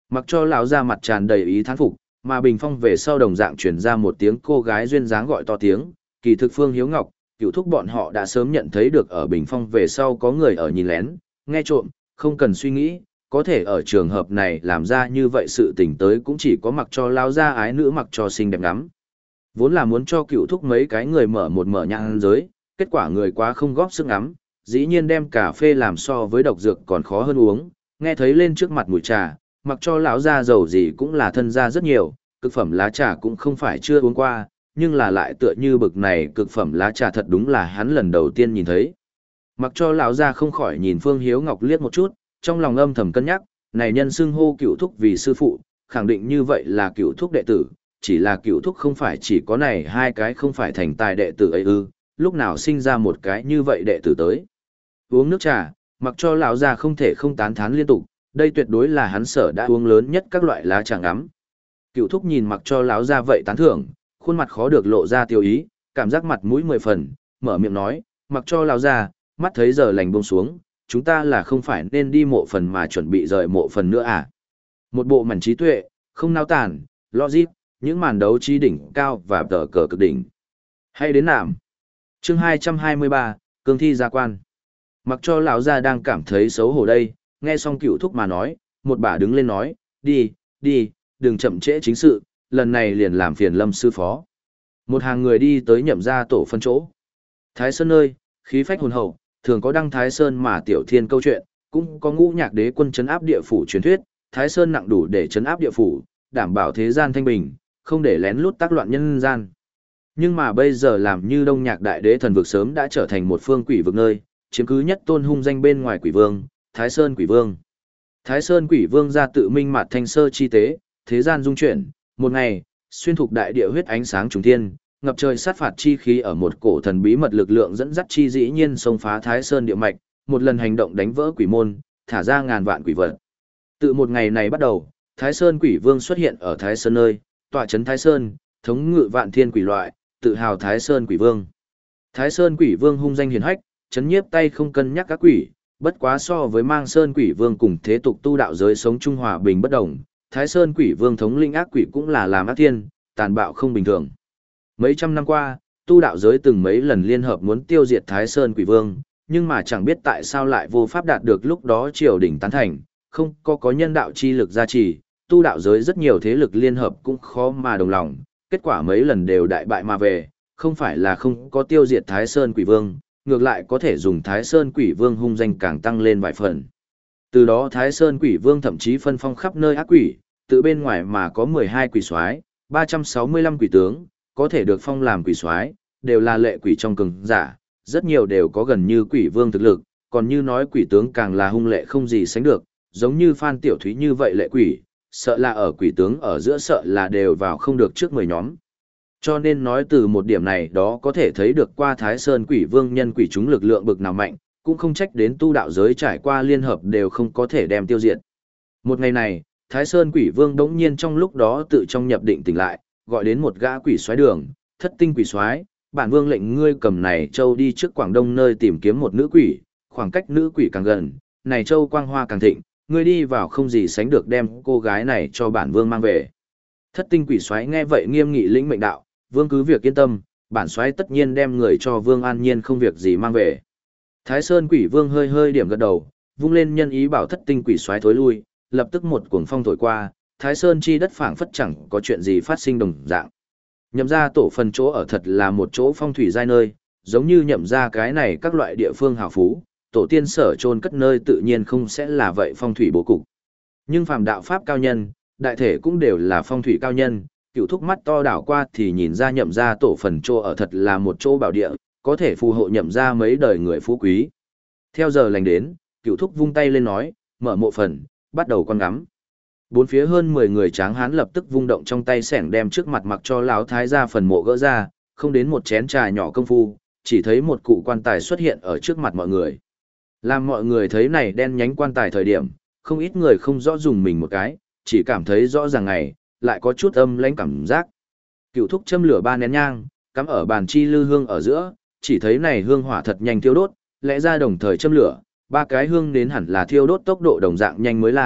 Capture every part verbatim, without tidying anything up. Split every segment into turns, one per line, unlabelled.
Mặc cho lão ra mặt tràn đầy ý thán phục, mà bình phong về sau đồng dạng truyền ra một tiếng cô gái duyên dáng gọi to tiếng, kỳ thực Phương Hiếu Ngọc, Cửu Thúc bọn họ đã sớm nhận thấy được ở bình phong về sau có người ở nhìn lén, nghe trộm, không cần suy nghĩ, có thể ở trường hợp này làm ra như vậy sự tình tới cũng chỉ có mặc cho lão gia ái nữ mặc cho xinh đẹp ngắm. Vốn là muốn cho Cửu Thúc mấy cái người mở một mở nhãn giới, kết quả người quá không góp sức ngắm, dĩ nhiên đem cà phê làm so với độc dược còn khó hơn uống, nghe thấy lên trước mặt mùi trà, mặc cho lão gia giàu gì cũng là thân gia rất nhiều, cực phẩm lá trà cũng không phải chưa uống qua, nhưng là lại tựa như bực này cực phẩm lá trà thật đúng là hắn lần đầu tiên nhìn thấy. Mặc cho lão gia không khỏi nhìn Phương Hiếu Ngọc liếc một chút, trong lòng âm thầm cân nhắc, này nhân xưng hô Cửu Thúc vì sư phụ, khẳng định như vậy là Cửu Thúc đệ tử, chỉ là Cửu Thúc không phải chỉ có này hai cái không phải thành tài đệ tử ấy ư, lúc nào sinh ra một cái như vậy đệ tử tới. Uống nước trà, mặc cho lão gia không thể không tán thán liên tục, đây tuyệt đối là hắn sở đã uống lớn nhất các loại lá trà ngắm. Cửu Thúc nhìn mặc cho lão gia vậy tán thưởng, khuôn mặt khó được lộ ra tiêu ý, cảm giác mặt mũi mười phần, mở miệng nói, mặc cho lão gia, mắt thấy giờ lành buông xuống, chúng ta là không phải nên đi mộ phần mà chuẩn bị rời mộ phần nữa à? Một bộ mảnh trí tuệ, không nao tản, logic, những màn đấu trí đỉnh cao và tờ cờ cực đỉnh. Hay đến nạm. Chương hai trăm hai mươi ba, Cương thi gia quan. Mặc cho lão gia đang cảm thấy xấu hổ đây, nghe xong Cửu Thúc mà nói, một bà đứng lên nói, đi, đi, đừng chậm trễ chính sự, lần này liền làm phiền Lâm sư phó. Một hàng người đi tới Nhậm gia tổ phân chỗ. Thái Sơn nơi, khí phách hồn hậu, thường có đăng Thái Sơn mà tiểu thiên câu chuyện, cũng có ngũ nhạc đế quân trấn áp địa phủ truyền thuyết, Thái Sơn nặng đủ để trấn áp địa phủ, đảm bảo thế gian thanh bình, không để lén lút tác loạn nhân gian. Nhưng mà bây giờ làm như Đông Nhạc Đại Đế thần vực sớm đã trở thành một phương quỷ vực nơi, chiếm cứ nhất tôn hung danh bên ngoài quỷ vương, Thái Sơn Quỷ Vương. Thái Sơn Quỷ Vương ra tự minh mạt thanh sơ chi tế, thế gian dung chuyển, một ngày, xuyên thục đại địa huyết ánh sáng trùng thiên, ngập trời sát phạt chi khí ở một cổ thần bí mật lực lượng dẫn dắt chi dĩ nhiên xông phá Thái Sơn địa mạch, một lần hành động đánh vỡ quỷ môn, thả ra ngàn vạn quỷ vật. Từ một ngày này bắt đầu, Thái Sơn Quỷ Vương xuất hiện ở Thái Sơn nơi, tọa trấn Thái Sơn, thống ngự vạn thiên quỷ loại, tự hào Thái Sơn Quỷ Vương. Thái Sơn Quỷ Vương hung danh hiển hách, chấn nhiếp tay không cân nhắc các quỷ, bất quá so với Mang Sơn Quỷ Vương cùng thế tục tu đạo giới sống trung hòa bình bất đồng, Thái Sơn Quỷ Vương thống linh ác quỷ cũng là làm ác thiên, tàn bạo không bình thường. Mấy trăm năm qua, tu đạo giới từng mấy lần liên hợp muốn tiêu diệt Thái Sơn Quỷ Vương, nhưng mà chẳng biết tại sao lại vô pháp đạt được lúc đó triều đình tán thành, không có có nhân đạo chi lực gia trì, tu đạo giới rất nhiều thế lực liên hợp cũng khó mà đồng lòng, kết quả mấy lần đều đại bại mà về, không phải là không có tiêu diệt Thái Sơn Quỷ Vương, ngược lại có thể dùng Thái Sơn Quỷ Vương hung danh càng tăng lên vài phần. Từ đó Thái Sơn Quỷ Vương thậm chí phân phong khắp nơi ác quỷ, tự bên ngoài mà có mười hai quỷ soái, ba trăm sáu mươi lăm quỷ tướng, có thể được phong làm quỷ soái, đều là lệ quỷ trong cường giả, rất nhiều đều có gần như quỷ vương thực lực, còn như nói quỷ tướng càng là hung lệ không gì sánh được, giống như Phan Tiểu Thúy như vậy lệ quỷ, sợ là ở quỷ tướng ở giữa sợ là đều vào không được trước mười nhóm. Cho nên nói từ một điểm này đó có thể thấy được qua Thái Sơn Quỷ Vương nhân quỷ chúng lực lượng bực nào mạnh, cũng không trách đến tu đạo giới trải qua liên hợp đều không có thể đem tiêu diệt. Một ngày này, Thái Sơn Quỷ Vương đống nhiên trong lúc đó tự trong nhập định tỉnh lại, gọi đến một gã quỷ soái đường, thất tinh quỷ soái, bản vương lệnh ngươi cầm này châu đi trước Quảng Đông nơi tìm kiếm một nữ quỷ, khoảng cách nữ quỷ càng gần, này châu quang hoa càng thịnh, ngươi đi vào không gì sánh được đem cô gái này cho bản vương mang về. Thất tinh quỷ soái nghe vậy nghiêm nghị lĩnh mệnh đạo, vương cứ việc yên tâm, bản soái tất nhiên đem người cho vương an nhiên không việc gì mang về. Thái Sơn Quỷ Vương hơi hơi điểm gật đầu, vung lên nhân ý bảo thất tinh quỷ soái thối lui, lập tức một cuồng phong thổi qua, Thái Sơn chi đất phảng phất chẳng có chuyện gì phát sinh đồng dạng. Nhậm ra tổ phần chỗ ở thật là một chỗ phong thủy giai nơi, giống như nhậm ra cái này các loại địa phương hào phú, tổ tiên sở chôn cất nơi tự nhiên không sẽ là vậy phong thủy bố cục. Nhưng phàm đạo pháp cao nhân, đại thể cũng đều là phong thủy cao nhân, Cựu Thúc mắt to đảo qua thì nhìn ra nhậm ra tổ phần chỗ ở thật là một chỗ bảo địa, có thể phù hộ nhậm ra mấy đời người phú quý. Theo giờ lành đến, Cựu Thúc vung tay lên nói, mở mộ phần, bắt đầu con ngắm. Bốn phía hơn mười người tráng hán lập tức vung động trong tay xẻng đem trước mặt mặc cho lão thái gia phần mộ gỡ ra, không đến một chén trà nhỏ công phu, chỉ thấy một cụ quan tài xuất hiện ở trước mặt mọi người. Làm mọi người thấy này đen nhánh quan tài thời điểm, không ít người không rõ dùng mình một cái, chỉ cảm thấy rõ ràng ngày, lại có chút âm lãnh cảm giác. Cựu Thúc châm lửa ba nén nhang, cắm ở bàn chi lư hương ở giữa, chỉ thấy này hương hỏa thật nhanh thiêu đốt, lẽ ra đồng thời châm lửa, ba cái hương đến hẳn là thiêu đốt tốc độ đồng dạng nhanh mới là,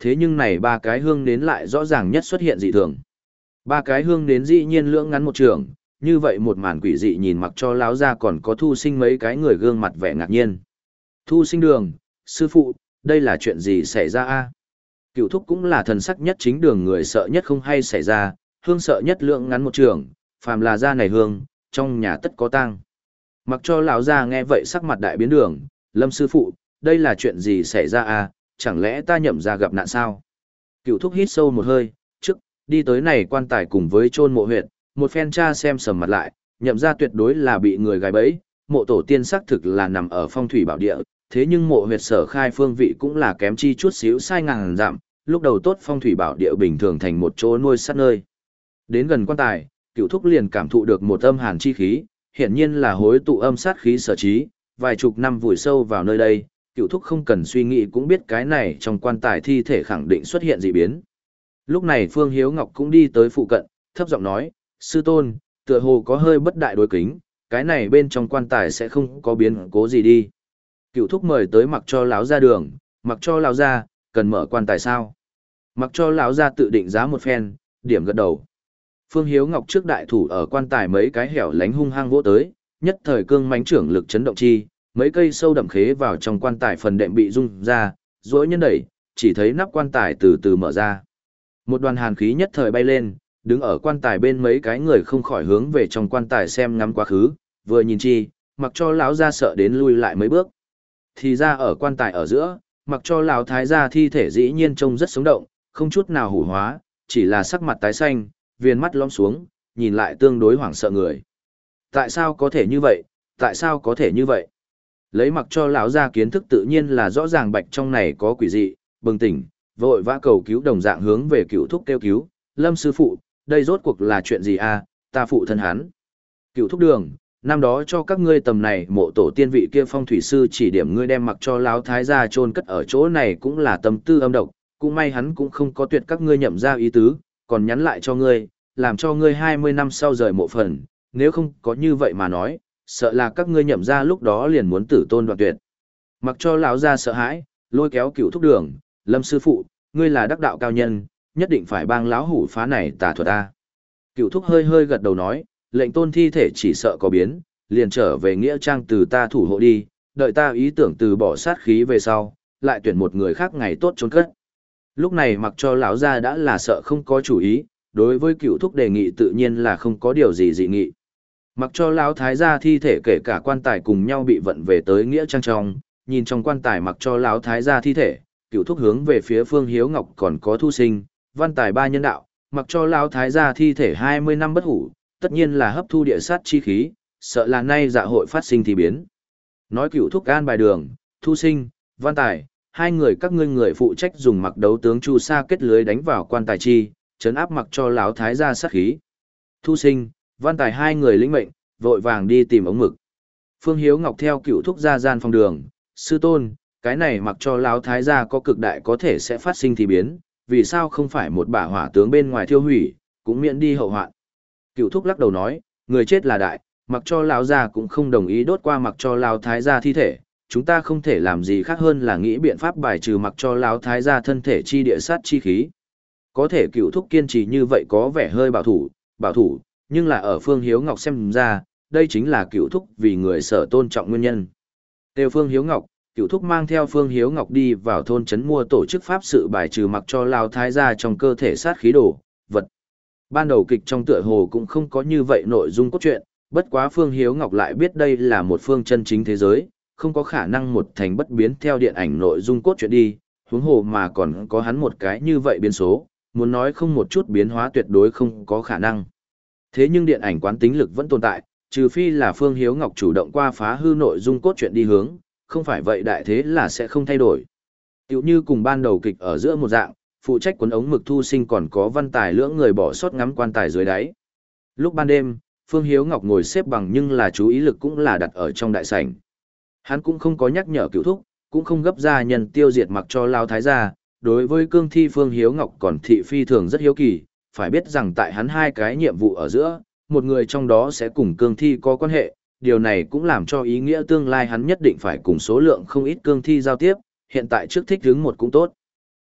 thế nhưng này ba cái hương nến lại rõ ràng nhất xuất hiện dị thường. Ba cái hương nến dĩ nhiên lưỡng ngắn một trường, như vậy một màn quỷ dị nhìn mặc cho lão ra còn có Thu Sinh mấy cái người gương mặt vẻ ngạc nhiên. Thu Sinh Đường, sư phụ, đây là chuyện gì xảy ra a? Cựu thúc cũng là thần sắc nhất chính đường người sợ nhất không hay xảy ra, hương sợ nhất lượng ngắn một trường, phàm là ra này hương, trong nhà tất có tang. Mặc cho lão ra nghe vậy sắc mặt đại biến đường, Lâm sư phụ, đây là chuyện gì xảy ra a? Chẳng lẽ ta nhậm ra gặp nạn sao? Cựu thúc hít sâu một hơi, trước, đi tới này quan tài cùng với chôn mộ huyệt, một phen tra xem sầm mặt lại, nhậm ra tuyệt đối là bị người gài bẫy, mộ tổ tiên xác thực là nằm ở phong thủy bảo địa, thế nhưng mộ huyệt sở khai phương vị cũng là kém chi chút xíu sai ngàn dặm, lúc đầu tốt phong thủy bảo địa bình thường thành một chỗ nuôi sát nơi. Đến gần quan tài, Cựu thúc liền cảm thụ được một âm hàn chi khí, hiển nhiên là hối tụ âm sát khí sở trí, vài chục năm vùi sâu vào nơi đây, Cựu thúc không cần suy nghĩ cũng biết cái này trong quan tài thi thể khẳng định xuất hiện dị biến. Lúc này Phương Hiếu Ngọc cũng đi tới phụ cận, thấp giọng nói, sư tôn, tựa hồ có hơi bất đại đối kính, cái này bên trong quan tài sẽ không có biến cố gì đi. Cựu thúc mời tới mặc cho lão ra đường, mặc cho lão ra, cần mở quan tài sao? Mặc cho lão ra tự định giá một phen, điểm gật đầu. Phương Hiếu Ngọc trước đại thủ ở quan tài mấy cái hẻo lánh hung hăng vỗ tới, nhất thời cương mãnh trưởng lực chấn động chi, mấy cây sâu đậm khế vào trong quan tài phần đệm bị rung ra, rỗi nhân đẩy, chỉ thấy nắp quan tài từ từ mở ra. Một đoàn hàn khí nhất thời bay lên, đứng ở quan tài bên mấy cái người không khỏi hướng về trong quan tài xem ngắm quá khứ, vừa nhìn chi, mặc cho lão ra sợ đến lui lại mấy bước. Thì ra ở quan tài ở giữa, mặc cho lão thái gia thi thể dĩ nhiên trông rất sống động, không chút nào hủ hóa, chỉ là sắc mặt tái xanh, viền mắt lõm xuống, nhìn lại tương đối hoảng sợ người. Tại sao có thể như vậy? Tại sao có thể như vậy? Lấy mặc cho lão gia kiến thức tự nhiên là rõ ràng bạch trong này có quỷ dị, bừng tỉnh, vội vã cầu cứu đồng dạng hướng về Cựu thúc kêu cứu, Lâm sư phụ, đây rốt cuộc là chuyện gì a? Ta phụ thân hắn. Cựu thúc đường, năm đó cho các ngươi tầm này mộ tổ tiên vị kia phong thủy sư chỉ điểm ngươi đem mặc cho lão thái gia chôn cất ở chỗ này cũng là tâm tư âm độc, cũng may hắn cũng không có tuyệt các ngươi nhậm ra ý tứ, còn nhắn lại cho ngươi, làm cho ngươi hai mươi năm sau rời mộ phần, nếu không có như vậy mà nói, sợ là các ngươi nhậm ra lúc đó liền muốn tử tôn đoạn tuyệt. Mặc cho lão gia sợ hãi, lôi kéo Cựu thúc đường, Lâm sư phụ, ngươi là đắc đạo cao nhân, nhất định phải bang lão hủ phá này tà thuật ta. Cựu thúc hơi hơi gật đầu nói, lệnh tôn thi thể chỉ sợ có biến, liền trở về nghĩa trang từ ta thủ hộ đi, đợi ta ý tưởng từ bỏ sát khí về sau, lại tuyển một người khác ngày tốt trốn cất. Lúc này mặc cho lão gia đã là sợ không có chủ ý, đối với Cựu thúc đề nghị tự nhiên là không có điều gì dị nghị. Mặc cho lão thái gia thi thể kể cả quan tài cùng nhau bị vận về tới nghĩa trang trong, nhìn trong quan tài mặc cho lão thái gia thi thể, Cựu thúc hướng về phía Phương Hiếu Ngọc còn có Thu Sinh, văn tài ba nhân đạo, mặc cho lão thái gia thi thể hai mươi năm bất hủ, tất nhiên là hấp thu địa sát chi khí, sợ là nay dạ hội phát sinh thì biến. Nói Cựu thúc an bài đường, Thu Sinh, văn tài, hai người các ngươi người phụ trách dùng mặc đấu tướng chu sa kết lưới đánh vào quan tài chi, chấn áp mặc cho lão thái gia sát khí. Thu Sinh, văn tài hai người lĩnh mệnh, vội vàng đi tìm ống mực. Phương Hiếu Ngọc theo Cựu thúc ra gian phòng đường, sư tôn, cái này mặc cho lão thái gia có cực đại có thể sẽ phát sinh thì biến, vì sao không phải một bả hỏa tướng bên ngoài thiêu hủy, cũng miễn đi hậu hoạn. Cựu thúc lắc đầu nói, người chết là đại, mặc cho lão gia cũng không đồng ý đốt qua mặc cho lão thái gia thi thể, chúng ta không thể làm gì khác hơn là nghĩ biện pháp bài trừ mặc cho lão thái gia thân thể chi địa sát chi khí. Có thể Cựu thúc kiên trì như vậy có vẻ hơi bảo thủ, bảo thủ, nhưng là ở Phương Hiếu Ngọc xem ra, đây chính là Cựu thúc vì người sở tôn trọng nguyên nhân. Tiêu Phương Hiếu Ngọc, Cựu thúc mang theo Phương Hiếu Ngọc đi vào thôn trấn mua tổ chức pháp sự bài trừ mặc cho lão thái gia trong cơ thể sát khí đồ, vật. Ban đầu kịch trong tựa hồ cũng không có như vậy nội dung cốt truyện, bất quá Phương Hiếu Ngọc lại biết đây là một phương chân chính thế giới, không có khả năng một thành bất biến theo điện ảnh nội dung cốt truyện đi, huống hồ mà còn có hắn một cái như vậy biến số, muốn nói không một chút biến hóa tuyệt đối không có khả năng. Thế nhưng điện ảnh quán tính lực vẫn tồn tại, trừ phi là Phương Hiếu Ngọc chủ động qua phá hư nội dung cốt truyện đi hướng, không phải vậy đại thế là sẽ không thay đổi. Tiểu như cùng ban đầu kịch ở giữa một dạng, phụ trách quấn ống mực Thu Sinh còn có văn tài lưỡng người bỏ sót ngắm quan tài dưới đáy. Lúc ban đêm, Phương Hiếu Ngọc ngồi xếp bằng nhưng là chú ý lực cũng là đặt ở trong đại sảnh. Hắn cũng không có nhắc nhở Cựu thúc, cũng không gấp ra nhân tiêu diệt mặc cho lão thái gia, đối với cương thi Phương Hiếu Ngọc còn thị phi thường rất hiếu kỳ, phải biết rằng tại hắn hai cái nhiệm vụ ở giữa, một người trong đó sẽ cùng cương thi có quan hệ, điều này cũng làm cho ý nghĩa tương lai hắn nhất định phải cùng số lượng không ít cương thi giao tiếp, hiện tại trước thích hướng một cũng tốt.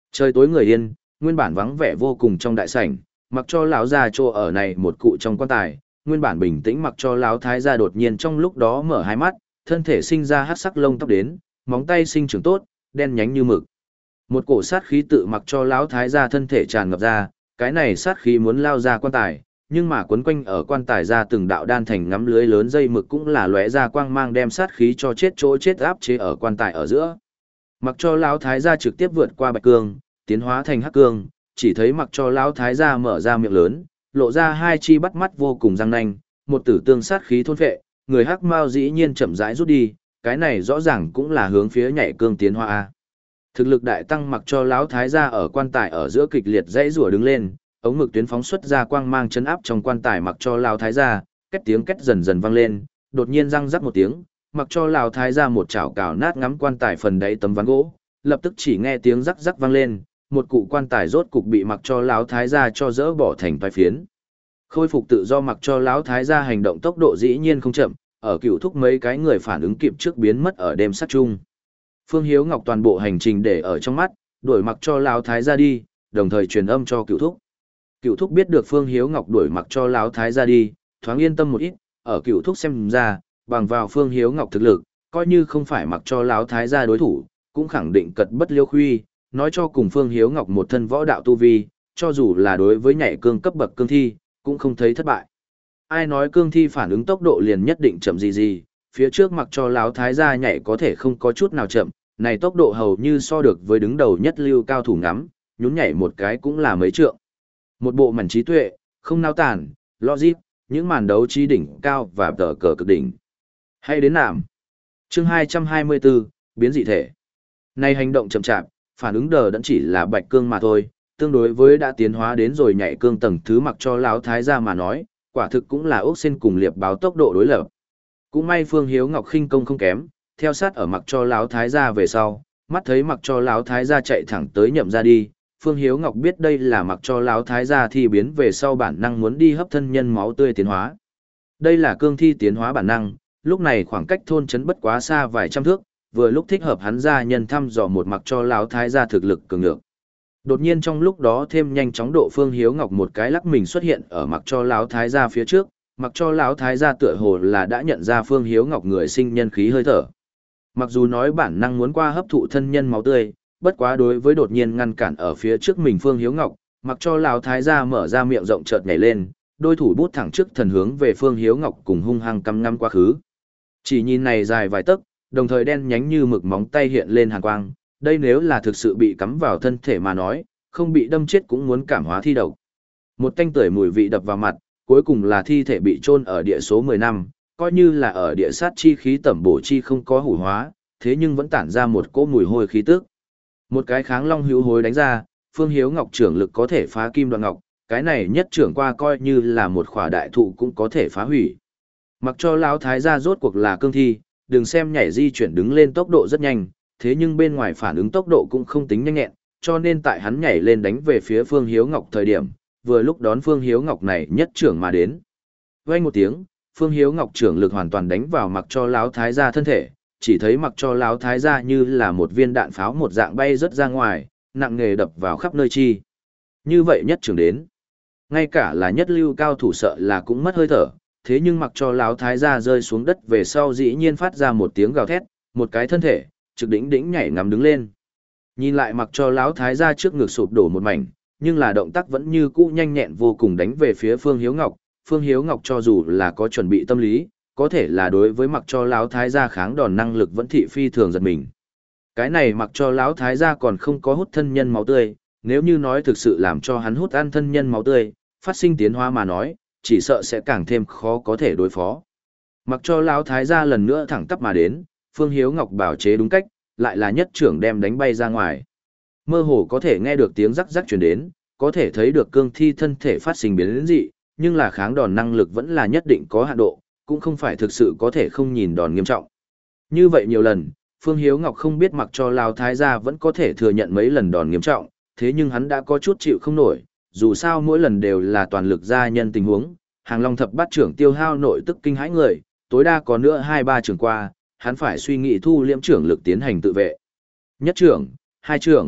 Trời tối người yên, nguyên bản vắng vẻ vô cùng trong đại sảnh, mặc cho lão gia chỗ ở này một cụ trong quan tài, nguyên bản bình tĩnh mặc cho lão thái gia đột nhiên trong lúc đó mở hai mắt, thân thể sinh ra hắc sắc lông tóc đến, móng tay sinh trưởng tốt, đen nhánh như mực. Một cổ sát khí tự mặc cho lão thái gia thân thể tràn ngập ra, cái này sát khí muốn lao ra quan tài, nhưng mà quấn quanh ở quan tài ra từng đạo đan thành ngắm lưới lớn dây mực cũng là lóe ra quang mang đem sát khí cho chết chỗ chết áp chế ở quan tài ở giữa. Mặc cho lão thái gia trực tiếp vượt qua bạch cương, tiến hóa thành hắc cương, chỉ thấy mặc cho lão thái gia mở ra miệng lớn, lộ ra hai chi bắt mắt vô cùng răng nanh, một tử tương sát khí thôn phệ, người hắc mao dĩ nhiên chậm rãi rút đi, cái này rõ ràng cũng là hướng phía nhảy cương tiến hóa a. Thực lực đại tăng mặc cho lão thái gia ở quan tài ở giữa kịch liệt dãy rủa đứng lên, ống mực tuyến phóng xuất ra quang mang chấn áp trong quan tài mặc cho lão thái gia, két tiếng két dần dần vang lên, đột nhiên răng rắc một tiếng, mặc cho lão thái gia một chảo cào nát ngắm quan tài phần đáy tấm ván gỗ, lập tức chỉ nghe tiếng rắc rắc vang lên, một cụ quan tài rốt cục bị mặc cho lão thái gia cho dỡ bỏ thành vài phiến. Khôi phục tự do mặc cho lão thái gia hành động tốc độ dĩ nhiên không chậm, ở cựu thúc mấy cái người phản ứng kịp trước biến mất ở đêm sát chung. Phương Hiếu Ngọc toàn bộ hành trình để ở trong mắt, đuổi mặc cho lão thái gia đi, đồng thời truyền âm cho cựu thúc. Cựu thúc biết được Phương Hiếu Ngọc đuổi mặc cho lão thái gia đi, thoáng yên tâm một ít, ở cựu thúc xem ra, bằng vào Phương Hiếu Ngọc thực lực, coi như không phải mặc cho lão thái gia đối thủ, cũng khẳng định cật bất liêu khuy, nói cho cùng Phương Hiếu Ngọc một thân võ đạo tu vi, cho dù là đối với nhảy cương cấp bậc cương thi, cũng không thấy thất bại. Ai nói cương thi phản ứng tốc độ liền nhất định chậm gì gì, phía trước mặc cho lão thái gia nhảy có thể không có chút nào chậm, này tốc độ hầu như so được với đứng đầu nhất lưu cao thủ ngắm, nhún nhảy một cái cũng là mấy trượng. Một bộ mảnh trí tuệ, không nao tản, logic, những màn đấu trí đỉnh cao và tờ cờ cực đỉnh. Hay đến nạm. Chương hai trăm hai mươi tư, biến dị thể. Này hành động chậm chạp, phản ứng đờ đẫn chỉ là bạch cương mà thôi, tương đối với đã tiến hóa đến rồi nhảy cương tầng thứ mặc cho lão thái gia mà nói, quả thực cũng là ốc sen cùng liệp báo tốc độ đối lập. Cũng may Phương Hiếu Ngọc khinh công không kém, theo sát ở mặc cho lão thái gia về sau, mắt thấy mặc cho lão thái gia chạy thẳng tới nhậm ra đi, Phương Hiếu Ngọc biết đây là mặc cho lão thái gia thì biến về sau bản năng muốn đi hấp thân nhân máu tươi tiến hóa. Đây là cương thi tiến hóa bản năng, lúc này khoảng cách thôn trấn bất quá xa vài trăm thước, vừa lúc thích hợp hắn gia nhân thăm dò một mặc cho lão thái gia thực lực cường ngược. Đột nhiên trong lúc đó thêm nhanh chóng độ Phương Hiếu Ngọc một cái lắc mình xuất hiện ở mặc cho lão thái gia phía trước, mặc cho lão thái gia tựa hồ là đã nhận ra Phương Hiếu Ngọc người sinh nhân khí hơi thở. Mặc dù nói bản năng muốn qua hấp thụ thân nhân máu tươi, bất quá đối với đột nhiên ngăn cản ở phía trước mình Phương Hiếu Ngọc, mặc cho lão thái gia mở ra miệng rộng chợt nhảy lên, đôi thủ bút thẳng trước thần hướng về Phương Hiếu Ngọc cùng hung hăng cắm ngăm quá khứ. Chỉ nhìn này dài vài tấc, đồng thời đen nhánh như mực móng tay hiện lên hàn quang, đây nếu là thực sự bị cắm vào thân thể mà nói, không bị đâm chết cũng muốn cảm hóa thi độc. Một tanh tưởi mùi vị đập vào mặt, cuối cùng là thi thể bị chôn ở địa số mười năm, coi như là ở địa sát chi khí tẩm bổ chi không có hủ hóa, thế nhưng vẫn tản ra một cỗ mùi hôi khí tức. Một cái kháng long hữu hối đánh ra, Phương Hiếu Ngọc trưởng lực có thể phá kim đoạn ngọc, cái này nhất trưởng qua coi như là một khỏa đại thụ cũng có thể phá hủy. Mặc cho lão thái gia rốt cuộc là cương thi, đừng xem nhảy di chuyển đứng lên tốc độ rất nhanh, thế nhưng bên ngoài phản ứng tốc độ cũng không tính nhanh nhẹn, cho nên tại hắn nhảy lên đánh về phía Phương Hiếu Ngọc thời điểm, vừa lúc đón Phương Hiếu Ngọc này nhất trưởng mà đến. Vang một tiếng, Phương Hiếu Ngọc trưởng lực hoàn toàn đánh vào mặc cho lão thái gia thân thể, chỉ thấy mặc cho lão thái gia như là một viên đạn pháo một dạng bay rất ra ngoài, nặng nề đập vào khắp nơi chi. Như vậy nhất trưởng đến, ngay cả là nhất lưu cao thủ sợ là cũng mất hơi thở, thế nhưng mặc cho lão thái gia rơi xuống đất về sau dĩ nhiên phát ra một tiếng gào thét, một cái thân thể trực đỉnh đỉnh nhảy ngắm đứng lên. Nhìn lại mặc cho lão thái gia trước ngực sụp đổ một mảnh, nhưng là động tác vẫn như cũ nhanh nhẹn vô cùng đánh về phía Phương Hiếu Ngọc. Phương Hiếu Ngọc cho dù là có chuẩn bị tâm lý, có thể là đối với mặc cho lão thái gia kháng đòn năng lực vẫn thị phi thường giật mình. Cái này mặc cho lão thái gia còn không có hút thân nhân máu tươi, nếu như nói thực sự làm cho hắn hút ăn thân nhân máu tươi, phát sinh tiến hóa mà nói, chỉ sợ sẽ càng thêm khó có thể đối phó. Mặc cho lão thái gia lần nữa thẳng tắp mà đến, Phương Hiếu Ngọc bảo chế đúng cách, lại là nhất trưởng đem đánh bay ra ngoài. Mơ hồ có thể nghe được tiếng rắc rắc truyền đến, có thể thấy được cương thi thân thể phát sinh biến dị, nhưng là kháng đòn năng lực vẫn là nhất định có hạn độ, cũng không phải thực sự có thể không nhìn đòn nghiêm trọng. Như vậy nhiều lần, Phương Hiếu Ngọc không biết mặc cho lão thái gia vẫn có thể thừa nhận mấy lần đòn nghiêm trọng, thế nhưng hắn đã có chút chịu không nổi, dù sao mỗi lần đều là toàn lực gia nhân tình huống, Hàng Long thập bát trưởng tiêu hao nội tức kinh hãi người, tối đa có nữa hai ba trưởng qua, hắn phải suy nghĩ thu liễm trưởng lực tiến hành tự vệ. Nhất trưởng, hai trưởng,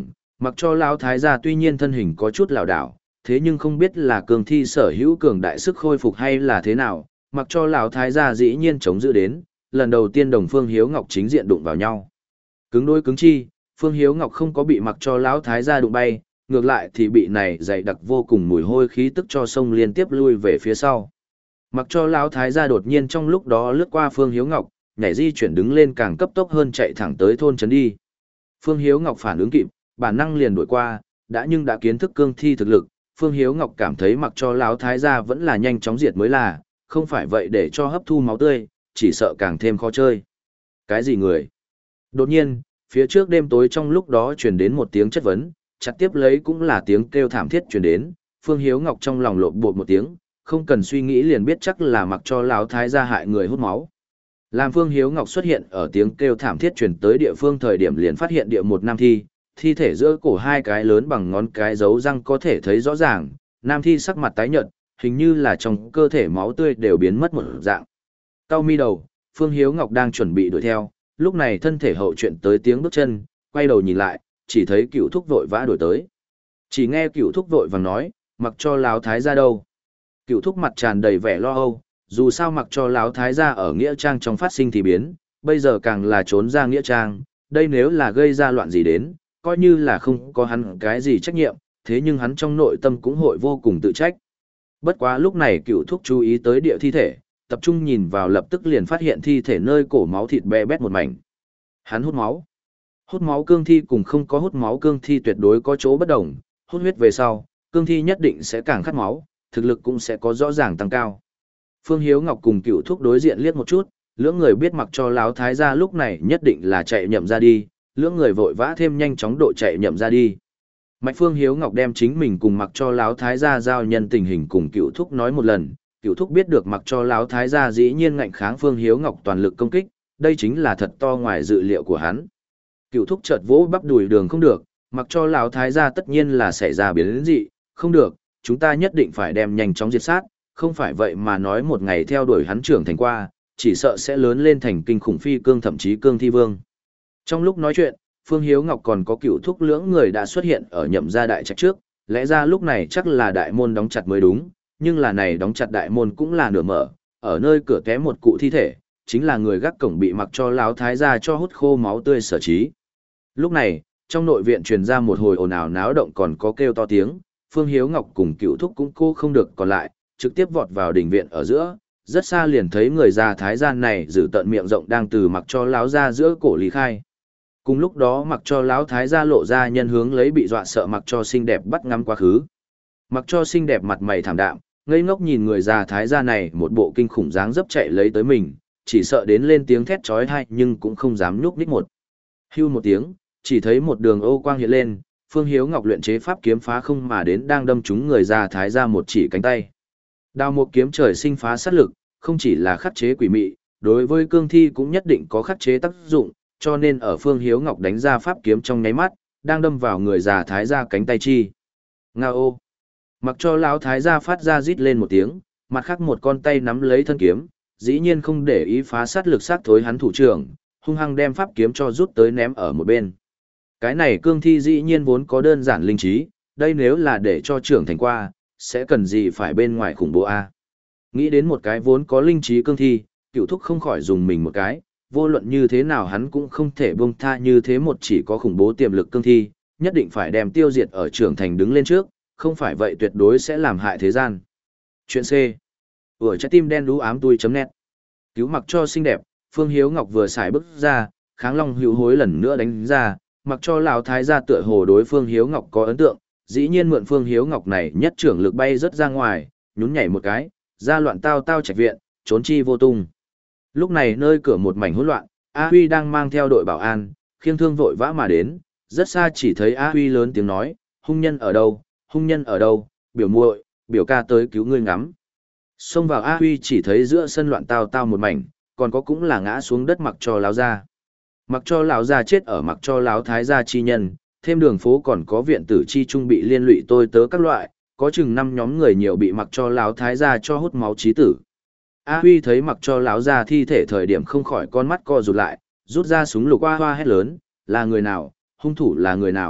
Mặc cho lão thái gia tuy nhiên thân hình có chút lảo đảo, thế nhưng không biết là cường thi sở hữu cường đại sức khôi phục hay là thế nào, mặc cho lão thái gia dĩ nhiên chống giữ đến, lần đầu tiên đồng Phương Hiếu Ngọc chính diện đụng vào nhau. Cứng đôi cứng chi, Phương Hiếu Ngọc không có bị mặc cho lão thái gia đụng bay, ngược lại thì bị này dày đặc vô cùng mùi hôi khí tức cho sông liên tiếp lui về phía sau. Mặc cho lão thái gia đột nhiên trong lúc đó lướt qua Phương Hiếu Ngọc, nhảy di chuyển đứng lên càng cấp tốc hơn chạy thẳng tới thôn trấn đi. Phương Hiếu Ngọc phản ứng kịp, bản năng liền đuổi qua, đã nhưng đã kiến thức cương thi thực lực, Phương Hiếu Ngọc cảm thấy mặc cho lão thái gia vẫn là nhanh chóng diệt mới là, không phải vậy để cho hấp thu máu tươi, chỉ sợ càng thêm khó chơi. Cái gì người? Đột nhiên, phía trước đêm tối trong lúc đó truyền đến một tiếng chất vấn, chặt tiếp lấy cũng là tiếng kêu thảm thiết truyền đến, Phương Hiếu Ngọc trong lòng lộn bột một tiếng, không cần suy nghĩ liền biết chắc là mặc cho lão thái gia hại người hút máu. Làm Phương Hiếu Ngọc xuất hiện ở tiếng kêu thảm thiết truyền tới địa phương thời điểm liền phát hiện địa một nam thi, thi thể giữa cổ hai cái lớn bằng ngón cái dấu răng có thể thấy rõ ràng, nam thi sắc mặt tái nhợt, hình như là trong cơ thể máu tươi đều biến mất một dạng. Cao mi đầu, Phương Hiếu Ngọc đang chuẩn bị đuổi theo, lúc này thân thể hậu chuyện tới tiếng bước chân, quay đầu nhìn lại, chỉ thấy cựu thúc vội vã đuổi tới. Chỉ nghe cựu thúc vội vàng nói, mặc cho lão thái gia đâu. Cựu thúc mặt tràn đầy vẻ lo âu, dù sao mặc cho lão thái gia ở nghĩa trang trong phát sinh thì biến, bây giờ càng là trốn ra nghĩa trang, đây nếu là gây ra loạn gì đến, coi như là không có hắn cái gì trách nhiệm, thế nhưng hắn trong nội tâm cũng hội vô cùng tự trách. Bất quá lúc này cựu thúc chú ý tới địa thi thể, tập trung nhìn vào lập tức liền phát hiện thi thể nơi cổ máu thịt be bét một mảnh. Hắn hút máu. Hút máu cương thi cùng không có hút máu cương thi tuyệt đối có chỗ bất đồng, hút huyết về sau, cương thi nhất định sẽ càng khát máu, thực lực cũng sẽ có rõ ràng tăng cao. Phương Hiếu Ngọc cùng cựu thúc đối diện liếc một chút, lưỡng người biết mặc cho lão thái gia lúc này nhất định là chạy nhậm ra đi, lưỡng người vội vã thêm nhanh chóng độ chạy nhậm ra đi. Mạch Phương Hiếu Ngọc đem chính mình cùng mặc cho lão thái gia giao nhân tình hình cùng cựu thúc nói một lần, cựu thúc biết được mặc cho lão thái gia dĩ nhiên ngạnh kháng Phương Hiếu Ngọc toàn lực công kích, đây chính là thật to ngoài dự liệu của hắn. Cựu thúc chợt vỗ bắp đùi đường không được, mặc cho lão thái gia tất nhiên là xảy ra biến dị, không được, chúng ta nhất định phải đem nhanh chóng diệt sát, không phải vậy mà nói một ngày theo đuổi hắn trưởng thành qua, chỉ sợ sẽ lớn lên thành kinh khủng phi cương thậm chí cương thi vương. Trong lúc nói chuyện, Phương Hiếu Ngọc còn có cựu thúc lưỡng người đã xuất hiện ở nhậm gia đại trạch trước, lẽ ra lúc này chắc là đại môn đóng chặt mới đúng, nhưng là này đóng chặt đại môn cũng là nửa mở, ở nơi cửa té một cụ thi thể, chính là người gác cổng bị mặc cho lão thái gia cho hút khô máu tươi sở trí. Lúc này, trong nội viện truyền ra một hồi ồn ào náo động còn có kêu to tiếng, Phương Hiếu Ngọc cùng cựu thúc cũng cô không được còn lại, trực tiếp vọt vào đình viện ở giữa, rất xa liền thấy người già thái gian này giữ tận miệng rộng đang từ mặc cho lão ra giữa cổ lý khai. Cùng lúc đó mặc cho lão thái gia lộ ra nhân hướng lấy bị dọa sợ mặc cho xinh đẹp bắt ngắm quá khứ. Mặc cho xinh đẹp mặt mày thảm đạm, ngây ngốc nhìn người già thái gia này một bộ kinh khủng dáng dấp chạy lấy tới mình, chỉ sợ đến lên tiếng thét chói tai nhưng cũng không dám nhúc nhích một. Hưu một tiếng, chỉ thấy một đường ô quang hiện lên, Phương Hiếu Ngọc luyện chế pháp kiếm phá không mà đến đang đâm trúng người già thái gia một chỉ cánh tay. Đao một kiếm trời sinh phá sát lực, không chỉ là khắc chế quỷ mị, đối với cương thi cũng nhất định có khắc chế tác dụng, cho nên ở Phương Hiếu Ngọc đánh ra pháp kiếm trong nháy mắt, đang đâm vào người già thái gia cánh tay chi. Ngao. Mặc cho lão thái gia phát ra rít lên một tiếng, mặt khác một con tay nắm lấy thân kiếm, dĩ nhiên không để ý phá sát lực sát thối hắn thủ trưởng, hung hăng đem pháp kiếm cho rút tới ném ở một bên. Cái này cương thi dĩ nhiên vốn có đơn giản linh trí, đây nếu là để cho trưởng thành qua, sẽ cần gì phải bên ngoài khủng bố a. Nghĩ đến một cái vốn có linh trí cương thi, cựu thúc không khỏi dùng mình một cái, vô luận như thế nào hắn cũng không thể buông tha như thế một chỉ có khủng bố tiềm lực cương thi, nhất định phải đem tiêu diệt ở trưởng thành đứng lên trước, không phải vậy tuyệt đối sẽ làm hại thế gian. Chuyện C. Ở trái tim đen đú ám tui chấm net. Cứu mặc cho xinh đẹp, Phương Hiếu Ngọc vừa xài bước ra, kháng long hữu hối lần nữa đánh ra, mặc cho lão thái gia tựa hồ đối Phương Hiếu Ngọc có ấn tượng, dĩ nhiên mượn Phương Hiếu Ngọc này nhất trưởng lực bay rất ra ngoài, nhún nhảy một cái, ra loạn tao tao trạch viện, trốn chi vô tung. Lúc này nơi cửa một mảnh hỗn loạn, A Huy đang mang theo đội bảo an, khiêng thương vội vã mà đến, rất xa chỉ thấy A Huy lớn tiếng nói, hung nhân ở đâu, hung nhân ở đâu, biểu muội, biểu ca tới cứu ngươi ngắm. Xông vào A Huy chỉ thấy giữa sân loạn tao tao một mảnh, còn có cũng là ngã xuống đất mặc cho lão gia. Mặc cho lão gia chết ở mặc cho lão thái gia chi nhân, thêm đường phố còn có viện tử chi trung bị liên lụy tôi tớ các loại, có chừng năm nhóm người nhiều bị mặc cho lão thái gia cho hút máu chí tử. A Huy thấy mặc cho lão gia thi thể thời điểm không khỏi con mắt co rụt lại, rút ra súng lục hoa hoa hét lớn, là người nào, hung thủ là người nào,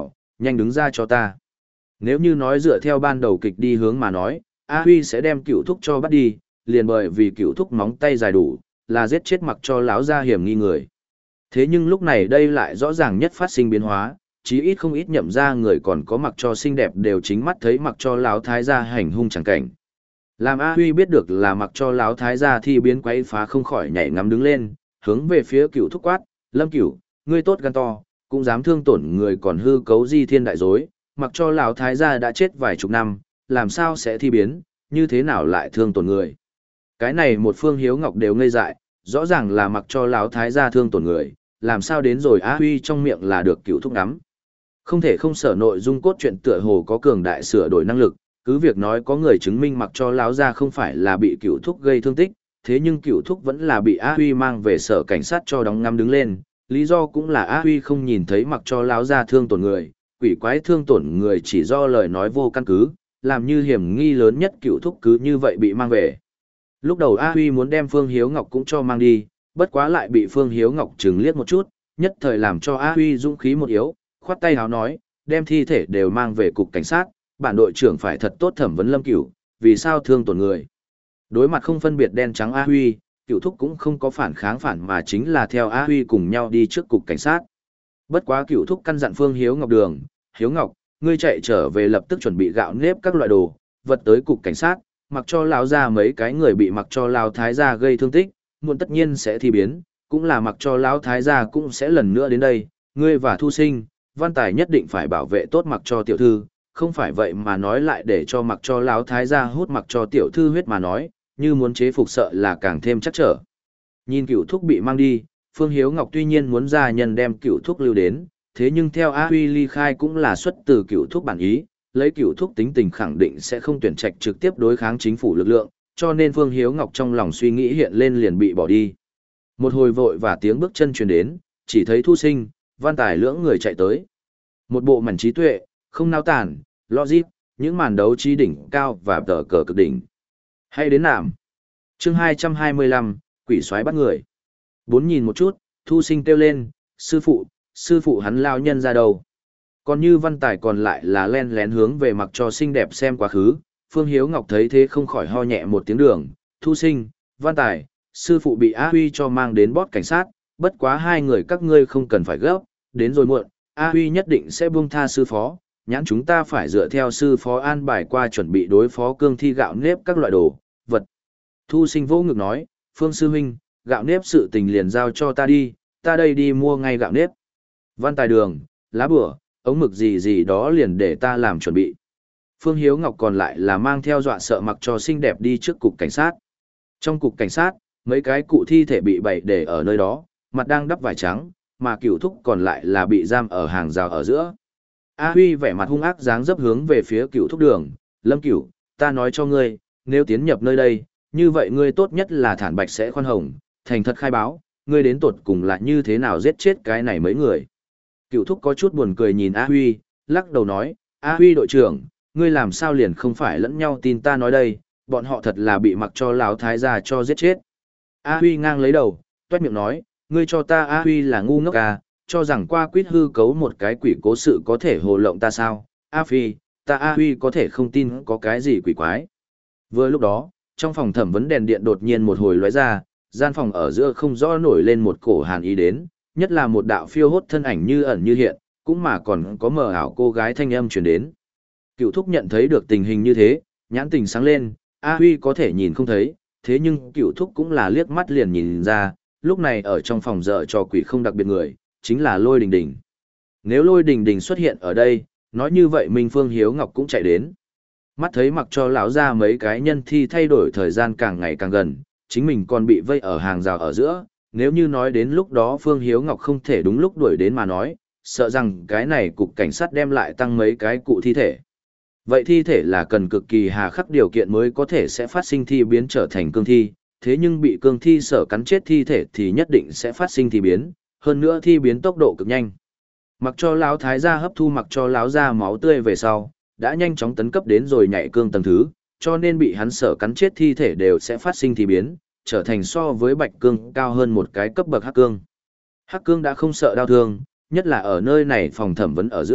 nhanh đứng ra cho ta. Nếu như nói dựa theo ban đầu kịch đi hướng mà nói, A Huy sẽ đem cựu thúc cho bắt đi, liền bởi vì cựu thúc móng tay dài đủ, là giết chết mặc cho lão gia hiểm nghi người. Thế nhưng lúc này đây lại rõ ràng nhất phát sinh biến hóa, chí ít không ít nhậm ra người còn có mặc cho xinh đẹp đều chính mắt thấy mặc cho lão thái gia hành hung chẳng cảnh. Làm A Huy biết được là mặc cho lão thái gia thì biến quấy phá không khỏi nhảy ngắm đứng lên, hướng về phía cựu thúc quát, Lâm Cửu, ngươi tốt gan to, cũng dám thương tổn người còn hư cấu di thiên đại dối, mặc cho lão thái gia đã chết vài chục năm, làm sao sẽ thi biến, như thế nào lại thương tổn người. Cái này một phương hiếu ngọc đều ngây dại, rõ ràng là mặc cho lão thái gia thương tổn người, làm sao đến rồi A Huy trong miệng là được cựu thúc ngắm. Không thể không sở nội dung cốt truyện tựa hồ có cường đại sửa đổi năng lực, cứ việc nói có người chứng minh mặc cho lão gia không phải là bị cựu thúc gây thương tích, thế nhưng cựu thúc vẫn là bị A Huy mang về sở cảnh sát cho đóng ngắm đứng lên, lý do cũng là A Huy không nhìn thấy mặc cho lão gia thương tổn người, quỷ quái thương tổn người chỉ do lời nói vô căn cứ, làm như hiểm nghi lớn nhất cựu thúc cứ như vậy bị mang về. Lúc đầu A Huy muốn đem Phương Hiếu Ngọc cũng cho mang đi, bất quá lại bị Phương Hiếu Ngọc trừng liếc một chút, nhất thời làm cho A Huy dũng khí một yếu, khoát tay háo nói, đem thi thể đều mang về cục cảnh sát, bản đội trưởng phải thật tốt thẩm vấn Lâm Cửu, vì sao thương tổn người. Đối mặt không phân biệt đen trắng A Huy, cựu thúc cũng không có phản kháng phản mà chính là theo A Huy cùng nhau đi trước cục cảnh sát. Bất quá cựu thúc căn dặn Phương Hiếu Ngọc đường, Hiếu Ngọc, ngươi chạy trở về lập tức chuẩn bị gạo nếp các loại đồ, vật tới cục cảnh sát, mặc cho lão gia mấy cái người bị mặc cho lão thái gia gây thương tích, muộn tất nhiên sẽ thi biến, cũng là mặc cho lão thái gia cũng sẽ lần nữa đến đây, ngươi và Thu Sinh, Văn Tài nhất định phải bảo vệ tốt mặc cho tiểu thư, không phải vậy mà nói lại để cho mặc cho lão thái gia hút mặc cho tiểu thư huyết mà nói, như muốn chế phục sợ là càng thêm chắc trở. Nhìn cựu thúc bị mang đi, Phương Hiếu Ngọc tuy nhiên muốn gia nhân đem cựu thúc lưu đến, thế nhưng theo A Huy ly khai cũng là xuất từ cựu thúc bản ý, lấy cựu thúc tính tình khẳng định sẽ không tuyển trạch trực tiếp đối kháng chính phủ lực lượng, cho nên Phương Hiếu Ngọc trong lòng suy nghĩ hiện lên liền bị bỏ đi. Một hồi vội và tiếng bước chân truyền đến, chỉ thấy Thu Sinh, Văn Tài lưỡng người chạy tới. Một bộ mảnh trí tuệ, không nao tản, logic, những màn đấu trí đỉnh cao và tờ cờ cực đỉnh. Hay đến nạm. Chương hai trăm hai mươi lăm, quỷ soái bắt người. Bốn nhìn một chút, Thu Sinh kêu lên, sư phụ, sư phụ hắn lao nhân ra đâu. Còn như Văn Tài còn lại là len lén hướng về mặc cho xinh đẹp xem quá khứ, Phương Hiếu Ngọc thấy thế không khỏi ho nhẹ một tiếng đường, Thu Sinh, Văn Tài, sư phụ bị A Huy cho mang đến bót cảnh sát, bất quá hai người các ngươi không cần phải gấp, đến rồi muộn, A Huy nhất định sẽ buông tha sư phó, nhãn chúng ta phải dựa theo sư phó an bài qua chuẩn bị đối phó cương thi gạo nếp các loại đồ, vật. Thu Sinh vô ngực nói, Phương sư huynh, gạo nếp sự tình liền giao cho ta đi, ta đây đi mua ngay gạo nếp. Văn Tài đường, lá bửa, ống mực gì gì đó liền để ta làm chuẩn bị. Phương Hiếu Ngọc còn lại là mang theo dọa sợ mặc cho xinh đẹp đi trước cục cảnh sát. Trong cục cảnh sát, mấy cái cụ thi thể bị bày để ở nơi đó, mặt đang đắp vải trắng, mà cửu thúc còn lại là bị giam ở hàng rào ở giữa. A Huy vẻ mặt hung ác dáng dấp hướng về phía cửu thúc đường, Lâm Cửu, ta nói cho ngươi, nếu tiến nhập nơi đây, như vậy ngươi tốt nhất là thản bạch sẽ khoan hồng, thành thật khai báo, ngươi đến tột cùng là như thế nào giết chết cái này mấy người. Cựu thúc có chút buồn cười nhìn A Huy, lắc đầu nói, A Huy đội trưởng, ngươi làm sao liền không phải lẫn nhau tin ta nói đây, bọn họ thật là bị mặc cho lão thái gia cho giết chết. A Huy ngang lấy đầu, toét miệng nói, ngươi cho ta A Huy là ngu ngốc à, cho rằng qua quýt hư cấu một cái quỷ cố sự có thể hồ lộng ta sao, A Phi, ta A Huy có thể không tin có cái gì quỷ quái. Vừa lúc đó, trong phòng thẩm vấn đèn điện đột nhiên một hồi lóe ra, gian phòng ở giữa không rõ nổi lên một cổ hàn ý đến, nhất là một đạo phiêu hốt thân ảnh như ẩn như hiện, cũng mà còn có mờ ảo cô gái thanh âm truyền đến. Cựu thúc nhận thấy được tình hình như thế, nhãn tình sáng lên, A Huy có thể nhìn không thấy, thế nhưng cựu thúc cũng là liếc mắt liền nhìn ra, lúc này ở trong phòng dở trò quỷ không đặc biệt người, chính là Lôi Đình Đình. Nếu Lôi Đình Đình xuất hiện ở đây, nói như vậy Minh Phương Hiếu Ngọc cũng chạy đến. Mắt thấy mặc cho lão ra mấy cái nhân thi thay đổi thời gian càng ngày càng gần, chính mình còn bị vây ở hàng rào ở giữa, nếu như nói đến lúc đó Phương Hiếu Ngọc không thể đúng lúc đuổi đến mà nói, sợ rằng cái này cục cảnh sát đem lại tăng mấy cái cụ thi thể. Vậy thi thể là cần cực kỳ hà khắc điều kiện mới có thể sẽ phát sinh thi biến trở thành cương thi, thế nhưng bị cương thi sở cắn chết thi thể thì nhất định sẽ phát sinh thi biến, hơn nữa thi biến tốc độ cực nhanh. Mặc cho lão thái gia hấp thu mặc cho lão ra máu tươi về sau, đã nhanh chóng tấn cấp đến rồi nhảy cương tầng thứ, cho nên bị hắn sở cắn chết thi thể đều sẽ phát sinh thi biến, trở thành so với bạch cương cao hơn một cái cấp bậc hắc cương. Hắc cương đã không sợ đau thương, nhất là ở nơi này phòng thẩm vấn ở giữa,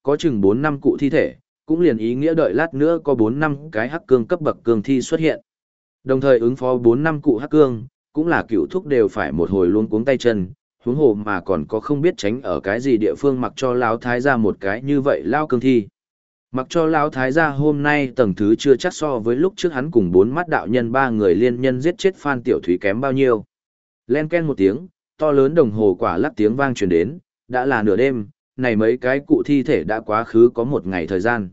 có chừng bốn năm cụ thi thể, cũng liền ý nghĩa đợi lát nữa có bốn năm cái hắc cương cấp bậc cương thi xuất hiện. Đồng thời ứng phó bốn năm cụ hắc cương, cũng là cựu thúc đều phải một hồi luống cuống tay chân, huống hồ mà còn có không biết tránh ở cái gì địa phương mặc cho lão thái gia một cái như vậy lao cương thi. Mặc cho lão thái gia hôm nay tầng thứ chưa chắc so với lúc trước hắn cùng bốn mắt đạo nhân ba người liên nhân giết chết Phan Tiểu Thúy kém bao nhiêu. Len ken một tiếng, to lớn đồng hồ quả lắc tiếng vang truyền đến, đã là nửa đêm, này mấy cái cụ thi thể đã quá khứ có một ngày thời gian.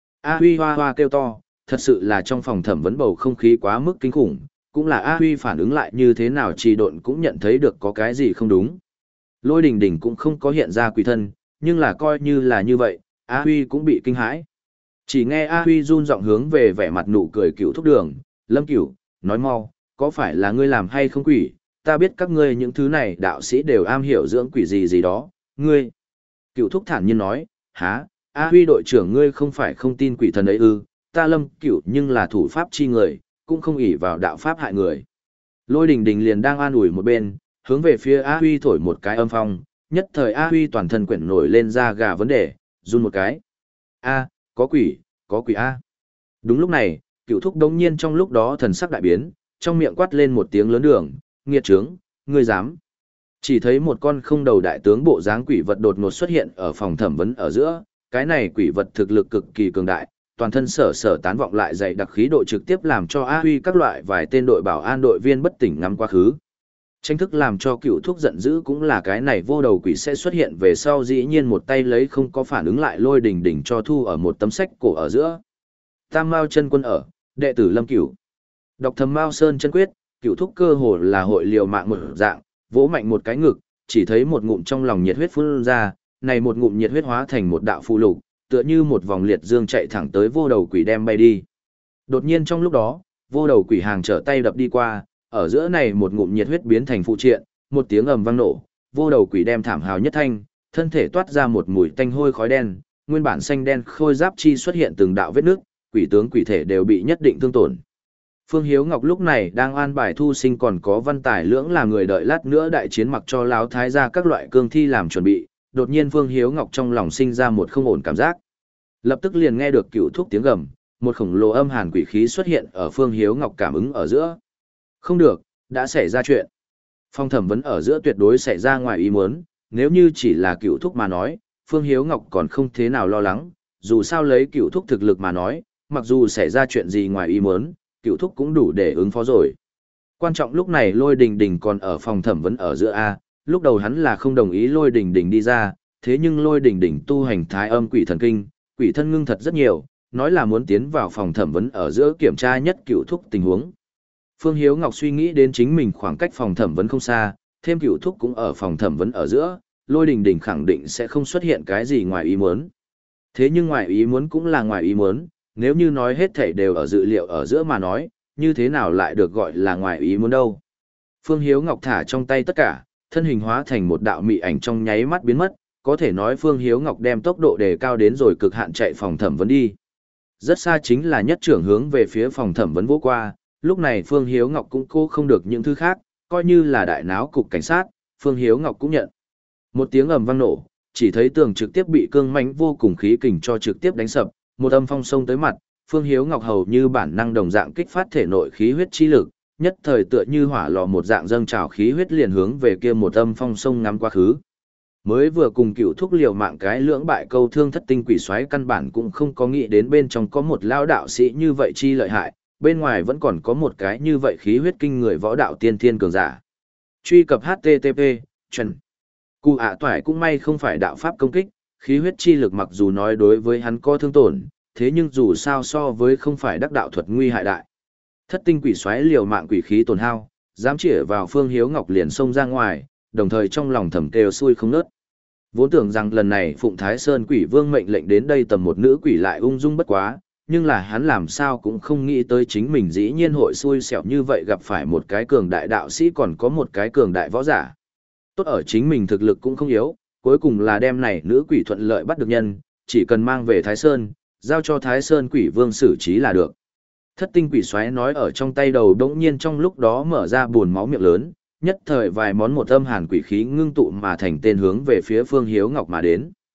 A Huy hoa hoa kêu to, thật sự là trong phòng thẩm vấn bầu không khí quá mức kinh khủng, cũng là A Huy phản ứng lại như thế nào trì độn cũng nhận thấy được có cái gì không đúng. Lôi đình đình cũng không có hiện ra quỷ thân, nhưng là coi như là như vậy, A Huy cũng bị kinh hãi. Chỉ nghe A Huy run giọng hướng về vẻ mặt nụ cười cựu thúc đường, Lâm Cửu, nói mau, có phải là ngươi làm hay không quỷ, ta biết các ngươi những thứ này đạo sĩ đều am hiểu dưỡng quỷ gì gì đó, ngươi. Cựu thúc thản nhiên nói, há, A Huy đội trưởng ngươi không phải không tin quỷ thần ấy ư, ta Lâm Cửu nhưng là thủ pháp chi người, cũng không ỷ vào đạo pháp hại người. Lôi đình đình liền đang an ủi một bên, hướng về phía A Huy thổi một cái âm phong, nhất thời A Huy toàn thân quyển nổi lên ra gà vấn đề, run một cái. A, có quỷ, có quỷ A. Đúng lúc này, cựu thúc đống nhiên trong lúc đó thần sắc đại biến, trong miệng quát lên một tiếng lớn đường, nghiệt trướng, ngươi dám. Chỉ thấy một con không đầu đại tướng bộ dáng quỷ vật đột ngột xuất hiện ở phòng thẩm vấn ở giữa, cái này quỷ vật thực lực cực kỳ cường đại, toàn thân sở sở tán vọng lại dày đặc khí độ trực tiếp làm cho A Huy các loại vài tên đội bảo an đội viên bất tỉnh ngắm quá khứ. Tranh thức làm cho cựu thúc giận dữ cũng là cái này vô đầu quỷ sẽ xuất hiện về sau dĩ nhiên một tay lấy không có phản ứng lại lôi đỉnh đỉnh cho thu ở một tấm sách cổ ở giữa. Tam Mao chân quân ở, đệ tử Lâm Cửu. Đọc thầm Mao Sơn chân quyết, cựu thúc cơ hồ là hội liều mạng một dạng, vỗ mạnh một cái ngực, chỉ thấy một ngụm trong lòng nhiệt huyết phun ra, này một ngụm nhiệt huyết hóa thành một đạo phù lục, tựa như một vòng liệt dương chạy thẳng tới vô đầu quỷ đem bay đi. Đột nhiên trong lúc đó, vô đầu quỷ hàng trở tay đập đi qua, ở giữa này một ngụm nhiệt huyết biến thành phụ triện, một tiếng ầm vang nổ, vô đầu quỷ đem thảm hào nhất thanh, thân thể toát ra một mùi tanh hôi khói đen, nguyên bản xanh đen khôi giáp chi xuất hiện từng đạo vết nước, quỷ tướng quỷ thể đều bị nhất định thương tổn. Phương Hiếu Ngọc lúc này đang an bài thu sinh còn có văn tài lưỡng là người đợi lát nữa đại chiến mặc cho láo thái ra các loại cương thi làm chuẩn bị, đột nhiên Phương Hiếu Ngọc trong lòng sinh ra một không ổn cảm giác. Lập tức liền nghe được cựu thúc tiếng gầm, một khổng lồ âm hàn quỷ khí xuất hiện ở Phương Hiếu Ngọc cảm ứng ở giữa. Không được, đã xảy ra chuyện. Phong thẩm vấn ở giữa tuyệt đối xảy ra ngoài ý muốn, nếu như chỉ là cựu thúc mà nói, Phương Hiếu Ngọc còn không thế nào lo lắng, dù sao lấy cựu thúc thực lực mà nói, mặc dù xảy ra chuyện gì ngoài ý muốn, cựu thúc cũng đủ để ứng phó rồi. Quan trọng lúc này Lôi Đình Đình còn ở phòng thẩm vấn ở giữa A, lúc đầu hắn là không đồng ý Lôi Đình Đình đi ra, thế nhưng Lôi Đình Đình tu hành thái âm quỷ thần kinh, quỷ thân ngưng thật rất nhiều, nói là muốn tiến vào phòng thẩm vấn ở giữa kiểm tra nhất cựu thúc tình huống. Phương Hiếu Ngọc suy nghĩ đến chính mình khoảng cách phòng thẩm vấn không xa, thêm cựu thúc cũng ở phòng thẩm vấn ở giữa, Lôi Đình Đình khẳng định sẽ không xuất hiện cái gì ngoài ý muốn. Thế nhưng ngoài ý muốn cũng là ngoài ý muốn, nếu như nói hết thảy đều ở dự liệu ở giữa mà nói, như thế nào lại được gọi là ngoài ý muốn đâu. Phương Hiếu Ngọc thả trong tay tất cả, thân hình hóa thành một đạo mị ảnh trong nháy mắt biến mất, có thể nói Phương Hiếu Ngọc đem tốc độ đề cao đến rồi cực hạn chạy phòng thẩm vấn đi. Rất xa chính là nhất trưởng hướng về phía phòng thẩm vấn vô qua, lúc này Phương Hiếu Ngọc cũng cố không được những thứ khác, coi như là đại náo cục cảnh sát, Phương Hiếu Ngọc cũng nhận. Một tiếng ầm vang nổ, chỉ thấy tường trực tiếp bị cương mãnh vô cùng khí kình cho trực tiếp đánh sập, một âm phong sông tới mặt, Phương Hiếu Ngọc hầu như bản năng đồng dạng kích phát thể nội khí huyết chi lực, nhất thời tựa như hỏa lò một dạng dâng trào khí huyết liền hướng về kia một âm phong sông ngắm quá khứ. Mới vừa cùng cựu thúc liều mạng cái lưỡng bại câu thương thất tinh quỷ xoáy căn bản cũng không có nghĩ đến bên trong có một lao đạo sĩ như vậy chi lợi hại, bên ngoài vẫn còn có một cái như vậy khí huyết kinh người võ đạo tiên thiên cường giả. Truy cập H T T P, chuẩn. Cụ ạ toại cũng may không phải đạo pháp công kích, khí huyết chi lực mặc dù nói đối với hắn có thương tổn, thế nhưng dù sao so với không phải đắc đạo thuật nguy hại đại. Thất tinh quỷ xoáy liều mạng quỷ khí tổn hao, dám chĩa vào Phương Hiếu Ngọc liền xông ra ngoài, đồng thời trong lòng thầm kêu xui không nớt. Vốn tưởng rằng lần này Phụng Thái Sơn Quỷ Vương mệnh lệnh đến đây tầm một nữ quỷ lại ung dung bất quá, nhưng là hắn làm sao cũng không nghĩ tới chính mình dĩ nhiên hội xui xẻo như vậy gặp phải một cái cường đại đạo sĩ còn có một cái cường đại võ giả. Tốt ở chính mình thực lực cũng không yếu, cuối cùng là đem này nữ quỷ thuận lợi bắt được nhân, chỉ cần mang về Thái Sơn, giao cho Thái Sơn Quỷ Vương xử trí là được. Thất tinh quỷ xoáy nói ở trong tay đầu đống nhiên trong lúc đó mở ra buồn máu miệng lớn, nhất thời vài món một âm hàn quỷ khí ngưng tụ mà thành tên hướng về phía Phương Hiếu Ngọc mà đến.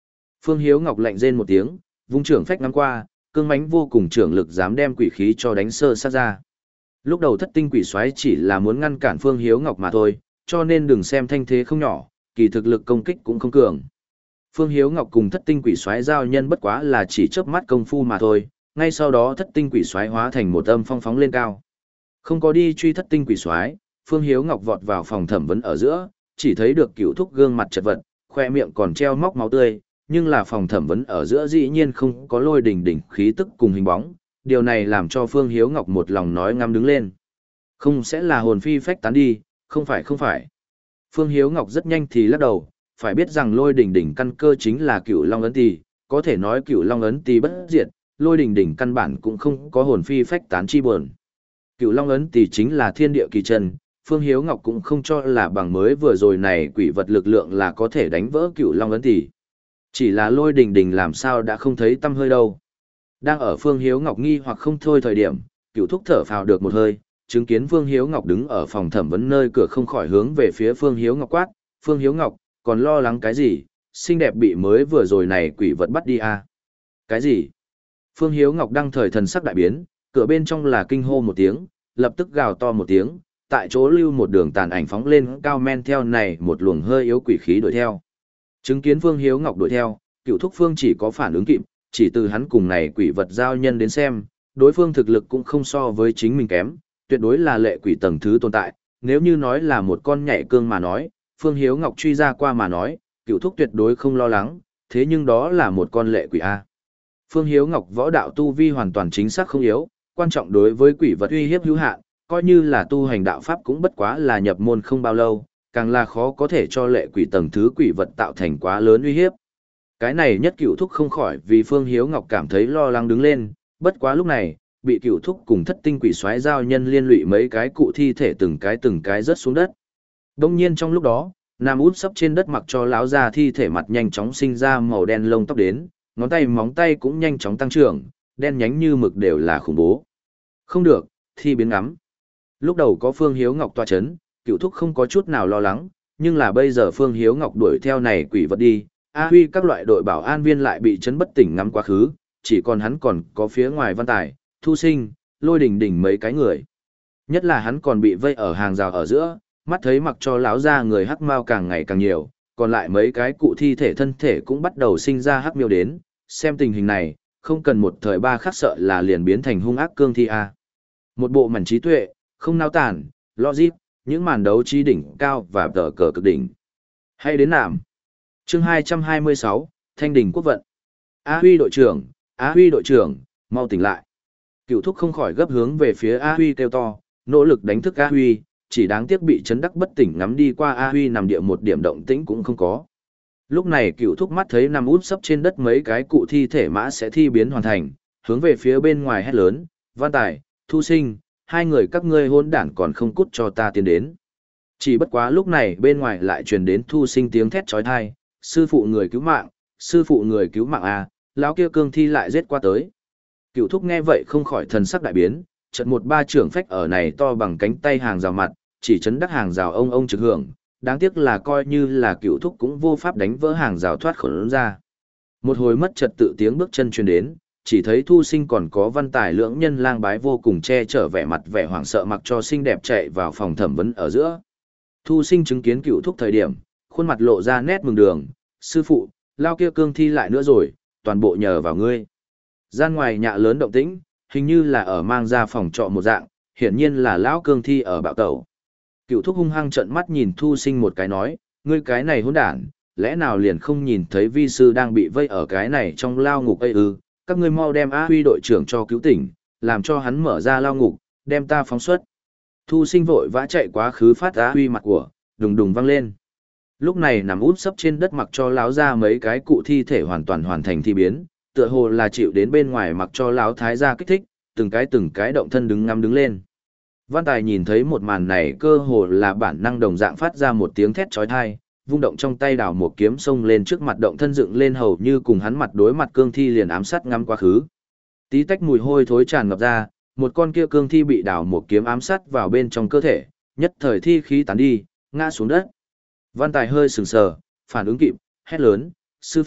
Phương Hiếu Ngọc lạnh rên một tiếng, vung trưởng phách ngắm qua, cương mãnh vô cùng trưởng lực dám đem quỷ khí cho đánh sơ sát ra. Lúc đầu thất tinh quỷ xoáy chỉ là muốn ngăn cản Phương Hiếu Ngọc mà thôi, cho nên đừng xem thanh thế không nhỏ, kỳ thực lực công kích cũng không cường. Phương Hiếu Ngọc cùng thất tinh quỷ xoáy giao nhân bất quá là chỉ chớp mắt công phu mà thôi, ngay sau đó thất tinh quỷ xoáy hóa thành một âm phong phóng lên cao. Không có đi truy thất tinh quỷ xoáy, Phương Hiếu Ngọc vọt vào phòng thẩm vấn ở giữa, chỉ thấy được Cửu Thúc gương mặt chật vật, khoe miệng còn treo móc máu tươi, nhưng là phòng thẩm vấn ở giữa dĩ nhiên không có lôi đỉnh đỉnh khí tức cùng hình bóng, điều này làm cho Phương Hiếu Ngọc một lòng nói ngăm đứng lên. Không sẽ là hồn phi phách tán đi, không phải không phải. Phương Hiếu Ngọc rất nhanh thì lắc đầu, phải biết rằng lôi đỉnh đỉnh căn cơ chính là Cửu Long ấn tỳ, có thể nói Cửu Long ấn tỳ bất diệt, lôi đỉnh đỉnh căn bản cũng không có hồn phi phách tán chi buồn. Cửu Long ấn tỳ chính là thiên địa kỳ chân, Phương Hiếu Ngọc cũng không cho là bằng mới vừa rồi này quỷ vật lực lượng là có thể đánh vỡ Cửu Long ấn tỳ. Chỉ là lôi đình đình làm sao đã không thấy tâm hơi đâu. Đang ở Phương Hiếu Ngọc nghi hoặc không thôi thời điểm, Cửu Thúc thở phào được một hơi, chứng kiến Phương Hiếu Ngọc đứng ở phòng thẩm vấn nơi cửa không khỏi hướng về phía Phương Hiếu Ngọc quát, Phương Hiếu Ngọc, còn lo lắng cái gì, xinh đẹp bị mới vừa rồi này quỷ vật bắt đi à? Cái gì? Phương Hiếu Ngọc đang thời thần sắc đại biến, cửa bên trong là kinh hô một tiếng, lập tức gào to một tiếng, tại chỗ lưu một đường tàn ảnh phóng lên cao men theo này một luồng hơi yếu quỷ khí đuổi theo. Chứng kiến Phương Hiếu Ngọc đuổi theo, Cửu Thúc Phương chỉ có phản ứng kịp, chỉ từ hắn cùng này quỷ vật giao nhân đến xem, đối phương thực lực cũng không so với chính mình kém, tuyệt đối là lệ quỷ tầng thứ tồn tại, nếu như nói là một con nhảy cương mà nói, Phương Hiếu Ngọc truy ra qua mà nói, Cửu Thúc tuyệt đối không lo lắng, thế nhưng đó là một con lệ quỷ A. Phương Hiếu Ngọc võ đạo tu vi hoàn toàn chính xác không yếu, quan trọng đối với quỷ vật uy hiếp hữu hạn, coi như là tu hành đạo pháp cũng bất quá là nhập môn không bao lâu, càng là khó có thể cho lệ quỷ tầng thứ quỷ vật tạo thành quá lớn uy hiếp. Cái này nhất Cửu Thúc không khỏi vì Phương Hiếu Ngọc cảm thấy lo lắng đứng lên, bất quá lúc này, bị Cửu Thúc cùng thất tinh quỷ xoáy giao nhân liên lụy mấy cái cụ thi thể từng cái từng cái rớt xuống đất. Đông nhiên trong lúc đó, Nam út sấp trên đất mặc cho láo ra thi thể mặt nhanh chóng sinh ra màu đen lông tóc đến, ngón tay móng tay cũng nhanh chóng tăng trưởng, đen nhánh như mực đều là khủng bố. Không được, thi biến ngắm. Lúc đầu có Phương Hiếu Ngọc tọa chấn, Cửu Thúc không có chút nào lo lắng, nhưng là bây giờ Phương Hiếu Ngọc đuổi theo này quỷ vật đi, A Huy các loại đội bảo an viên lại bị chấn bất tỉnh ngắm quá khứ, chỉ còn hắn còn có phía ngoài Văn Tài, Thu Sinh, Lôi Đình Đình mấy cái người. Nhất là hắn còn bị vây ở hàng rào ở giữa, mắt thấy mặc cho lão ra người hắc mao càng ngày càng nhiều, còn lại mấy cái cụ thi thể thân thể cũng bắt đầu sinh ra hắc miêu đến, xem tình hình này, không cần một thời ba khắc sợ là liền biến thành hung ác cương thi a. Một bộ mảnh trí tuệ, không nao tản, logic, những màn đấu trí đỉnh cao và tờ cờ cực đỉnh. Hay đến nạm. Chương hai trăm hai mươi sáu, Thanh Đình Quốc vận. A Huy đội trưởng, A Huy đội trưởng, mau tỉnh lại. Cửu Thúc không khỏi gấp hướng về phía A Huy kêu to, nỗ lực đánh thức A Huy, chỉ đáng tiếc bị chấn đắc bất tỉnh ngắm đi qua A Huy nằm địa một điểm động tĩnh cũng không có. Lúc này Cửu Thúc mắt thấy nằm út sấp trên đất mấy cái cụ thi thể mã sẽ thi biến hoàn thành, hướng về phía bên ngoài hét lớn, Văn Tài, Thu Sinh, hai người các ngươi hôn đản còn không cút cho ta tiến đến. Chỉ bất quá lúc này bên ngoài lại truyền đến Thu Sinh tiếng thét chói tai, sư phụ người cứu mạng, sư phụ người cứu mạng à, lão kia cương thi lại giết qua tới. Cửu Thúc nghe vậy không khỏi thần sắc đại biến, chợt một ba trưởng phách ở này to bằng cánh tay hàng rào mặt, chỉ chấn đắc hàng rào ông ông trực hưởng, đáng tiếc là coi như là Cửu Thúc cũng vô pháp đánh vỡ hàng rào thoát khổn ra. Một hồi mất trật tự tiếng bước chân truyền đến, chỉ thấy Thu Sinh còn có Văn Tài lưỡng nhân lang bái vô cùng che chở vẻ mặt vẻ hoảng sợ mặc cho xinh đẹp chạy vào phòng thẩm vấn ở giữa. Thu Sinh chứng kiến Cửu Thúc thời điểm, khuôn mặt lộ ra nét mừng đường, sư phụ, lao kia cương thi lại nữa rồi, toàn bộ nhờ vào ngươi. Gian ngoài nhạ lớn động tĩnh, hình như là ở mang ra phòng trọ một dạng, hiển nhiên là lão cương thi ở bạo tẩu. Cửu Thúc hung hăng trợn mắt nhìn Thu Sinh một cái nói, ngươi cái này hỗn đản, lẽ nào liền không nhìn thấy vi sư đang bị vây ở cái này trong lao ngục ấy ư, các ngươi mau đem A Huy đội trưởng cho cứu tỉnh, làm cho hắn mở ra lao ngục, đem ta phóng xuất. Thu Sinh vội vã chạy quá khứ phát A Huy mặt của, đùng đùng văng lên. Lúc này nằm út sấp trên đất mặc cho lão ra mấy cái cụ thi thể hoàn toàn hoàn thành thi biến, tựa hồ là chịu đến bên ngoài mặc cho lão thái gia kích thích, từng cái từng cái động thân đứng ngắm đứng lên. Văn Tài nhìn thấy một màn này cơ hồ là bản năng đồng dạng phát ra một tiếng thét chói tai, vung động trong tay đào một kiếm xông lên trước mặt động thân dựng lên hầu như cùng hắn mặt đối mặt cương thi liền ám sát ngắm quá khứ. Tí tách mùi hôi thối tràn ngập ra, một con kia cương thi bị đào một kiếm ám sát vào bên trong cơ thể, nhất thời thi khí tán đi, ngã xuống đất. Văn Tài hơi sừng sờ, phản ứng kịp, hét lớn, sư phụ,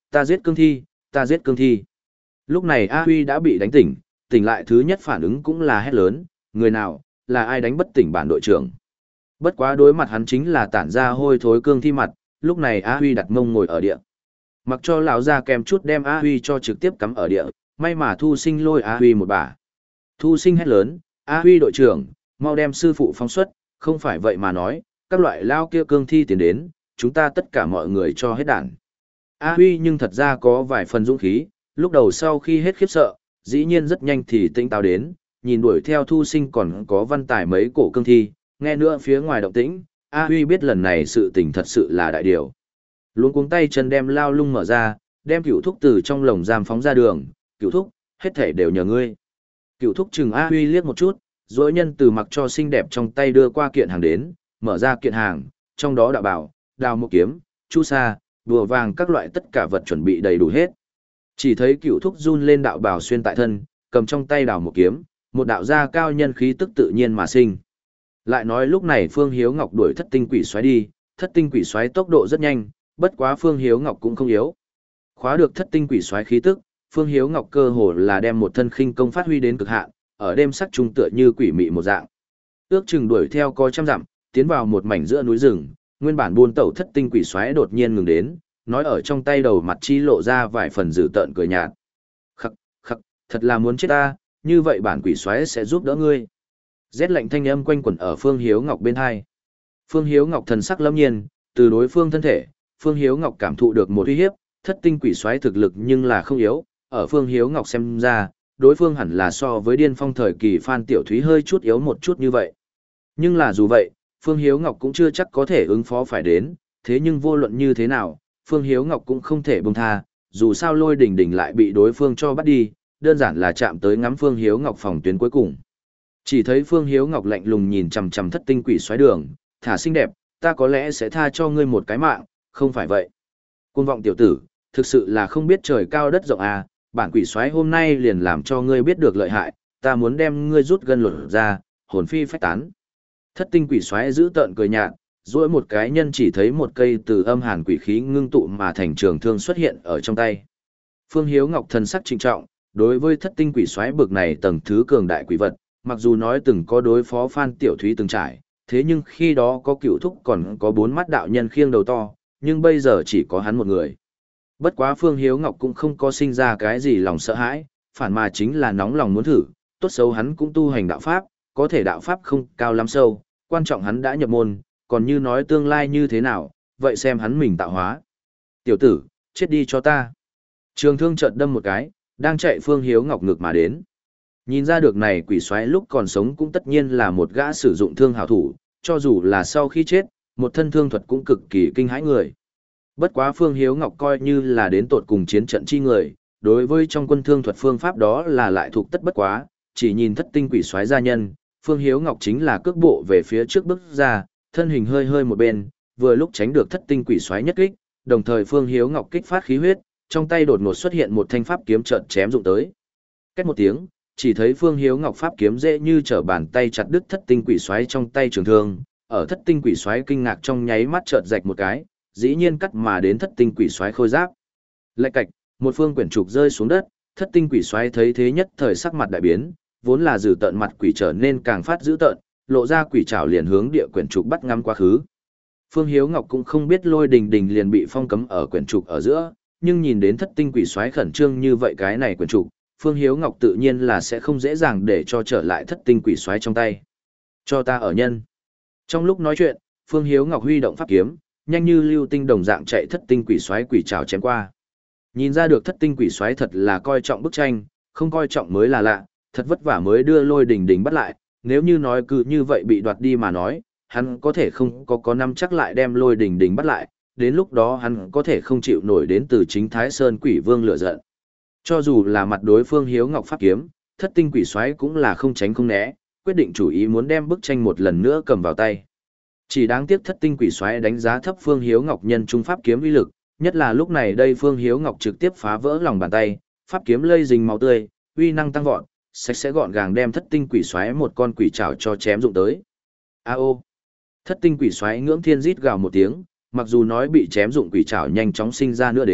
ta giết cương thi, ta giết cương thi. Lúc này A Huy đã bị đánh tỉnh, tỉnh lại thứ nhất phản ứng cũng là hét lớn, người nào, là ai đánh bất tỉnh bản đội trưởng. Bất quá đối mặt hắn chính là tản ra hôi thối cương thi mặt, lúc này A Huy đặt mông ngồi ở địa. Mặc cho lão ra kèm chút đem A Huy cho trực tiếp cắm ở địa, may mà Thu Sinh lôi A Huy một bả. Thu Sinh hét lớn, A Huy đội trưởng, mau đem sư phụ phóng xuất, không phải vậy mà nói, các loại lao kia cương thi tiến đến, chúng ta tất cả mọi người cho hết đạn. A Huy nhưng thật ra có vài phần dũng khí, lúc đầu sau khi hết khiếp sợ, dĩ nhiên rất nhanh thì tinh táo đến, nhìn đuổi theo Thu Sinh còn có văn tài mấy cổ cương thi, nghe nữa phía ngoài động tĩnh, A Huy biết lần này sự tình thật sự là đại điều. Luống cuống tay chân đem lao lung mở ra, đem cửu thúc từ trong lồng giam phóng ra đường, cửu thúc, hết thể đều nhờ ngươi. Cửu thúc chừng A Huy liếc một chút, dối nhân từ mặc cho xinh đẹp trong tay đưa qua kiện hàng đến, mở ra kiện hàng, trong đó đạo bảo, đào một kiếm, chu sa, đùa vàng các loại tất cả vật chuẩn bị đầy đủ hết. Chỉ thấy cửu thúc run lên đạo bảo xuyên tại thân, cầm trong tay đào một kiếm, một đạo gia cao nhân khí tức tự nhiên mà sinh. Lại nói lúc này Phương Hiếu Ngọc đuổi thất tinh quỷ xoáy đi, thất tinh quỷ xoáy tốc độ rất nhanh, bất quá Phương Hiếu Ngọc cũng không yếu. Khóa được thất tinh quỷ xoáy khí tức, Phương Hiếu Ngọc cơ hồ là đem một thân khinh công phát huy đến cực hạn, ở đêm sắc trung tựa như quỷ mị một dạng. Ước chừng đuổi theo có trăm dặm, tiến vào một mảnh giữa núi rừng, nguyên bản buôn tẩu thất tinh quỷ xoáy đột nhiên ngừng đến, nói ở trong tay đầu mặt chi lộ ra vài phần dữ tợn cười nhạt. Khắc, khắc, thật là muốn chết ta, như vậy bản quỷ xoáy sẽ giúp đỡ ngươi. Rét lạnh thanh âm quanh quẩn ở Phương Hiếu Ngọc bên hai. Phương Hiếu Ngọc thần sắc lâm nhiên, từ đối phương thân thể, Phương Hiếu Ngọc cảm thụ được một uy hiếp, thất tinh quỷ xoáy thực lực nhưng là không yếu, ở Phương Hiếu Ngọc xem ra, đối phương hẳn là so với điên phong thời kỳ Phan Tiểu Thúy hơi chút yếu một chút như vậy. Nhưng là dù vậy, Phương Hiếu Ngọc cũng chưa chắc có thể ứng phó phải đến, thế nhưng vô luận như thế nào, Phương Hiếu Ngọc cũng không thể buông tha, dù sao Lôi Đình Đình lại bị đối phương cho bắt đi, đơn giản là chạm tới ngắm Phương Hiếu Ngọc phòng tuyến cuối cùng. Chỉ thấy Phương Hiếu Ngọc lạnh lùng nhìn chằm chằm thất tinh quỷ xoáy đường, thả xinh đẹp, ta có lẽ sẽ tha cho ngươi một cái mạng, không phải vậy. Cuồng vọng tiểu tử, thực sự là không biết trời cao đất rộng à, bản quỷ xoáy hôm nay liền làm cho ngươi biết được lợi hại, ta muốn đem ngươi rút gân lột ra, hồn phi phách tán. Thất tinh quỷ xoáy giữ tợn cười nhạt, duỗi một cái nhân chỉ thấy một cây từ âm hàn quỷ khí ngưng tụ mà thành trường thương xuất hiện ở trong tay. Phương Hiếu Ngọc thần sắc trịnh trọng, đối với thất tinh quỷ xoáy bực này tầng thứ cường đại quỷ vật, mặc dù nói từng có đối phó Phan Tiểu Thúy từng trải, thế nhưng khi đó có cựu thúc còn có bốn mắt đạo nhân khiêng đầu to, nhưng bây giờ chỉ có hắn một người. Bất quá Phương Hiếu Ngọc cũng không có sinh ra cái gì lòng sợ hãi, phản mà chính là nóng lòng muốn thử, tốt xấu hắn cũng tu hành đạo pháp, có thể đạo pháp không cao lắm sâu, quan trọng hắn đã nhập môn, còn như nói tương lai như thế nào, vậy xem hắn mình tạo hóa. Tiểu tử, chết đi cho ta. Trường thương chợt đâm một cái, đang chạy Phương Hiếu Ngọc ngược mà đến. Nhìn ra được này quỷ xoáy lúc còn sống cũng tất nhiên là một gã sử dụng thương hảo thủ, cho dù là sau khi chết, một thân thương thuật cũng cực kỳ kinh hãi người. Bất quá Phương Hiếu Ngọc coi như là đến tột cùng chiến trận chi người, đối với trong quân thương thuật phương pháp đó là lại thuộc tất bất quá, chỉ nhìn thất tinh quỷ xoáy gia nhân, Phương Hiếu Ngọc chính là cước bộ về phía trước bước ra, thân hình hơi hơi một bên, vừa lúc tránh được thất tinh quỷ xoáy nhất kích, đồng thời Phương Hiếu Ngọc kích phát khí huyết, trong tay đột ngột xuất hiện một thanh pháp kiếm chợt chém dụng tới. Két một tiếng, chỉ thấy Phương Hiếu Ngọc pháp kiếm dễ như trở bàn tay chặt đứt thất tinh quỷ xoáy trong tay trường thương, ở thất tinh quỷ xoáy kinh ngạc trong nháy mắt chợt rạch một cái, dĩ nhiên cắt mà đến thất tinh quỷ xoáy khôi giáp. Lạch cạch, một phương quyển trục rơi xuống đất, thất tinh quỷ xoáy thấy thế nhất thời sắc mặt đại biến, vốn là dữ tợn mặt quỷ trở nên càng phát dữ tợn, lộ ra quỷ trảo liền hướng địa quyển trục bắt ngắm quá khứ. Phương Hiếu Ngọc cũng không biết Lôi Đình Đình liền bị phong cấm ở quyển trục ở giữa, nhưng nhìn đến thất tinh quỷ xoáy khẩn trương như vậy cái này quyển trục, Phương Hiếu Ngọc tự nhiên là sẽ không dễ dàng để cho trở lại thất tinh quỷ xoáy trong tay. Cho ta ở nhân. Trong lúc nói chuyện, Phương Hiếu Ngọc huy động pháp kiếm, nhanh như lưu tinh đồng dạng chạy thất tinh quỷ xoáy quỷ trảo chém qua. Nhìn ra được thất tinh quỷ xoáy thật là coi trọng bức tranh, không coi trọng mới là lạ, thật vất vả mới đưa Lôi Đình Đình bắt lại, nếu như nói cứ như vậy bị đoạt đi mà nói, hắn có thể không có có năm chắc lại đem Lôi Đình Đình bắt lại, đến lúc đó hắn có thể không chịu nổi đến từ chính Thái Sơn Quỷ Vương lửa giận. Cho dù là mặt đối phương Hiếu Ngọc pháp kiếm, thất tinh quỷ xoáy cũng là không tránh không né, quyết định chủ ý muốn đem bức tranh một lần nữa cầm vào tay. Chỉ đáng tiếc thất tinh quỷ xoáy đánh giá thấp Phương Hiếu Ngọc nhân trung pháp kiếm uy lực, nhất là lúc này đây Phương Hiếu Ngọc trực tiếp phá vỡ lòng bàn tay, pháp kiếm lây dính máu tươi, uy năng tăng vọt, sạch sẽ gọn gàng đem thất tinh quỷ xoáy một con quỷ trảo cho chém dụng tới. A ô. Thất tinh quỷ xoáy ngưỡng thiên rít gào một tiếng, mặc dù nói bị chém dụng quỷ trảo nhanh chóng sinh ra nữa đến,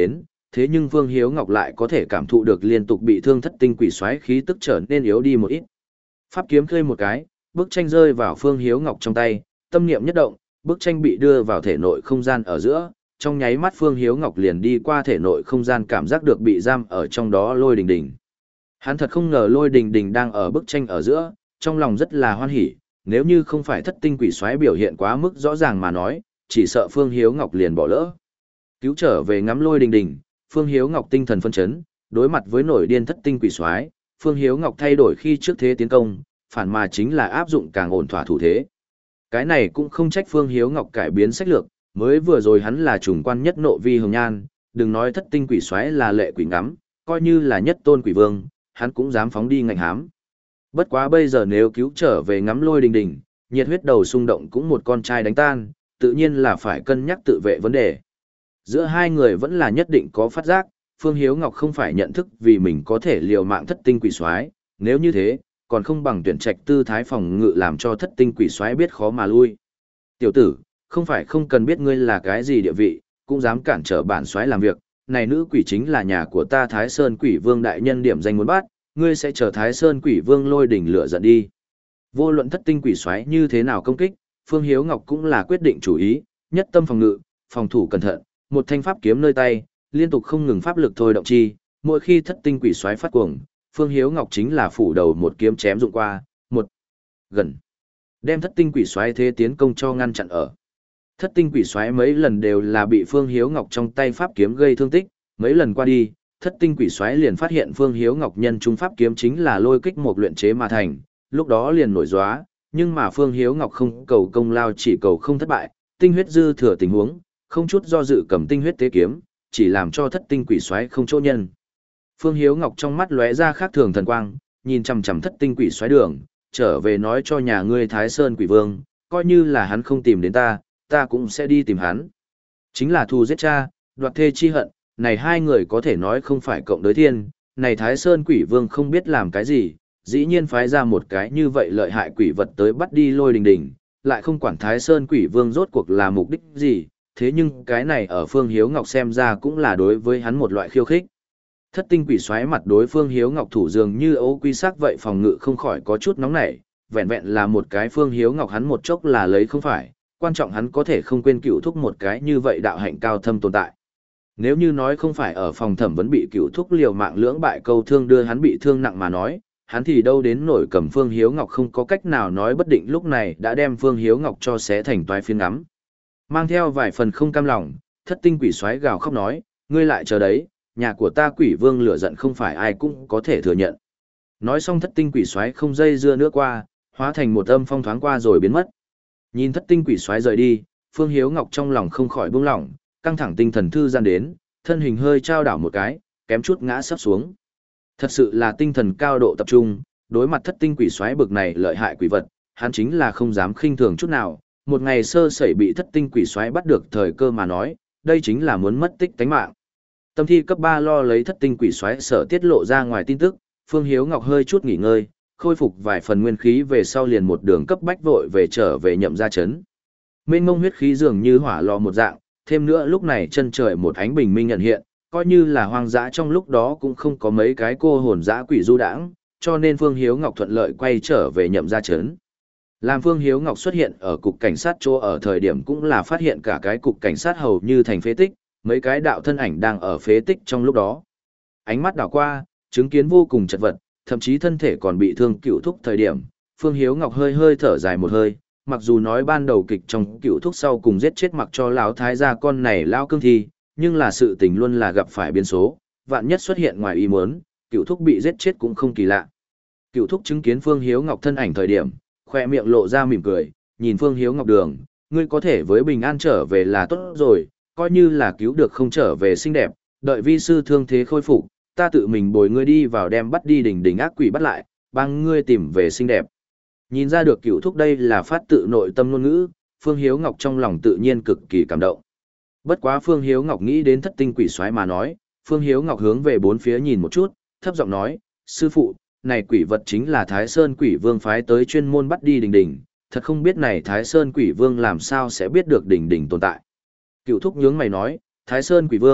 thế nhưng Phương Hiếu Ngọc lại có thể cảm thụ được liên tục bị thương thất tinh quỷ xoáy khí tức trở nên yếu đi một ít. Pháp kiếm khơi một cái, bức tranh rơi vào Phương Hiếu Ngọc trong tay, tâm niệm nhất động, bức tranh bị đưa vào thể nội không gian ở giữa, trong nháy mắt Phương Hiếu Ngọc liền đi qua thể nội không gian cảm giác được bị giam ở trong đó Lôi Đình Đình. Hắn thật không ngờ Lôi Đình Đình đang ở bức tranh ở giữa, trong lòng rất là hoan hỉ, nếu như không phải thất tinh quỷ xoáy biểu hiện quá mức rõ ràng mà nói, chỉ sợ Phương Hiếu Ngọc liền bỏ lỡ. Cứu trở về ngắm Lôi Đình Đình, Phương Hiếu Ngọc tinh thần phân chấn, đối mặt với nổi điên thất tinh quỷ soái, Phương Hiếu Ngọc thay đổi khi trước thế tiến công, phản mà chính là áp dụng càng ổn thỏa thủ thế. Cái này cũng không trách Phương Hiếu Ngọc cải biến sách lược, mới vừa rồi hắn là trùng quan nhất nộ vi hồng nhan, đừng nói thất tinh quỷ soái là lệ quỷ ngắm, coi như là nhất tôn quỷ vương, hắn cũng dám phóng đi ngạnh hám. Bất quá bây giờ nếu cứu trở về ngắm Lôi Đình Đình, nhiệt huyết đầu xung động cũng một con trai đánh tan, tự nhiên là phải cân nhắc tự vệ vấn đề. Giữa hai người vẫn là nhất định có phát giác, Phương Hiếu Ngọc không phải nhận thức vì mình có thể liều mạng thất tinh quỷ soái, nếu như thế, còn không bằng tuyển trạch tư thái phòng ngự làm cho thất tinh quỷ soái biết khó mà lui. Tiểu tử, không phải không cần biết ngươi là cái gì địa vị, cũng dám cản trở bản soái làm việc, này nữ quỷ chính là nhà của ta Thái Sơn Quỷ Vương đại nhân điểm danh muốn bắt, ngươi sẽ chờ Thái Sơn Quỷ Vương Lôi Đỉnh lửa giận đi. Vô luận thất tinh quỷ soái như thế nào công kích, Phương Hiếu Ngọc cũng là quyết định chủ ý, nhất tâm phòng ngự, phòng thủ cẩn thận, một thanh pháp kiếm nơi tay, liên tục không ngừng pháp lực thôi động chi, mỗi khi thất tinh quỷ xoáy phát cuồng, Phương Hiếu Ngọc chính là phủ đầu một kiếm chém dụng qua, một gần đem thất tinh quỷ xoáy thế tiến công cho ngăn chặn ở. Thất tinh quỷ xoáy mấy lần đều là bị Phương Hiếu Ngọc trong tay pháp kiếm gây thương tích, mấy lần qua đi, thất tinh quỷ xoáy liền phát hiện Phương Hiếu Ngọc nhân trung pháp kiếm chính là lôi kích một luyện chế mà thành, lúc đó liền nổi gióa, nhưng mà Phương Hiếu Ngọc không cầu công lao chỉ cầu không thất bại, tinh huyết dư thừa tình huống, không chút do dự cầm tinh huyết tế kiếm, chỉ làm cho thất tinh quỷ xoáy không chỗ nhân. Phương Hiếu Ngọc trong mắt lóe ra khác thường thần quang, nhìn chằm chằm thất tinh quỷ xoáy đường, trở về nói cho nhà ngươi Thái Sơn Quỷ Vương, coi như là hắn không tìm đến ta, ta cũng sẽ đi tìm hắn. Chính là thù giết cha, đoạt thê chi hận, này hai người có thể nói không phải cộng đối thiên, này Thái Sơn Quỷ Vương không biết làm cái gì, dĩ nhiên phái ra một cái như vậy lợi hại quỷ vật tới bắt đi Lôi Đình Đình, lại không quản Thái Sơn Quỷ Vương rốt cuộc là mục đích gì, thế nhưng cái này ở Phương Hiếu Ngọc xem ra cũng là đối với hắn một loại khiêu khích. Thất tinh quỷ xoáy mặt đối Phương Hiếu Ngọc thủ dường như ấu quy sắc vậy phòng ngự không khỏi có chút nóng nảy, vẹn vẹn là một cái Phương Hiếu Ngọc hắn một chốc là lấy không phải, quan trọng hắn có thể không quên cựu thúc một cái như vậy đạo hạnh cao thâm tồn tại. Nếu như nói không phải ở phòng thẩm vẫn bị cựu thúc liều mạng lưỡng bại câu thương đưa hắn bị thương nặng mà nói, hắn thì đâu đến nổi cầm Phương Hiếu Ngọc không có cách nào nói bất định lúc này đã đem Phương Hiếu Ngọc cho xé thành toái phiến ngắm. Mang theo vài phần không cam lòng, thất tinh quỷ xoáy gào khóc nói, ngươi lại chờ đấy, nhà của ta quỷ vương lửa giận không phải ai cũng có thể thừa nhận. Nói xong thất tinh quỷ xoáy không dây dưa nữa qua, hóa thành một âm phong thoáng qua rồi biến mất. Nhìn thất tinh quỷ xoáy rời đi, Phương Hiếu Ngọc trong lòng không khỏi buông lỏng, căng thẳng tinh thần thư gian đến, thân hình hơi trao đảo một cái, kém chút ngã sắp xuống. Thật sự là tinh thần cao độ tập trung, đối mặt thất tinh quỷ xoáy bực này lợi hại quỷ vật, hắn chính là không dám khinh thường chút nào. Một ngày sơ sẩy bị thất tinh quỷ xoáy bắt được thời cơ mà nói, đây chính là muốn mất tích tánh mạng. Tâm thi cấp ba lo lấy thất tinh quỷ xoáy sở tiết lộ ra ngoài tin tức, Phương Hiếu Ngọc hơi chút nghỉ ngơi, khôi phục vài phần nguyên khí về sau liền một đường cấp bách vội về trở về Nhậm gia trấn. Mênh mông huyết khí dường như hỏa lò một dạng, thêm nữa lúc này chân trời một ánh bình minh nhận hiện, coi như là hoang dã trong lúc đó cũng không có mấy cái cô hồn dã quỷ du đãng, cho nên Phương Hiếu Ngọc thuận lợi quay trở về Nhậm gia trấn. Làm Phương Hiếu Ngọc xuất hiện ở cục cảnh sát chỗ ở thời điểm cũng là phát hiện cả cái cục cảnh sát hầu như thành phế tích, mấy cái đạo thân ảnh đang ở phế tích trong lúc đó. Ánh mắt đảo qua, chứng kiến vô cùng chật vật, thậm chí thân thể còn bị thương cựu thúc thời điểm, Phương Hiếu Ngọc hơi hơi thở dài một hơi, mặc dù nói ban đầu kịch trong cựu thúc sau cùng giết chết mặc cho lão thái gia con này lao cương thi, nhưng là sự tình luôn là gặp phải biến số, vạn nhất xuất hiện ngoài ý muốn, cựu thúc bị giết chết cũng không kỳ lạ. Cựu thúc chứng kiến Phương Hiếu Ngọc thân ảnh thời điểm, khoe miệng lộ ra mỉm cười, nhìn Phương Hiếu Ngọc đường, ngươi có thể với bình an trở về là tốt rồi, coi như là cứu được không trở về xinh đẹp, đợi vi sư thương thế khôi phục, ta tự mình bồi ngươi đi vào đem bắt đi đỉnh đỉnh ác quỷ bắt lại, bằng ngươi tìm về xinh đẹp. Nhìn ra được cựu thúc đây là phát tự nội tâm ngôn ngữ, Phương Hiếu Ngọc trong lòng tự nhiên cực kỳ cảm động. Bất quá Phương Hiếu Ngọc nghĩ đến thất tinh quỷ soái mà nói, Phương Hiếu Ngọc hướng về bốn phía nhìn một chút, thấp giọng nói, sư phụ, này quỷ vật chính là Thái Sơn Quỷ Vương phái tới chuyên môn bắt đi Đình Đình, thật không biết này Thái Sơn Quỷ Vương làm sao sẽ biết được Đình Đình tồn tại. Cựu thúc nhướng mày nói, Thái Sơn Quỷ Vương,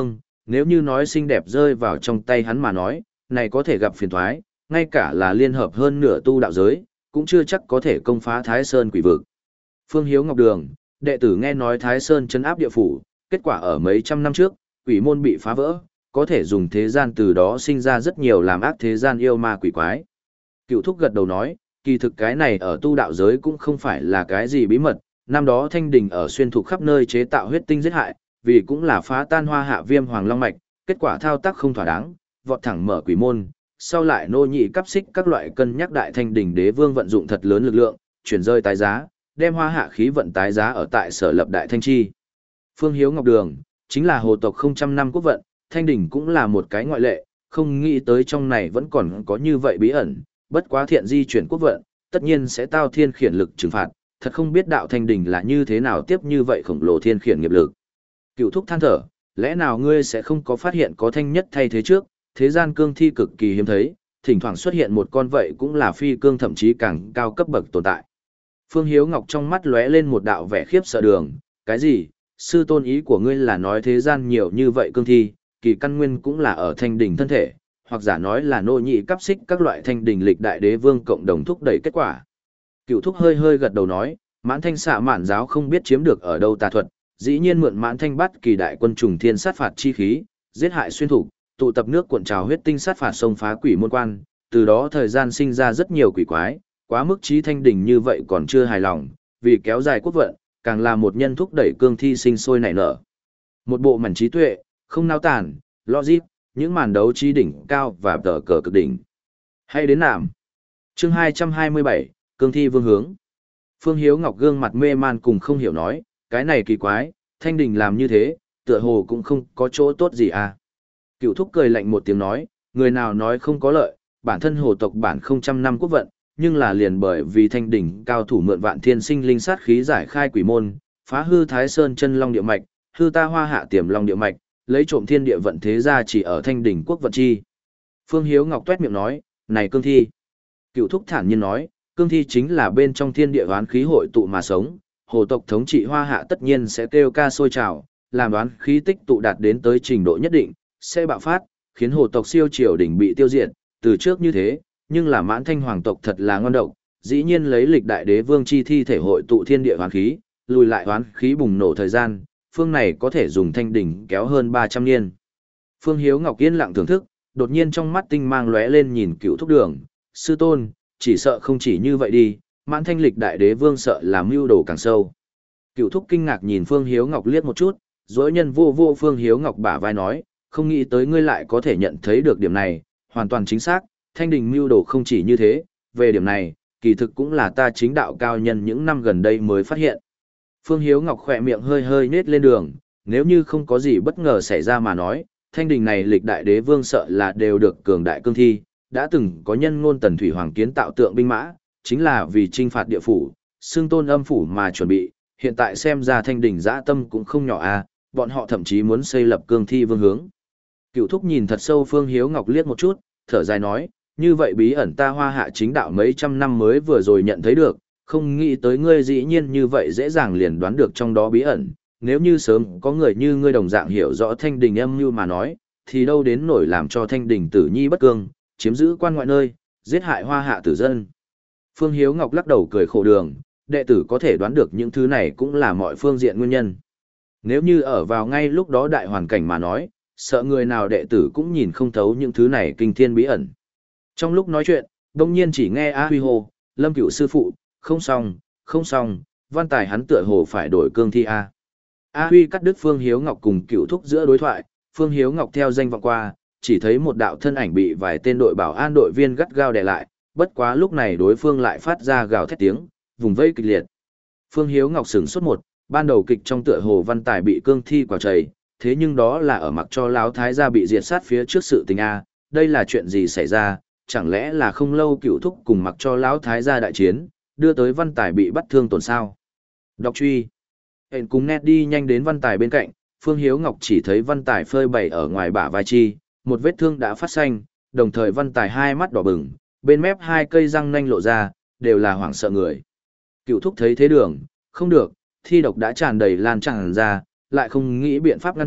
Nếu như nói xinh đẹp rơi vào trong tay hắn mà nói, này có thể gặp phiền thoái, ngay cả là liên hợp hơn nửa tu đạo giới, cũng chưa chắc có thể công phá Thái Sơn quỷ vực. Phương Hiếu Ngọc Đường, đệ tử nghe nói Thái Sơn trấn áp địa phủ, kết quả ở mấy trăm năm trước, quỷ môn bị phá vỡ, có thể dùng thế gian từ đó sinh ra rất nhiều làm ác thế gian yêu ma quỷ quái. Cựu thúc gật đầu nói, kỳ thực cái này ở tu đạo giới cũng không phải là cái gì bí mật, năm đó Thanh Đình ở xuyên thục khắp nơi chế tạo huyết tinh giết hại, vì cũng là phá tan Hoa Hạ Viêm Hoàng Long mạch, kết quả thao tác không thỏa đáng, vọt thẳng mở quỷ môn, sau lại nô nhị cấp xích các loại cân nhắc đại Thanh Đình đế vương vận dụng thật lớn lực lượng, chuyển rơi tái giá, đem Hoa Hạ khí vận tái giá ở tại Sở Lập Đại Thanh Chi. Phương Hiếu Ngọc Đường, chính là hồ tộc không trăm năm quốc vận, Thanh Đình cũng là một cái ngoại lệ, không nghĩ tới trong này vẫn còn có như vậy bí ẩn, bất quá thiện di chuyển quốc vận, tất nhiên sẽ tao thiên khiển lực trừng phạt, thật không biết đạo Thanh Đình là như thế nào tiếp như vậy khổng lồ thiên khiển nghiệp lực. Cựu thúc than thở, lẽ nào ngươi sẽ không có phát hiện có thanh nhất thay thế trước, thế gian cương thi cực kỳ hiếm thấy, thỉnh thoảng xuất hiện một con vậy cũng là phi cương thậm chí càng cao cấp bậc tồn tại. Phương Hiếu Ngọc trong mắt lóe lên một đạo vẻ khiếp sợ đường, cái gì, sư tôn ý của ngươi là nói thế gian nhiều như vậy cương thi, kỳ căn nguyên cũng là ở Thanh Đình thân thể, hoặc giả nói là nô nhị cấp xích các loại Thanh Đình lịch đại đế vương cộng đồng thúc đẩy kết quả. Cựu thúc hơi hơi gật đầu nói, mãn thanh xạ mạn giáo không biết chiếm được ở đâu tà thuật, dĩ nhiên mượn mãn thanh bắt kỳ đại quân trùng thiên sát phạt chi khí, giết hại xuyên thủ, tụ tập nước cuộn trào huyết tinh sát phạt sông phá quỷ môn quan, từ đó thời gian sinh ra rất nhiều quỷ quái, quá mức trí Thanh Đình như vậy còn chưa hài lòng, vì kéo dài quốc vận, càng là một nhân thúc đẩy cương thi sinh sôi nảy nở. Một bộ mảnh trí tuệ, không nao tản, logic, những màn đấu trí đỉnh cao và tờ cờ cực đỉnh. Hay đến nạm. Chương hai trăm hai mươi bảy, Cương thi vương hướng. Phương Hiếu Ngọc gương mặt mê man cùng không hiểu nói, cái này kỳ quái, Thanh Đình làm như thế, tựa hồ cũng không có chỗ tốt gì à. Cựu thúc cười lạnh một tiếng nói, người nào nói không có lợi, bản thân hồ tộc bản không trăm năm quốc vận, nhưng là liền bởi vì Thanh Đình cao thủ mượn vạn thiên sinh linh sát khí giải khai quỷ môn, phá hư Thái Sơn chân long địa mạch, hư ta Hoa Hạ tiềm long địa mạch, lấy trộm thiên địa vận thế ra chỉ ở Thanh Đình quốc vận chi. Phương Hiếu Ngọc tuét miệng nói, này cương thi. Cựu thúc thản nhiên nói, cương thi chính là bên trong thiên địa oán khí hội tụ mà sống, hồ tộc thống trị Hoa Hạ tất nhiên sẽ kêu ca sôi trào, làm oán khí tích tụ đạt đến tới trình độ nhất định, sẽ bạo phát, khiến hồ tộc siêu triều đỉnh bị tiêu diệt, từ trước như thế, nhưng là mãn thanh hoàng tộc thật là ngon độc, dĩ nhiên lấy lịch đại đế vương chi thi thể hội tụ thiên địa oán khí, lùi lại oán khí bùng nổ thời gian, phương này có thể dùng Thanh Đình kéo hơn ba trăm niên. Phương Hiếu Ngọc yên lặng thưởng thức, đột nhiên trong mắt tinh mang lóe lên nhìn Cựu thúc đường, sư tôn, chỉ sợ không chỉ như vậy đi, mãn thanh lịch đại đế vương sợ làm mưu đồ càng sâu. Cựu thúc kinh ngạc nhìn Phương Hiếu Ngọc liếc một chút, dối nhân vô vô Phương Hiếu Ngọc bả vai nói, không nghĩ tới ngươi lại có thể nhận thấy được điểm này, hoàn toàn chính xác, Thanh Đình mưu đồ không chỉ như thế, về điểm này, kỳ thực cũng là ta chính đạo cao nhân những năm gần đây mới phát hiện. Phương Hiếu Ngọc khỏe miệng hơi hơi nết lên đường, nếu như không có gì bất ngờ xảy ra mà nói, Thanh Đình này lịch đại đế vương sợ là đều được cường đại cương thi, đã từng có nhân ngôn tần thủy hoàng kiến tạo tượng binh mã, chính là vì trinh phạt địa phủ, xưng tôn âm phủ mà chuẩn bị, hiện tại xem ra Thanh Đình dã tâm cũng không nhỏ a, bọn họ thậm chí muốn xây lập cương thi vương hướng. Cựu thúc nhìn thật sâu Phương Hiếu Ngọc liếc một chút, thở dài nói, như vậy bí ẩn ta Hoa Hạ chính đạo mấy trăm năm mới vừa rồi nhận thấy được, không nghĩ tới ngươi dĩ nhiên như vậy dễ dàng liền đoán được trong đó bí ẩn, nếu như sớm có người như ngươi đồng dạng hiểu rõ Thanh Đình âm mưu mà nói, thì đâu đến nổi làm cho Thanh Đình tử nhi bất cương, chiếm giữ quan ngoại nơi, giết hại Hoa Hạ tử dân. Phương Hiếu Ngọc lắc đầu cười khổ đường, đệ tử có thể đoán được những thứ này cũng là mọi phương diện nguyên nhân. Nếu như ở vào ngay lúc đó đại hoàn cảnh mà nói, sợ người nào đệ tử cũng nhìn không thấu những thứ này kinh thiên bí ẩn. Trong lúc nói chuyện, đông nhiên chỉ nghe A Huy hô, Lâm Cựu sư phụ, không xong, không xong, văn tài hắn tựa hồ phải đổi cương thi A. A Huy cắt đứt Phương Hiếu Ngọc cùng Cựu thúc giữa đối thoại, Phương Hiếu Ngọc theo danh vọng qua, chỉ thấy một đạo thân ảnh bị vài tên đội bảo an đội viên gắt gao đè lại, bất quá lúc này đối phương lại phát ra gào thét tiếng, vùng vây kịch liệt. Phương Hiếu Ngọc sửng sốt một, ban đầu kịch trong tựa hồ văn tài bị cương thi quào chảy, thế nhưng đó là ở mặc cho Lão Thái gia bị diệt sát phía trước sự tình A, đây là chuyện gì xảy ra, chẳng lẽ là không lâu Cựu thúc cùng mặc cho Lão Thái gia đại chiến, đưa tới văn tài bị bắt thương tổn sao. Đọc truy. Hẹn cùng nét đi nhanh đến văn tài bên cạnh, Phương Hiếu Ngọc chỉ thấy văn tài phơi bày ở ngoài bả vai chi, một vết thương đã phát xanh, đồng thời văn tài hai mắt đỏ bừng, bên mép hai cây răng nanh lộ ra, đều là hoảng sợ người. Cựu thúc thấy thế đường, không được, thi độc đã tràn đầy lan tràn ra, lại không nghĩ biện pháp ngăn chặn,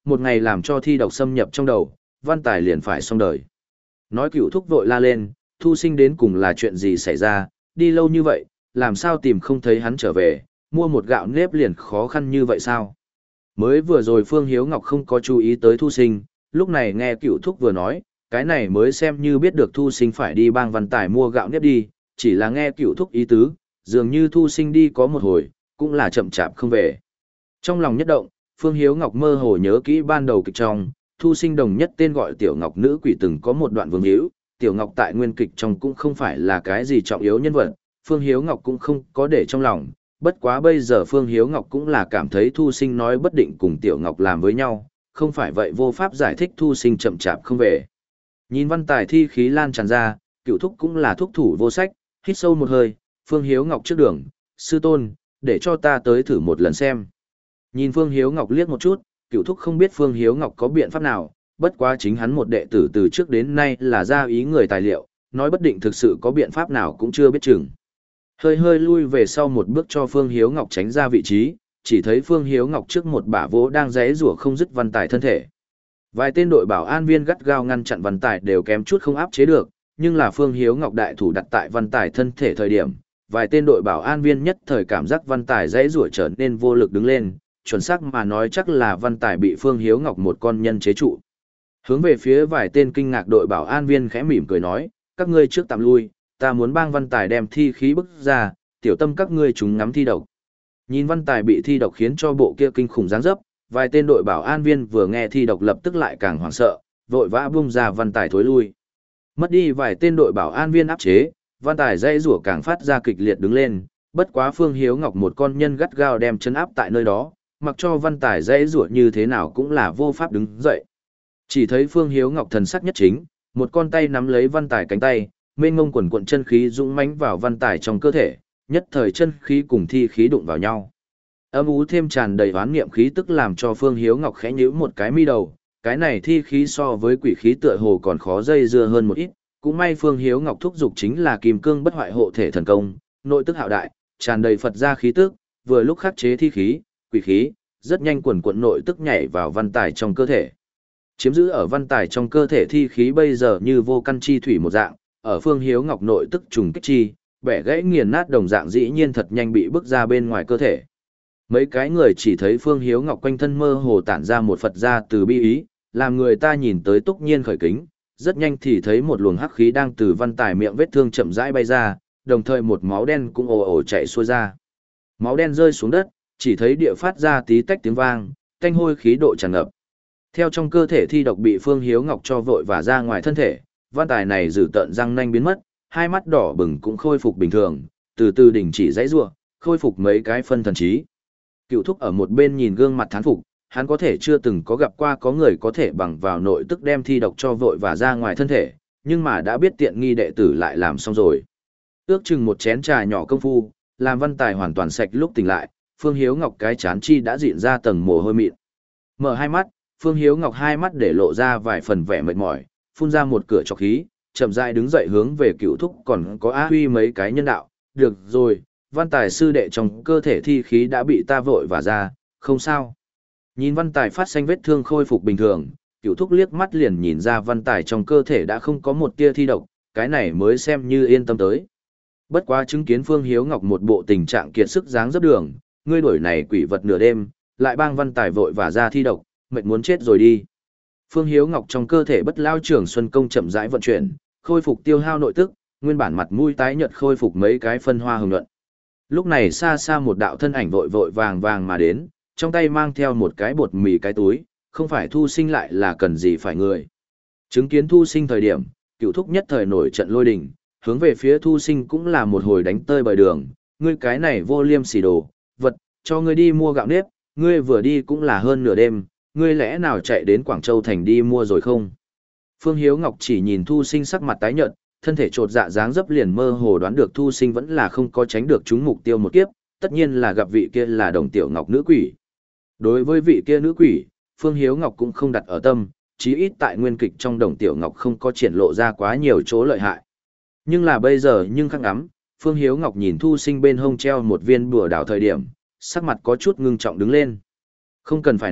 một ngày làm cho thi độc xâm nhập trong đầu, Văn Tài liền phải xong đời. Nói Cửu Thúc vội la lên, Thu Sinh đến cùng là chuyện gì xảy ra, đi lâu như vậy, làm sao tìm không thấy hắn trở về, mua một gạo nếp liền khó khăn như vậy sao? Mới vừa rồi Phương Hiếu Ngọc không có chú ý tới Thu Sinh, lúc này nghe Cửu Thúc vừa nói, cái này mới xem như biết được Thu Sinh phải đi bang Văn Tài mua gạo nếp đi, chỉ là nghe Cửu Thúc ý tứ, dường như Thu Sinh đi có một hồi, cũng là chậm chạp không về. Trong lòng nhất động, Phương Hiếu Ngọc mơ hồ nhớ kỹ ban đầu kịch trong, Thu Sinh đồng nhất tên gọi Tiểu Ngọc nữ quỷ từng có một đoạn vương hữu, Tiểu Ngọc tại nguyên kịch trong cũng không phải là cái gì trọng yếu nhân vật, Phương Hiếu Ngọc cũng không có để trong lòng, bất quá bây giờ Phương Hiếu Ngọc cũng là cảm thấy Thu Sinh nói bất định cùng Tiểu Ngọc làm với nhau, không phải vậy vô pháp giải thích Thu Sinh chậm chạp không về. Nhìn Văn Tài thi khí lan tràn ra, Cửu Thúc cũng là thúc thủ vô sách, hít sâu một hơi, Phương Hiếu Ngọc trước đường, sư tôn, để cho ta tới thử một lần xem. Nhìn Phương Hiếu Ngọc liếc một chút, Cửu Thúc không biết Phương Hiếu Ngọc có biện pháp nào, bất quá chính hắn một đệ tử từ trước đến nay là ra ý người tài liệu, nói bất định thực sự có biện pháp nào cũng chưa biết chừng. Hơi hơi lui về sau một bước cho Phương Hiếu Ngọc tránh ra vị trí, chỉ thấy Phương Hiếu Ngọc trước một bả vỗ đang giãy giụa không dứt Văn Tài thân thể. Vài tên đội bảo an viên gắt gao ngăn chặn Văn Tài đều kém chút không áp chế được, nhưng là Phương Hiếu Ngọc đại thủ đặt tại Văn Tài thân thể thời điểm, vài tên đội bảo an viên nhất thời cảm giác Văn Tài giãy giụa trở nên vô lực đứng lên, chuẩn xác mà nói chắc là Văn Tài bị Phương Hiếu Ngọc một con nhân chế trụ. Hướng về phía vài tên kinh ngạc đội bảo an viên khẽ mỉm cười nói, các ngươi trước tạm lui, ta muốn bang Văn Tài đem thi khí bức ra, tiểu tâm các ngươi chúng ngắm thi độc. Nhìn Văn Tài bị thi độc khiến cho bộ kia kinh khủng dáng dấp, vài tên đội bảo an viên vừa nghe thi độc lập tức lại càng hoảng sợ, vội vã bung ra Văn Tài thối lui. Mất đi vài tên đội bảo an viên áp chế, Văn Tài dãy rủa càng phát ra kịch liệt đứng lên, bất quá Phương Hiếu Ngọc một con nhân gắt gao đem chân áp tại nơi đó, mặc cho Văn Tài dãy rủa như thế nào cũng là vô pháp đứng dậy. Chỉ thấy Phương Hiếu Ngọc thần sắc nhất chính, một con tay nắm lấy Văn Tài cánh tay, mênh mông quần cuộn chân khí dũng mãnh vào Văn Tài trong cơ thể, nhất thời chân khí cùng thi khí đụng vào nhau. Âm ú thêm tràn đầy oán niệm khí tức làm cho Phương Hiếu Ngọc khẽ nhíu một cái mi đầu, cái này thi khí so với quỷ khí tựa hồ còn khó dây dưa hơn một ít, cũng may Phương Hiếu Ngọc thúc dục chính là Kim Cương Bất Hoại Hộ Thể thần công, nội tức hạo đại, tràn đầy Phật gia khí tức, vừa lúc khắc chế thi khí, quỷ khí, rất nhanh quần cuộn nội tức nhảy vào Văn Tài trong cơ thể. Chiếm giữ ở Văn Tài trong cơ thể thi khí bây giờ như vô căn chi thủy một dạng, ở Phương Hiếu Ngọc nội tức trùng kích chi, bẻ gãy nghiền nát đồng dạng dĩ nhiên thật nhanh bị bức ra bên ngoài cơ thể. Mấy cái người chỉ thấy Phương Hiếu Ngọc quanh thân mơ hồ tản ra một Phật gia từ bi ý, làm người ta nhìn tới túc nhiên khởi kính, rất nhanh thì thấy một luồng hắc khí đang từ Văn Tài miệng vết thương chậm rãi bay ra, đồng thời một máu đen cũng ồ ồ chạy xuôi ra. Máu đen rơi xuống đất, chỉ thấy địa phát ra tí tách tiếng vang, tanh hôi khí độ tràn ngập. Theo trong cơ thể thi độc bị Phương Hiếu Ngọc cho vội và ra ngoài thân thể, Văn Tài này giữ tợn răng nanh biến mất, hai mắt đỏ bừng cũng khôi phục bình thường, từ từ đình chỉ dãy rủa, khôi phục mấy cái phân thần trí. Cựu Thúc ở một bên nhìn gương mặt thán phục, hắn có thể chưa từng có gặp qua có người có thể bằng vào nội tức đem thi độc cho vội và ra ngoài thân thể, nhưng mà đã biết tiện nghi đệ tử lại làm xong rồi. Ước chừng một chén trà nhỏ công phu, làm Văn Tài hoàn toàn sạch lúc tỉnh lại, Phương Hiếu Ngọc cái chán chi đã dịn ra tầng mồ hôi mịn. Mở hai mắt, Phương Hiếu Ngọc hai mắt để lộ ra vài phần vẻ mệt mỏi, phun ra một cửa trọc khí, chậm rãi đứng dậy hướng về Cựu Thúc còn có Á Huy mấy cái nhân đạo, được rồi, Văn Tài sư đệ trong cơ thể thi khí đã bị ta vội và ra, không sao. Nhìn Văn Tài phát xanh vết thương khôi phục bình thường, Cựu Thúc liếc mắt liền nhìn ra Văn Tài trong cơ thể đã không có một tia thi độc, cái này mới xem như yên tâm tới. Bất quá chứng kiến Phương Hiếu Ngọc một bộ tình trạng kiệt sức dáng dấp đường, ngươi đuổi này quỷ vật nửa đêm, lại bang Văn Tài vội và ra thi độc, mệt muốn chết rồi đi. Phương Hiếu Ngọc trong cơ thể bất lao trưởng xuân công chậm rãi vận chuyển, khôi phục tiêu hao nội tức, nguyên bản mặt mũi tái nhợt khôi phục mấy cái phân hoa hồng nhuận. Lúc này xa xa một đạo thân ảnh vội vội vàng vàng mà đến, trong tay mang theo một cái bột mì cái túi, không phải Thu Sinh lại là cần gì phải người. Chứng kiến Thu Sinh thời điểm, Cựu Thúc nhất thời nổi trận lôi đình, hướng về phía Thu Sinh cũng là một hồi đánh tơi bời đường, ngươi cái này vô liêm sỉ đồ, vật, cho ngươi đi mua gạo nếp, ngươi vừa đi cũng là hơn nửa đêm, ngươi lẽ nào chạy đến Quảng Châu thành đi mua rồi không? Phương Hiếu Ngọc chỉ nhìn Thu Sinh sắc mặt tái nhợt, thân thể trột dạ dáng dấp liền mơ hồ đoán được Thu Sinh vẫn là không có tránh được chúng mục tiêu một kiếp, tất nhiên là gặp vị kia là Đồng Tiểu Ngọc nữ quỷ. Đối với vị kia nữ quỷ, Phương Hiếu Ngọc cũng không đặt ở tâm, chí ít tại nguyên kịch trong Đồng Tiểu Ngọc không có triển lộ ra quá nhiều chỗ lợi hại. Nhưng là bây giờ nhưng khắc ngắm, Phương Hiếu Ngọc nhìn Thu Sinh bên hông treo một viên bùa đào thời điểm, sắc mặt có chút ngưng trọng đứng lên. Không cần phải nói,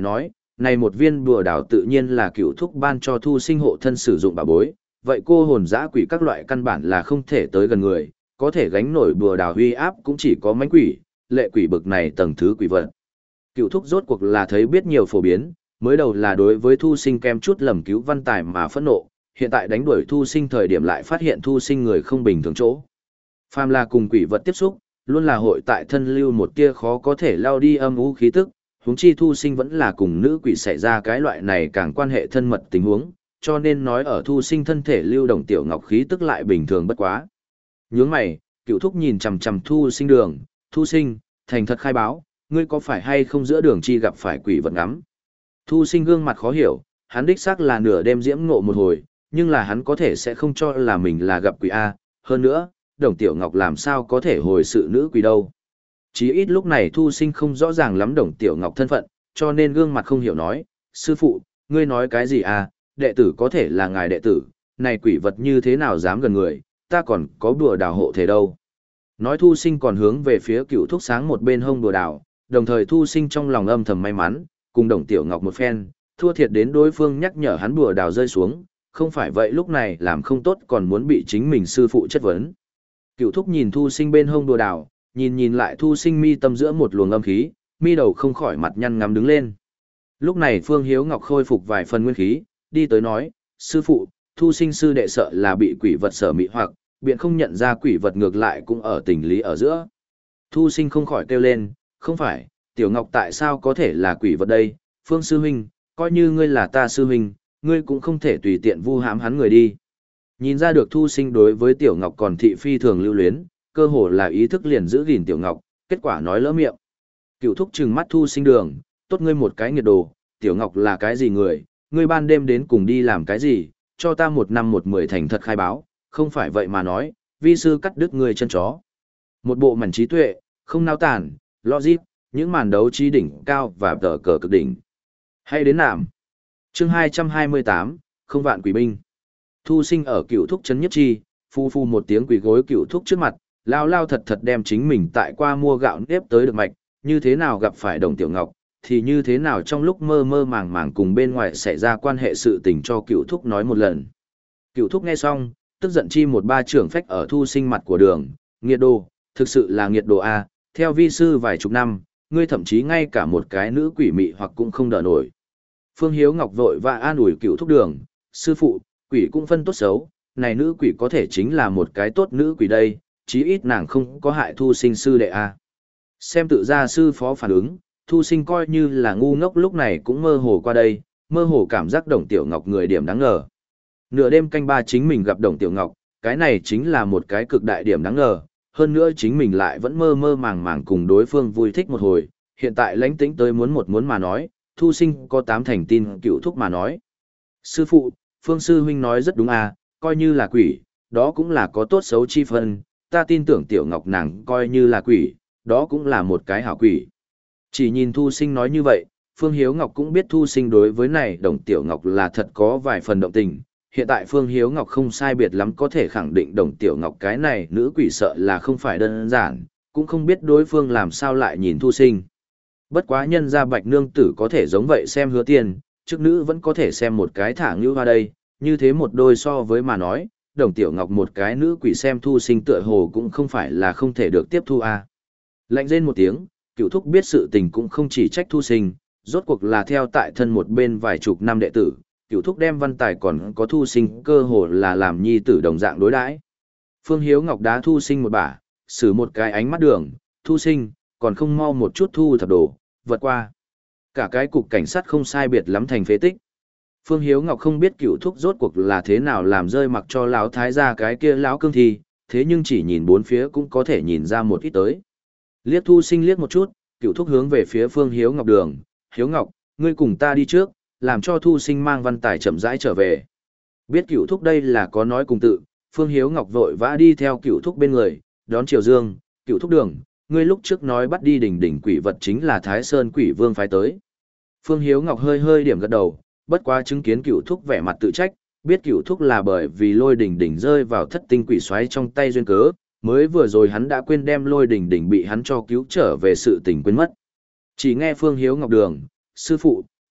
này một viên bùa đào tự nhiên là cựu thúc ban cho Thu Sinh hộ thân sử dụng bảo bối, vậy cô hồn dã quỷ các loại căn bản là không thể tới gần người, có thể gánh nổi bùa đào uy áp cũng chỉ có mãnh quỷ, lệ quỷ bực này tầng thứ quỷ vật. Cựu thúc rốt cuộc là thấy biết nhiều phổ biến, mới đầu là đối với Thu Sinh kem chút lầm cứu văn tài mà phẫn nộ, hiện tại đánh đuổi Thu Sinh thời điểm lại phát hiện Thu Sinh người không bình thường chỗ. Phàm là cùng quỷ vật tiếp xúc, luôn là hội tại thân lưu một tia khó có thể lao đi âm u khí tức, huống chi Thu Sinh vẫn là cùng nữ quỷ xảy ra cái loại này càng quan hệ thân mật tình huống, cho nên nói ở Thu Sinh thân thể lưu động tiểu ngọc khí tức lại bình thường bất quá. Nhướng mày, Cựu thúc nhìn chằm chằm Thu Sinh đường, Thu Sinh, thành thật khai báo, ngươi có phải hay không giữa đường chi gặp phải quỷ vật ngắm? Thu Sinh gương mặt khó hiểu, hắn đích xác là nửa đêm diễm ngộ một hồi, nhưng là hắn có thể sẽ không cho là mình là gặp quỷ A, hơn nữa, Đồng Tiểu Ngọc làm sao có thể hồi sự nữ quỷ đâu. Chí ít lúc này Thu Sinh không rõ ràng lắm Đồng Tiểu Ngọc thân phận, cho nên gương mặt không hiểu nói, sư phụ, ngươi nói cái gì à, đệ tử có thể là ngài đệ tử, này quỷ vật như thế nào dám gần người, ta còn có bùa đào hộ thể đâu. Nói Thu Sinh còn hướng về phía Cựu thúc sáng một bên hông bùa đào, đồng thời Thu Sinh trong lòng âm thầm may mắn, cùng Đồng Tiểu Ngọc một phen, thua thiệt đến đối phương nhắc nhở hắn bùa đào rơi xuống, không phải vậy lúc này làm không tốt còn muốn bị chính mình sư phụ chất vấn. Cựu thúc nhìn Thu Sinh bên hông bùa đào, nhìn nhìn lại Thu Sinh mi tâm giữa một luồng âm khí, mi đầu không khỏi mặt nhăn ngắm đứng lên. Lúc này Phương Hiếu Ngọc khôi phục vài phần nguyên khí, đi tới nói, sư phụ, Thu Sinh sư đệ sợ là bị quỷ vật sở mị hoặc, biện không nhận ra quỷ vật ngược lại cũng ở tình lý ở giữa. Thu Sinh không khỏi kêu lên, không phải, Tiểu Ngọc tại sao có thể là quỷ vật đây, Phương sư huynh, coi như ngươi là ta sư huynh, ngươi cũng không thể tùy tiện vu hãm hắn người đi. Nhìn ra được Thu Sinh đối với Tiểu Ngọc còn thị phi thường lưu luyến, cơ hồ là ý thức liền giữ gìn Tiểu Ngọc, kết quả nói lỡ miệng. Cựu thúc trừng mắt Thu Sinh đường, tốt ngươi một cái nghiệt đồ, Tiểu Ngọc là cái gì người, ngươi ban đêm đến cùng đi làm cái gì, cho ta một năm một mười thành thật khai báo, không phải vậy mà nói, vi sư cắt đứt ngươi chân chó. Một bộ mảnh trí tuệ, không nao tản, logic, những màn đấu trí đỉnh cao và tờ cờ cực đỉnh. Hay đến nạm. Chương hai trăm hai mươi tám, không vạn quỷ binh. Thu Sinh ở Cựu thúc chấn nhất chi, phu phu một tiếng quỷ gối Cựu thúc trước mặt, lao lao thật thật đem chính mình tại qua mua gạo nếp tới được mạch, như thế nào gặp phải Đồng Tiểu Ngọc, thì như thế nào trong lúc mơ mơ màng màng cùng bên ngoài xảy ra quan hệ sự tình cho Cựu thúc nói một lần. Cựu thúc nghe xong, tức giận chi một ba trưởng phách ở Thu Sinh mặt của đường, nghiệt đồ, thực sự là nghiệt đồ a, theo vi sư vài chục năm, ngươi thậm chí ngay cả một cái nữ quỷ mị hoặc cũng không đỡ nổi. Phương Hiếu Ngọc vội và an ủi Cựu thúc đường, sư phụ, quỷ cũng phân tốt xấu, này nữ quỷ có thể chính là một cái tốt nữ quỷ đây, chí ít nàng không có hại Thu Sinh sư đệ a. Xem tự ra sư phó phản ứng, Thu Sinh coi như là ngu ngốc lúc này cũng mơ hồ qua đây, mơ hồ cảm giác Đồng Tiểu Ngọc người điểm đáng ngờ. Nửa đêm canh ba chính mình gặp Đồng Tiểu Ngọc, cái này chính là một cái cực đại điểm đáng ngờ, hơn nữa chính mình lại vẫn mơ mơ màng màng cùng đối phương vui thích một hồi, hiện tại lãnh tĩnh tới muốn một muốn mà nói, Thu Sinh có tám thành tin Cựu thúc mà nói. Sư phụ, Phương sư huynh nói rất đúng à, coi như là quỷ, đó cũng là có tốt xấu chi phân, ta tin tưởng Tiểu Ngọc nàng coi như là quỷ, đó cũng là một cái hảo quỷ. Chỉ nhìn Thu Sinh nói như vậy, Phương Hiếu Ngọc cũng biết Thu Sinh đối với này Đồng Tiểu Ngọc là thật có vài phần động tình. Hiện tại Phương Hiếu Ngọc không sai biệt lắm có thể khẳng định Đồng Tiểu Ngọc cái này nữ quỷ sợ là không phải đơn giản, cũng không biết đối phương làm sao lại nhìn Thu Sinh. Bất quá nhân ra Bạch Nương Tử có thể giống vậy xem Hứa Tiên, chức nữ vẫn có thể xem một cái thả ngưu hoa đây, như thế một đôi so với mà nói, Đồng Tiểu Ngọc một cái nữ quỷ xem Thu Sinh tựa hồ cũng không phải là không thể được tiếp thu à. Lạnh rên một tiếng, Cựu thúc biết sự tình cũng không chỉ trách Thu Sinh, rốt cuộc là theo tại thân một bên vài chục năm đệ tử, Cựu thúc đem văn tài còn có Thu Sinh cơ hồ là làm nhi tử đồng dạng đối đãi. Phương Hiếu Ngọc đá Thu Sinh một bả, xử một cái ánh mắt đường, Thu Sinh, còn không mau một chút thu thập đồ, vượt qua. Cả cái cục cảnh sát không sai biệt lắm thành phế tích. Phương Hiếu Ngọc không biết Cựu thúc rốt cuộc là thế nào làm rơi mặc cho lão thái gia cái kia lão cương thi, thế nhưng chỉ nhìn bốn phía cũng có thể nhìn ra một ít tới. Liếc Thu Sinh liếc một chút, Cựu thúc hướng về phía Phương Hiếu Ngọc đường, Hiếu Ngọc, ngươi cùng ta đi trước, làm cho Thu Sinh mang văn tài chậm rãi trở về. Biết Cựu thúc đây là có nói cùng tự, Phương Hiếu Ngọc vội vã đi theo Cựu thúc bên người, đón Triều Dương, Cựu thúc đường, ngươi lúc trước nói bắt đi đỉnh đỉnh quỷ vật chính là Thái Sơn Quỷ Vương phái tới. Phương Hiếu Ngọc hơi hơi điểm gật đầu, bất quá chứng kiến Cựu thúc vẻ mặt tự trách, biết Cựu thúc là bởi vì Lôi Đỉnh Đỉnh rơi vào thất tinh quỷ xoáy trong tay duyên cớ, mới vừa rồi hắn đã quên đem Lôi Đỉnh Đỉnh bị hắn cho cứu trở về sự tình quên mất. Chỉ nghe Phương Hiếu Ngọc đường, sư phụ,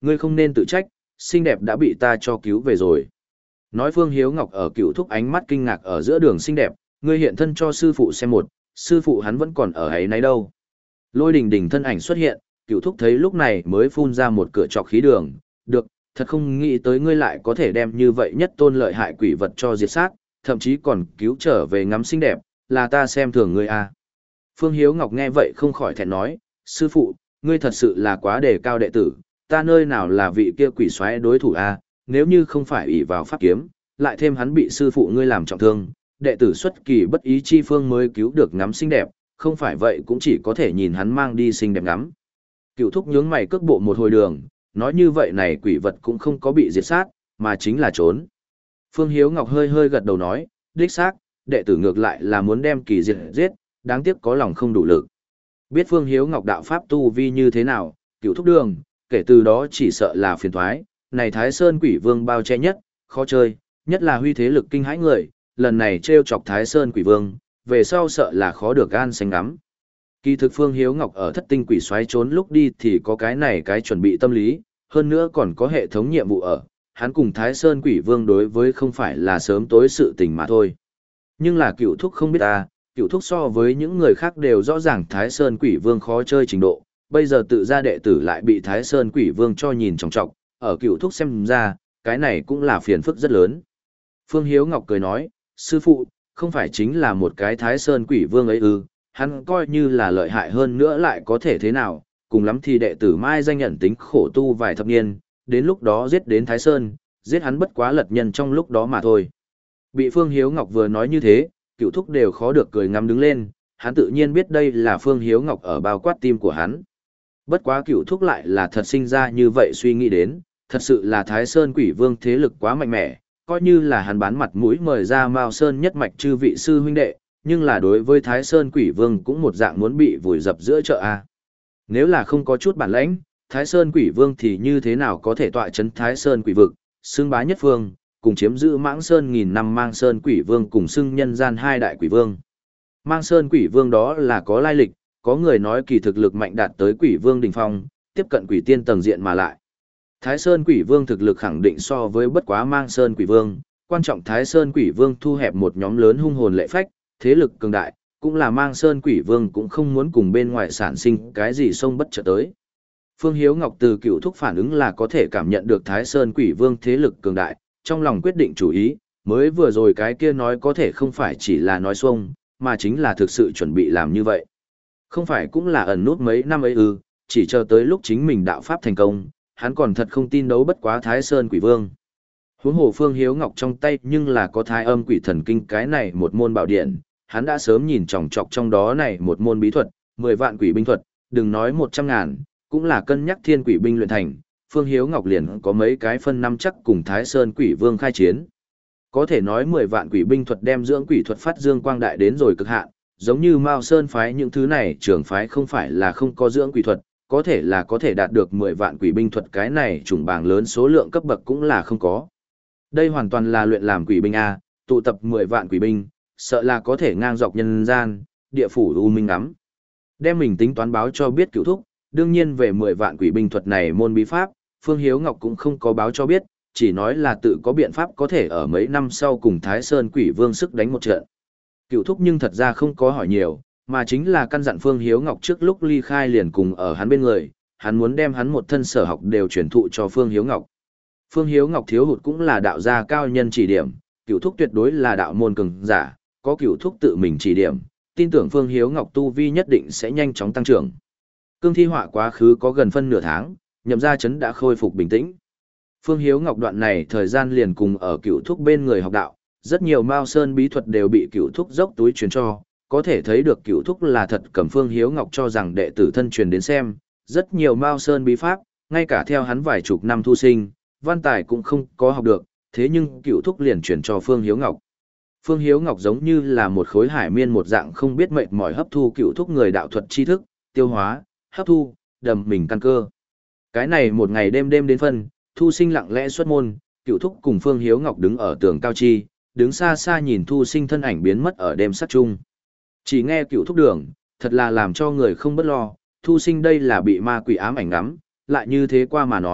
Ngươi không nên tự trách, xinh đẹp đã bị ta cho cứu về rồi. Nói Phương Hiếu Ngọc ở Cựu Thúc ánh mắt kinh ngạc ở giữa đường xinh đẹp, ngươi hiện thân cho sư phụ xem một, sư phụ hắn vẫn còn ở ấy nấy đâu. Lôi đình đình thân ảnh xuất hiện, Cựu Thúc thấy lúc này mới phun ra một cửa trọc khí đường, được, thật không nghĩ tới ngươi lại có thể đem như vậy nhất tôn lợi hại quỷ vật cho diệt sát, thậm chí còn cứu trở về ngắm xinh đẹp, là ta xem thường ngươi à. Phương Hiếu Ngọc nghe vậy không khỏi thẹn nói, sư phụ, ngươi thật sự là quá đề cao đệ tử, ta nơi nào là vị kia quỷ xoáy đối thủ à, nếu như không phải ỷ vào pháp kiếm, lại thêm hắn bị sư phụ ngươi làm trọng thương, đệ tử xuất kỳ bất ý chi phương mới cứu được ngắm xinh đẹp, không phải vậy cũng chỉ có thể nhìn hắn mang đi xinh đẹp ngắm. Cựu Thúc nhướng mày cước bộ một hồi đường, nói như vậy này quỷ vật cũng không có bị diệt sát, mà chính là trốn. Phương Hiếu Ngọc hơi hơi gật đầu nói, đích xác, đệ tử ngược lại là muốn đem kỳ diệt giết, đáng tiếc có lòng không đủ lực. Biết Phương Hiếu Ngọc đạo pháp tu vi như thế nào, Cựu Thúc đường, kể từ đó chỉ sợ là phiền thoái, này Thái Sơn Quỷ Vương bao che nhất, khó chơi, nhất là huy thế lực kinh hãi người, lần này trêu chọc Thái Sơn Quỷ Vương, về sau sợ là khó được gan xanh ngắm. Kỳ thực Phương Hiếu Ngọc ở thất tinh quỷ xoáy trốn lúc đi thì có cái này cái chuẩn bị tâm lý, hơn nữa còn có hệ thống nhiệm vụ ở, hắn cùng Thái Sơn Quỷ Vương đối với không phải là sớm tối sự tình mà thôi. Nhưng là Cựu Thúc không biết ta, Cựu Thúc so với những người khác đều rõ ràng Thái Sơn Quỷ Vương khó chơi trình độ, bây giờ tự ra đệ tử lại bị Thái Sơn Quỷ Vương cho nhìn trọng trọng, ở Cựu Thúc xem ra, cái này cũng là phiền phức rất lớn. Phương Hiếu Ngọc cười nói, sư phụ, không phải chính là một cái Thái Sơn Quỷ Vương ấy ư, hắn coi như là lợi hại hơn nữa lại có thể thế nào, cùng lắm thì đệ tử mai danh nhận tính khổ tu vài thập niên, đến lúc đó giết đến Thái Sơn, giết hắn bất quá lật nhân trong lúc đó mà thôi. Bị Phương Hiếu Ngọc vừa nói như thế, Cựu Thúc đều khó được cười ngắm đứng lên, hắn tự nhiên biết đây là Phương Hiếu Ngọc ở bao quát tim của hắn. Bất quá Cựu Thúc lại là thật sinh ra như vậy suy nghĩ đến, thật sự là Thái Sơn Quỷ Vương thế lực quá mạnh mẽ, coi như là hắn bán mặt mũi mời ra Mao Sơn nhất mạch chư vị sư huynh đệ, nhưng là đối với Thái Sơn Quỷ Vương cũng một dạng muốn bị vùi dập giữa chợ a. Nếu là không có chút bản lãnh, Thái Sơn Quỷ Vương thì như thế nào có thể tọa chấn Thái Sơn Quỷ vực, xưng bá nhất phương, cùng chiếm giữ Mãng Sơn nghìn năm Mang Sơn Quỷ Vương cùng xưng nhân gian hai đại quỷ vương. Mang Sơn Quỷ Vương đó là có lai lịch, có người nói kỳ thực lực mạnh đạt tới Quỷ Vương đỉnh phong, tiếp cận quỷ tiên tầng diện mà lại. Thái Sơn Quỷ Vương thực lực khẳng định so với bất quá Mang Sơn Quỷ Vương, quan trọng Thái Sơn Quỷ Vương thu hẹp một nhóm lớn hung hồn lệ phách, thế lực cường đại, cũng là Mang Sơn Quỷ Vương cũng không muốn cùng bên ngoài sản sinh cái gì xông bất chợt tới. Phương Hiếu Ngọc từ Cựu Thúc phản ứng là có thể cảm nhận được Thái Sơn Quỷ Vương thế lực cường đại, trong lòng quyết định chủ ý, mới vừa rồi cái kia nói có thể không phải chỉ là nói xuông, mà chính là thực sự chuẩn bị làm như vậy. Không phải cũng là ẩn nút mấy năm ấy ư, chỉ chờ tới lúc chính mình đạo pháp thành công, hắn còn thật không tin đấu bất quá Thái Sơn Quỷ Vương. Huống hồ Phương Hiếu Ngọc trong tay nhưng là có Thái Âm Quỷ Thần Kinh cái này một môn bảo điện, hắn đã sớm nhìn chòng chọc trong đó này một môn bí thuật, mười vạn quỷ binh thuật, đừng nói một trăm ngàn, cũng là cân nhắc thiên quỷ binh luyện thành, Phương Hiếu Ngọc liền có mấy cái phân năm chắc cùng Thái Sơn Quỷ Vương khai chiến. Có thể nói mười vạn quỷ binh thuật đem dưỡng quỷ thuật phát dương quang đại đến rồi cực hạn, giống như Mao Sơn phái những thứ này trưởng phái không phải là không có dưỡng quỷ thuật, có thể là có thể đạt được mười vạn quỷ binh thuật cái này trùng bảng lớn số lượng cấp bậc cũng là không có. Đây hoàn toàn là luyện làm quỷ binh A, tụ tập mười vạn quỷ binh, sợ là có thể ngang dọc nhân gian, địa phủ u minh ngắm. Đem mình tính toán báo cho biết Cựu Thúc, đương nhiên về mười vạn quỷ binh thuật này môn bí pháp, Phương Hiếu Ngọc cũng không có báo cho biết, chỉ nói là tự có biện pháp có thể ở mấy năm sau cùng Thái Sơn Quỷ Vương sức đánh một trận. Cựu Thúc nhưng thật ra không có hỏi nhiều, mà chính là căn dặn Phương Hiếu Ngọc trước lúc ly khai liền cùng ở hắn bên người, hắn muốn đem hắn một thân sở học đều truyền thụ cho Phương Hiếu Ngọc. Phương Hiếu Ngọc thiếu hụt cũng là đạo gia cao nhân chỉ điểm, Cựu Thúc tuyệt đối là đạo môn cường giả, có Cựu Thúc tự mình chỉ điểm, tin tưởng Phương Hiếu Ngọc tu vi nhất định sẽ nhanh chóng tăng trưởng. Cương thi họa quá khứ có gần phân nửa tháng, Nhậm gia trấn đã khôi phục bình tĩnh. Phương Hiếu Ngọc đoạn này thời gian liền cùng ở Cựu Thúc bên người học đạo, rất nhiều Mao Sơn bí thuật đều bị Cựu Thúc dốc túi truyền cho, có thể thấy được Cựu Thúc là thật cầm Phương Hiếu Ngọc cho rằng đệ tử thân truyền đến xem, rất nhiều Mao Sơn bí pháp, ngay cả theo hắn vài chục năm thu sinh, văn tài cũng không có học được, thế nhưng Cựu Thúc liền truyền cho Phương Hiếu Ngọc. Phương Hiếu Ngọc giống như là một khối hải miên một dạng không biết mệt mỏi hấp thu Cựu Thúc người đạo thuật tri thức, tiêu hóa, hấp thu, đầm mình căn cơ. Cái này một ngày đêm đêm đến phân, Thu Sinh lặng lẽ xuất môn, Cựu Thúc cùng Phương Hiếu Ngọc đứng ở tường cao chi, đứng xa xa nhìn Thu Sinh thân ảnh biến mất ở đêm sắc chung. Chỉ nghe Cựu Thúc đường, thật là làm cho người không bất lo, Thu Sinh đây là bị ma quỷ ám ảnh ngắm, lại như thế qua mà nói,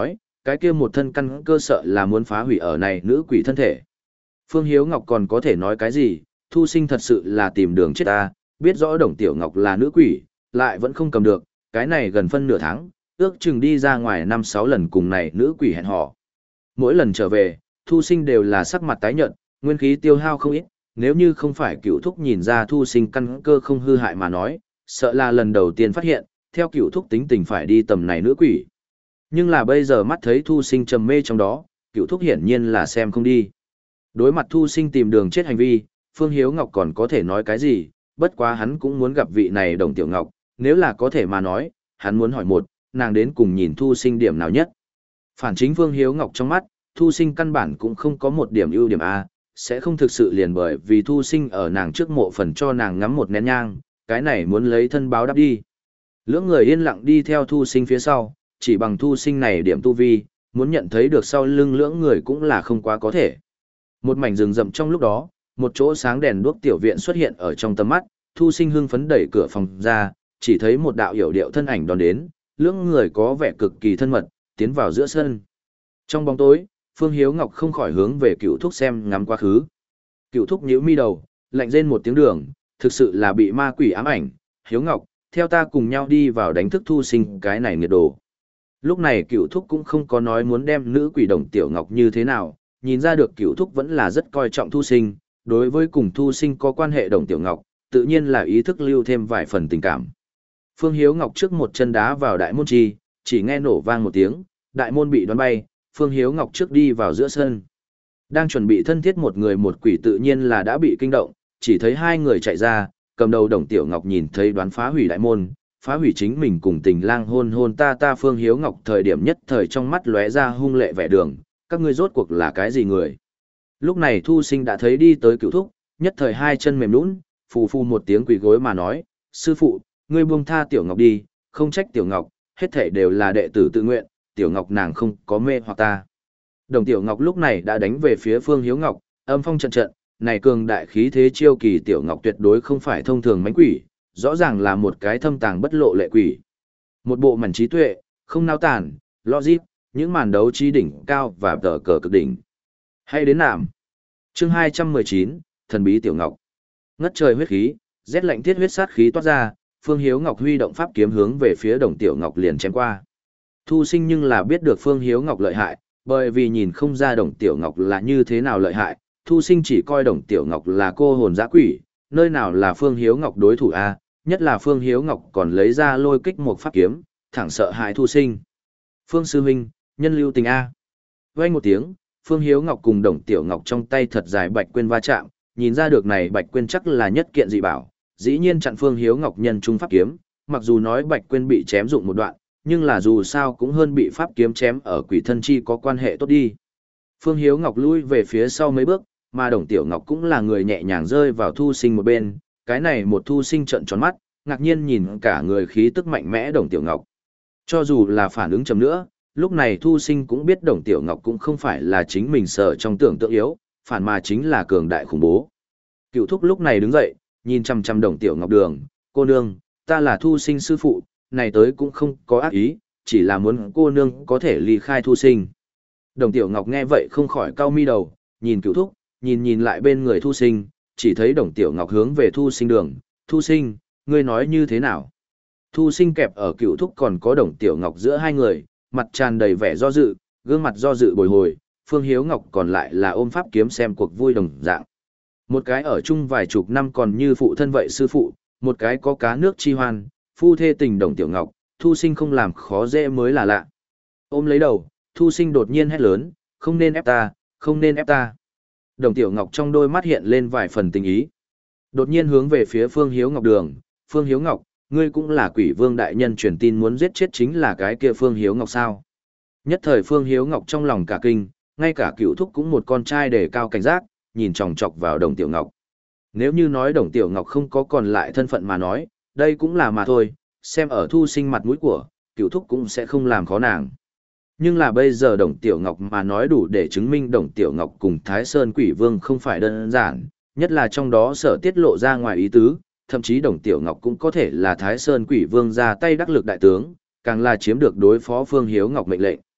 cái kia một thân căn cơ sợ là muốn phá hủy ở này nữ quỷ thân thể. Phương Hiếu Ngọc còn có thể nói cái gì, Thu Sinh thật sự là tìm đường chết ta, biết rõ Đồng Tiểu Ngọc là nữ quỷ, lại vẫn không cầm được, cái này gần phân nửa tháng, ước chừng đi ra ngoài năm sáu lần cùng này nữ quỷ hẹn hò. Mỗi lần trở về, Thu Sinh đều là sắc mặt tái nhợt, nguyên khí tiêu hao không ít, nếu như không phải Cửu Thúc nhìn ra Thu Sinh căn cơ không hư hại mà nói, sợ là lần đầu tiên phát hiện, theo Cửu Thúc tính tình phải đi tầm này nữ quỷ. Nhưng là bây giờ mắt thấy Thu Sinh trầm mê trong đó, Cửu Thúc hiển nhiên là xem không đi. Đối mặt Thu Sinh tìm đường chết hành vi, Phương Hiếu Ngọc còn có thể nói cái gì, bất quá hắn cũng muốn gặp vị này Đồng Tiểu Ngọc, nếu là có thể mà nói, hắn muốn hỏi một, nàng đến cùng nhìn Thu Sinh điểm nào nhất. Phản chính Phương Hiếu Ngọc trong mắt, Thu Sinh căn bản cũng không có một điểm ưu điểm A, sẽ không thực sự liền bởi vì Thu Sinh ở nàng trước mộ phần cho nàng ngắm một nén nhang, cái này muốn lấy thân báo đáp đi. Lưỡng người yên lặng đi theo Thu Sinh phía sau, chỉ bằng Thu Sinh này điểm tu vi, muốn nhận thấy được sau lưng lưỡng người cũng là không quá có thể. Một mảnh rừng rậm trong lúc đó, một chỗ sáng đèn đuốc tiểu viện xuất hiện ở trong tầm mắt, Thu Sinh hưng phấn đẩy cửa phòng ra, chỉ thấy một đạo hiểu điệu thân ảnh đón đến, lưỡng người có vẻ cực kỳ thân mật, tiến vào giữa sân. Trong bóng tối, Phương Hiếu Ngọc không khỏi hướng về Cửu Thúc xem ngắm quá khứ. Cửu Thúc nhíu mi đầu, lạnh rên một tiếng đường, thực sự là bị ma quỷ ám ảnh, Hiếu Ngọc, theo ta cùng nhau đi vào đánh thức Thu Sinh cái này nghiệt đồ. Lúc này Cửu Thúc cũng không có nói muốn đem nữ quỷ Đồng Tiểu Ngọc như thế nào, nhìn ra được Cửu Thúc vẫn là rất coi trọng Thu Sinh, đối với cùng Thu Sinh có quan hệ Đồng Tiểu Ngọc, tự nhiên là ý thức lưu thêm vài phần tình cảm. Phương Hiếu Ngọc trước một chân đá vào đại môn chi, chỉ nghe nổ vang một tiếng, đại môn bị đoán bay, Phương Hiếu Ngọc trước đi vào giữa sân. Đang chuẩn bị thân thiết một người một quỷ tự nhiên là đã bị kinh động, chỉ thấy hai người chạy ra, cầm đầu Đồng Tiểu Ngọc nhìn thấy đoán phá hủy đại môn, phá hủy chính mình cùng tình lang hôn hôn ta ta Phương Hiếu Ngọc thời điểm nhất thời trong mắt lóe ra hung lệ vẻ đường, các ngươi rốt cuộc là cái gì người. Lúc này Thu Sinh đã thấy đi tới Cửu Thúc, nhất thời hai chân mềm nhũn, phù phù một tiếng quỳ gối mà nói, sư phụ, ngươi buông tha Tiểu Ngọc đi, không trách Tiểu Ngọc, hết thảy đều là đệ tử tự nguyện, Tiểu Ngọc nàng không có mê hoặc ta. Đồng Tiểu Ngọc lúc này đã đánh về phía Phương Hiếu Ngọc, âm phong trận trận, này cường đại khí thế chiêu kỳ Tiểu Ngọc tuyệt đối không phải thông thường mánh quỷ, rõ ràng là một cái thâm tàng bất lộ lệ quỷ. Một bộ mảnh trí tuệ, không nao tản, logic, những màn đấu trí đỉnh cao và tờ cờ cực đỉnh. Hay đến nạm. Chương hai trăm mười chín, Thần bí Tiểu Ngọc. Ngất trời huyết khí, rét lạnh thiết huyết sát khí toát ra, Phương Hiếu Ngọc huy động pháp kiếm hướng về phía Đồng Tiểu Ngọc liền chém qua. Thu Sinh nhưng là biết được Phương Hiếu Ngọc lợi hại, bởi vì nhìn không ra Đồng Tiểu Ngọc là như thế nào lợi hại, Thu Sinh chỉ coi Đồng Tiểu Ngọc là cô hồn dã quỷ, nơi nào là Phương Hiếu Ngọc đối thủ a, nhất là Phương Hiếu Ngọc còn lấy ra lôi kích một pháp kiếm, thẳng sợ hại Thu Sinh. Phương sư huynh, nhân lưu tình a. Vang một tiếng, Phương Hiếu Ngọc cùng Đồng Tiểu Ngọc trong tay thật dài bạch quên va chạm, nhìn ra được này bạch quên chắc là nhất kiện dị bảo, dĩ nhiên chặn Phương Hiếu Ngọc nhân trung pháp kiếm, mặc dù nói bạch quên bị chém dụng một đoạn, nhưng là dù sao cũng hơn bị pháp kiếm chém ở quỷ thân chi có quan hệ tốt đi. Phương Hiếu Ngọc lui về phía sau mấy bước, mà Đồng Tiểu Ngọc cũng là người nhẹ nhàng rơi vào Thu Sinh một bên, cái này một Thu Sinh trợn tròn mắt, ngạc nhiên nhìn cả người khí tức mạnh mẽ Đồng Tiểu Ngọc. Cho dù là phản ứng chậm nữa, lúc này Thu Sinh cũng biết Đồng Tiểu Ngọc cũng không phải là chính mình sợ trong tưởng tượng yếu, phản mà chính là cường đại khủng bố. Cựu Thúc lúc này đứng dậy, nhìn chăm chăm Đồng Tiểu Ngọc đường, cô nương, ta là Thu Sinh sư phụ, này tới cũng không có ác ý, chỉ là muốn cô nương có thể ly khai Thu Sinh. Đồng Tiểu Ngọc nghe vậy không khỏi cau mi đầu, nhìn Cựu Thúc, nhìn nhìn lại bên người Thu Sinh, chỉ thấy Đồng Tiểu Ngọc hướng về Thu Sinh đường, Thu Sinh, ngươi nói như thế nào? Thu Sinh kẹp ở Cựu Thúc còn có Đồng Tiểu Ngọc giữa hai người, mặt tràn đầy vẻ do dự, gương mặt do dự bồi hồi, Phương Hiếu Ngọc còn lại là ôm pháp kiếm xem cuộc vui đồng dạng. Một cái ở chung vài chục năm còn như phụ thân vậy sư phụ, một cái có cá nước chi hoan, phu thê tình Đồng Tiểu Ngọc, Thu Sinh không làm khó dễ mới là lạ. Ôm lấy đầu, Thu Sinh đột nhiên hét lớn, không nên ép ta, không nên ép ta. Đồng Tiểu Ngọc trong đôi mắt hiện lên vài phần tình ý. Đột nhiên hướng về phía Phương Hiếu Ngọc đường, Phương Hiếu Ngọc, ngươi cũng là quỷ vương đại nhân truyền tin muốn giết chết chính là cái kia Phương Hiếu Ngọc sao. Nhất thời Phương Hiếu Ngọc trong lòng cả kinh, ngay cả Cựu Thúc cũng một con trai để cao cảnh giác, nhìn chòng chọc vào Đồng Tiểu Ngọc. Nếu như nói Đồng Tiểu Ngọc không có còn lại thân phận mà nói, đây cũng là mà thôi, xem ở Thu Sinh mặt mũi của, Cựu Thúc cũng sẽ không làm khó nàng. Nhưng là bây giờ Đồng Tiểu Ngọc mà nói đủ để chứng minh Đồng Tiểu Ngọc cùng Thái Sơn Quỷ Vương không phải đơn giản, nhất là trong đó sở tiết lộ ra ngoài ý tứ, thậm chí Đồng Tiểu Ngọc cũng có thể là Thái Sơn Quỷ Vương ra tay đắc lực đại tướng, càng là chiếm được đối phó Phương Hiếu Ngọc mệnh lệnh.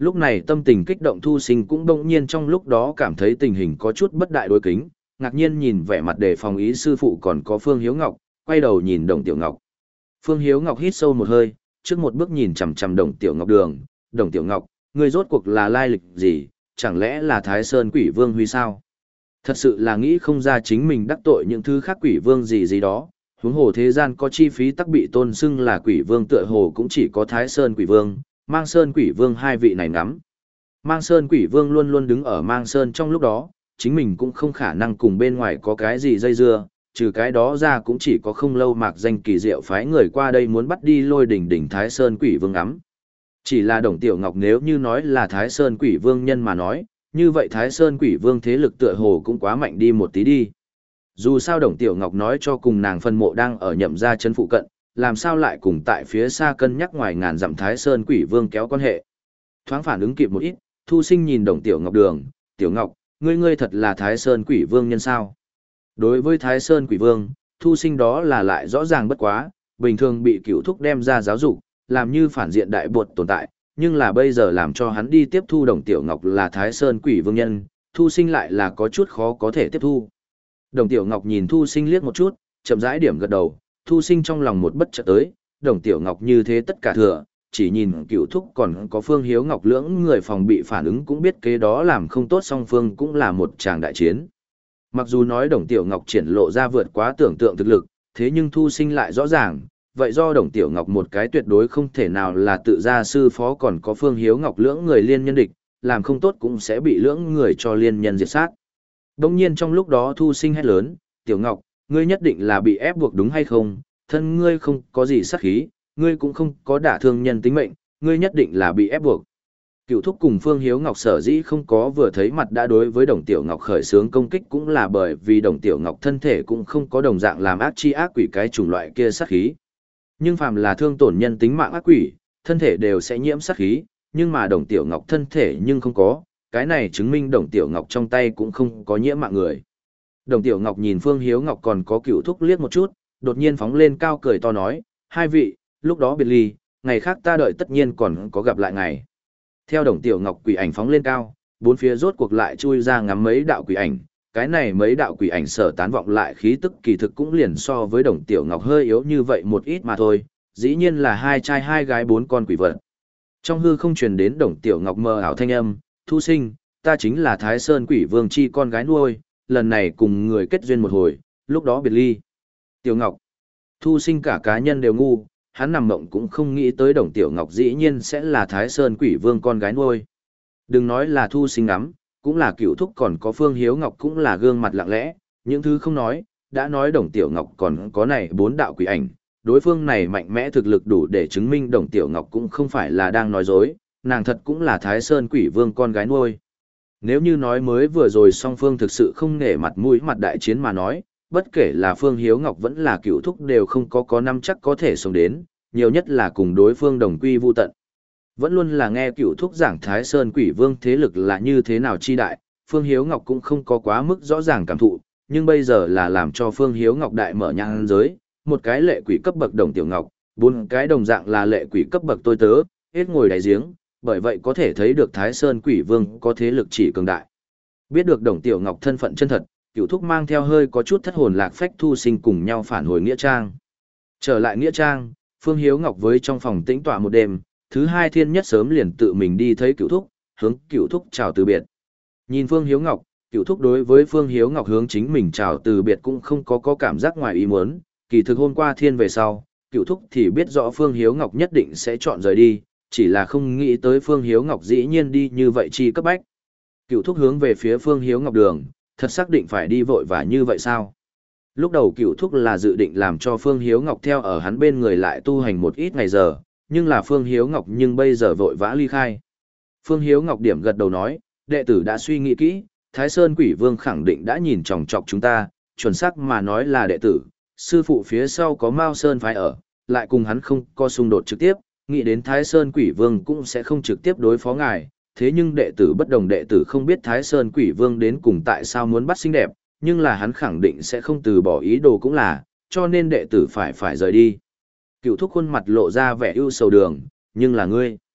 Lúc này tâm tình kích động Thu Sinh cũng đông nhiên trong lúc đó cảm thấy tình hình có chút bất đại đối kính, ngạc nhiên nhìn vẻ mặt đề phòng ý sư phụ còn có Phương Hiếu Ngọc, quay đầu nhìn Đồng Tiểu Ngọc. Phương Hiếu Ngọc hít sâu một hơi, trước một bước nhìn chằm chằm Đồng Tiểu Ngọc đường, Đồng Tiểu Ngọc, ngươi rốt cuộc là lai lịch gì, chẳng lẽ là Thái Sơn Quỷ Vương huy sao? Thật sự là nghĩ không ra chính mình đắc tội những thứ khác quỷ vương gì gì đó, huống hồ thế gian có chi phí tắc bị tôn xưng là quỷ vương tựa hồ cũng chỉ có Thái Sơn Quỷ Vương, Mang Sơn Quỷ Vương hai vị này ngắm. Mang Sơn Quỷ Vương luôn luôn đứng ở Mang Sơn trong lúc đó, chính mình cũng không khả năng cùng bên ngoài có cái gì dây dưa, trừ cái đó ra cũng chỉ có không lâu mạc danh kỳ diệu phái người qua đây muốn bắt đi Lôi đỉnh đỉnh Thái Sơn Quỷ Vương ngắm. Chỉ là Đồng Tiểu Ngọc nếu như nói là Thái Sơn Quỷ Vương nhân mà nói, như vậy Thái Sơn Quỷ Vương thế lực tựa hồ cũng quá mạnh đi một tí đi. Dù sao Đồng Tiểu Ngọc nói cho cùng nàng phân mộ đang ở nhậm gia trấn phụ cận, làm sao lại cùng tại phía xa cân nhắc ngoài ngàn dặm Thái Sơn Quỷ Vương kéo quan hệ. Thoáng phản ứng kịp một ít, Thu Sinh nhìn Đồng Tiểu Ngọc đường, Tiểu Ngọc, ngươi ngươi thật là Thái Sơn Quỷ Vương nhân sao? Đối với Thái Sơn Quỷ Vương, Thu Sinh đó là lại rõ ràng bất quá, bình thường bị cửu thúc đem ra giáo dục, làm như phản diện đại bột tồn tại, nhưng là bây giờ làm cho hắn đi tiếp thu Đồng Tiểu Ngọc là Thái Sơn Quỷ Vương nhân, Thu Sinh lại là có chút khó có thể tiếp thu. Đồng Tiểu Ngọc nhìn Thu Sinh liếc một chút, chậm rãi điểm gật đầu, Thu Sinh trong lòng một bất chợt tới, Đồng Tiểu Ngọc như thế tất cả thừa, chỉ nhìn cửu thúc còn có Phương Hiếu Ngọc lưỡng người phòng bị phản ứng cũng biết kế đó làm không tốt, song phương cũng là một tràng đại chiến. Mặc dù nói Đồng Tiểu Ngọc triển lộ ra vượt quá tưởng tượng thực lực, thế nhưng Thu Sinh lại rõ ràng, vậy do Đồng Tiểu Ngọc một cái tuyệt đối không thể nào là tự gia sư phó còn có Phương Hiếu Ngọc lưỡng người liên nhân địch, làm không tốt cũng sẽ bị lưỡng người cho liên nhân diệt sát. Đông nhiên trong lúc đó Thu Sinh hét lớn, Tiểu Ngọc, ngươi nhất định là bị ép buộc đúng hay không, thân ngươi không có gì sát khí, ngươi cũng không có đả thương nhân tính mệnh, ngươi nhất định là bị ép buộc. Cựu thúc cùng Phương Hiếu Ngọc sở dĩ không có vừa thấy mặt đã đối với Đồng Tiểu Ngọc khởi xướng công kích cũng là bởi vì Đồng Tiểu Ngọc thân thể cũng không có đồng dạng làm ác chi ác quỷ cái chủng loại kia sát khí. Nhưng phàm là thương tổn nhân tính mạng ác quỷ, thân thể đều sẽ nhiễm sát khí, nhưng mà Đồng Tiểu Ngọc thân thể nhưng không có, cái này chứng minh Đồng Tiểu Ngọc trong tay cũng không có nhiễm mạng người. Đồng Tiểu Ngọc nhìn Phương Hiếu Ngọc còn có Cựu thúc liếc một chút, đột nhiên phóng lên cao cười to nói, hai vị, lúc đó biệt ly, ngày khác ta đợi tất nhiên còn có gặp lại ngày. Theo Đồng Tiểu Ngọc quỷ ảnh phóng lên cao, bốn phía rốt cuộc lại chui ra ngắm mấy đạo quỷ ảnh, cái này mấy đạo quỷ ảnh sở tán vọng lại khí tức kỳ thực cũng liền so với Đồng Tiểu Ngọc hơi yếu như vậy một ít mà thôi, dĩ nhiên là hai trai hai gái bốn con quỷ vật. Trong hư không truyền đến Đồng Tiểu Ngọc mơ ảo thanh âm, Thu Sinh, ta chính là Thái Sơn Quỷ Vương chi con gái nuôi, lần này cùng người kết duyên một hồi, lúc đó biệt ly. Tiểu Ngọc, Thu Sinh cả cá nhân đều ngu, hắn nằm mộng cũng không nghĩ tới Đồng Tiểu Ngọc dĩ nhiên sẽ là Thái Sơn Quỷ Vương con gái nuôi. Đừng nói là Thu Sinh ngắm, cũng là Cựu thúc còn có Phương Hiếu Ngọc cũng là gương mặt lặng lẽ, những thứ không nói, đã nói Đồng Tiểu Ngọc còn có này bốn đạo quỷ ảnh, đối phương này mạnh mẽ thực lực đủ để chứng minh Đồng Tiểu Ngọc cũng không phải là đang nói dối, nàng thật cũng là Thái Sơn Quỷ Vương con gái nuôi. Nếu như nói mới vừa rồi song phương thực sự không nể mặt mũi mặt đại chiến mà nói, bất kể là Phương Hiếu Ngọc vẫn là Cựu thúc đều không có có năm chắc có thể sống đến, nhiều nhất là cùng đối phương đồng quy vu tận. Vẫn luôn là nghe Cựu thúc giảng Thái Sơn Quỷ Vương thế lực là như thế nào chi đại, Phương Hiếu Ngọc cũng không có quá mức rõ ràng cảm thụ, nhưng bây giờ là làm cho Phương Hiếu Ngọc đại mở nhãn giới, một cái lệ quỷ cấp bậc Đồng Tiểu Ngọc, bốn cái đồng dạng là lệ quỷ cấp bậc tôi tớ, hết ngồi đáy giếng, bởi vậy có thể thấy được Thái Sơn Quỷ Vương có thế lực chỉ cường đại. Biết được Đồng Tiểu Ngọc thân phận chân thật, Cựu thúc mang theo hơi có chút thất hồn lạc phách Thu Sinh cùng nhau phản hồi Nghĩa Trang. Trở lại Nghĩa Trang, Phương Hiếu Ngọc với trong phòng tĩnh tọa một đêm, thứ hai thiên nhất sớm liền tự mình đi thấy Cựu thúc, hướng Cựu thúc chào từ biệt. Nhìn Phương Hiếu Ngọc, Cựu thúc đối với Phương Hiếu Ngọc hướng chính mình chào từ biệt cũng không có có cảm giác ngoài ý muốn, kỳ thực hôm qua thiên về sau, Cựu thúc thì biết rõ Phương Hiếu Ngọc nhất định sẽ chọn rời đi, chỉ là không nghĩ tới Phương Hiếu Ngọc dĩ nhiên đi như vậy chi cấp bách. Cựu thúc hướng về phía Phương Hiếu Ngọc đường, thật xác định phải đi vội vã như vậy sao? Lúc đầu Cựu thúc là dự định làm cho Phương Hiếu Ngọc theo ở hắn bên người lại tu hành một ít ngày giờ, nhưng là Phương Hiếu Ngọc nhưng bây giờ vội vã ly khai. Phương Hiếu Ngọc điểm gật đầu nói, đệ tử đã suy nghĩ kỹ, Thái Sơn Quỷ Vương khẳng định đã nhìn chòng chọc chúng ta, chuẩn xác mà nói là đệ tử, sư phụ phía sau có Mao Sơn phái ở, lại cùng hắn không có xung đột trực tiếp, nghĩ đến Thái Sơn Quỷ Vương cũng sẽ không trực tiếp đối phó ngài, thế nhưng đệ tử bất đồng đệ tử không biết Thái Sơn Quỷ Vương đến cùng tại sao muốn bắt xinh đẹp, nhưng là hắn khẳng định sẽ không từ bỏ ý đồ cũng là, cho nên đệ tử phải phải rời đi. Cựu thúc khuôn mặt lộ ra vẻ ưu sầu đường, nhưng là ngươi.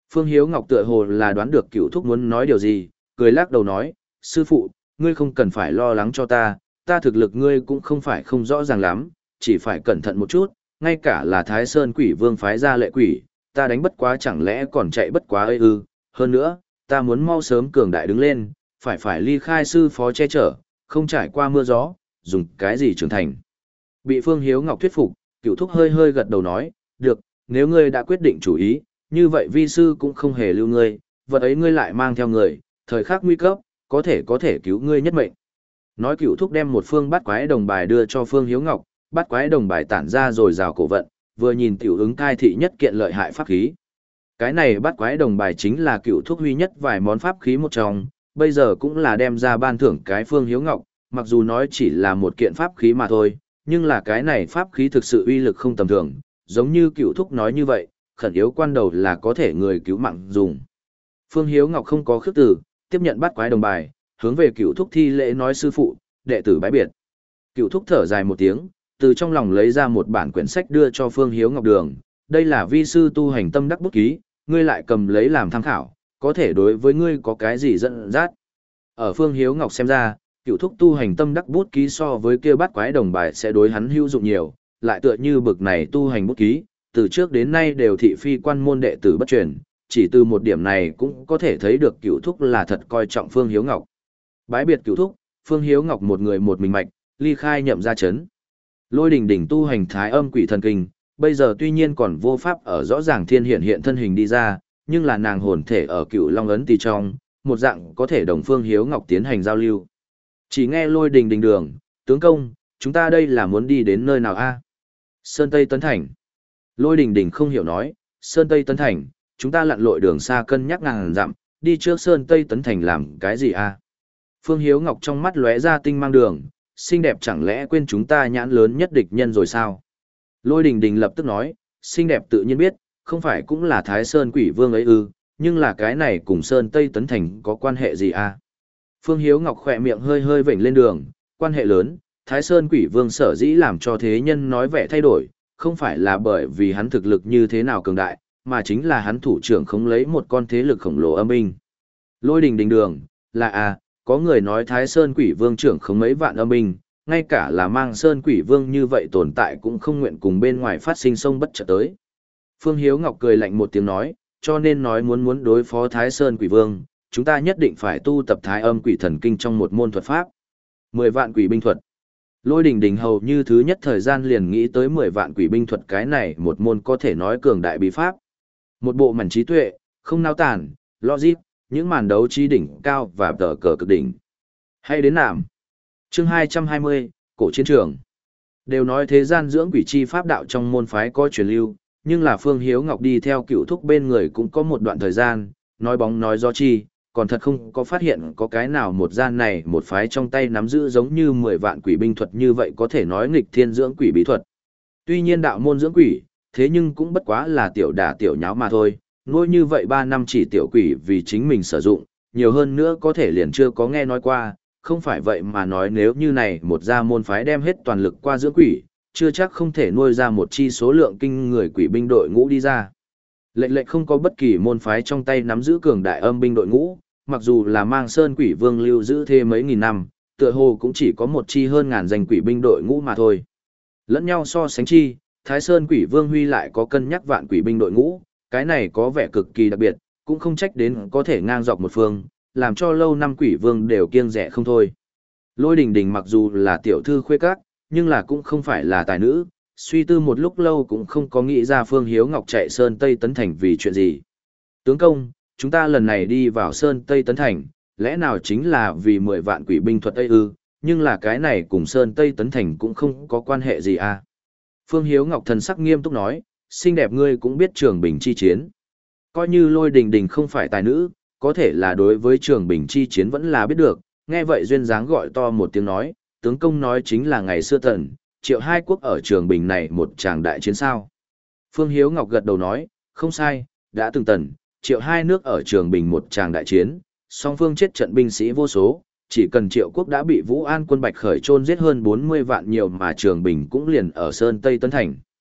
Phương Hiếu Ngọc tựa hồ là đoán được cựu thúc muốn nói điều gì, cười lắc đầu nói, sư phụ, ngươi không cần phải lo lắng cho ta, ta thực lực ngươi cũng không phải không rõ ràng lắm, chỉ phải cẩn thận một chút, ngay cả là Thái Sơn quỷ vương phái ra lệ quỷ, ta đánh bất quá chẳng lẽ còn chạy bất quá ư ư, hơn nữa, ta muốn mau sớm cường đại đứng lên, phải phải ly khai sư phó che chở, không trải qua mưa gió, dùng cái gì trưởng thành. Bị Phương Hiếu Ngọc thuyết phục, cựu thúc hơi hơi gật đầu nói, được, nếu ngươi đã quyết định chủ ý, như vậy vi sư cũng không hề lưu ngươi, vật ấy ngươi lại mang theo người, thời khắc nguy cấp, có thể có thể cứu ngươi nhất mệnh. Nói cựu thúc đem một phương bát quái đồng bài đưa cho Phương Hiếu Ngọc, bát quái đồng bài tản ra rồi rào cổ vận, vừa nhìn tiểu ứng cai thị nhất kiện lợi hại pháp khí. Cái này bát quái đồng bài chính là cựu thúc huy nhất vài món pháp khí một trong, bây giờ cũng là đem ra ban thưởng cái Phương Hiếu Ngọc, mặc dù nói chỉ là một kiện pháp khí mà thôi, nhưng là cái này pháp khí thực sự uy lực không tầm thường, giống như cựu thúc nói như vậy, khẩn yếu quan đầu là có thể người cứu mạng dùng. Phương Hiếu Ngọc không có khước từ, tiếp nhận bát quái đồng bài, hướng về cựu thúc thi lễ nói sư phụ, đệ tử bái biệt. Cựu thúc thở dài một tiếng, từ trong lòng lấy ra một bản quyển sách đưa cho Phương Hiếu Ngọc đường, đây là vi sư tu hành tâm đắc bút ký, ngươi lại cầm lấy làm tham khảo, có thể đối với ngươi có cái gì dẫn dắt. Ở Phương Hiếu Ngọc xem ra, cựu thúc tu hành tâm đắc bút ký so với kia bát quái đồng bài sẽ đối hắn hữu dụng nhiều, lại tựa như bực này tu hành bút ký, từ trước đến nay đều thị phi quan môn đệ tử bất truyền, chỉ từ một điểm này cũng có thể thấy được cựu thúc là thật coi trọng Phương Hiếu Ngọc. Bái biệt cựu thúc, Phương Hiếu Ngọc một người một mình mạch, ly khai nhậm ra chấn. Lôi Đình Đình tu hành thái âm quỷ thần kinh, bây giờ tuy nhiên còn vô pháp ở rõ ràng thiên hiện hiện thân hình đi ra, nhưng là nàng hồn thể ở cựu long ấn tỳ trong, một dạng có thể đồng Phương Hiếu Ngọc tiến hành giao lưu. Chỉ nghe Lôi Đình Đình đường, tướng công, chúng ta đây là muốn đi đến nơi nào a? Sơn Tây Tấn Thành. Lôi Đình Đình không hiểu nói, Sơn Tây Tấn Thành, chúng ta lặn lội đường xa cân nhắc ngàn dặm, đi trước Sơn Tây Tấn Thành làm cái gì a? Phương Hiếu Ngọc trong mắt lóe ra tinh mang đường, xinh đẹp chẳng lẽ quên chúng ta nhãn lớn nhất địch nhân rồi sao? Lôi Đình Đình lập tức nói, xinh đẹp tự nhiên biết, không phải cũng là Thái Sơn quỷ vương ấy ư, nhưng là cái này cùng Sơn Tây Tấn Thành có quan hệ gì a? Phương Hiếu Ngọc khỏe miệng hơi hơi vểnh lên đường, quan hệ lớn, Thái Sơn quỷ vương sở dĩ làm cho thế nhân nói vẻ thay đổi, không phải là bởi vì hắn thực lực như thế nào cường đại, mà chính là hắn thủ trưởng không lấy một con thế lực khổng lồ âm binh. Lôi Đình Đình đường, là à, có người nói Thái Sơn quỷ vương trưởng không mấy vạn âm binh, ngay cả là mang Sơn quỷ vương như vậy tồn tại cũng không nguyện cùng bên ngoài phát sinh sông bất trợ tới. Phương Hiếu Ngọc cười lạnh một tiếng nói, cho nên nói muốn muốn đối phó Thái Sơn quỷ vương, chúng ta nhất định phải tu tập thái âm quỷ thần kinh trong một môn thuật pháp. Mười vạn quỷ binh thuật. Lôi Đình Đình hầu như thứ nhất thời gian liền nghĩ tới mười vạn quỷ binh thuật, cái này một môn có thể nói cường đại bí pháp. Một bộ mảnh trí tuệ, không nao tản, logic, những màn đấu trí đỉnh cao và tờ cờ cực đỉnh. Hay đến nạm. Chương hai trăm hai mươi, Cổ Chiến Trường. Đều nói thế gian dưỡng quỷ chi pháp đạo trong môn phái có truyền lưu, nhưng là Phương Hiếu Ngọc đi theo cựu thúc bên người cũng có một đoạn thời gian, nói bóng nói gió chi, còn thật không có phát hiện có cái nào một gian này một phái trong tay nắm giữ giống như mười vạn quỷ binh thuật như vậy, có thể nói nghịch thiên dưỡng quỷ bí thuật. Tuy nhiên đạo môn dưỡng quỷ, thế nhưng cũng bất quá là tiểu đả tiểu nháo mà thôi, nuôi như vậy ba năm chỉ tiểu quỷ vì chính mình sử dụng, nhiều hơn nữa có thể liền chưa có nghe nói qua, không phải vậy mà nói nếu như này một gia môn phái đem hết toàn lực qua dưỡng quỷ, chưa chắc không thể nuôi ra một chi số lượng kinh người quỷ binh đội ngũ đi ra. Lệnh lệnh không có bất kỳ môn phái trong tay nắm giữ cường đại âm binh đội ngũ, mặc dù là mang Sơn quỷ vương lưu giữ thêm mấy nghìn năm, tựa hồ cũng chỉ có một chi hơn ngàn danh quỷ binh đội ngũ mà thôi. Lẫn nhau so sánh chi, Thái Sơn quỷ vương huy lại có cân nhắc vạn quỷ binh đội ngũ, cái này có vẻ cực kỳ đặc biệt, cũng không trách đến có thể ngang dọc một phương, làm cho lâu năm quỷ vương đều kiêng rẻ không thôi. Lôi Đình Đình mặc dù là tiểu thư khuê các, nhưng là cũng không phải là tài nữ, suy tư một lúc lâu cũng không có nghĩ ra Phương Hiếu Ngọc chạy Sơn Tây Tấn Thành vì chuyện gì. Tướng công, chúng ta lần này đi vào Sơn Tây Tấn Thành, lẽ nào chính là vì mười vạn quỷ binh thuật ấy ư, nhưng là cái này cùng Sơn Tây Tấn Thành cũng không có quan hệ gì à. Phương Hiếu Ngọc thần sắc nghiêm túc nói, xinh đẹp ngươi cũng biết Trường Bình chi chiến. Coi như Lôi Đình Đình không phải tài nữ, có thể là đối với Trường Bình chi chiến vẫn là biết được, nghe vậy duyên dáng gọi to một tiếng nói, tướng công nói chính là ngày xưa tần, triệu hai quốc ở Trường Bình này một tràng đại chiến sao. Phương Hiếu Ngọc gật đầu nói, không sai, đã từng tần, triệu hai nước ở Trường Bình một tràng đại chiến, song phương chết trận binh sĩ vô số, chỉ cần triệu quốc đã bị Vũ An quân Bạch Khởi chôn giết hơn bốn mươi vạn nhiều mà Trường Bình cũng liền ở Sơn Tây Tấn Thành.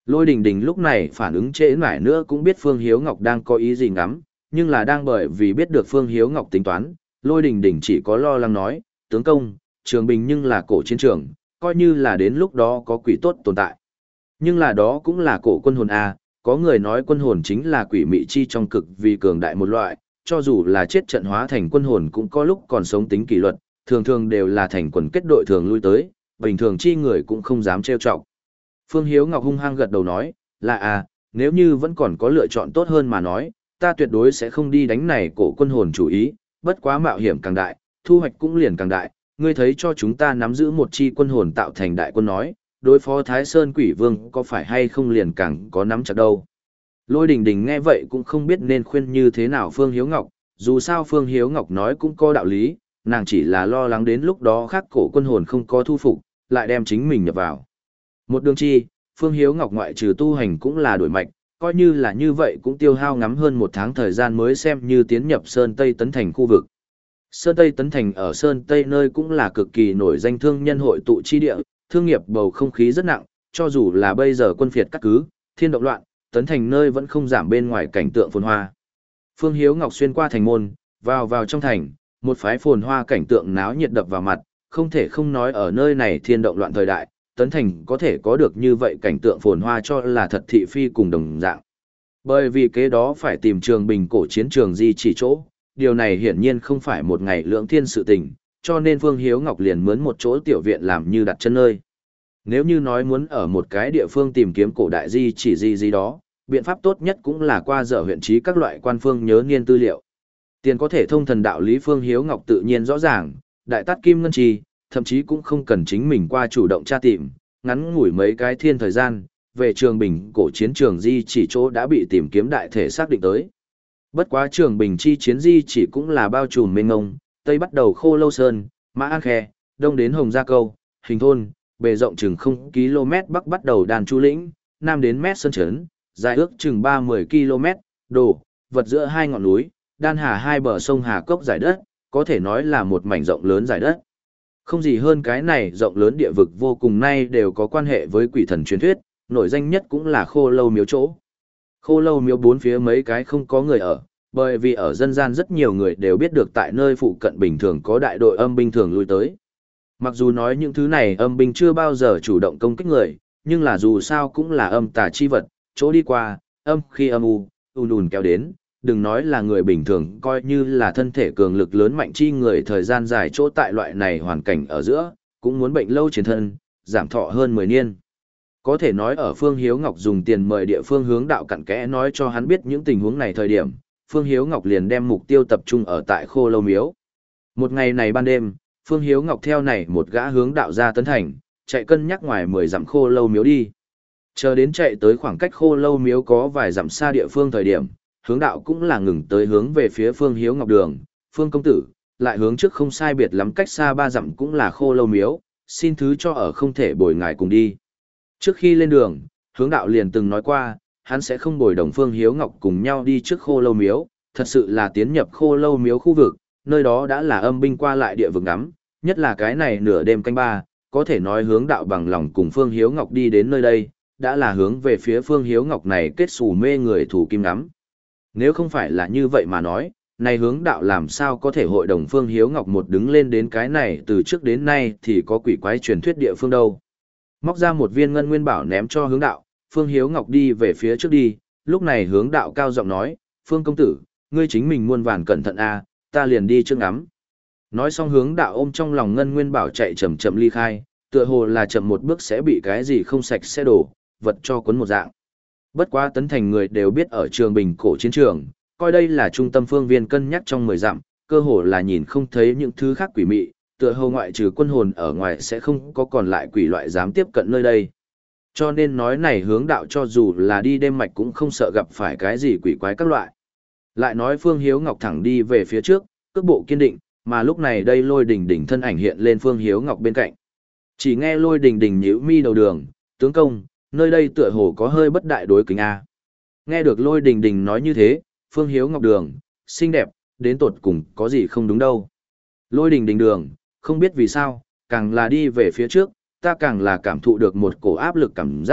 Lôi Đình Đình lúc này phản ứng trễ nải nữa cũng biết Phương Hiếu Ngọc đang có ý gì ngắm, nhưng là đang bởi vì biết được Phương Hiếu Ngọc tính toán, Lôi Đình Đình chỉ có lo lắng nói, tướng công, Trường Bình nhưng là cổ chiến trường, coi như là đến lúc đó có quỷ tốt tồn tại. Nhưng là đó cũng là cổ quân hồn A, có người nói quân hồn chính là quỷ mị chi trong cực vì cường đại một loại, cho dù là chết trận hóa thành quân hồn cũng có lúc còn sống tính kỷ luật, thường thường đều là thành quần kết đội thường lui tới, bình thường chi người cũng không dám trêu chọc. Phương Hiếu Ngọc hung hăng gật đầu nói, là à, nếu như vẫn còn có lựa chọn tốt hơn mà nói, ta tuyệt đối sẽ không đi đánh này cổ quân hồn chủ ý, bất quá mạo hiểm càng đại, thu hoạch cũng liền càng đại, ngươi thấy cho chúng ta nắm giữ một chi quân hồn tạo thành đại quân nói, đối phó Thái Sơn Quỷ Vương có phải hay không liền càng có nắm chặt đâu. Lôi Đình Đình nghe vậy cũng không biết nên khuyên như thế nào Phương Hiếu Ngọc, dù sao Phương Hiếu Ngọc nói cũng có đạo lý, nàng chỉ là lo lắng đến lúc đó khắc cổ quân hồn không có thu phục, lại đem chính mình nhập vào. Một đường chi, Phương Hiếu Ngọc ngoại trừ tu hành cũng là đổi mạch, coi như là như vậy cũng tiêu hao ngắm hơn một tháng thời gian mới xem như tiến nhập Sơn Tây Tấn Thành khu vực. Sơn Tây Tấn Thành ở Sơn Tây nơi cũng là cực kỳ nổi danh thương nhân hội tụ chi địa, thương nghiệp bầu không khí rất nặng, cho dù là bây giờ quân phiệt cắt cứ, thiên động loạn, Tấn Thành nơi vẫn không giảm bên ngoài cảnh tượng phồn hoa. Phương Hiếu Ngọc xuyên qua thành môn, vào vào trong thành, một phái phồn hoa cảnh tượng náo nhiệt đập vào mặt, không thể không nói ở nơi này thiên động loạn thời đại, Tấn Thành có thể có được như vậy cảnh tượng phồn hoa cho là thật thị phi cùng đồng dạng. Bởi vì kế đó phải tìm Trường Bình cổ chiến trường di chỉ chỗ, điều này hiển nhiên không phải một ngày lưỡng thiên sự tình, cho nên Phương Hiếu Ngọc liền mướn một chỗ tiểu viện làm như đặt chân nơi. Nếu như nói muốn ở một cái địa phương tìm kiếm cổ đại di chỉ gì gì đó, biện pháp tốt nhất cũng là qua dở huyện trí các loại quan phương nhớ nghiên tư liệu. Tiền có thể thông thần đạo lý Phương Hiếu Ngọc tự nhiên rõ ràng, đại tát kim ngân trì, thậm chí cũng không cần chính mình qua chủ động tra tìm, ngắn ngủi mấy cái thiên thời gian, về Trường Bình cổ chiến trường di chỉ chỗ đã bị tìm kiếm đại thể xác định tới. Bất quá Trường Bình chi chiến di chỉ cũng là bao trùm mênh ngông, tây bắt đầu Khô Lâu Sơn, Mã An Khe, đông đến Hồng Gia Câu, Hình Thôn, bề rộng chừng không ki lô mét, bắc bắt đầu Đàn Chu Lĩnh, nam đến Mét Sơn Trấn, dài ước chừng ba mươi ki lô mét, đồ, vật giữa hai ngọn núi, đan hà hai bờ sông Hà Cốc giải đất, có thể nói là một mảnh rộng lớn giải đất. Không gì hơn cái này rộng lớn địa vực vô cùng nay đều có quan hệ với quỷ thần truyền thuyết, nổi danh nhất cũng là Khô Lâu Miếu chỗ. Khô Lâu Miếu bốn phía mấy cái không có người ở, bởi vì ở dân gian rất nhiều người đều biết được tại nơi phụ cận bình thường có đại đội âm binh thường lui tới. Mặc dù nói những thứ này âm binh chưa bao giờ chủ động công kích người, nhưng là dù sao cũng là âm tà chi vật, chỗ đi qua, âm khi âm u, ùn ùn kéo đến, đừng nói là người bình thường coi như là thân thể cường lực lớn mạnh chi người thời gian dài chỗ tại loại này hoàn cảnh ở giữa, cũng muốn bệnh lâu chiến thân, giảm thọ hơn mười niên. Có thể nói ở Phương Hiếu Ngọc dùng tiền mời địa phương hướng đạo cặn kẽ nói cho hắn biết những tình huống này thời điểm, Phương Hiếu Ngọc liền đem mục tiêu tập trung ở tại Khô Lâu Miếu. Một ngày này ban đêm, Phương Hiếu Ngọc theo này một gã hướng đạo ra Tấn Thành, chạy cân nhắc ngoài mười dặm Khô Lâu Miếu đi. Chờ đến chạy tới khoảng cách Khô Lâu Miếu có vài dặm xa địa phương thời điểm, hướng đạo cũng là ngừng tới hướng về phía Phương Hiếu Ngọc đường, Phương công tử, lại hướng trước không sai biệt lắm cách xa ba dặm cũng là Khô Lâu Miếu, xin thứ cho ở không thể bồi ngài cùng đi. Trước khi lên đường, hướng đạo liền từng nói qua, hắn sẽ không bồi đồng Phương Hiếu Ngọc cùng nhau đi trước Khô Lâu Miếu, thật sự là tiến nhập Khô Lâu Miếu khu vực, nơi đó đã là âm binh qua lại địa vực ngắm, nhất là cái này nửa đêm canh ba, có thể nói hướng đạo bằng lòng cùng Phương Hiếu Ngọc đi đến nơi đây, đã là hướng về phía Phương Hiếu Ngọc này kết xù mê người thủ kim ngắm. Nếu không phải là như vậy mà nói, này hướng đạo làm sao có thể hội đồng Phương Hiếu Ngọc một đứng lên đến cái này từ trước đến nay thì có quỷ quái truyền thuyết địa phương đâu. Móc ra một viên ngân nguyên bảo ném cho hướng đạo, Phương Hiếu Ngọc đi về phía trước đi, lúc này hướng đạo cao giọng nói, Phương công tử, ngươi chính mình muôn vàn cẩn thận a, ta liền đi trước ngắm. Nói xong hướng đạo ôm trong lòng ngân nguyên bảo chạy chậm chậm ly khai, tựa hồ là chậm một bước sẽ bị cái gì không sạch sẽ đổ, vật cho cuốn một dạng. Bất quá Tấn Thành người đều biết ở Trường Bình cổ chiến trường, coi đây là trung tâm phương viên cân nhắc trong mười dặm, cơ hồ là nhìn không thấy những thứ khác quỷ mị, tựa hồ ngoại trừ quân hồn ở ngoài sẽ không có còn lại quỷ loại dám tiếp cận nơi đây. Cho nên nói này hướng đạo cho dù là đi đêm mạch cũng không sợ gặp phải cái gì quỷ quái các loại. Lại nói Phương Hiếu Ngọc thẳng đi về phía trước, cước bộ kiên định, mà lúc này đây Lôi Đình Đình thân ảnh hiện lên Phương Hiếu Ngọc bên cạnh. Chỉ nghe Lôi Đình Đình nhíu mi đầu đường, tướng công, nơi đây tựa hồ có hơi bất đại đối kính a. Nghe được Lôi Đình Đình nói như thế, Phương Hiếu Ngọc đường, xinh đẹp, đến tột cùng có gì không đúng đâu. Lôi Đình Đình đường, không biết vì sao, càng là đi về phía trước, ta càng là cảm thụ được một cổ áp lực cảm giác,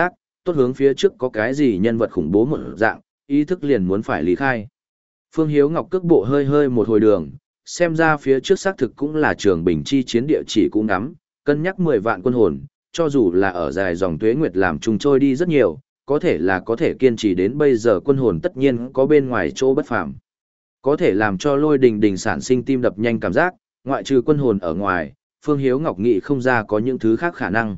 tốt hướng phía trước có cái gì nhân vật khủng bố một dạng, ý thức liền muốn phải lý khai. Phương Hiếu Ngọc cước bộ hơi hơi một hồi đường, xem ra phía trước xác thực cũng là trường bình chi chiến địa chỉ cũng ngắm, cân nhắc mười vạn quân hồn, cho dù là ở dài dòng tuế nguyệt làm trùng trôi đi rất nhiều, có thể là có thể kiên trì đến bây giờ quân hồn tất nhiên có bên ngoài chỗ bất phàm. Có thể làm cho Lôi Đình Đình sản sinh tim đập nhanh cảm giác, ngoại trừ quân hồn ở ngoài, Phương Hiếu Ngọc nghĩ không ra có những thứ khác khả năng.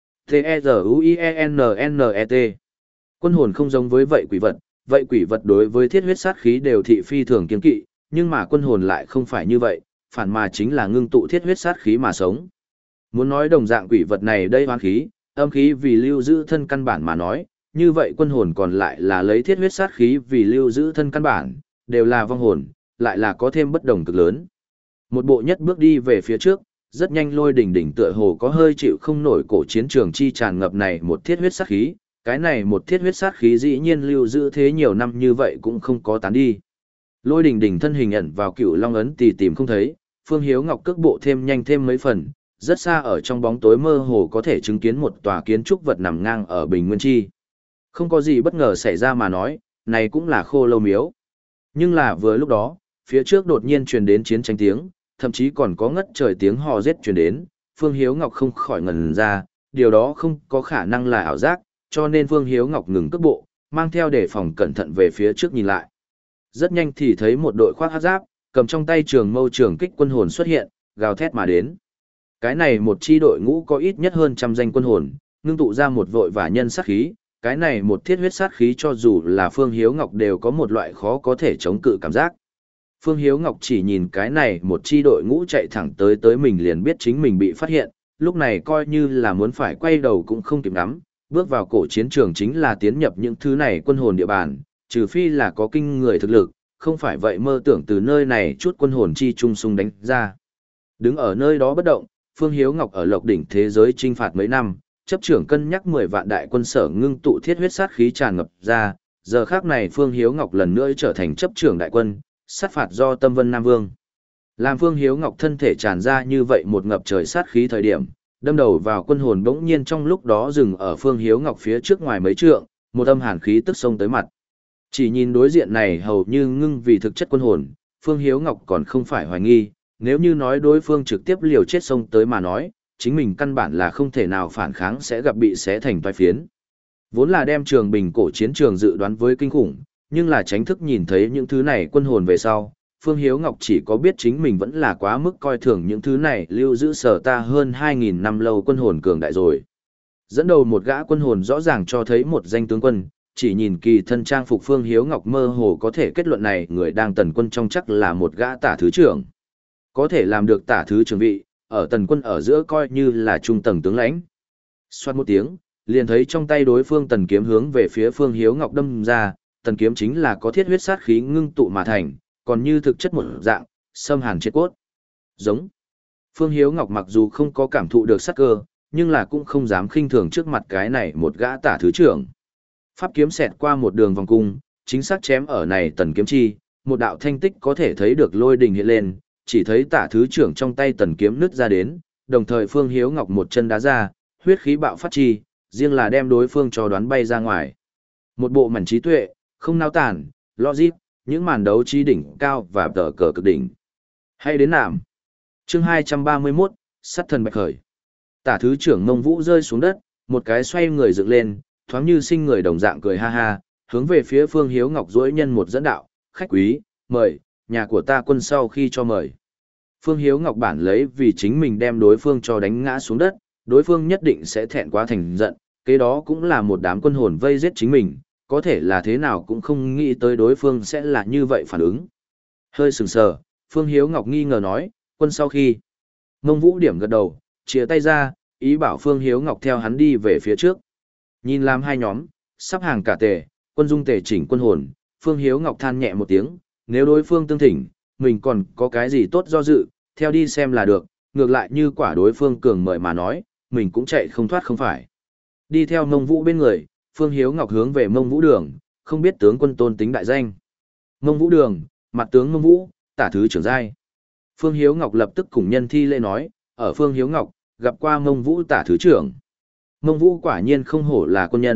T-E-Z-U-I-E-N-N-E-T Quân hồn không giống với vậy quỷ vật, vậy quỷ vật đối với thiết huyết sát khí đều thị phi thường kiên kỵ, nhưng mà quân hồn lại không phải như vậy, phản mà chính là ngưng tụ thiết huyết sát khí mà sống. Muốn nói đồng dạng quỷ vật này đây hoán khí, âm khí vì lưu giữ thân căn bản mà nói, như vậy quân hồn còn lại là lấy thiết huyết sát khí vì lưu giữ thân căn bản, đều là vong hồn, lại là có thêm bất đồng cực lớn. Một bộ nhất bước đi về phía trước, rất nhanh Lôi Đình Đình tựa hồ có hơi chịu không nổi cổ chiến trường chi tràn ngập này một thiết huyết sát khí, cái này một thiết huyết sát khí dĩ nhiên lưu giữ thế nhiều năm như vậy cũng không có tán đi. Lôi Đình Đình thân hình ẩn vào Cựu Long ấn tì tìm không thấy, Phương Hiếu Ngọc cước bộ thêm nhanh thêm mấy phần, rất xa ở trong bóng tối mơ hồ có thể chứng kiến một tòa kiến trúc vật nằm ngang ở Bình Nguyên Chi. Không có gì bất ngờ xảy ra mà nói, này cũng là Khô Lâu Miếu. Nhưng là vừa lúc đó, phía trước đột nhiên truyền đến chiến tranh tiếng, thậm chí còn có ngất trời tiếng hò rết truyền đến, Phương Hiếu Ngọc không khỏi ngẩn ra, điều đó không có khả năng là ảo giác, cho nên Phương Hiếu Ngọc ngừng cước bộ, mang theo đề phòng cẩn thận về phía trước nhìn lại. Rất nhanh thì thấy một đội khoác hắc giáp, cầm trong tay trường mâu trường kích quân hồn xuất hiện, gào thét mà đến. Cái này một chi đội ngũ có ít nhất hơn trăm danh quân hồn, ngưng tụ ra một vội và nhân sát khí, cái này một thiết huyết sát khí cho dù là Phương Hiếu Ngọc đều có một loại khó có thể chống cự cảm giác. Phương Hiếu Ngọc chỉ nhìn cái này một chi đội ngũ chạy thẳng tới tới mình liền biết chính mình bị phát hiện, lúc này coi như là muốn phải quay đầu cũng không kịp nắm, bước vào cổ chiến trường chính là tiến nhập những thứ này quân hồn địa bàn, trừ phi là có kinh người thực lực, không phải vậy mơ tưởng từ nơi này chút quân hồn chi trung sung đánh ra. Đứng ở nơi đó bất động, Phương Hiếu Ngọc ở Lộc đỉnh thế giới chinh phạt mấy năm, chấp trưởng cân nhắc mười vạn đại quân sở ngưng tụ thiết huyết sát khí tràn ngập ra, giờ khác này Phương Hiếu Ngọc lần nữa trở thành chấp trưởng đại quân, sát phạt do Tâm Vân Nam Vương. Làm Phương Hiếu Ngọc thân thể tràn ra như vậy một ngập trời sát khí thời điểm, đâm đầu vào quân hồn bỗng nhiên trong lúc đó dừng ở Phương Hiếu Ngọc phía trước ngoài mấy trượng, một âm hàn khí tức xông tới mặt. Chỉ nhìn đối diện này hầu như ngưng vì thực chất quân hồn, Phương Hiếu Ngọc còn không phải hoài nghi, nếu như nói đối phương trực tiếp liều chết xông tới mà nói, chính mình căn bản là không thể nào phản kháng sẽ gặp bị xé thành toái phiến. Vốn là đem trường bình cổ chiến trường dự đoán với kinh khủng, nhưng là tránh thức nhìn thấy những thứ này quân hồn về sau, Phương Hiếu Ngọc chỉ có biết chính mình vẫn là quá mức coi thường những thứ này lưu giữ sở ta hơn hai nghìn năm lâu quân hồn cường đại rồi. Dẫn đầu một gã quân hồn rõ ràng cho thấy một danh tướng quân, chỉ nhìn kỳ thân trang phục Phương Hiếu Ngọc mơ hồ có thể kết luận này người đang tần quân trong chắc là một gã tả thứ trưởng. Có thể làm được tả thứ trưởng vị, ở tần quân ở giữa coi như là trung tầng tướng lãnh. Xoát một tiếng, liền thấy trong tay đối phương tần kiếm hướng về phía Phương Hiếu Ngọc đâm ra, tần kiếm chính là có thiết huyết sát khí ngưng tụ mà thành, còn như thực chất một dạng, xâm hàn triệt cốt. Giống. Phương Hiếu Ngọc mặc dù không có cảm thụ được sát cơ, nhưng là cũng không dám khinh thường trước mặt cái này một gã tả thứ trưởng. Pháp kiếm xẹt qua một đường vòng cung, chính xác chém ở này tần kiếm chi, một đạo thanh tích có thể thấy được lôi đình hiện lên, chỉ thấy tả thứ trưởng trong tay tần kiếm nứt ra đến, đồng thời Phương Hiếu Ngọc một chân đá ra, huyết khí bạo phát chi, riêng là đem đối phương cho đoán bay ra ngoài. Một bộ mảnh trí tuệ, không nao tản, logic, những màn đấu trí đỉnh cao và tờ cờ cực đỉnh. Hay đến nạm. Chương hai trăm ba mươi mốt, Sắt thần bạch khởi. Tả thứ trưởng Mông Vũ rơi xuống đất, một cái xoay người dựng lên, thoáng như sinh người đồng dạng cười ha ha, hướng về phía Phương Hiếu Ngọc duỗi nhân một dẫn đạo, khách quý, mời, nhà của ta quân sau khi cho mời. Phương Hiếu Ngọc bản lấy vì chính mình đem đối phương cho đánh ngã xuống đất, đối phương nhất định sẽ thẹn quá thành giận, kế đó cũng là một đám quân hồn vây giết chính mình, có thể là thế nào cũng không nghĩ tới đối phương sẽ là như vậy phản ứng. Hơi sừng sờ, Phương Hiếu Ngọc nghi ngờ nói, quân sau khi. Mông Vũ điểm gật đầu, chia tay ra, ý bảo Phương Hiếu Ngọc theo hắn đi về phía trước. Nhìn làm hai nhóm, sắp hàng cả tề, quân dung tề chỉnh quân hồn, Phương Hiếu Ngọc than nhẹ một tiếng, nếu đối phương tương thỉnh, mình còn có cái gì tốt do dự, theo đi xem là được, ngược lại như quả đối phương cường mời mà nói, mình cũng chạy không thoát không phải. Đi theo Mông Vũ bên người, Phương Hiếu Ngọc hướng về Mông Vũ Đường, không biết tướng quân tôn tính đại danh. Mông Vũ Đường, mặt tướng Mông Vũ, tả thứ trưởng giai. Phương Hiếu Ngọc lập tức cùng nhân thi lễ nói, ở Phương Hiếu Ngọc, gặp qua Mông Vũ tả thứ trưởng. Mông Vũ quả nhiên không hổ là quân nhân,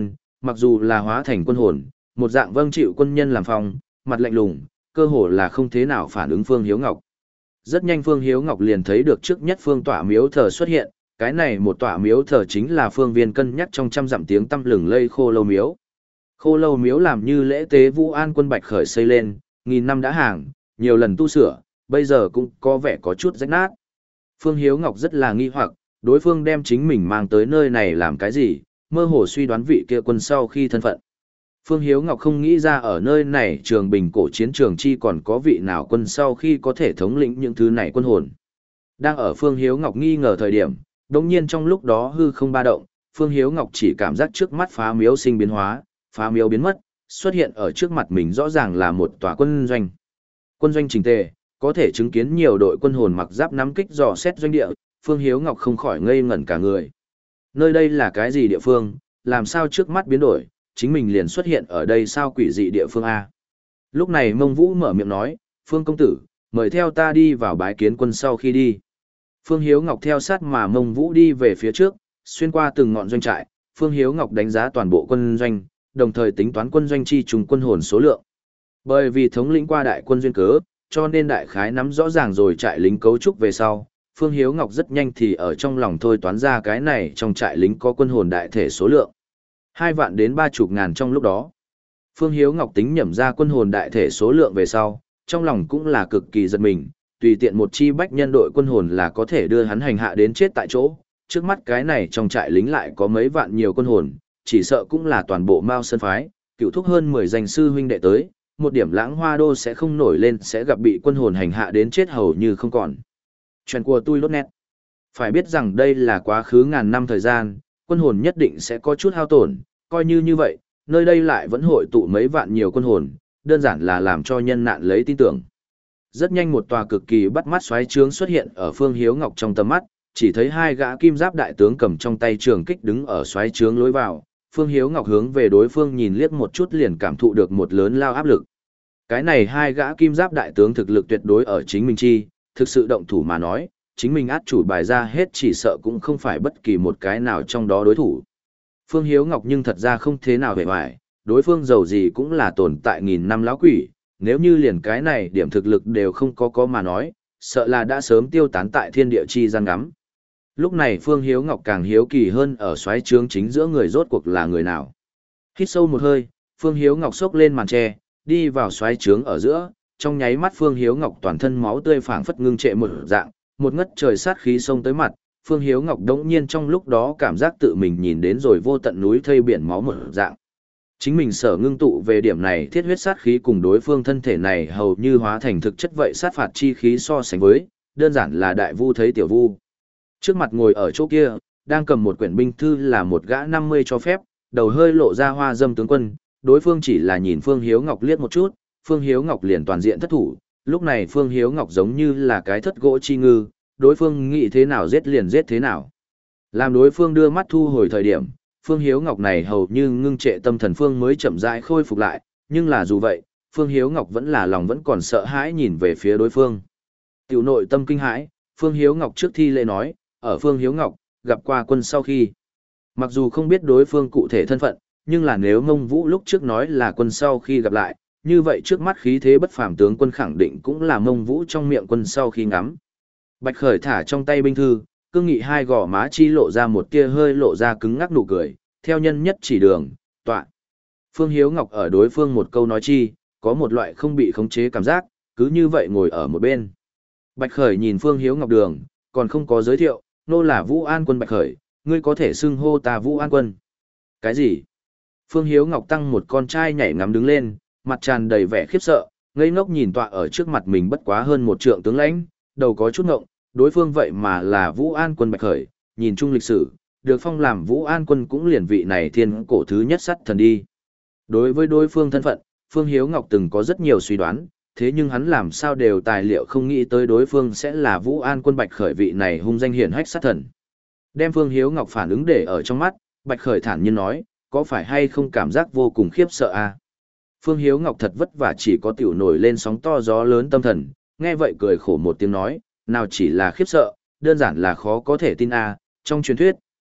mặc dù là hóa thành quân hồn, một dạng vâng chịu quân nhân làm phong, mặt lạnh lùng, cơ hồ là không thế nào phản ứng Phương Hiếu Ngọc. Rất nhanh Phương Hiếu Ngọc liền thấy được trước nhất phương tọa miếu thờ xuất hiện, cái này một tọa miếu thờ chính là Phương Viên cân nhắc trong trăm dặm tiếng tăm lừng lây Khô Lâu miếu. Khô Lâu miếu làm như lễ tế Vũ An quân Bạch Khởi xây lên, nghìn năm đã hàng, nhiều lần tu sửa, bây giờ cũng có vẻ có chút rách nát. Phương Hiếu Ngọc rất là nghi hoặc, đối phương đem chính mình mang tới nơi này làm cái gì, mơ hồ suy đoán vị kia quân sau khi thân phận. Phương Hiếu Ngọc không nghĩ ra ở nơi này trường bình cổ chiến trường chi còn có vị nào quân sau khi có thể thống lĩnh những thứ này quân hồn. Đang ở Phương Hiếu Ngọc nghi ngờ thời điểm, đồng nhiên trong lúc đó hư không ba động, Phương Hiếu Ngọc chỉ cảm giác trước mắt phá miếu sinh biến hóa, phá miếu biến mất, xuất hiện ở trước mặt mình rõ ràng là một tòa quân doanh. Quân doanh chỉnh tề, có thể chứng kiến nhiều đội quân hồn mặc giáp nắm kích dò xét doanh địa, Phương Hiếu Ngọc không khỏi ngây ngẩn cả người. Nơi đây là cái gì địa phương, làm sao trước mắt biến đổi, chính mình liền xuất hiện ở đây sao quỷ dị địa phương A. Lúc này Mông Vũ mở miệng nói, Phương công tử, mời theo ta đi vào bái kiến quân sau khi đi. Phương Hiếu Ngọc theo sát mà Mông Vũ đi về phía trước, xuyên qua từng ngọn doanh trại, Phương Hiếu Ngọc đánh giá toàn bộ quân doanh, đồng thời tính toán quân doanh chi trùng quân hồn số lượng. Bởi vì thống lĩnh qua đại quân duyên cớ, cho nên đại khái nắm rõ ràng rồi trại lính cấu trúc về sau, Phương Hiếu Ngọc rất nhanh thì ở trong lòng thôi toán ra cái này trong trại lính có quân hồn đại thể số lượng. Hai vạn đến ba chục ngàn trong lúc đó. Phương Hiếu Ngọc tính nhẩm ra quân hồn đại thể số lượng về sau, trong lòng cũng là cực kỳ giật mình, tùy tiện một chi bách nhân đội quân hồn là có thể đưa hắn hành hạ đến chết tại chỗ. Trước mắt cái này trong trại lính lại có mấy vạn nhiều quân hồn, chỉ sợ cũng là toàn bộ Mao Sơn phái, cựu thúc hơn mười danh sư huynh đệ tới, một điểm lãng hoa đô sẽ không nổi lên sẽ gặp bị quân hồn hành hạ đến chết hầu như không còn. Chuyện của tôi lốt nét. Phải biết rằng đây là quá khứ ngàn năm thời gian, quân hồn nhất định sẽ có chút hao tổn, coi như như vậy, nơi đây lại vẫn hội tụ mấy vạn nhiều quân hồn, đơn giản là làm cho nhân nạn lấy tin tưởng. Rất nhanh một tòa cực kỳ bắt mắt xoáy trướng xuất hiện ở Phương Hiếu Ngọc trong tầm mắt, chỉ thấy hai gã kim giáp đại tướng cầm trong tay trường kích đứng ở xoáy trướng lối vào, Phương Hiếu Ngọc hướng về đối phương nhìn liếc một chút liền cảm thụ được một lớn lao áp lực. Cái này hai gã kim giáp đại tướng thực lực tuyệt đối ở chính mình chi, thực sự động thủ mà nói, chính mình át chủ bài ra hết chỉ sợ cũng không phải bất kỳ một cái nào trong đó đối thủ. Phương Hiếu Ngọc nhưng thật ra không thế nào hề hoài, đối phương giàu gì cũng là tồn tại nghìn năm lão quỷ, nếu như liền cái này điểm thực lực đều không có có mà nói, sợ là đã sớm tiêu tán tại thiên địa chi gian ngắm. Lúc này Phương Hiếu Ngọc càng hiếu kỳ hơn ở xoáy trướng chính giữa người rốt cuộc là người nào. Hít sâu một hơi, Phương Hiếu Ngọc xốc lên màn tre, đi vào xoáy trướng ở giữa, trong nháy mắt Phương Hiếu Ngọc toàn thân máu tươi phảng phất ngưng trệ một dạng, một ngất trời sát khí xông tới mặt, Phương Hiếu Ngọc đống nhiên trong lúc đó cảm giác tự mình nhìn đến rồi vô tận núi thây biển máu một dạng. Chính mình sở ngưng tụ về điểm này thiết huyết sát khí cùng đối phương thân thể này hầu như hóa thành thực chất vậy sát phạt chi khí so sánh với, đơn giản là đại vu thấy tiểu vu. Trước mặt ngồi ở chỗ kia, đang cầm một quyển binh thư là một gã năm mươi cho phép, đầu hơi lộ ra hoa dâm tướng quân, đối phương chỉ là nhìn Phương Hiếu Ngọc liếc một chút, Phương Hiếu Ngọc liền toàn diện thất thủ, lúc này Phương Hiếu Ngọc giống như là cái thất gỗ chi ngư, đối phương nghĩ thế nào giết liền giết thế nào. Làm đối phương đưa mắt thu hồi thời điểm, Phương Hiếu Ngọc này hầu như ngưng trệ tâm thần Phương mới chậm rãi khôi phục lại, nhưng là dù vậy, Phương Hiếu Ngọc vẫn là lòng vẫn còn sợ hãi nhìn về phía đối phương. Tiểu nội tâm kinh hãi, Phương Hiếu Ngọc trước thi lễ nói, ở Phương Hiếu Ngọc, gặp qua quân sau khi. Mặc dù không biết đối phương cụ thể thân phận, nhưng là nếu Mông Vũ lúc trước nói là quân sau khi gặp lại, như vậy trước mắt khí thế bất phàm tướng quân khẳng định cũng là Mông Vũ trong miệng quân sau khi ngắm. Bạch Khởi thả trong tay binh thư, cương nghị hai gò má chi lộ ra một tia hơi lộ ra cứng ngắc nụ cười, theo nhân nhất chỉ đường, tọa. Phương Hiếu Ngọc ở đối phương một câu nói chi, có một loại không bị khống chế cảm giác, cứ như vậy ngồi ở một bên. Bạch Khởi nhìn Phương Hiếu Ngọc đường, còn không có giới thiệu, nô là Vũ An Quân Bạch Khởi, ngươi có thể xưng hô ta Vũ An Quân. Cái gì? Phương Hiếu Ngọc tăng một con trai nhảy ngắm đứng lên, mặt tràn đầy vẻ khiếp sợ, ngây ngốc nhìn tọa ở trước mặt mình bất quá hơn một trượng tướng lãnh, đầu có chút ngộng, đối phương vậy mà là Vũ An Quân Bạch Khởi, nhìn chung lịch sử, được phong làm Vũ An Quân cũng liền vị này thiên cổ thứ nhất sắt thần đi. Đối với đối phương thân phận, Phương Hiếu Ngọc từng có rất nhiều suy đoán, thế nhưng hắn làm sao đều tài liệu không nghĩ tới đối phương sẽ là Vũ An Quân Bạch Khởi vị này hung danh hiển hách sát thần. Đem Phương Hiếu Ngọc phản ứng để ở trong mắt, Bạch Khởi thản nhiên nói, có phải hay không cảm giác vô cùng khiếp sợ à? Phương Hiếu Ngọc thật vất vả chỉ có tiểu nổi lên sóng to gió lớn tâm thần, nghe vậy cười khổ một tiếng nói, nào chỉ là khiếp sợ, đơn giản là khó có thể tin à, trong truyền thuyết,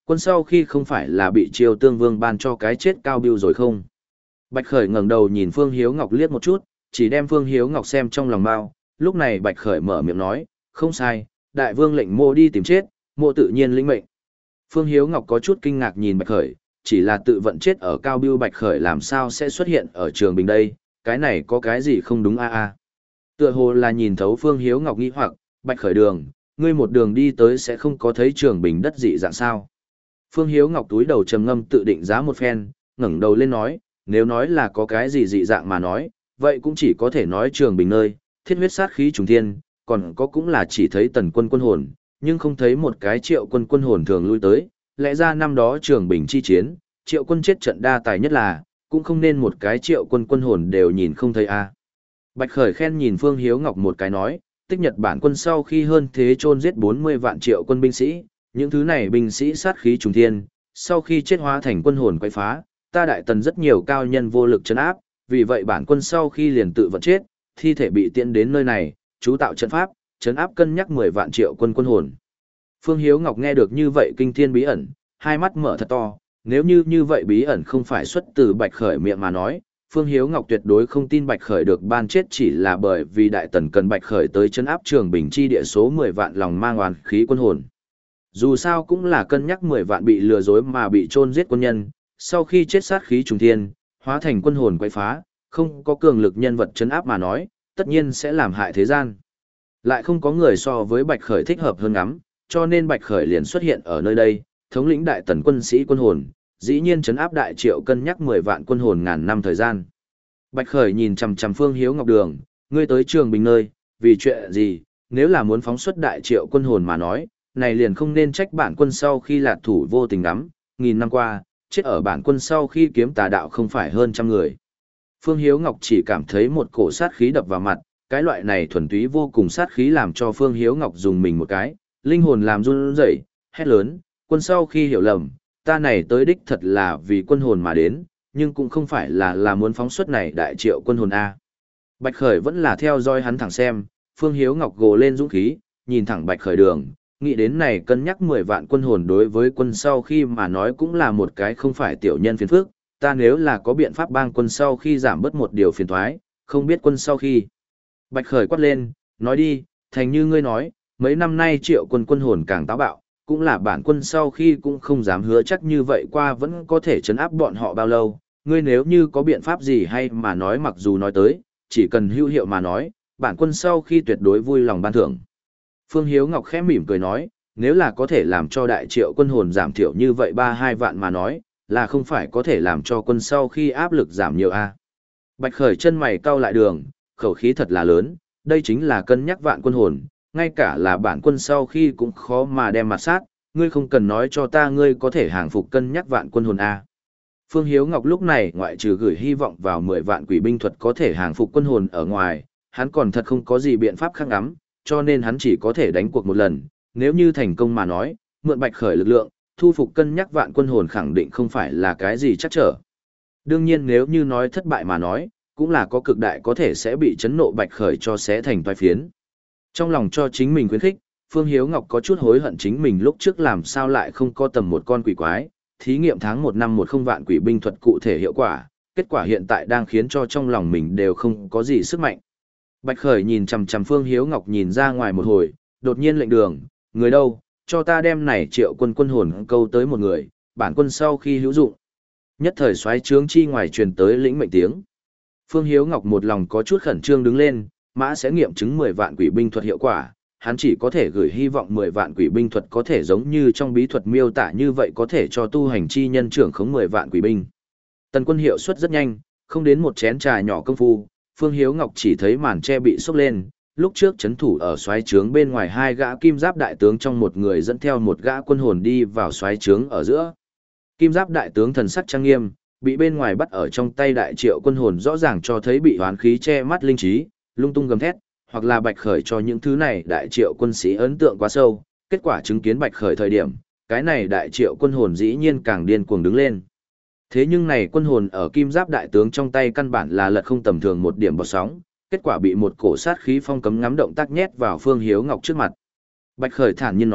quân sau khi không phải là bị Triều Tương Vương ban cho cái chết cao biêu rồi không? Bạch Khởi ngẩng đầu nhìn Phương Hiếu Ngọc liếc một chút, chỉ đem Phương Hiếu Ngọc xem trong lòng bao, lúc này Bạch Khởi mở miệng nói, không sai, đại vương lệnh mô đi tìm chết, mô tự nhiên lĩnh mệnh. Phương Hiếu Ngọc có chút kinh ngạc nhìn Bạch Khởi, chỉ là tự vận chết ở cao biêu Bạch Khởi làm sao sẽ xuất hiện ở Trường Bình đây, cái này có cái gì không đúng a a. Tựa hồ là nhìn thấu Phương Hiếu Ngọc nghĩ hoặc, Bạch Khởi đường, ngươi một đường đi tới sẽ không có thấy Trường Bình đất dị dạng sao. Phương Hiếu Ngọc túi đầu trầm ngâm tự định giá một phen, ngẩng đầu lên nói, nếu nói là có cái gì dị dạng mà nói, vậy cũng chỉ có thể nói Trường Bình nơi, thiết huyết sát khí trùng thiên, còn có cũng là chỉ thấy tần quân quân hồn, nhưng không thấy một cái triệu quân quân hồn thường lui tới, lẽ ra năm đó Trường Bình chi chiến, triệu quân chết trận đa tài nhất là, cũng không nên một cái triệu quân quân hồn đều nhìn không thấy a. Bạch Khởi khen nhìn Phương Hiếu Ngọc một cái nói, tích Nhật Bản quân sau khi hơn thế chôn giết bốn mươi vạn triệu quân binh sĩ, những thứ này binh sĩ sát khí trùng thiên, sau khi chết hóa thành quân hồn quay phá, ta đại tần rất nhiều cao nhân vô lực trấn áp, vì vậy bản quân sau khi liền tự vận chết, thi thể bị tiễn đến nơi này, chú tạo trận pháp, trấn áp cân nhắc mười vạn triệu quân quân hồn. Phương Hiếu Ngọc nghe được như vậy kinh thiên bí ẩn, hai mắt mở thật to, nếu như như vậy bí ẩn không phải xuất từ Bạch Khởi miệng mà nói, Phương Hiếu Ngọc tuyệt đối không tin Bạch Khởi được ban chết chỉ là bởi vì đại tần cần Bạch Khởi tới trấn áp Trường Bình chi địa số mười vạn lòng mang oán khí quân hồn. Dù sao cũng là cân nhắc mười vạn bị lừa dối mà bị chôn giết quân nhân, sau khi chết sát khí trùng thiên, hóa thành quân hồn quay phá, không có cường lực nhân vật trấn áp mà nói, tất nhiên sẽ làm hại thế gian. Lại không có người so với Bạch Khởi thích hợp hơn ngắm, cho nên Bạch Khởi liền xuất hiện ở nơi đây, thống lĩnh đại tần quân sĩ quân hồn, dĩ nhiên trấn áp đại triệu cân nhắc mười vạn quân hồn ngàn năm thời gian. Bạch Khởi nhìn chằm chằm Phương Hiếu Ngọc đường, ngươi tới Trường Bình nơi, vì chuyện gì, nếu là muốn phóng xuất đại triệu quân hồn mà nói, này liền không nên trách bản quân sau khi lạc thủ vô tình lắm, nghìn năm qua, chết ở bản quân sau khi kiếm tà đạo không phải hơn trăm người. Phương Hiếu Ngọc chỉ cảm thấy một cổ sát khí đập vào mặt, cái loại này thuần túy vô cùng sát khí làm cho Phương Hiếu Ngọc dùng mình một cái, linh hồn làm run rẩy, hét lớn, quân sau khi hiểu lầm, ta này tới đích thật là vì quân hồn mà đến, nhưng cũng không phải là là muốn phóng xuất này đại triệu quân hồn A. Bạch Khởi vẫn là theo dõi hắn thẳng xem, Phương Hiếu Ngọc gồ lên dũng khí, nhìn thẳng Bạch Khởi đường, nghĩ đến này cân nhắc mười vạn quân hồn đối với quân sau khi mà nói cũng là một cái không phải tiểu nhân phiền phức, ta nếu là có biện pháp bang quân sau khi giảm bớt một điều phiền thoái, không biết quân sau khi. Bạch Khởi quát lên, nói đi, thành như ngươi nói, mấy năm nay triệu quân quân hồn càng táo bạo, cũng là bản quân sau khi cũng không dám hứa chắc như vậy qua vẫn có thể chấn áp bọn họ bao lâu, ngươi nếu như có biện pháp gì hay mà nói mặc dù nói tới, chỉ cần hữu hiệu mà nói, bản quân sau khi tuyệt đối vui lòng ban thưởng. Phương Hiếu Ngọc khẽ mỉm cười nói, nếu là có thể làm cho đại triệu quân hồn giảm thiểu như vậy ba hai vạn mà nói, là không phải có thể làm cho quân sau khi áp lực giảm nhiều a. Bạch Khởi chân mày cau lại đường, khẩu khí thật là lớn, đây chính là cân nhắc vạn quân hồn, ngay cả là bản quân sau khi cũng khó mà đem mặt sát, ngươi không cần nói cho ta ngươi có thể hàng phục cân nhắc vạn quân hồn a. Phương Hiếu Ngọc lúc này ngoại trừ gửi hy vọng vào mười vạn quỷ binh thuật có thể hàng phục quân hồn ở ngoài, hắn còn thật không có gì biện pháp khác ngắm, cho nên hắn chỉ có thể đánh cuộc một lần, nếu như thành công mà nói, mượn Bạch Khởi lực lượng, thu phục cân nhắc vạn quân hồn khẳng định không phải là cái gì chắc trở. Đương nhiên nếu như nói thất bại mà nói, cũng là có cực đại có thể sẽ bị chấn nộ Bạch Khởi cho xé thành toái phiến. Trong lòng cho chính mình khuyến khích, Phương Hiếu Ngọc có chút hối hận chính mình lúc trước làm sao lại không có tầm một con quỷ quái, thí nghiệm tháng một năm một không vạn quỷ binh thuật cụ thể hiệu quả, kết quả hiện tại đang khiến cho trong lòng mình đều không có gì sức mạnh. Bạch Khởi nhìn chằm chằm Phương Hiếu Ngọc nhìn ra ngoài một hồi, đột nhiên lệnh đường, người đâu, cho ta đem này triệu quân quân hồn câu tới một người, bản quân sau khi hữu dụng. Nhất thời xoáy trướng chi ngoài truyền tới lĩnh mệnh tiếng. Phương Hiếu Ngọc một lòng có chút khẩn trương đứng lên, mã sẽ nghiệm chứng mười vạn quỷ binh thuật hiệu quả, hắn chỉ có thể gửi hy vọng mười vạn quỷ binh thuật có thể giống như trong bí thuật miêu tả như vậy có thể cho tu hành chi nhân trưởng khống mười vạn quỷ binh. Tần quân hiệu suất rất nhanh, không đến một chén trà nhỏ công phu, Phương Hiếu Ngọc chỉ thấy màn che bị xốc lên, lúc trước chấn thủ ở xoáy trướng bên ngoài hai gã kim giáp đại tướng trong một người dẫn theo một gã quân hồn đi vào xoáy trướng ở giữa. Kim giáp đại tướng thần sắc trang nghiêm, bị bên ngoài bắt ở trong tay đại triệu quân hồn rõ ràng cho thấy bị hoán khí che mắt linh trí, lung tung gầm thét, hoặc là Bạch Khởi cho những thứ này đại triệu quân sĩ ấn tượng quá sâu, kết quả chứng kiến Bạch Khởi thời điểm, cái này đại triệu quân hồn dĩ nhiên càng điên cuồng đứng lên. Thế nhưng này quân hồn ở kim giáp đại tướng trong tay căn bản là lật không tầm thường một điểm bọt sóng, kết quả bị một cổ sát khí phong cấm ngắm động tác nhét vào Phương Hiếu Ngọc trước mặt. Bạch Khởi thản nhiên nói,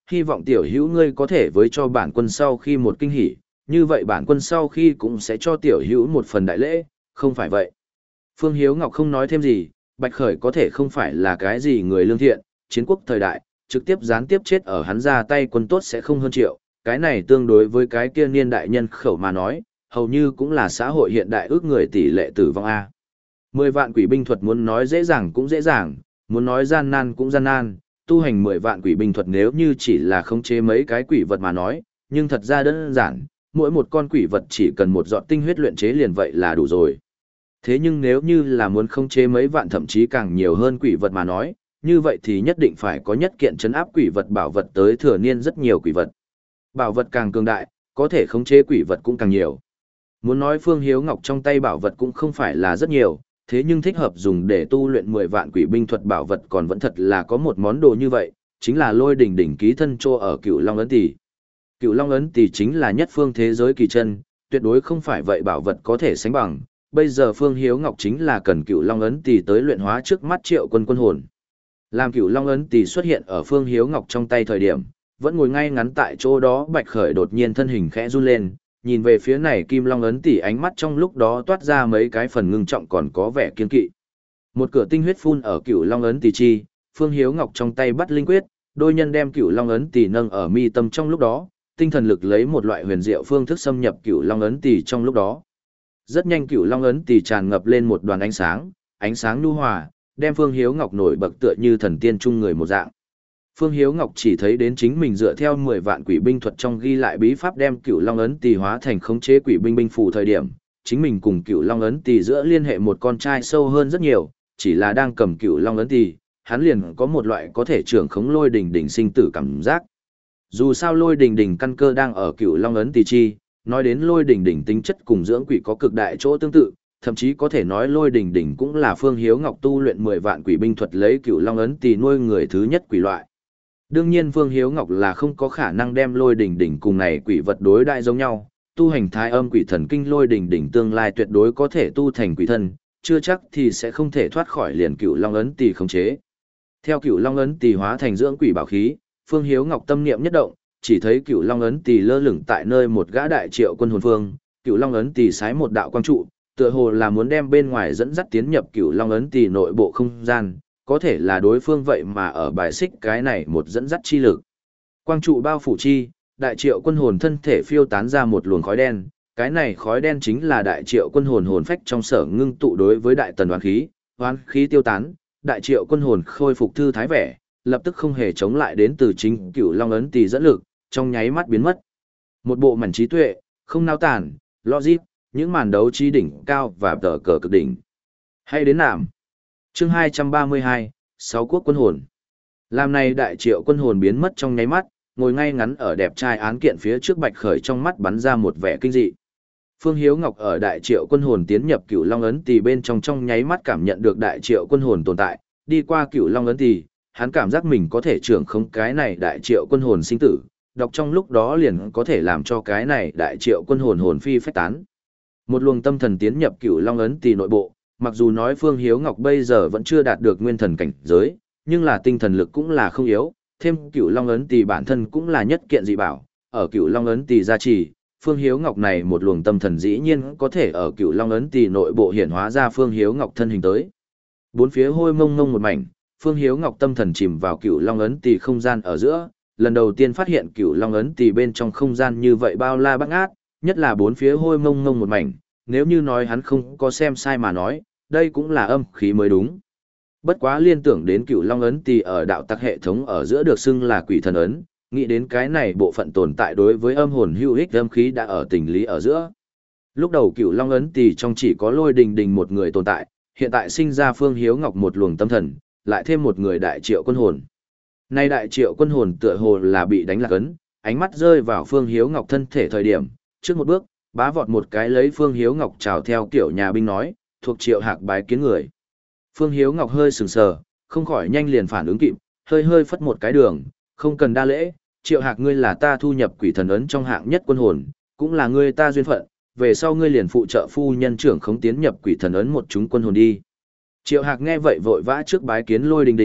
hy vọng tiểu hữu ngươi có thể với cho bản quân sau khi một kinh hỉ, như vậy bản quân sau khi cũng sẽ cho tiểu hữu một phần đại lễ, không phải vậy. Phương Hiếu Ngọc không nói thêm gì, Bạch Khởi có thể không phải là cái gì người lương thiện, chiến quốc thời đại, trực tiếp gián tiếp chết ở hắn ra tay quân tốt sẽ không hơn triệu, cái này tương đối với cái kia niên đại nhân khẩu mà nói, hầu như cũng là xã hội hiện đại ước người tỷ lệ tử vong A. Mười vạn quỷ binh thuật muốn nói dễ dàng cũng dễ dàng, muốn nói gian nan cũng gian nan, tu hành mười vạn quỷ binh thuật nếu như chỉ là khống chế mấy cái quỷ vật mà nói, nhưng thật ra đơn giản, mỗi một con quỷ vật chỉ cần một giọt tinh huyết luyện chế liền vậy là đủ rồi. Thế nhưng nếu như là muốn khống chế mấy vạn thậm chí càng nhiều hơn quỷ vật mà nói, như vậy thì nhất định phải có nhất kiện trấn áp quỷ vật bảo vật tới thừa niên rất nhiều quỷ vật. Bảo vật càng cường đại, có thể khống chế quỷ vật cũng càng nhiều. Muốn nói Phương Hiếu Ngọc trong tay bảo vật cũng không phải là rất nhiều, thế nhưng thích hợp dùng để tu luyện mười vạn quỷ binh thuật bảo vật còn vẫn thật là có một món đồ như vậy, chính là Lôi Đỉnh đỉnh ký thân trô ở Cựu Long ấn tỷ. Cựu Long ấn tỷ chính là nhất phương thế giới kỳ chân, tuyệt đối không phải vậy bảo vật có thể sánh bằng. Bây giờ Phương Hiếu Ngọc chính là cần Cựu Long ấn tỷ tới luyện hóa trước mắt Triệu Quân quân hồn. Làm Cựu Long ấn tỷ xuất hiện ở Phương Hiếu Ngọc trong tay thời điểm, vẫn ngồi ngay ngắn tại chỗ đó, Bạch Khởi đột nhiên thân hình khẽ run lên, nhìn về phía này Kim Long ấn tỷ, ánh mắt trong lúc đó toát ra mấy cái phần ngưng trọng còn có vẻ kiên kỵ. Một cửa tinh huyết phun ở Cựu Long ấn tỷ chi, Phương Hiếu Ngọc trong tay bắt linh quyết, đôi nhân đem Cựu Long ấn tỷ nâng ở mi tâm, trong lúc đó, tinh thần lực lấy một loại huyền diệu phương thức xâm nhập Cựu Long ấn tỷ trong lúc đó. Rất nhanh Cựu Long ấn tỷ tràn ngập lên một đoàn ánh sáng, ánh sáng nhu hòa, đem Phương Hiếu Ngọc nổi bật tựa như thần tiên trung người một dạng. Phương Hiếu Ngọc chỉ thấy đến chính mình dựa theo mười vạn quỷ binh thuật trong ghi lại bí pháp đem Cựu Long ấn tỷ hóa thành khống chế quỷ binh binh phù thời điểm, chính mình cùng Cựu Long ấn tỷ giữa liên hệ một con trai sâu hơn rất nhiều, chỉ là đang cầm Cựu Long ấn tỷ, hắn liền có một loại có thể trưởng khống Lôi Đỉnh đỉnh sinh tử cảm giác. Dù sao Lôi Đỉnh đỉnh căn cơ đang ở Cựu Long ấn tỷ chi, nói đến Lôi Đỉnh đỉnh tính chất cùng dưỡng quỷ có cực đại chỗ tương tự, thậm chí có thể nói Lôi Đỉnh đỉnh cũng là Phương Hiếu Ngọc tu luyện mười vạn quỷ binh thuật lấy Cựu Long ấn tỷ nuôi người thứ nhất quỷ loại. Đương nhiên Phương Hiếu Ngọc là không có khả năng đem Lôi Đỉnh đỉnh cùng này quỷ vật đối đại giống nhau, tu hành Thái Âm Quỷ Thần Kinh, Lôi Đỉnh đỉnh tương lai tuyệt đối có thể tu thành quỷ thân, chưa chắc thì sẽ không thể thoát khỏi liền Cựu Long ấn tỷ khống chế. Theo Cựu Long ấn tỷ hóa thành dưỡng quỷ bảo khí, Phương Hiếu Ngọc tâm niệm nhất động, chỉ thấy Cựu Long ấn tỷ lơ lửng tại nơi một gã đại triệu quân hồn phương, Cựu Long ấn tỷ sái một đạo quang trụ, tựa hồ là muốn đem bên ngoài dẫn dắt tiến nhập Cựu Long ấn tỷ nội bộ không gian, có thể là đối phương vậy mà ở bài xích cái này một dẫn dắt chi lực. Quang trụ bao phủ chi, đại triệu quân hồn thân thể phiêu tán ra một luồng khói đen, cái này khói đen chính là đại triệu quân hồn hồn phách trong sở ngưng tụ đối với đại tần oán khí, oán khí tiêu tán, đại triệu quân hồn khôi phục thư thái vẻ, lập tức không hề chống lại đến từ chính Cựu Long ấn tỷ dẫn lực, trong nháy mắt biến mất. Một bộ mảnh trí tuệ, không nao tản, logic, những màn đấu trí đỉnh cao và tờ cờ cực đỉnh. Hay đến nạm. Chương hai trăm ba mươi hai, Sáu quốc quân hồn. Làm này đại triệu quân hồn biến mất trong nháy mắt, ngồi ngay ngắn ở đẹp trai án kiện phía trước Bạch Khởi trong mắt bắn ra một vẻ kinh dị. Phương Hiếu Ngọc ở đại triệu quân hồn tiến nhập Cựu Long ấn tỷ bên trong trong nháy mắt cảm nhận được đại triệu quân hồn tồn tại, đi qua Cựu Long ấn tỷ, hắn cảm giác mình có thể trưởng khống cái này đại triệu quân hồn sinh tử, đọc trong lúc đó liền có thể làm cho cái này đại triệu quân hồn hồn phi phách tán. Một luồng tâm thần tiến nhập Cựu Long ấn tỷ nội bộ, mặc dù nói Phương Hiếu Ngọc bây giờ vẫn chưa đạt được nguyên thần cảnh giới, nhưng là tinh thần lực cũng là không yếu, thêm Cựu Long ấn tỷ bản thân cũng là nhất kiện dị bảo, ở Cựu Long ấn tỷ gia trì, Phương Hiếu Ngọc này một luồng tâm thần dĩ nhiên có thể ở Cựu Long ấn tỷ nội bộ hiển hóa ra Phương Hiếu Ngọc thân hình tới. Bốn phía hôi mông mông một mảnh, Phương Hiếu Ngọc tâm thần chìm vào Cựu Long ấn tỷ không gian ở giữa, lần đầu tiên phát hiện Cựu Long ấn tỷ bên trong không gian như vậy bao la bát ngát, nhất là bốn phía hôi mông mông một mảnh, nếu như nói hắn không có xem sai mà nói, đây cũng là âm khí mới đúng. Bất quá liên tưởng đến Cựu Long ấn tỷ ở đạo tặc hệ thống ở giữa được xưng là quỷ thần ấn, nghĩ đến cái này bộ phận tồn tại đối với âm hồn hữu ích âm khí đã ở tình lý ở giữa. Lúc đầu Cựu Long ấn tỷ trong chỉ có Lôi Đình Đình một người tồn tại, hiện tại sinh ra Phương Hiếu Ngọc một luồng tâm thần, lại thêm một người đại triệu quân hồn. Nay đại triệu quân hồn tựa hồ là bị đánh lạc ấn, ánh mắt rơi vào Phương Hiếu Ngọc thân thể thời điểm, trước một bước, bá vọt một cái lấy Phương Hiếu Ngọc chào theo kiểu nhà binh nói, thuộc Triệu Hạc bái kiến người. Phương Hiếu Ngọc hơi sừng sờ, không khỏi nhanh liền phản ứng kịp, hơi hơi phất một cái đường, không cần đa lễ, Triệu Hạc ngươi là ta thu nhập quỷ thần ấn trong hạng nhất quân hồn, cũng là ngươi ta duyên phận, về sau ngươi liền phụ trợ phu nhân trưởng không tiến nhập quỷ thần ấn một chúng quân hồn đi. Triệu Hạc nghe vậy vội vã trước bái kiến Lôi Đình Đình,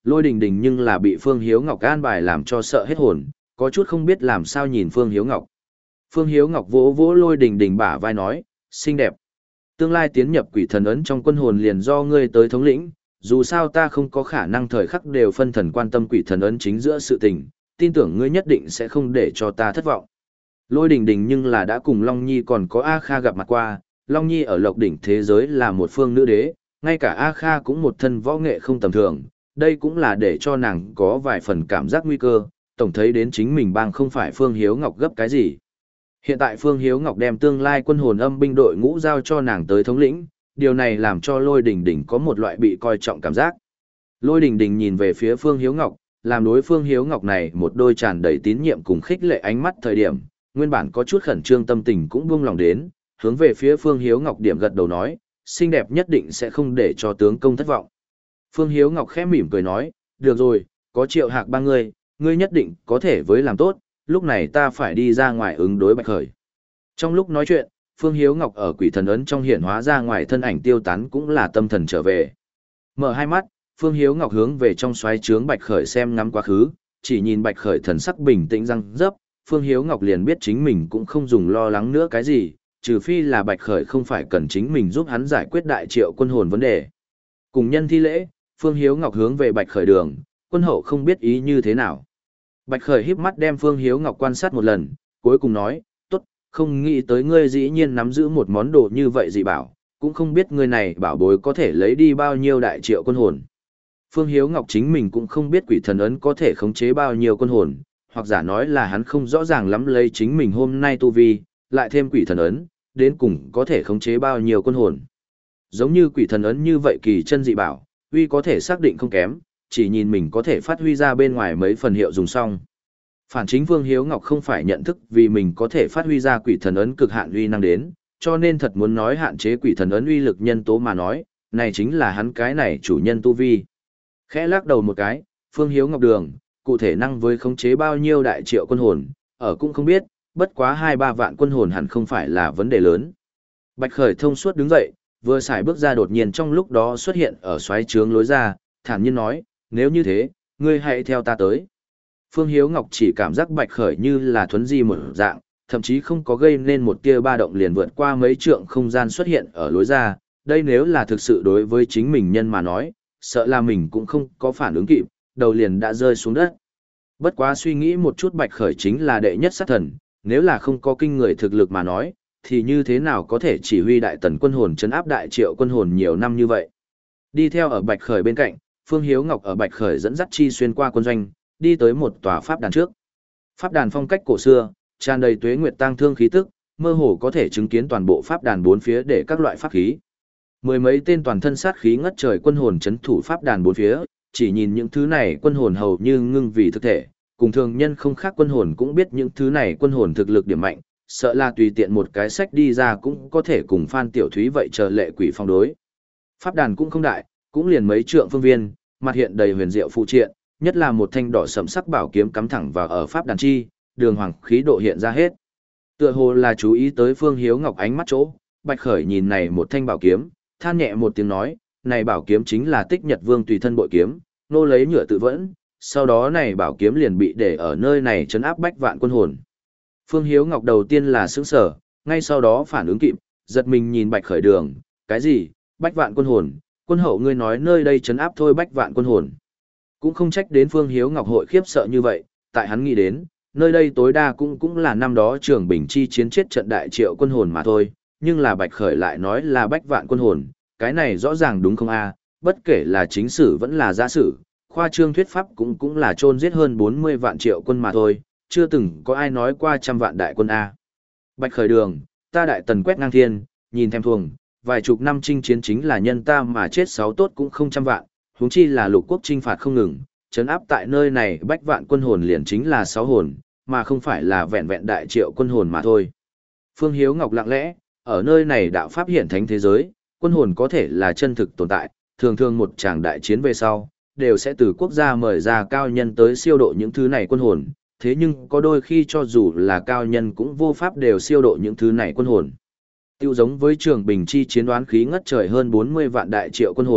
Lôi Đình Đình nhưng là bị Phương Hiếu Ngọc an bài làm cho sợ hết hồn, có chút không biết làm sao nhìn Phương Hiếu Ngọc. Phương Hiếu Ngọc vỗ vỗ Lôi Đình Đình bả vai nói, xinh đẹp. Tương lai tiến nhập quỷ thần ấn trong quân hồn liền do ngươi tới thống lĩnh, dù sao ta không có khả năng thời khắc đều phân thần quan tâm quỷ thần ấn chính giữa sự tình, tin tưởng ngươi nhất định sẽ không để cho ta thất vọng. Lôi Đình Đình nhưng là đã cùng Long Nhi còn có A Kha gặp mặt qua, Long Nhi ở Lộc Đỉnh thế giới là một phương nữ đế, ngay cả A Kha cũng một thân võ nghệ không tầm thường, đây cũng là để cho nàng có vài phần cảm giác nguy cơ, tổng thấy đến chính mình bang không phải Phương Hiếu Ngọc gấp cái gì. Hiện tại Phương Hiếu Ngọc đem tương lai quân hồn âm binh đội ngũ giao cho nàng tới thống lĩnh, điều này làm cho Lôi Đình Đình có một loại bị coi trọng cảm giác. Lôi Đình Đình nhìn về phía Phương Hiếu Ngọc, làm đối Phương Hiếu Ngọc này một đôi tràn đầy tín nhiệm cùng khích lệ ánh mắt thời điểm, nguyên bản có chút khẩn trương tâm tình cũng buông lòng đến, hướng về phía Phương Hiếu Ngọc điểm gật đầu nói, xinh đẹp nhất định sẽ không để cho tướng công thất vọng. Phương Hiếu Ngọc khẽ mỉm cười nói, được rồi, có Triệu Hạc ba người, ngươi nhất định có thể với làm tốt, lúc này ta phải đi ra ngoài ứng đối Bạch Khởi. Trong lúc nói chuyện, Phương Hiếu Ngọc ở quỷ thần ấn trong hiện hóa ra ngoài thân ảnh tiêu tán cũng là tâm thần trở về. Mở hai mắt, Phương Hiếu Ngọc hướng về trong xoáy trướng Bạch Khởi xem ngắm quá khứ, chỉ nhìn Bạch Khởi thần sắc bình tĩnh răng dấp, Phương Hiếu Ngọc liền biết chính mình cũng không dùng lo lắng nữa cái gì, trừ phi là Bạch Khởi không phải cần chính mình giúp hắn giải quyết đại triệu quân hồn vấn đề. Cùng nhân thi lễ, Phương Hiếu Ngọc hướng về Bạch Khởi đường, quân hậu không biết ý như thế nào. Bạch Khởi híp mắt đem Phương Hiếu Ngọc quan sát một lần, cuối cùng nói, tốt, không nghĩ tới ngươi dĩ nhiên nắm giữ một món đồ như vậy dị bảo, cũng không biết ngươi này bảo bối có thể lấy đi bao nhiêu đại triệu quân hồn. Phương Hiếu Ngọc chính mình cũng không biết quỷ thần ấn có thể khống chế bao nhiêu quân hồn, hoặc giả nói là hắn không rõ ràng lắm lấy chính mình hôm nay tu vi, lại thêm quỷ thần ấn, đến cùng có thể khống chế bao nhiêu quân hồn. Giống như quỷ thần ấn như vậy kỳ chân dị bảo, uy có thể xác định không kém, chỉ nhìn mình có thể phát huy ra bên ngoài mấy phần hiệu dùng xong. Phản chính Phương Hiếu Ngọc không phải nhận thức vì mình có thể phát huy ra quỷ thần ấn cực hạn uy năng đến, cho nên thật muốn nói hạn chế quỷ thần ấn uy lực nhân tố mà nói, này chính là hắn cái này chủ nhân tu vi. Khẽ lắc đầu một cái, Phương Hiếu Ngọc đường, cụ thể năng với khống chế bao nhiêu đại triệu quân hồn, ở cũng không biết, bất quá hai ba vạn quân hồn hẳn không phải là vấn đề lớn. Bạch Khởi thông suốt đứng dậy, vừa xài bước ra đột nhiên trong lúc đó xuất hiện ở xoáy trướng lối ra, thản nhiên nói, nếu như thế, ngươi hãy theo ta tới. Phương Hiếu Ngọc chỉ cảm giác Bạch Khởi như là thuấn di một dạng, thậm chí không có gây nên một tia ba động liền vượt qua mấy trượng không gian xuất hiện ở lối ra, đây nếu là thực sự đối với chính mình nhân mà nói, sợ là mình cũng không có phản ứng kịp, đầu liền đã rơi xuống đất. Bất quá suy nghĩ một chút Bạch Khởi chính là đệ nhất sát thần, nếu là không có kinh người thực lực mà nói, thì như thế nào có thể chỉ huy đại tần quân hồn trấn áp đại triệu quân hồn nhiều năm như vậy. Đi theo ở Bạch Khởi bên cạnh, Phương Hiếu Ngọc ở Bạch Khởi dẫn dắt chi xuyên qua quân doanh, đi tới một tòa pháp đàn trước. Pháp đàn phong cách cổ xưa, tràn đầy tuế nguyệt tang thương khí tức, mơ hồ có thể chứng kiến toàn bộ pháp đàn bốn phía để các loại pháp khí. Mười mấy tên toàn thân sát khí ngất trời quân hồn trấn thủ pháp đàn bốn phía, chỉ nhìn những thứ này quân hồn hầu như ngưng vì thực thể, cùng thường nhân không khác quân hồn cũng biết những thứ này quân hồn thực lực điểm mạnh, sợ là tùy tiện một cái sách đi ra cũng có thể cùng Phan Tiểu Thúy vậy chờ lệ quỷ phong đối. Pháp đàn cũng không đại, cũng liền mấy trượng phương viên, mặt hiện đầy huyền diệu phụ triện, nhất là một thanh đỏ sẫm sắc bảo kiếm cắm thẳng vào ở pháp đàn chi, đường hoàng khí độ hiện ra hết. Tựa hồ là chú ý tới Phương Hiếu Ngọc ánh mắt chỗ, Bạch Khởi nhìn này một thanh bảo kiếm, than nhẹ một tiếng nói, này bảo kiếm chính là Tích Nhật Vương tùy thân bội kiếm, nô lấy nhựa tự vẫn, sau đó này bảo kiếm liền bị để ở nơi này trấn áp bách vạn quân hồn. Phương Hiếu Ngọc đầu tiên là sững sờ, ngay sau đó phản ứng kịp, giật mình nhìn Bạch Khởi đường, cái gì, bách vạn quân hồn, quân hậu ngươi nói nơi đây trấn áp thôi bách vạn quân hồn. Cũng không trách đến Phương Hiếu Ngọc hội khiếp sợ như vậy, tại hắn nghĩ đến, nơi đây tối đa cũng cũng là năm đó Trường Bình chi chiến chết trận đại triệu quân hồn mà thôi, nhưng là Bạch Khởi lại nói là bách vạn quân hồn, cái này rõ ràng đúng không a? Bất kể là chính sử vẫn là giả sử, khoa trương thuyết pháp cũng cũng là chôn giết hơn bốn mươi vạn triệu quân mà thôi, chưa từng có ai nói qua trăm vạn đại quân a. Bạch Khởi đường, ta đại tần quét ngang thiên, nhìn thèm thuồng, vài chục năm chinh chiến chính là nhân ta mà chết sáu tốt cũng không trăm vạn, huống chi là lục quốc chinh phạt không ngừng, trấn áp tại nơi này bách vạn quân hồn liền chính là sáu hồn, mà không phải là vẹn vẹn đại triệu quân hồn mà thôi. Phương Hiếu Ngọc lặng lẽ, ở nơi này đạo pháp hiển thánh thế giới, quân hồn có thể là chân thực tồn tại, thường thường một tràng đại chiến về sau, đều sẽ từ quốc gia mời ra cao nhân tới siêu độ những thứ này quân hồn, thế nhưng có đôi khi cho dù là cao nhân cũng vô pháp đều siêu độ những thứ này quân hồn. Tiêu giống với Trường Bình chi chiến đoán khí ngất trời hơn bốn mươi vạn đại triệu quân hồn,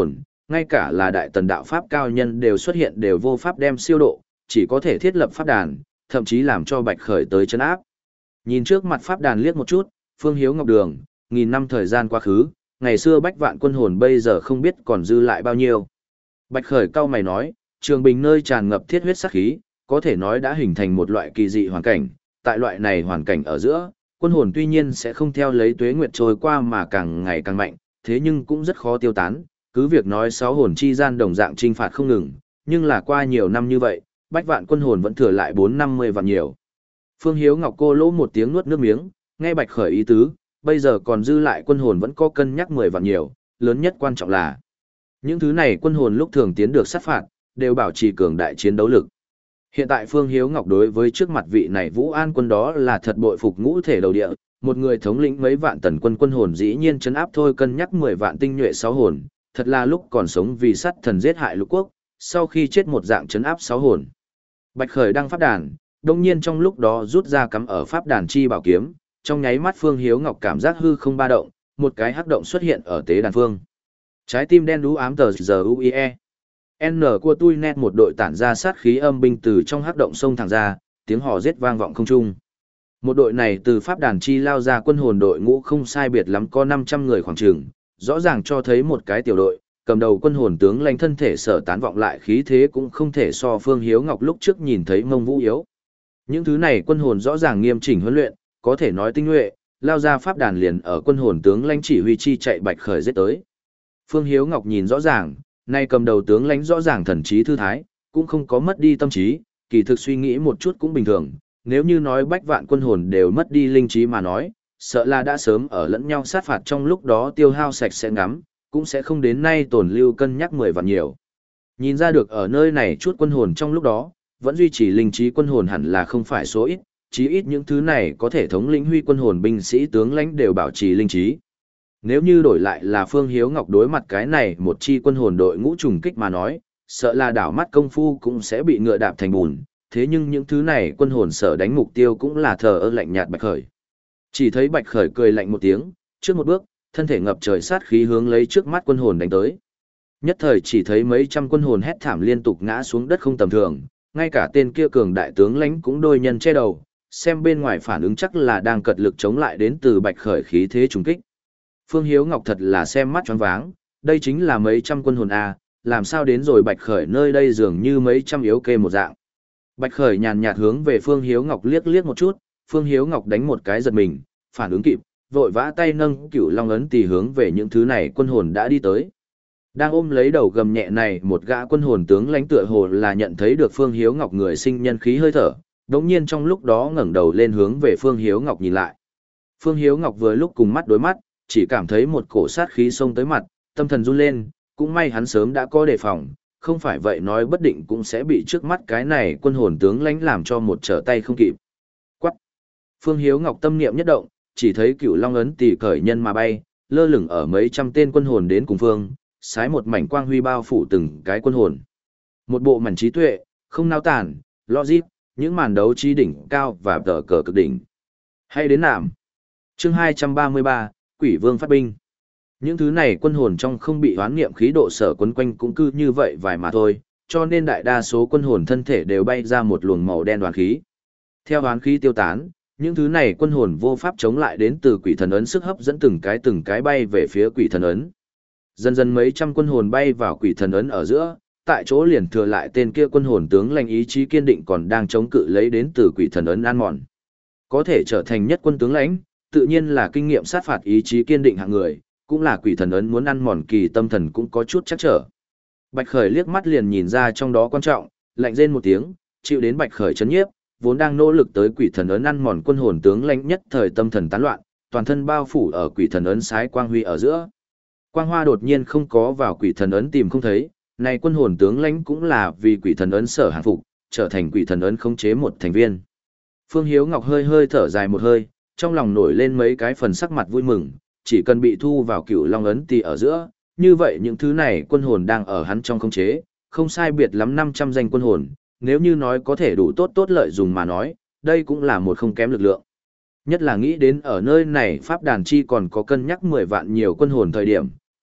ngay cả là đại tần đạo pháp cao nhân đều xuất hiện đều vô pháp đem siêu độ, chỉ có thể thiết lập pháp đàn, thậm chí làm cho Bạch Khởi tới chân áp. Nhìn trước mặt pháp đàn liếc một chút, Phương Hiếu Ngọc Đường, nghìn năm thời gian quá khứ, ngày xưa bách vạn quân hồn bây giờ không biết còn dư lại bao nhiêu. Bạch Khởi cau mày nói, Trường Bình nơi tràn ngập thiết huyết sát khí, có thể nói đã hình thành một loại kỳ dị hoàn cảnh, tại loại này hoàn cảnh ở giữa, quân hồn tuy nhiên sẽ không theo lấy tuế nguyệt trôi qua mà càng ngày càng mạnh, thế nhưng cũng rất khó tiêu tán, cứ việc nói sáu hồn chi gian đồng dạng trinh phạt không ngừng, nhưng là qua nhiều năm như vậy, bách vạn quân hồn vẫn thừa lại bốn năm mươi vạn nhiều. Phương Hiếu Ngọc cô lỗ một tiếng nuốt nước miếng, nghe Bạch Khởi ý tứ, bây giờ còn dư lại quân hồn vẫn có cân nhắc mười vạn nhiều, lớn nhất quan trọng là những thứ này quân hồn lúc thường tiến được sát phạt, đều bảo trì cường đại chiến đấu lực. Hiện tại Phương Hiếu Ngọc đối với trước mặt vị này Vũ An quân đó là thật bội phục ngũ thể đầu địa, một người thống lĩnh mấy vạn tần quân quân hồn dĩ nhiên chấn áp thôi cân nhắc mười vạn tinh nhuệ sáu hồn, thật là lúc còn sống vì sát thần giết hại lục quốc, sau khi chết một dạng chấn áp sáu hồn. Bạch Khởi đăng pháp đàn, đông nhiên trong lúc đó rút ra cắm ở pháp đàn chi bảo kiếm, trong nháy mắt Phương Hiếu Ngọc cảm giác hư không ba động, một cái hắc động xuất hiện ở tế đàn phương. Trái tim đen đú ám tờ giờ u i e. N của tui net một đội tản ra sát khí âm binh từ trong hắc động sông thẳng ra, tiếng hò giết vang vọng không trung. Một đội này từ pháp đàn chi lao ra quân hồn đội ngũ không sai biệt lắm có năm trăm người khoảng chừng, rõ ràng cho thấy một cái tiểu đội, cầm đầu quân hồn tướng lãnh thân thể sở tán vọng lại khí thế cũng không thể so Phương Hiếu Ngọc lúc trước nhìn thấy Mông Vũ yếu. Những thứ này quân hồn rõ ràng nghiêm chỉnh huấn luyện, có thể nói tinh nhuệ, lao ra pháp đàn liền ở quân hồn tướng lãnh chỉ huy chi chạy Bạch Khởi giết tới. Phương Hiếu Ngọc nhìn rõ ràng, nay cầm đầu tướng lãnh rõ ràng thần trí thư thái, cũng không có mất đi tâm trí, kỳ thực suy nghĩ một chút cũng bình thường, nếu như nói bách vạn quân hồn đều mất đi linh trí mà nói, sợ là đã sớm ở lẫn nhau sát phạt trong lúc đó tiêu hao sạch sẽ ngắm, cũng sẽ không đến nay tổn lưu cân nhắc mười vạn nhiều. Nhìn ra được ở nơi này chút quân hồn trong lúc đó, vẫn duy trì linh trí quân hồn hẳn là không phải số ít, chí ít những thứ này có thể thống lĩnh huy quân hồn binh sĩ tướng lãnh đều bảo trì linh trí. Nếu như đổi lại là Phương Hiếu Ngọc đối mặt cái này một chi quân hồn đội ngũ trùng kích mà nói, sợ là đảo mắt công phu cũng sẽ bị ngựa đạp thành bùn, thế nhưng những thứ này quân hồn sở đánh mục tiêu cũng là thờ ơ lạnh nhạt Bạch Khởi. Chỉ thấy Bạch Khởi cười lạnh một tiếng, trước một bước, thân thể ngập trời sát khí hướng lấy trước mắt quân hồn đánh tới. Nhất thời chỉ thấy mấy trăm quân hồn hét thảm liên tục ngã xuống đất không tầm thường, ngay cả tên kia cường đại tướng lãnh cũng đôi nhân che đầu, xem bên ngoài phản ứng chắc là đang cật lực chống lại đến từ Bạch Khởi khí thế trùng kích. Phương Hiếu Ngọc thật là xem mắt choáng váng, đây chính là mấy trăm quân hồn A, làm sao đến rồi Bạch Khởi nơi đây dường như mấy trăm yếu kê một dạng. Bạch Khởi nhàn nhạt hướng về Phương Hiếu Ngọc liếc liếc một chút, Phương Hiếu Ngọc đánh một cái giật mình, phản ứng kịp, vội vã tay nâng Cửu Long ấn tỳ hướng về những thứ này quân hồn đã đi tới. Đang ôm lấy đầu gầm nhẹ này một gã quân hồn tướng lãnh tựa hồ là nhận thấy được Phương Hiếu Ngọc người sinh nhân khí hơi thở, đống nhiên trong lúc đó ngẩng đầu lên hướng về Phương Hiếu Ngọc nhìn lại. Phương Hiếu Ngọc vừa lúc cùng mắt đối mắt, chỉ cảm thấy một cổ sát khí xông tới mặt, tâm thần run lên, cũng may hắn sớm đã có đề phòng, không phải vậy nói bất định cũng sẽ bị trước mắt cái này quân hồn tướng lãnh làm cho một trở tay không kịp. Quắc! Phương Hiếu Ngọc tâm niệm nhất động, chỉ thấy Cửu Long ấn tỳ cởi nhân mà bay, lơ lửng ở mấy trăm tên quân hồn đến cùng phương, sái một mảnh quang huy bao phủ từng cái quân hồn. Một bộ mảnh trí tuệ, không nao tản, logic, những màn đấu trí đỉnh cao và tờ cờ cực đỉnh. Hay đến nạm. Chương hai trăm ba mươi ba, Quỷ Vương phát binh. Những thứ này quân hồn trong không bị hoán niệm khí độ sở quấn quanh cũng cứ như vậy vài mà thôi, cho nên đại đa số quân hồn thân thể đều bay ra một luồng màu đen đoán khí. Theo đoán khí tiêu tán, những thứ này quân hồn vô pháp chống lại đến từ quỷ thần ấn sức hấp dẫn từng cái từng cái bay về phía quỷ thần ấn. Dần dần mấy trăm quân hồn bay vào quỷ thần ấn ở giữa, tại chỗ liền thừa lại tên kia quân hồn tướng lãnh ý chí kiên định còn đang chống cự lấy đến từ quỷ thần ấn ăn mòn. Có thể trở thành nhất quân tướng lãnh, tự nhiên là kinh nghiệm sát phạt ý chí kiên định hạng người, cũng là quỷ thần ấn muốn ăn mòn kỳ tâm thần cũng có chút chắc trở. Bạch Khởi liếc mắt liền nhìn ra trong đó quan trọng, lạnh rên một tiếng, chịu đến Bạch Khởi chấn nhiếp, vốn đang nỗ lực tới quỷ thần ấn ăn mòn quân hồn tướng lãnh nhất thời tâm thần tán loạn, toàn thân bao phủ ở quỷ thần ấn sái quang huy ở giữa. Quang hoa đột nhiên không có vào quỷ thần ấn tìm không thấy, này quân hồn tướng lãnh cũng là vì quỷ thần ấn sở hàng phục, trở thành quỷ thần ấn khống chế một thành viên. Phương Hiếu Ngọc hơi hơi thở dài một hơi, trong lòng nổi lên mấy cái phần sắc mặt vui mừng, chỉ cần bị thu vào Cửu Long ấn tỳ ở giữa, như vậy những thứ này quân hồn đang ở hắn trong khống chế, không sai biệt lắm năm trăm danh quân hồn, nếu như nói có thể đủ tốt tốt lợi dùng mà nói, đây cũng là một không kém lực lượng. Nhất là nghĩ đến ở nơi này pháp đàn chi còn có cân nhắc mười vạn nhiều quân hồn thời điểm,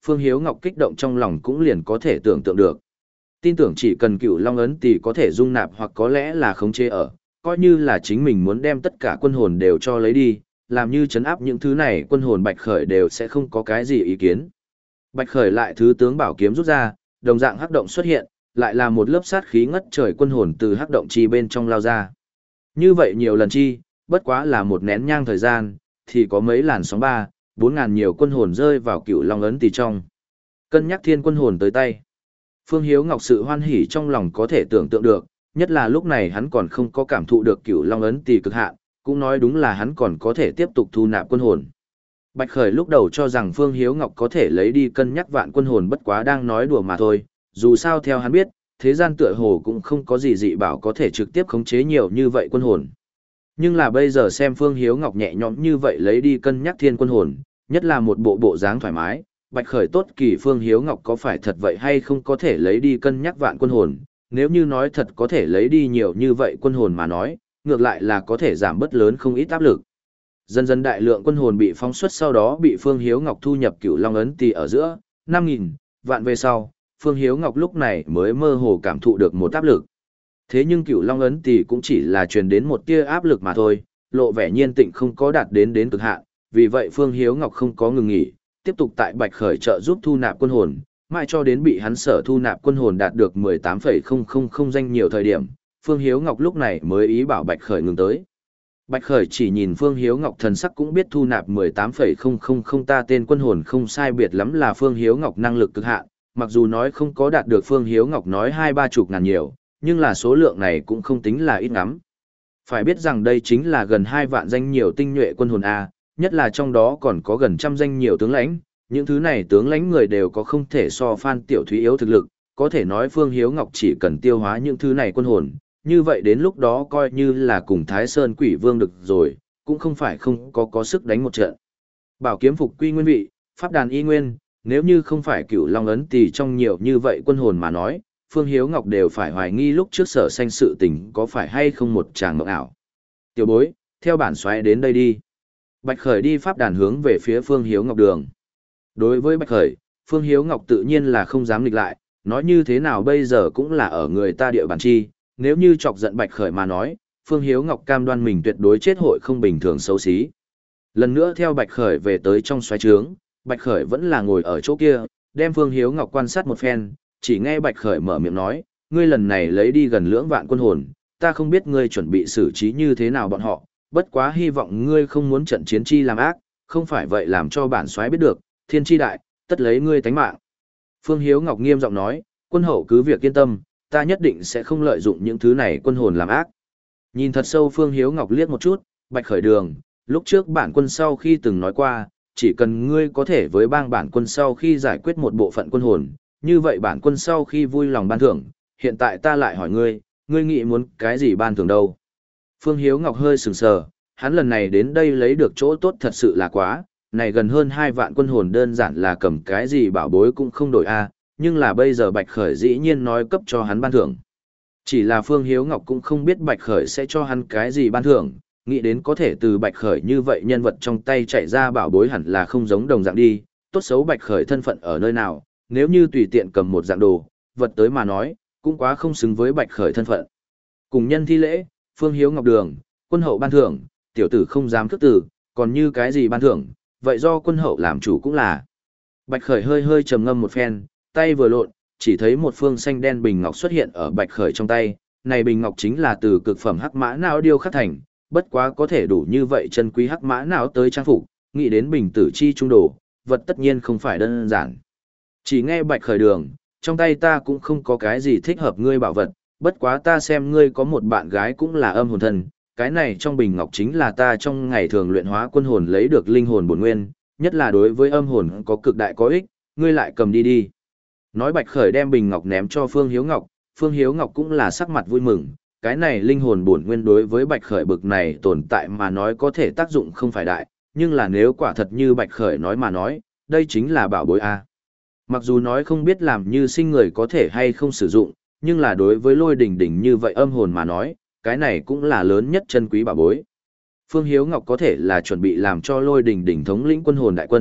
Phương Hiếu Ngọc kích động trong lòng cũng liền có thể tưởng tượng được. Tin tưởng chỉ cần Cửu Long ấn tỷ có thể dung nạp hoặc có lẽ là khống chế ở, coi như là chính mình muốn đem tất cả quân hồn đều cho lấy đi, làm như trấn áp những thứ này quân hồn Bạch Khởi đều sẽ không có cái gì ý kiến. Bạch Khởi lại thứ tướng bảo kiếm rút ra, đồng dạng hắc động xuất hiện, lại là một lớp sát khí ngất trời quân hồn từ hắc động chi bên trong lao ra. Như vậy nhiều lần chi, bất quá là một nén nhang thời gian, thì có mấy làn sóng ba, bốn ngàn nhiều quân hồn rơi vào Cửu Long ấn tỷ trong. Cân nhắc thiên quân hồn tới tay. Phương Hiếu Ngọc sự hoan hỉ trong lòng có thể tưởng tượng được, nhất là lúc này hắn còn không có cảm thụ được Cửu Long ấn tỷ cực hạn, cũng nói đúng là hắn còn có thể tiếp tục thu nạp quân hồn. Bạch Khởi lúc đầu cho rằng Phương Hiếu Ngọc có thể lấy đi cân nhắc vạn quân hồn bất quá đang nói đùa mà thôi, dù sao theo hắn biết, thế gian tựa hồ cũng không có gì dị bảo có thể trực tiếp khống chế nhiều như vậy quân hồn. Nhưng là bây giờ xem Phương Hiếu Ngọc nhẹ nhõm như vậy lấy đi cân nhắc thiên quân hồn, nhất là một bộ bộ dáng thoải mái, Bạch Khởi tốt kỳ Phương Hiếu Ngọc có phải thật vậy hay không có thể lấy đi cân nhắc vạn quân hồn, nếu như nói thật có thể lấy đi nhiều như vậy quân hồn mà nói, ngược lại là có thể giảm bớt lớn không ít áp lực. Dần dần đại lượng quân hồn bị phóng xuất sau đó bị Phương Hiếu Ngọc thu nhập Cửu Long ấn tỷ ở giữa, năm nghìn vạn về sau, Phương Hiếu Ngọc lúc này mới mơ hồ cảm thụ được một áp lực. Thế nhưng Cửu Long ấn tỷ cũng chỉ là truyền đến một tia áp lực mà thôi, lộ vẻ nhiên tịnh không có đạt đến đến cực hạn, vì vậy Phương Hiếu Ngọc không có ngừng nghỉ, tiếp tục tại Bạch Khởi trợ giúp thu nạp quân hồn, mãi cho đến bị hắn sở thu nạp quân hồn đạt được mười tám phẩy không không không danh nhiều thời điểm, Phương Hiếu Ngọc lúc này mới ý bảo Bạch Khởi ngừng tới. Bạch Khởi chỉ nhìn Phương Hiếu Ngọc thần sắc cũng biết thu nạp mười tám phẩy không không không ta tên quân hồn không sai biệt lắm là Phương Hiếu Ngọc năng lực cực hạn, mặc dù nói không có đạt được Phương Hiếu Ngọc nói hai ba chục ngàn nhiều, nhưng là số lượng này cũng không tính là ít lắm. Phải biết rằng đây chính là gần hai vạn danh nhiều tinh nhuệ quân hồn A, nhất là trong đó còn có gần trăm danh nhiều tướng lãnh, những thứ này tướng lãnh người đều có không thể so Phan Tiểu Thúy yếu thực lực, có thể nói Phương Hiếu Ngọc chỉ cần tiêu hóa những thứ này quân hồn, như vậy đến lúc đó coi như là cùng Thái Sơn Quỷ Vương được rồi, cũng không phải không có có sức đánh một trận. Bảo kiếm phục quy nguyên vị, pháp đàn y nguyên, nếu như không phải Cửu Long ấn tỷ trong nhiều như vậy quân hồn mà nói, Phương Hiếu Ngọc đều phải hoài nghi lúc trước Sở Xanh sự tình có phải hay không một tràng mộng ảo. Tiểu bối, theo bản xoáy đến đây đi. Bạch Khởi đi pháp đàn hướng về phía Phương Hiếu Ngọc đường. Đối với Bạch Khởi, Phương Hiếu Ngọc tự nhiên là không dám nghịch lại, nói như thế nào bây giờ cũng là ở người ta địa bàn chi, nếu như chọc giận Bạch Khởi mà nói, Phương Hiếu Ngọc cam đoan mình tuyệt đối chết hội không bình thường xấu xí. Lần nữa theo Bạch Khởi về tới trong xoáy trướng, Bạch Khởi vẫn là ngồi ở chỗ kia, đem Phương Hiếu Ngọc quan sát một phen, chỉ nghe Bạch Khởi mở miệng nói, ngươi lần này lấy đi gần lưỡng vạn quân hồn, ta không biết ngươi chuẩn bị xử trí như thế nào bọn họ, bất quá hy vọng ngươi không muốn trận chiến chi làm ác, không phải vậy làm cho bản soái biết được, thiên chi đại, tất lấy ngươi tánh mạng. Phương Hiếu Ngọc nghiêm giọng nói, quân hậu cứ việc yên tâm, ta nhất định sẽ không lợi dụng những thứ này quân hồn làm ác. Nhìn thật sâu Phương Hiếu Ngọc liếc một chút, Bạch Khởi đường, lúc trước bản quân sau khi từng nói qua, chỉ cần ngươi có thể với bang bản quân sau khi giải quyết một bộ phận quân hồn, như vậy bản quân sau khi vui lòng ban thưởng, hiện tại ta lại hỏi ngươi, ngươi nghĩ muốn cái gì ban thưởng đâu? Phương Hiếu Ngọc hơi sừng sờ, hắn lần này đến đây lấy được chỗ tốt thật sự là quá, này gần hơn hai vạn quân hồn đơn giản là cầm cái gì bảo bối cũng không đổi a, nhưng là bây giờ Bạch Khởi dĩ nhiên nói cấp cho hắn ban thưởng. Chỉ là Phương Hiếu Ngọc cũng không biết Bạch Khởi sẽ cho hắn cái gì ban thưởng, nghĩ đến có thể từ Bạch Khởi như vậy nhân vật trong tay chạy ra bảo bối hẳn là không giống đồng dạng đi, tốt xấu Bạch Khởi thân phận ở nơi nào, nếu như tùy tiện cầm một dạng đồ, vật tới mà nói, cũng quá không xứng với Bạch Khởi thân phận. Cùng nhân thi lễ, Phương Hiếu Ngọc đường, quân hậu ban thưởng, tiểu tử không dám khước từ, còn như cái gì ban thưởng, vậy do quân hậu làm chủ cũng là. Bạch Khởi hơi hơi trầm ngâm một phen, tay vừa lộn, chỉ thấy một phương xanh đen bình ngọc xuất hiện ở Bạch Khởi trong tay, này bình ngọc chính là từ cực phẩm hắc mã não điêu khắc thành, bất quá có thể đủ như vậy chân quý hắc mã não tới trang phục, nghĩ đến bình tử chi trung đồ, vật tất nhiên không phải đơn giản. Chỉ nghe Bạch Khởi đường, trong tay ta cũng không có cái gì thích hợp ngươi bảo vật, bất quá ta xem ngươi có một bạn gái cũng là âm hồn thân, cái này trong bình ngọc chính là ta trong ngày thường luyện hóa quân hồn lấy được linh hồn bổn nguyên, nhất là đối với âm hồn có cực đại có ích, ngươi lại cầm đi đi. Nói Bạch Khởi đem bình ngọc ném cho Phương Hiếu Ngọc, Phương Hiếu Ngọc cũng là sắc mặt vui mừng, cái này linh hồn bổn nguyên đối với Bạch Khởi bực này tồn tại mà nói có thể tác dụng không phải đại, nhưng là nếu quả thật như Bạch Khởi nói mà nói, đây chính là bảo bối a. Mặc dù nói không biết làm như sinh người có thể hay không sử dụng, nhưng là đối với Lôi Đỉnh Đỉnh như vậy âm hồn mà nói, cái này cũng là lớn nhất chân quý bảo bối. Phương Hiếu Ngọc có thể là chuẩn bị làm cho Lôi Đỉnh Đỉnh thống lĩnh quân hồn đại quân,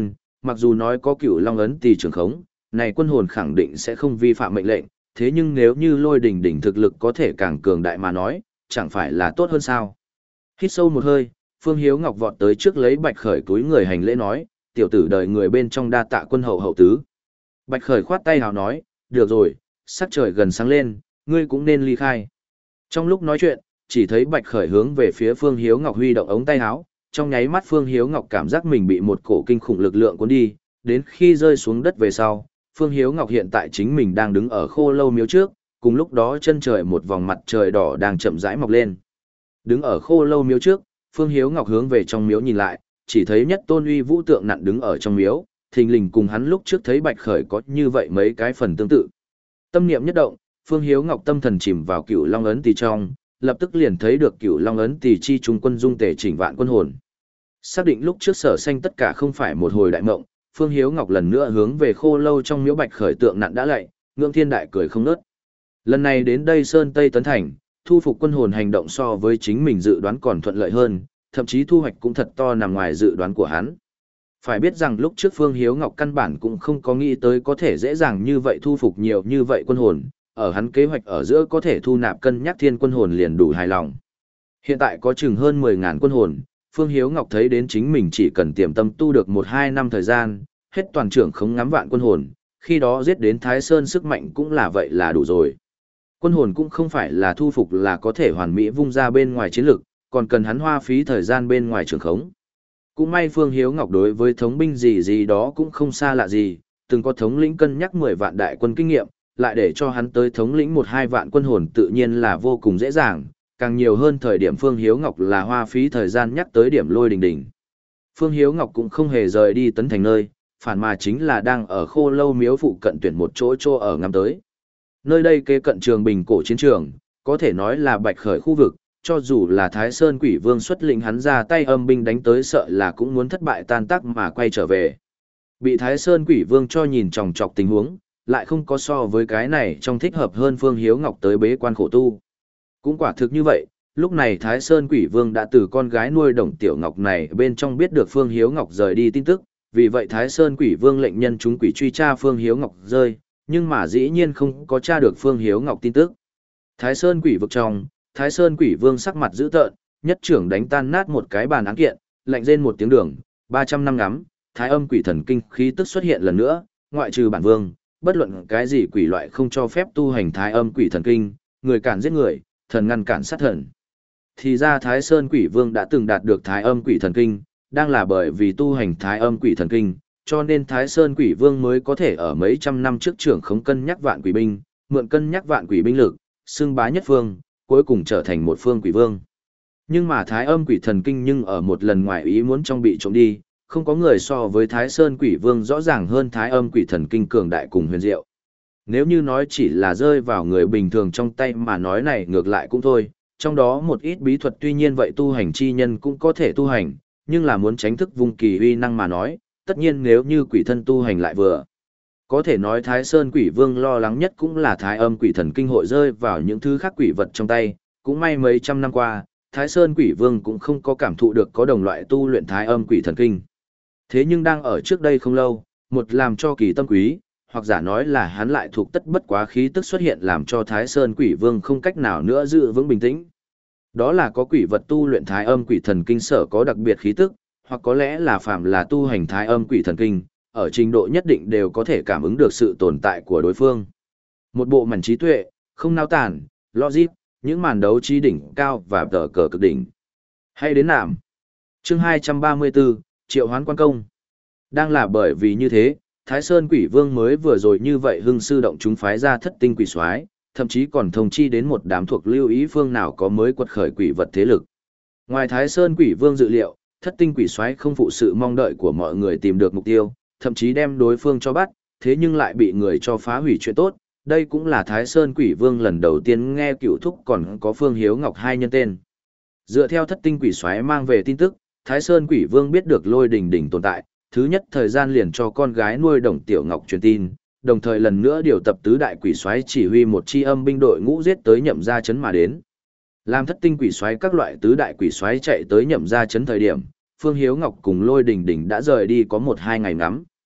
mặc dù nói có Cửu Long ấn tỳ trường khống, này quân hồn khẳng định sẽ không vi phạm mệnh lệnh, thế nhưng nếu như Lôi Đình Đình thực lực có thể càng cường đại mà nói, chẳng phải là tốt hơn sao? Hít sâu một hơi, Phương Hiếu Ngọc vọt tới trước lấy Bạch Khởi túi người hành lễ nói, tiểu tử đời người bên trong đa tạ quân hậu hậu tứ. Bạch Khởi khoát tay hào nói, được rồi, sắc trời gần sáng lên, ngươi cũng nên ly khai. Trong lúc nói chuyện, chỉ thấy Bạch Khởi hướng về phía Phương Hiếu Ngọc huy động ống tay áo, trong nháy mắt Phương Hiếu Ngọc cảm giác mình bị một cổ kinh khủng lực lượng cuốn đi, đến khi rơi xuống đất về sau, Phương Hiếu Ngọc hiện tại chính mình đang đứng ở Khô Lâu miếu trước, cùng lúc đó chân trời một vòng mặt trời đỏ đang chậm rãi mọc lên. Đứng ở Khô Lâu miếu trước, Phương Hiếu Ngọc hướng về trong miếu nhìn lại, chỉ thấy nhất tôn uy vũ tượng nặn đứng ở trong miếu, thình lình cùng hắn lúc trước thấy Bạch Khởi có như vậy mấy cái phần tương tự. Tâm niệm nhất động, Phương Hiếu Ngọc tâm thần chìm vào Cửu Long ấn tỳ trong, lập tức liền thấy được Cửu Long ấn tỳ chi trung quân dung tề chỉnh vạn quân hồn. Xác định lúc trước Sở Xanh tất cả không phải một hồi đại mộng, Phương Hiếu Ngọc lần nữa hướng về Khô Lâu trong miếu Bạch Khởi tượng nặn đã lạy, ngưỡng thiên đại cười không ngớt. Lần này đến đây Sơn Tây Tấn Thành, thu phục quân hồn hành động so với chính mình dự đoán còn thuận lợi hơn, thậm chí thu hoạch cũng thật to nằm ngoài dự đoán của hắn. Phải biết rằng lúc trước Phương Hiếu Ngọc căn bản cũng không có nghĩ tới có thể dễ dàng như vậy thu phục nhiều như vậy quân hồn, ở hắn kế hoạch ở giữa có thể thu nạp cân nhắc thiên quân hồn liền đủ hài lòng. Hiện tại có chừng hơn mười ngàn quân hồn, Phương Hiếu Ngọc thấy đến chính mình chỉ cần tiềm tâm tu được một hai năm thời gian, hết toàn trưởng không ngắm vạn quân hồn, khi đó giết đến Thái Sơn sức mạnh cũng là vậy là đủ rồi. Quân hồn cũng không phải là thu phục là có thể hoàn mỹ vung ra bên ngoài chiến lực, còn cần hắn hoa phí thời gian bên ngoài trường khống. Cũng may Phương Hiếu Ngọc đối với thống binh gì gì đó cũng không xa lạ gì, từng có thống lĩnh cân nhắc mười vạn đại quân kinh nghiệm, lại để cho hắn tới thống lĩnh một hai vạn quân hồn tự nhiên là vô cùng dễ dàng, càng nhiều hơn thời điểm Phương Hiếu Ngọc là hoa phí thời gian nhắc tới điểm Lôi Đình Đình. Phương Hiếu Ngọc cũng không hề rời đi Tấn Thành nơi, phản mà chính là đang ở Khô Lâu miếu phụ cận tuyển một chỗ chỗ ở ngắm tới. Nơi đây kế cận Trường Bình cổ chiến trường, có thể nói là Bạch Khởi khu vực, cho dù là Thái Sơn Quỷ Vương xuất lĩnh hắn ra tay âm binh đánh tới sợ là cũng muốn thất bại tan tác mà quay trở về. Bị Thái Sơn Quỷ Vương cho nhìn chòng chọc tình huống, lại không có so với cái này trong thích hợp hơn Phương Hiếu Ngọc tới bế quan khổ tu. Cũng quả thực như vậy, lúc này Thái Sơn Quỷ Vương đã từ con gái nuôi Đồng Tiểu Ngọc này bên trong biết được Phương Hiếu Ngọc rời đi tin tức, vì vậy Thái Sơn Quỷ Vương lệnh nhân chúng quỷ truy tra Phương Hiếu Ngọc rơi, nhưng mà dĩ nhiên không có tra được Phương Hiếu Ngọc tin tức. Thái Sơn Quỷ vực trong, Thái Sơn Quỷ Vương sắc mặt dữ tợn, nhất trưởng đánh tan nát một cái bàn án kiện, lạnh rên một tiếng đường, ba trăm năm ngắm, Thái Âm Quỷ Thần Kinh khí tức xuất hiện lần nữa, ngoại trừ bản vương, bất luận cái gì quỷ loại không cho phép tu hành Thái Âm Quỷ Thần Kinh, người cản giết người, thần ngăn cản sát thần. Thì ra Thái Sơn Quỷ Vương đã từng đạt được Thái Âm Quỷ Thần Kinh, đang là bởi vì tu hành Thái Âm Quỷ Thần Kinh, cho nên Thái Sơn Quỷ Vương mới có thể ở mấy trăm năm trước trưởng không cân nhắc vạn quỷ binh, mượn cân nhắc vạn quỷ binh lực, xưng bá nhất phương, cuối cùng trở thành một phương quỷ vương. Nhưng mà Thái Âm Quỷ Thần Kinh nhưng ở một lần ngoài ý muốn trong bị trộm đi, không có người so với Thái Sơn Quỷ Vương rõ ràng hơn Thái Âm Quỷ Thần Kinh cường đại cùng huyền diệu. Nếu như nói chỉ là rơi vào người bình thường trong tay mà nói này ngược lại cũng thôi, trong đó một ít bí thuật tuy nhiên vậy tu hành chi nhân cũng có thể tu hành, nhưng là muốn tránh thức vùng kỳ uy năng mà nói, tất nhiên nếu như quỷ thân tu hành lại vừa. Có thể nói Thái Sơn Quỷ Vương lo lắng nhất cũng là Thái Âm Quỷ Thần Kinh hội rơi vào những thứ khác quỷ vật trong tay, cũng may mấy trăm năm qua, Thái Sơn Quỷ Vương cũng không có cảm thụ được có đồng loại tu luyện Thái Âm Quỷ Thần Kinh. Thế nhưng đang ở trước đây không lâu, một làm cho kỳ tâm quý, hoặc giả nói là hắn lại thuộc tất bất quá khí tức xuất hiện làm cho Thái Sơn Quỷ Vương không cách nào nữa giữ vững bình tĩnh. Đó là có quỷ vật tu luyện Thái Âm Quỷ Thần Kinh sở có đặc biệt khí tức, hoặc có lẽ là phạm là tu hành Thái Âm Quỷ Thần Kinh, ở trình độ nhất định đều có thể cảm ứng được sự tồn tại của đối phương. Một bộ mảnh trí tuệ, không nao tản, logic, những màn đấu trí đỉnh cao và tờ cờ cực đỉnh. Hay đến nạm. Chương hai trăm ba mươi tư, Triệu Hoán Quan Công. Đang là bởi vì như thế, Thái Sơn Quỷ Vương mới vừa rồi như vậy hưng sư động chúng phái ra thất tinh quỷ soái, thậm chí còn thông chi đến một đám thuộc lưu ý phương nào có mới quật khởi quỷ vật thế lực. Ngoài Thái Sơn Quỷ Vương dự liệu, thất tinh quỷ soái không phụ sự mong đợi của mọi người tìm được mục tiêu, thậm chí đem đối phương cho bắt, thế nhưng lại bị người cho phá hủy chuyện tốt. Đây cũng là Thái Sơn Quỷ Vương lần đầu tiên nghe Cửu Thúc còn có Phương Hiếu Ngọc hai nhân tên. Dựa theo thất tinh quỷ soái mang về tin tức, Thái Sơn Quỷ Vương biết được Lôi Đình Đình tồn tại, thứ nhất thời gian liền cho con gái nuôi Đồng Tiểu Ngọc truyền tin, đồng thời lần nữa điều tập tứ đại quỷ soái chỉ huy một chi âm binh đội ngũ giết tới Nhậm Gia trấn mà đến. Làm thất tinh quỷ soái các loại tứ đại quỷ soái chạy tới Nhậm Gia trấn thời điểm, Phương Hiếu Ngọc cùng Lôi Đình Đình đã rời đi có một hai ngày ngắm.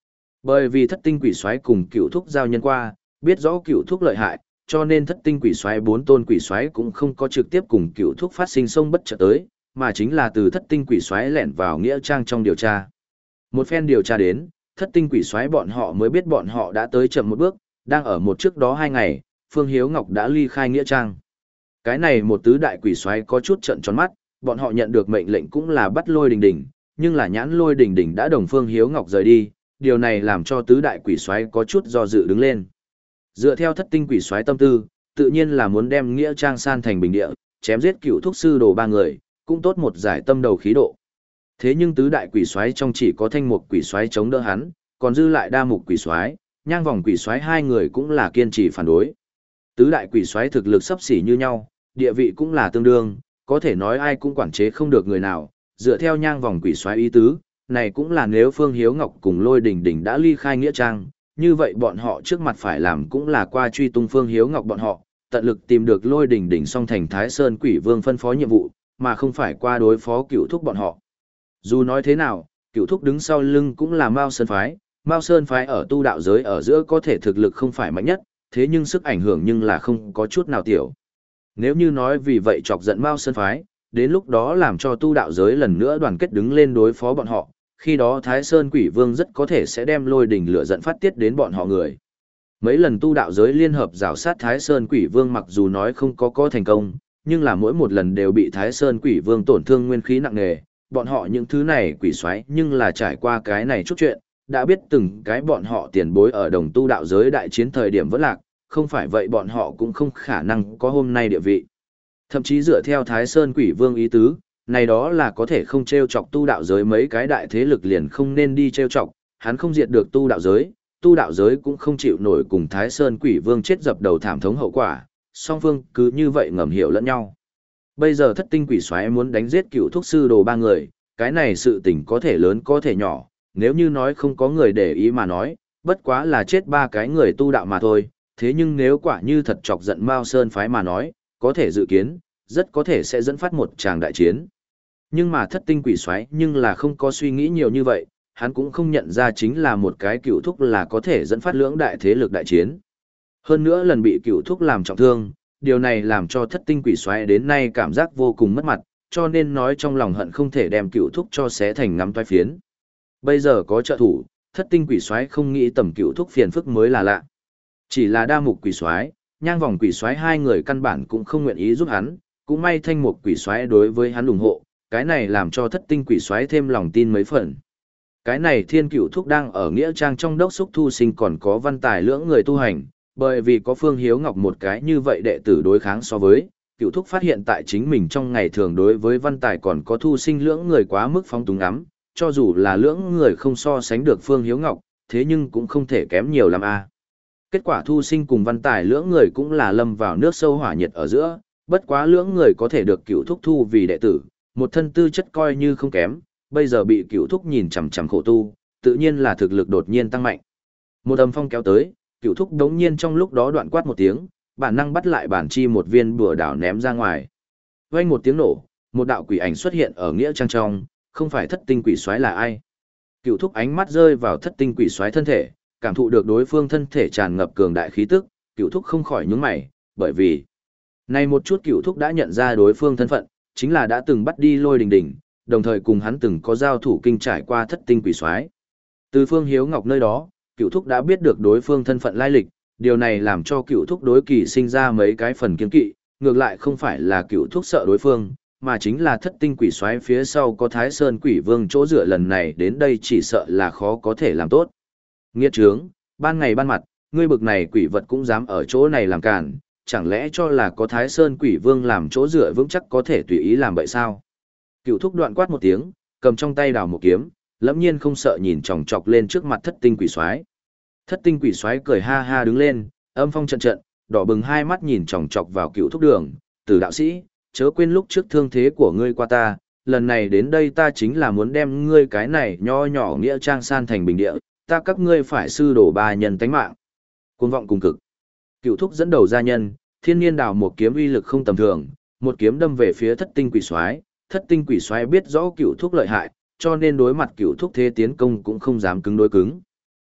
Bởi vì thất tinh quỷ soái cùng cựu thúc giao nhân qua, biết rõ cựu thúc lợi hại, cho nên thất tinh quỷ soái bốn tôn quỷ soái cũng không có trực tiếp cùng cựu thúc phát sinh xông bất chợt tới, mà chính là từ thất tinh quỷ soái lẻn vào nghĩa trang trong điều tra. Một phen điều tra đến, thất tinh quỷ soái bọn họ mới biết bọn họ đã tới chậm một bước, đang ở một trước đó hai ngày, Phương Hiếu Ngọc đã ly khai nghĩa trang. Cái này một tứ đại quỷ soái có chút trợn tròn mắt, bọn họ nhận được mệnh lệnh cũng là bắt Lôi Đình Đình, nhưng là nhãn Lôi Đình Đình đã đồng Phương Hiếu Ngọc rời đi, điều này làm cho tứ đại quỷ soái có chút do dự đứng lên. Dựa theo thất tinh quỷ soái tâm tư, tự nhiên là muốn đem nghĩa trang san thành bình địa, chém giết cựu thúc sư đồ ba người, cũng tốt một giải tâm đầu khí độ. Thế nhưng tứ đại quỷ soái trong chỉ có thanh mục quỷ soái chống đỡ hắn, còn dư lại đa mục quỷ soái, nhang vòng quỷ soái hai người cũng là kiên trì phản đối. Tứ đại quỷ soái thực lực sấp xỉ như nhau, địa vị cũng là tương đương, có thể nói ai cũng quản chế không được người nào, dựa theo nhang vòng quỷ soái ý tứ, này cũng là nếu Phương Hiếu Ngọc cùng Lôi Đình Đình đã ly khai nghĩa trang, như vậy bọn họ trước mặt phải làm cũng là qua truy tung Phương Hiếu Ngọc bọn họ, tận lực tìm được Lôi Đình Đình song thành Thái Sơn Quỷ Vương phân phó nhiệm vụ, mà không phải qua đối phó cựu thúc bọn họ. Dù nói thế nào, cựu thúc đứng sau lưng cũng là Mao Sơn Phái, Mao Sơn Phái ở tu đạo giới ở giữa có thể thực lực không phải mạnh nhất, thế nhưng sức ảnh hưởng nhưng là không có chút nào tiểu. Nếu như nói vì vậy chọc giận Mao Sơn Phái, đến lúc đó làm cho tu đạo giới lần nữa đoàn kết đứng lên đối phó bọn họ, khi đó Thái Sơn Quỷ Vương rất có thể sẽ đem Lôi Đình lửa giận phát tiết đến bọn họ người. Mấy lần tu đạo giới liên hợp rào sát Thái Sơn Quỷ Vương mặc dù nói không có có thành công, nhưng là mỗi một lần đều bị Thái Sơn Quỷ Vương tổn thương nguyên khí nặng nề, bọn họ những thứ này quỷ xoáy nhưng là trải qua cái này chút chuyện, đã biết từng cái bọn họ tiền bối ở đồng tu đạo giới đại chiến thời điểm vẫn lạc, không phải vậy bọn họ cũng không khả năng có hôm nay địa vị. Thậm chí dựa theo Thái Sơn Quỷ Vương ý tứ, này đó là có thể không treo chọc tu đạo giới mấy cái đại thế lực liền không nên đi treo chọc, hắn không diệt được tu đạo giới, tu đạo giới cũng không chịu nổi cùng Thái Sơn Quỷ Vương chết dập đầu thảm thống hậu quả, song phương cứ như vậy ngầm hiểu lẫn nhau. Bây giờ thất tinh quỷ xoáy muốn đánh giết cựu thúc sư đồ ba người, cái này sự tình có thể lớn có thể nhỏ, nếu như nói không có người để ý mà nói, bất quá là chết ba cái người tu đạo mà thôi, thế nhưng nếu quả như thật chọc giận Mao Sơn Phái mà nói, có thể dự kiến, rất có thể sẽ dẫn phát một tràng đại chiến. Nhưng mà thất tinh quỷ xoáy nhưng là không có suy nghĩ nhiều như vậy, hắn cũng không nhận ra chính là một cái cựu thúc là có thể dẫn phát lưỡng đại thế lực đại chiến. Hơn nữa lần bị cựu thúc làm trọng thương, điều này làm cho thất tinh quỷ xoáy đến nay cảm giác vô cùng mất mặt, cho nên nói trong lòng hận không thể đem cựu thúc cho xé thành ngắm toái phiến. Bây giờ có trợ thủ, thất tinh quỷ xoáy không nghĩ tầm cựu thúc phiền phức mới là lạ. Chỉ là đa mục quỷ xoáy, nhang vòng quỷ xoáy hai người căn bản cũng không nguyện ý giúp hắn, cũng may thanh mục quỷ xoáy đối với hắn ủng hộ, cái này làm cho thất tinh quỷ xoáy thêm lòng tin mấy phần. Cái này thiên cựu thúc đang ở nghĩa trang trong đốc xúc thu sinh còn có văn tài lưỡng người tu hành, bởi vì có Phương Hiếu Ngọc một cái như vậy đệ tử đối kháng so với, cựu thúc phát hiện tại chính mình trong ngày thường đối với văn tài còn có thu sinh lưỡng người quá mức phóng túng lắm, cho dù là lưỡng người không so sánh được Phương Hiếu Ngọc, thế nhưng cũng không thể kém nhiều lắm a. Kết quả thu sinh cùng văn tài lưỡng người cũng là lâm vào nước sâu hỏa nhiệt ở giữa, bất quá lưỡng người có thể được cựu thúc thu vì đệ tử, một thân tư chất coi như không kém, bây giờ bị cựu thúc nhìn chằm chằm khổ tu, tự nhiên là thực lực đột nhiên tăng mạnh. Một âm phong kéo tới, cựu thúc đống nhiên trong lúc đó đoạn quát một tiếng, bản năng bắt lại bản chi một viên bùa đảo ném ra ngoài. Vang một tiếng nổ, một đạo quỷ ảnh xuất hiện ở nghĩa trang trong, không phải thất tinh quỷ soái là ai. Cựu thúc ánh mắt rơi vào thất tinh quỷ soái thân thể, cảm thụ được đối phương thân thể tràn ngập cường đại khí tức, cựu thúc không khỏi nhướng mày, bởi vì này một chút cựu thúc đã nhận ra đối phương thân phận, chính là đã từng bắt đi Lôi Đình Đình, đồng thời cùng hắn từng có giao thủ kinh trải qua thất tinh quỷ soái. Từ Phương Hiếu Ngọc nơi đó, cựu thúc đã biết được đối phương thân phận lai lịch, điều này làm cho cựu thúc đối kỳ sinh ra mấy cái phần kiêng kỵ, ngược lại không phải là cựu thúc sợ đối phương, mà chính là thất tinh quỷ soái phía sau có Thái Sơn Quỷ Vương chỗ dựa lần này đến đây chỉ sợ là khó có thể làm tốt. Nghiệt trướng, ban ngày ban mặt, ngươi bực này quỷ vật cũng dám ở chỗ này làm càn, chẳng lẽ cho là có Thái Sơn Quỷ Vương làm chỗ dựa vững chắc có thể tùy ý làm vậy sao? Cựu thúc đoạn quát một tiếng, cầm trong tay đào một kiếm, lẫm nhiên không sợ nhìn chòng chọc lên trước mặt thất tinh quỷ soái. Thất tinh quỷ soái cười ha ha đứng lên, âm phong trận trận, đỏ bừng hai mắt nhìn chòng chọc vào cựu thúc đường, từ đạo sĩ, chớ quên lúc trước thương thế của ngươi qua ta, lần này đến đây ta chính là muốn đem ngươi cái này nho nhỏ nghĩa trang san thành bình địa, ta các ngươi phải sư đổ ba nhân tánh mạng. Cuồng vọng cùng cực. Cựu thúc dẫn đầu gia nhân, thiên niên đào một kiếm uy lực không tầm thường, một kiếm đâm về phía thất tinh quỷ soái, thất tinh quỷ soái biết rõ cựu thúc lợi hại, cho nên đối mặt cựu thúc thế tiến công cũng không dám cứng đối cứng.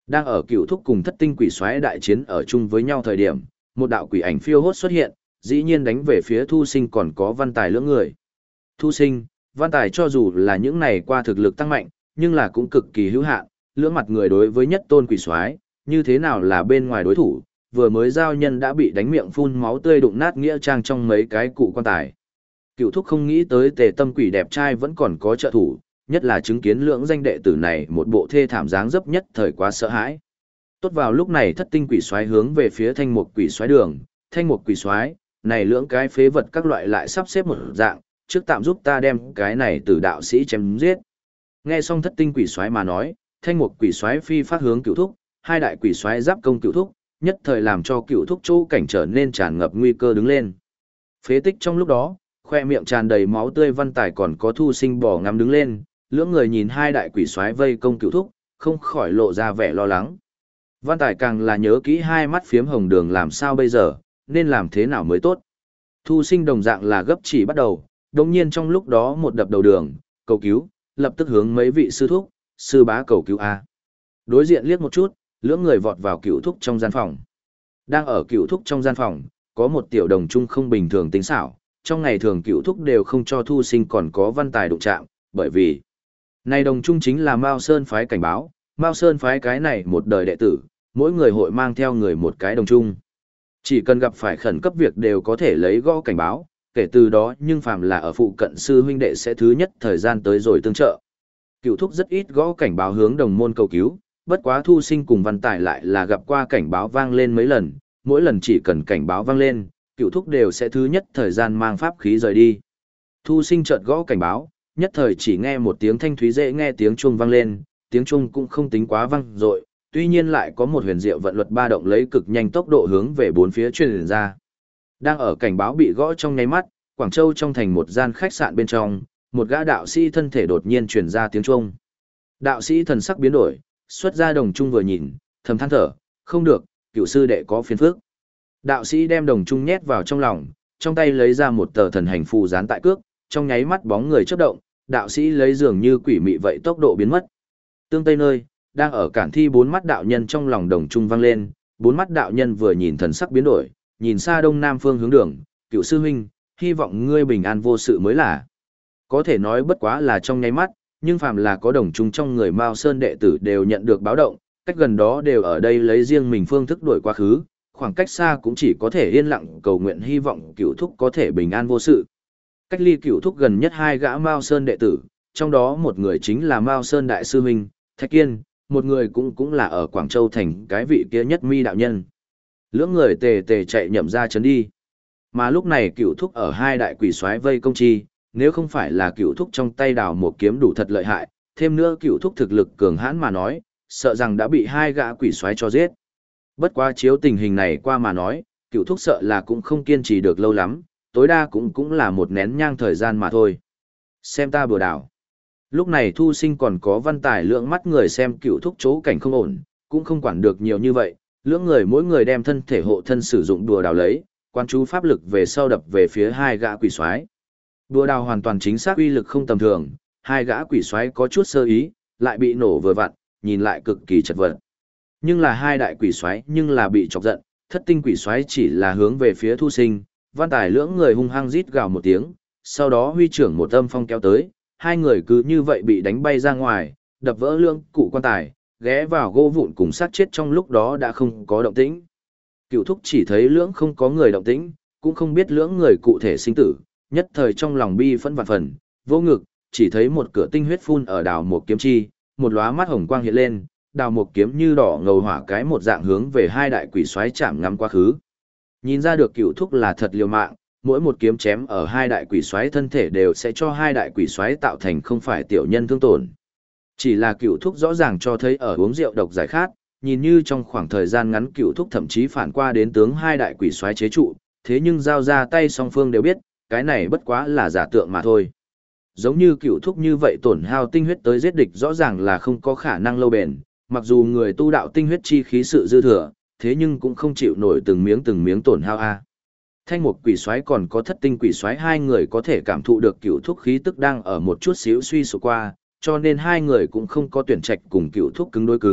Đang ở cựu thúc cùng thất tinh quỷ xoáy đại chiến ở chung với nhau thời điểm, một đạo quỷ ảnh phiêu hốt xuất hiện, dĩ nhiên đánh về phía Thu Sinh còn có Văn Tài lưỡng người. Thu Sinh, Văn Tài cho dù là những này qua thực lực tăng mạnh, nhưng là cũng cực kỳ hữu hạn, lưỡng mặt người đối với nhất tôn quỷ xoáy, như thế nào là bên ngoài đối thủ, vừa mới giao nhân đã bị đánh miệng phun máu tươi đụng nát nghĩa trang trong mấy cái cụ quan tài. Cựu thúc không nghĩ tới Tề Tâm quỷ đẹp trai vẫn còn có trợ thủ, nhất là chứng kiến lưỡng danh đệ tử này một bộ thê thảm dáng dấp nhất thời quá sợ hãi. Tốt vào lúc này thất tinh quỷ xoáy hướng về phía thanh mục quỷ xoáy đường, thanh mục quỷ xoáy, này lưỡng cái phế vật các loại lại sắp xếp một dạng, trước tạm giúp ta đem cái này từ đạo sĩ chém giết. Nghe xong thất tinh quỷ xoáy mà nói, thanh mục quỷ xoáy phi phát hướng cựu thúc, hai đại quỷ xoáy giáp công cựu thúc, nhất thời làm cho cựu thúc chỗ cảnh trở nên tràn ngập nguy cơ đứng lên. Phế tích trong lúc đó, khoe miệng tràn đầy máu tươi Văn Tài còn có Thu Sinh bỏ ngắm đứng lên, lưỡng người nhìn hai đại quỷ xoáy vây công cựu thúc, không khỏi lộ ra vẻ lo lắng. Văn Tài càng là nhớ kỹ hai mắt phiếm hồng đường làm sao bây giờ, nên làm thế nào mới tốt. Thu Sinh đồng dạng là gấp chỉ bắt đầu, đồng nhiên trong lúc đó một đập đầu đường, cầu cứu, lập tức hướng mấy vị sư thúc, sư bá cầu cứu A. Đối diện liếc một chút, lưỡng người vọt vào cựu thúc trong gian phòng. Đang ở cựu thúc trong gian phòng, có một tiểu đồng trung không bình thường tính xảo, trong ngày thường cựu thúc đều không cho Thu Sinh còn có Văn Tài đụng chạm, bởi vì này đồng trung chính là Mao Sơn phái cảnh báo, Mao Sơn phái cái này một đời đệ tử, mỗi người hội mang theo người một cái đồng trung. Chỉ cần gặp phải khẩn cấp việc đều có thể lấy gõ cảnh báo, kể từ đó nhưng phàm là ở phụ cận sư huynh đệ sẽ thứ nhất thời gian tới rồi tương trợ. Cựu thúc rất ít gõ cảnh báo hướng đồng môn cầu cứu, bất quá Thu Sinh cùng Văn Tài lại là gặp qua cảnh báo vang lên mấy lần, mỗi lần chỉ cần cảnh báo vang lên, cựu thúc đều sẽ thứ nhất thời gian mang pháp khí rời đi. Thu Sinh chợt gõ cảnh báo, nhất thời chỉ nghe một tiếng thanh thúy dễ nghe tiếng chuông vang lên, tiếng chuông cũng không tính quá vang dội, tuy nhiên lại có một huyền diệu vận luật ba động lấy cực nhanh tốc độ hướng về bốn phía truyền ra. Đang ở cảnh báo bị gõ trong nháy mắt, Quảng Châu trong thành một gian khách sạn bên trong, một gã đạo sĩ thân thể đột nhiên truyền ra tiếng chuông. Đạo sĩ thần sắc biến đổi, xuất ra đồng trung vừa nhìn, thầm than thở, không được, cựu sư đệ có phiền phức. Đạo sĩ đem đồng trung nhét vào trong lòng, trong tay lấy ra một tờ thần hành phù dán tại cước, trong nháy mắt bóng người chớp động, đạo sĩ lấy dường như quỷ mị vậy tốc độ biến mất. Tương Tây nơi, đang ở cản thi bốn mắt đạo nhân trong lòng đồng trung vang lên, bốn mắt đạo nhân vừa nhìn thần sắc biến đổi, nhìn xa đông nam phương hướng đường, cựu sư huynh, hy vọng ngươi bình an vô sự mới là. Có thể nói bất quá là trong nháy mắt, nhưng phàm là có đồng trung trong người Mao Sơn đệ tử đều nhận được báo động, cách gần đó đều ở đây lấy riêng mình phương thức đổi quá khứ, khoảng cách xa cũng chỉ có thể yên lặng cầu nguyện hy vọng cựu thúc có thể bình an vô sự. Cách ly cựu thúc gần nhất hai gã Mao Sơn đệ tử, trong đó một người chính là Mao Sơn đại sư huynh, Thạch Kiên, một người cũng cũng là ở Quảng Châu thành cái vị kia nhất mi đạo nhân. Lưỡng người tề tề chạy nhậm ra chấn đi. Mà lúc này cựu thúc ở hai đại quỷ soái vây công chi, nếu không phải là cựu thúc trong tay đào một kiếm đủ thật lợi hại, thêm nữa cựu thúc thực lực cường hãn mà nói, sợ rằng đã bị hai gã quỷ soái cho giết. Bất quá chiếu tình hình này qua mà nói, cựu thúc sợ là cũng không kiên trì được lâu lắm, tối đa cũng cũng là một nén nhang thời gian mà thôi. Xem ta bừa đảo. Lúc này Thu Sinh còn có Văn Tài lượng mắt người xem cựu thúc chỗ cảnh không ổn, cũng không quản được nhiều như vậy, lưỡng người mỗi người đem thân thể hộ thân sử dụng đùa đào lấy, quan chú pháp lực về sau đập về phía hai gã quỷ soái. Đùa đào hoàn toàn chính xác uy lực không tầm thường, hai gã quỷ soái có chút sơ ý, lại bị nổ vừa vặn, nhìn lại cực kỳ chật vật. Nhưng là hai đại quỷ soái nhưng là bị chọc giận, thất tinh quỷ soái chỉ là hướng về phía Thu Sinh, Văn Tài lưỡng người hung hăng rít gào một tiếng, sau đó huy trưởng một âm phong kéo tới, hai người cứ như vậy bị đánh bay ra ngoài, đập vỡ lưỡng cụ quan tài, ghé vào gỗ vụn cùng sát chết trong lúc đó đã không có động tĩnh. Cựu thúc chỉ thấy lưỡng không có người động tĩnh, cũng không biết lưỡng người cụ thể sinh tử, nhất thời trong lòng bi phẫn vạn phần, vô ngực, chỉ thấy một cửa tinh huyết phun ở đào một kiếm chi, một lóa mắt hồng quang hiện lên, đào một kiếm như đỏ ngầu hỏa cái một dạng hướng về hai đại quỷ xoáy chạm ngắm quá khứ. Nhìn ra được cựu thúc là thật liều mạng, mỗi một kiếm chém ở hai đại quỷ xoáy thân thể đều sẽ cho hai đại quỷ xoáy tạo thành không phải tiểu nhân thương tổn. Chỉ là cựu thúc rõ ràng cho thấy ở uống rượu độc giải khát, nhìn như trong khoảng thời gian ngắn cựu thúc thậm chí phản qua đến tướng hai đại quỷ xoáy chế trụ, thế nhưng giao ra tay song phương đều biết, cái này bất quá là giả tượng mà thôi. Giống như cựu thúc như vậy tổn hao tinh huyết tới giết địch rõ ràng là không có khả năng lâu bền, mặc dù người tu đạo tinh huyết chi khí sự dư thừa, thế nhưng cũng không chịu nổi từng miếng từng miếng tổn hao a. Thanh một quỷ xoáy còn có thất tinh quỷ xoáy hai người có thể cảm thụ được cựu thúc khí tức đang ở một chút xíu suy sụp qua, cho nên hai người cũng không có tuyển trạch cùng cựu thúc cứng đối cứng,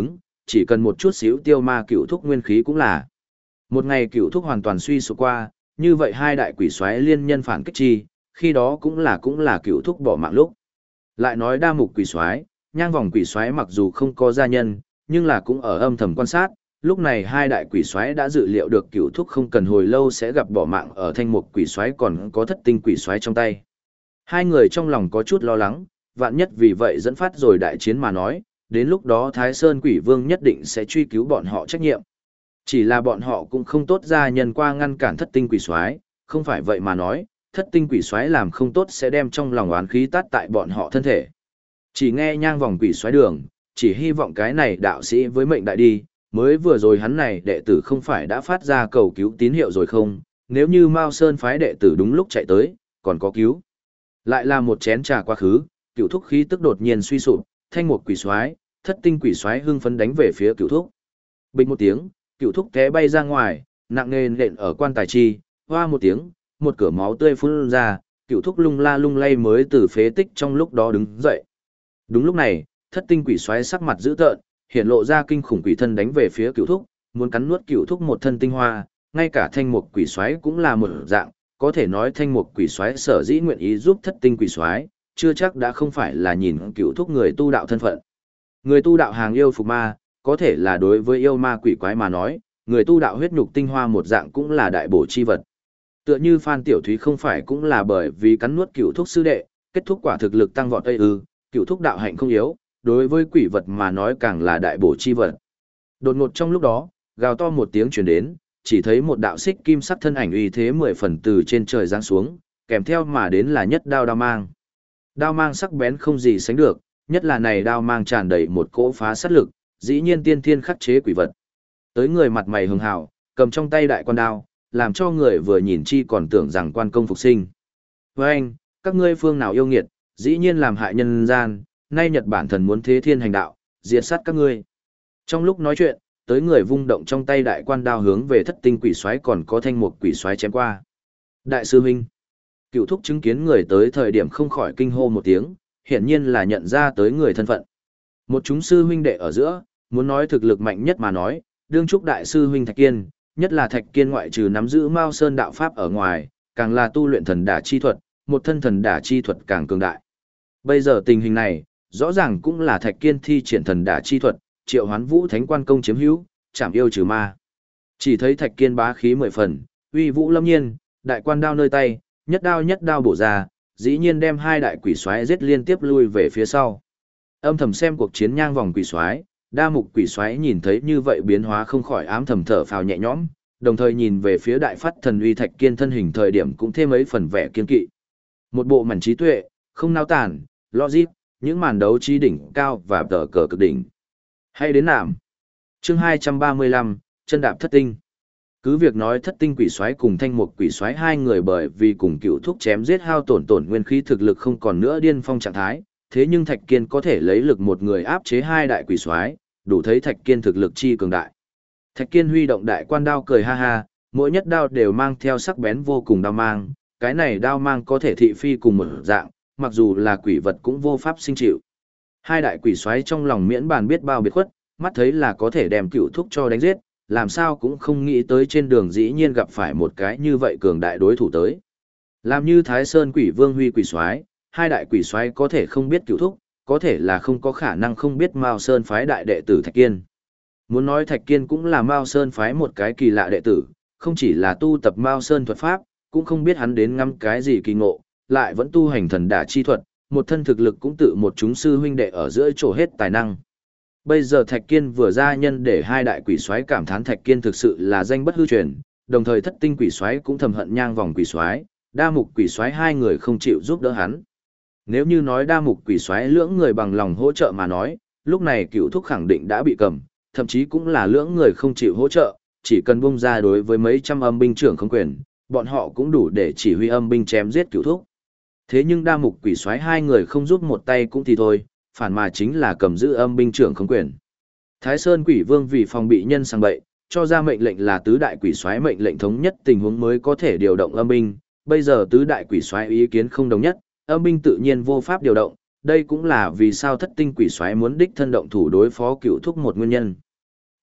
chỉ cần một chút xíu tiêu ma cựu thúc nguyên khí cũng là. Một ngày cựu thúc hoàn toàn suy sụp qua, như vậy hai đại quỷ xoáy liên nhân phản kích chi, khi đó cũng là cũng là cựu thúc bỏ mạng lúc. Lại nói đa mục quỷ xoáy, nhang vòng quỷ xoáy mặc dù không có gia nhân, nhưng là cũng ở âm thầm quan sát, lúc này hai đại quỷ xoáy đã dự liệu được cựu thúc không cần hồi lâu sẽ gặp bỏ mạng ở thanh mục quỷ xoáy còn có thất tinh quỷ xoáy trong tay. Hai người trong lòng có chút lo lắng, vạn nhất vì vậy dẫn phát rồi đại chiến mà nói, đến lúc đó Thái Sơn Quỷ Vương nhất định sẽ truy cứu bọn họ trách nhiệm. Chỉ là bọn họ cũng không tốt ra nhân qua ngăn cản thất tinh quỷ soái, không phải vậy mà nói, thất tinh quỷ soái làm không tốt sẽ đem trong lòng oán khí tát tại bọn họ thân thể. Chỉ nghe nhang vòng quỷ soái đường, chỉ hy vọng cái này đạo sĩ với mệnh đại đi, mới vừa rồi hắn này đệ tử không phải đã phát ra cầu cứu tín hiệu rồi không, nếu như Mao Sơn phái đệ tử đúng lúc chạy tới, còn có cứu. Lại là một chén trà quá khứ, cựu thúc khí tức đột nhiên suy sụp, thanh một quỷ soái, thất tinh quỷ soái hưng phấn đánh về phía cựu thúc. Bình một tiếng, cựu thúc té bay ra ngoài, nặng nề nện ở quan tài chi, hoa một tiếng, một cửa máu tươi phun ra, cựu thúc lung la lung lay mới từ phế tích trong lúc đó đứng dậy. Đúng lúc này, thất tinh quỷ xoáy sắc mặt dữ tợn, hiện lộ ra kinh khủng quỷ thân đánh về phía cựu thúc, muốn cắn nuốt cựu thúc một thân tinh hoa, ngay cả thanh mục quỷ xoáy cũng là một dạng, có thể nói thanh mục quỷ xoáy sở dĩ nguyện ý giúp thất tinh quỷ xoáy, chưa chắc đã không phải là nhìn cựu thúc người tu đạo thân phận. Người tu đạo hàng yêu phục ma, có thể là đối với yêu ma quỷ quái mà nói, người tu đạo huyết nhục tinh hoa một dạng cũng là đại bổ chi vật. Tựa như Phan Tiểu Thúy không phải cũng là bởi vì cắn nuốt cựu thúc sư đệ, kết thúc quả thực lực tăng vọt ây ư, cựu thúc đạo hạnh không yếu, đối với quỷ vật mà nói càng là đại bổ chi vật. Đột ngột trong lúc đó, gào to một tiếng truyền đến, chỉ thấy một đạo xích kim sắc thân ảnh uy thế mười phần từ trên trời giáng xuống, kèm theo mà đến là nhất đao đao mang. Đao mang sắc bén không gì sánh được, nhất là này đao mang tràn đầy một cỗ phá sát lực, dĩ nhiên tiên thiên khắc chế quỷ vật. Tới người mặt mày hường hào, cầm trong tay đại quan đao, làm cho người vừa nhìn chi còn tưởng rằng quan công phục sinh. Với anh, các ngươi phương nào yêu nghiệt, dĩ nhiên làm hại nhân gian, nay Nhật Bản thần muốn thế thiên hành đạo, diệt sát các ngươi. Trong lúc nói chuyện, tới người vung động trong tay đại quan đao hướng về thất tinh quỷ soái còn có thanh mục quỷ soái chém qua. Đại sư huynh, cựu thúc chứng kiến người tới thời điểm không khỏi kinh hô một tiếng, hiển nhiên là nhận ra tới người thân phận. Một chúng sư huynh đệ ở giữa, muốn nói thực lực mạnh nhất mà nói, đương trúc đại sư huynh Thạch Kiên, nhất là Thạch Kiên ngoại trừ nắm giữ Mao Sơn đạo pháp ở ngoài, càng là tu luyện thần đả chi thuật, một thân thần đả chi thuật càng cường đại. Bây giờ tình hình này, rõ ràng cũng là Thạch Kiên thi triển thần đả chi thuật, triệu hoán vũ thánh quan công chiếm hữu, chảm yêu trừ ma. Chỉ thấy Thạch Kiên bá khí mười phần, uy vũ lâm nhiên, đại quan đao nơi tay, nhất đao nhất đao bổ ra, dĩ nhiên đem hai đại quỷ soái giết liên tiếp lui về phía sau. Âm thầm xem cuộc chiến nhang vòng quỷ soái, đa mục quỷ soái nhìn thấy như vậy biến hóa không khỏi ám thầm thở phào nhẹ nhõm, đồng thời nhìn về phía đại phát thần uy Thạch Kiên thân hình thời điểm cũng thêm mấy phần vẻ kiên kỵ. Một bộ mảnh trí tuệ, không nao tản, logic, những màn đấu trí đỉnh cao và tờ cờ cực đỉnh. Hay đến nạm. Chương hai trăm ba mươi lăm, chân đạp thất tinh. Cứ việc nói thất tinh quỷ soái cùng thanh mục quỷ soái hai người bởi vì cùng cựu thúc chém giết hao tổn tổn nguyên khí thực lực không còn nữa điên phong trạng thái, thế nhưng Thạch Kiên có thể lấy lực một người áp chế hai đại quỷ soái, đủ thấy Thạch Kiên thực lực chi cường đại. Thạch Kiên huy động đại quan đao cười ha ha, mỗi nhất đao đều mang theo sắc bén vô cùng đao mang, cái này đao mang có thể thị phi cùng một dạng, mặc dù là quỷ vật cũng vô pháp sinh chịu. Hai đại quỷ soái trong lòng miễn bàn biết bao biệt khuất, mắt thấy là có thể đem cựu thúc cho đánh giết, làm sao cũng không nghĩ tới trên đường dĩ nhiên gặp phải một cái như vậy cường đại đối thủ tới. Làm như Thái Sơn Quỷ Vương huy quỷ soái, hai đại quỷ soái có thể không biết cựu thúc, có thể là không có khả năng không biết Mao Sơn phái đại đệ tử Thạch Kiên. Muốn nói Thạch Kiên cũng là Mao Sơn phái một cái kỳ lạ đệ tử, không chỉ là tu tập Mao Sơn thuật pháp, cũng không biết hắn đến ngắm cái gì kỳ ngộ, lại vẫn tu hành thần đả chi thuật, một thân thực lực cũng tự một chúng sư huynh đệ ở giữa chỗ hết tài năng. Bây giờ Thạch Kiên vừa ra nhân để hai đại quỷ soái cảm thán Thạch Kiên thực sự là danh bất hư truyền, đồng thời thất tinh quỷ soái cũng thầm hận nhang vòng quỷ soái, đa mục quỷ soái hai người không chịu giúp đỡ hắn. Nếu như nói đa mục quỷ soái lưỡng người bằng lòng hỗ trợ mà nói, lúc này cựu thúc khẳng định đã bị cầm, thậm chí cũng là lưỡng người không chịu hỗ trợ, chỉ cần bung ra đối với mấy trăm âm binh trưởng không quyền, bọn họ cũng đủ để chỉ huy âm binh chém giết cựu thúc. Thế nhưng đa mục quỷ soái hai người không giúp một tay cũng thì thôi, phản mà chính là cầm giữ âm binh trưởng không quyền. Thái Sơn Quỷ Vương vì phòng bị nhân sang bậy, cho ra mệnh lệnh là tứ đại quỷ soái mệnh lệnh thống nhất tình huống mới có thể điều động âm binh, bây giờ tứ đại quỷ soái ý kiến không đồng nhất, âm binh tự nhiên vô pháp điều động, đây cũng là vì sao thất tinh quỷ soái muốn đích thân động thủ đối phó cựu thúc một nguyên nhân.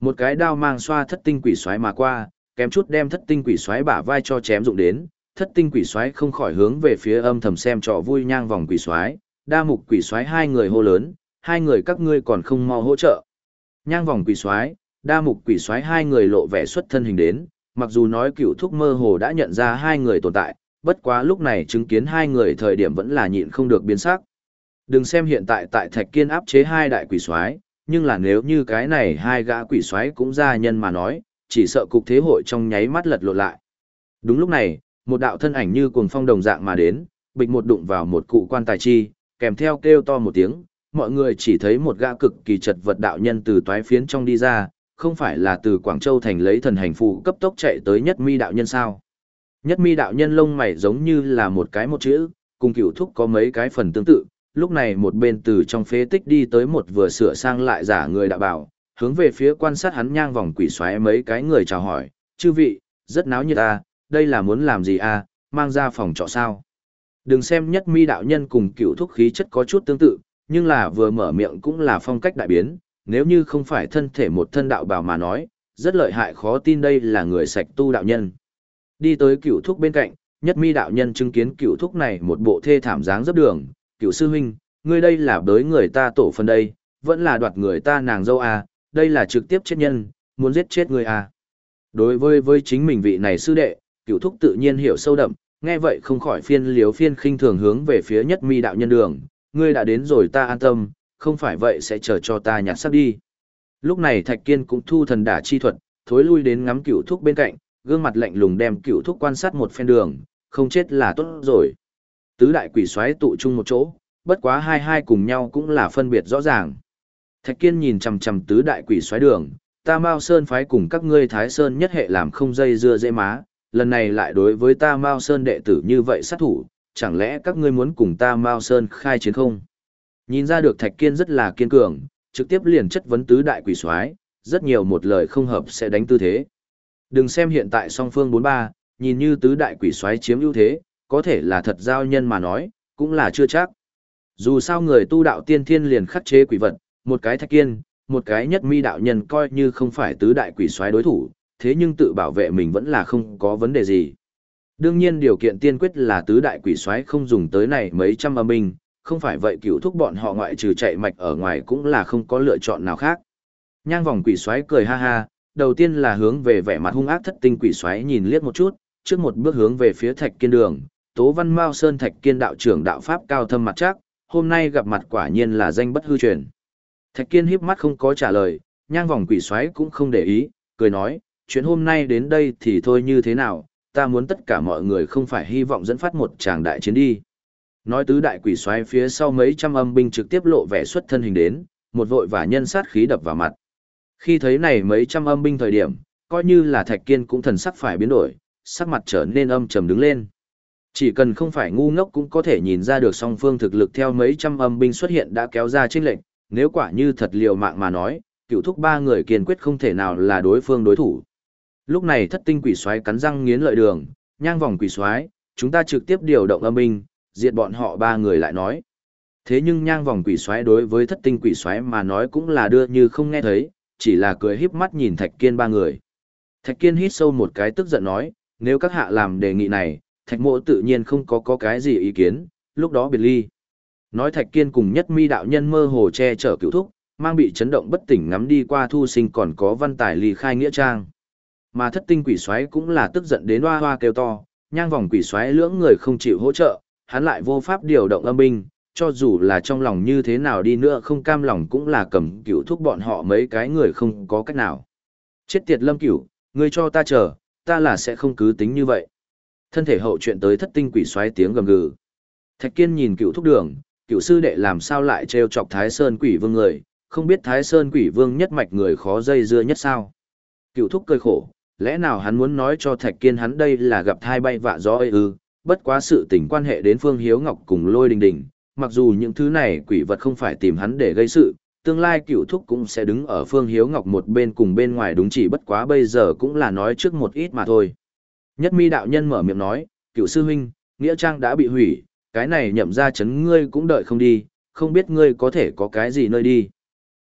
Một cái đao mang xoa thất tinh quỷ xoáy mà qua, kém chút đem thất tinh quỷ xoáy bả vai cho chém dụng đến, thất tinh quỷ xoáy không khỏi hướng về phía âm thầm xem trò vui nhang vòng quỷ xoáy, đa mục quỷ xoáy hai người hô lớn, hai người các ngươi còn không mau hỗ trợ. Nhang vòng quỷ xoáy, đa mục quỷ xoáy hai người lộ vẻ xuất thân hình đến, mặc dù nói cựu thúc mơ hồ đã nhận ra hai người tồn tại, bất quá lúc này chứng kiến hai người thời điểm vẫn là nhịn không được biến sắc. Đừng xem hiện tại tại Thạch Kiên áp chế hai đại quỷ soái, nhưng là nếu như cái này hai gã quỷ soái cũng ra nhân mà nói, chỉ sợ cục thế hội trong nháy mắt lật lộn lại. Đúng lúc này, một đạo thân ảnh như cuồng phong đồng dạng mà đến, bịch một đụng vào một cụ quan tài chi, kèm theo kêu to một tiếng, mọi người chỉ thấy một gã cực kỳ chật vật đạo nhân từ toái phiến trong đi ra, không phải là từ Quảng Châu thành lấy thần hành phù cấp tốc chạy tới Nhất Mi đạo nhân sao? Nhất Mi đạo nhân lông mày giống như là một cái một chữ, cùng Cửu Thúc có mấy cái phần tương tự, lúc này một bên từ trong phế tích đi tới một vừa sửa sang lại giả người đạo bảo, hướng về phía quan sát hắn nhang vòng quỷ xoáy mấy cái người chào hỏi, chư vị, rất náo nhiệt a, đây là muốn làm gì a, mang ra phòng trọ sao? Đừng xem Nhất Mi đạo nhân cùng Cửu Thúc khí chất có chút tương tự, nhưng là vừa mở miệng cũng là phong cách đại biến, nếu như không phải thân thể một thân đạo bào mà nói, rất lợi hại khó tin đây là người sạch tu đạo nhân. Đi tới Cửu Thúc bên cạnh, Nhất Mi đạo nhân chứng kiến Cửu Thúc này một bộ thê thảm dáng dấp đường, Cửu sư huynh, ngươi đây là bới người ta tổ phần đây, vẫn là đoạt người ta nàng dâu à, đây là trực tiếp chết nhân, muốn giết chết người à. Đối với với chính mình vị này sư đệ, Cửu Thúc tự nhiên hiểu sâu đậm, nghe vậy không khỏi phiên liếu phiên khinh thường hướng về phía Nhất Mi đạo nhân đường, ngươi đã đến rồi ta an tâm, không phải vậy sẽ chờ cho ta nhặt xác đi. Lúc này Thạch Kiên cũng thu thần đả chi thuật, thối lui đến ngắm Cửu Thúc bên cạnh, gương mặt lạnh lùng đem Cửu Thúc quan sát một phen đường, không chết là tốt rồi. Tứ đại quỷ xoáy tụ chung một chỗ, bất quá hai hai cùng nhau cũng là phân biệt rõ ràng. Thạch Kiên nhìn chằm chằm tứ đại quỷ xoáy đường, ta Mao Sơn phái cùng các ngươi Thái Sơn nhất hệ làm không dây dưa dễ má, lần này lại đối với ta Mao Sơn đệ tử như vậy sát thủ, chẳng lẽ các ngươi muốn cùng ta Mao Sơn khai chiến không? Nhìn ra được Thạch Kiên rất là kiên cường, trực tiếp liền chất vấn tứ đại quỷ soái, rất nhiều một lời không hợp sẽ đánh tư thế. Đừng xem hiện tại song phương bốn ba, nhìn như tứ đại quỷ soái chiếm ưu thế, có thể là thật giao nhân mà nói, cũng là chưa chắc. Dù sao người tu đạo tiên thiên liền khắc chế quỷ vật, một cái Thạch Kiên, một cái Nhất Mi đạo nhân coi như không phải tứ đại quỷ soái đối thủ, thế nhưng tự bảo vệ mình vẫn là không có vấn đề gì. Đương nhiên điều kiện tiên quyết là tứ đại quỷ soái không dùng tới này mấy trăm âm binh, không phải vậy Cửu Thúc bọn họ ngoại trừ chạy mạch ở ngoài cũng là không có lựa chọn nào khác. Nhang vòng quỷ soái cười ha ha, đầu tiên là hướng về vẻ mặt hung ác thất tinh quỷ soái nhìn liếc một chút, trước một bước hướng về phía Thạch Kiên đường, Tố Văn Mao Sơn Thạch Kiên đạo trưởng đạo pháp cao thâm mặt chắc, hôm nay gặp mặt quả nhiên là danh bất hư truyền. Thạch Kiên híp mắt không có trả lời, nhang vòng quỷ soái cũng không để ý, cười nói, chuyện hôm nay đến đây thì thôi như thế nào, ta muốn tất cả mọi người không phải hy vọng dẫn phát một tràng đại chiến đi. Nói tứ đại quỷ xoáy phía sau mấy trăm âm binh trực tiếp lộ vẻ xuất thân hình đến, một vội và nhân sát khí đập vào mặt. Khi thấy này mấy trăm âm binh thời điểm, coi như là Thạch Kiên cũng thần sắc phải biến đổi, sắc mặt trở nên âm trầm đứng lên. Chỉ cần không phải ngu ngốc cũng có thể nhìn ra được song phương thực lực theo mấy trăm âm binh xuất hiện đã kéo ra chênh lệnh, nếu quả như thật liều mạng mà nói, Cửu Thúc ba người kiên quyết không thể nào là đối phương đối thủ. Lúc này thất tinh quỷ soái cắn răng nghiến lợi đường, nhang vòng quỷ soái, chúng ta trực tiếp điều động âm binh, diệt bọn họ ba người lại nói. Thế nhưng nhang vòng quỷ soái đối với thất tinh quỷ soái mà nói cũng là đưa như không nghe thấy, chỉ là cười híp mắt nhìn Thạch Kiên ba người. Thạch Kiên hít sâu một cái tức giận nói, nếu các hạ làm đề nghị này, Thạch Mộ tự nhiên không có có cái gì ý kiến, lúc đó biệt ly. Nói Thạch Kiên cùng Nhất Mi đạo nhân mơ hồ che chở Cửu Thúc, mang bị chấn động bất tỉnh ngắm đi qua Thu Sinh còn có Văn Tài ly khai nghĩa trang. Mà thất tinh quỷ soái cũng là tức giận đến hoa hoa kêu to, nhang vòng quỷ soái lưỡng người không chịu hỗ trợ, hắn lại vô pháp điều động âm binh, cho dù là trong lòng như thế nào đi nữa không cam lòng cũng là cầm Cửu Thúc bọn họ mấy cái người không có cách nào. Chết tiệt Lâm Cửu, ngươi cho ta chờ, ta là sẽ không cứ tính như vậy. Thân thể hậu chuyện tới thất tinh quỷ xoáy tiếng gầm gừ. Thạch Kiên nhìn Cửu Thúc đường, Cửu sư đệ làm sao lại trêu chọc Thái Sơn Quỷ Vương người, không biết Thái Sơn Quỷ Vương nhất mạch người khó dây dưa nhất sao? Cửu Thúc cười khổ, lẽ nào hắn muốn nói cho Thạch Kiên hắn đây là gặp thai bay vạ gió ư? Bất quá sự tình quan hệ đến Phương Hiếu Ngọc cùng Lôi Đình Đình, mặc dù những thứ này quỷ vật không phải tìm hắn để gây sự, tương lai Cửu Thúc cũng sẽ đứng ở Phương Hiếu Ngọc một bên cùng bên ngoài đúng, chỉ bất quá bây giờ cũng là nói trước một ít mà thôi. Nhất Mi đạo nhân mở miệng nói, Cửu sư huynh, nghĩa trang đã bị hủy, cái này nhậm ra chấn ngươi cũng đợi không đi, không biết ngươi có thể có cái gì nơi đi.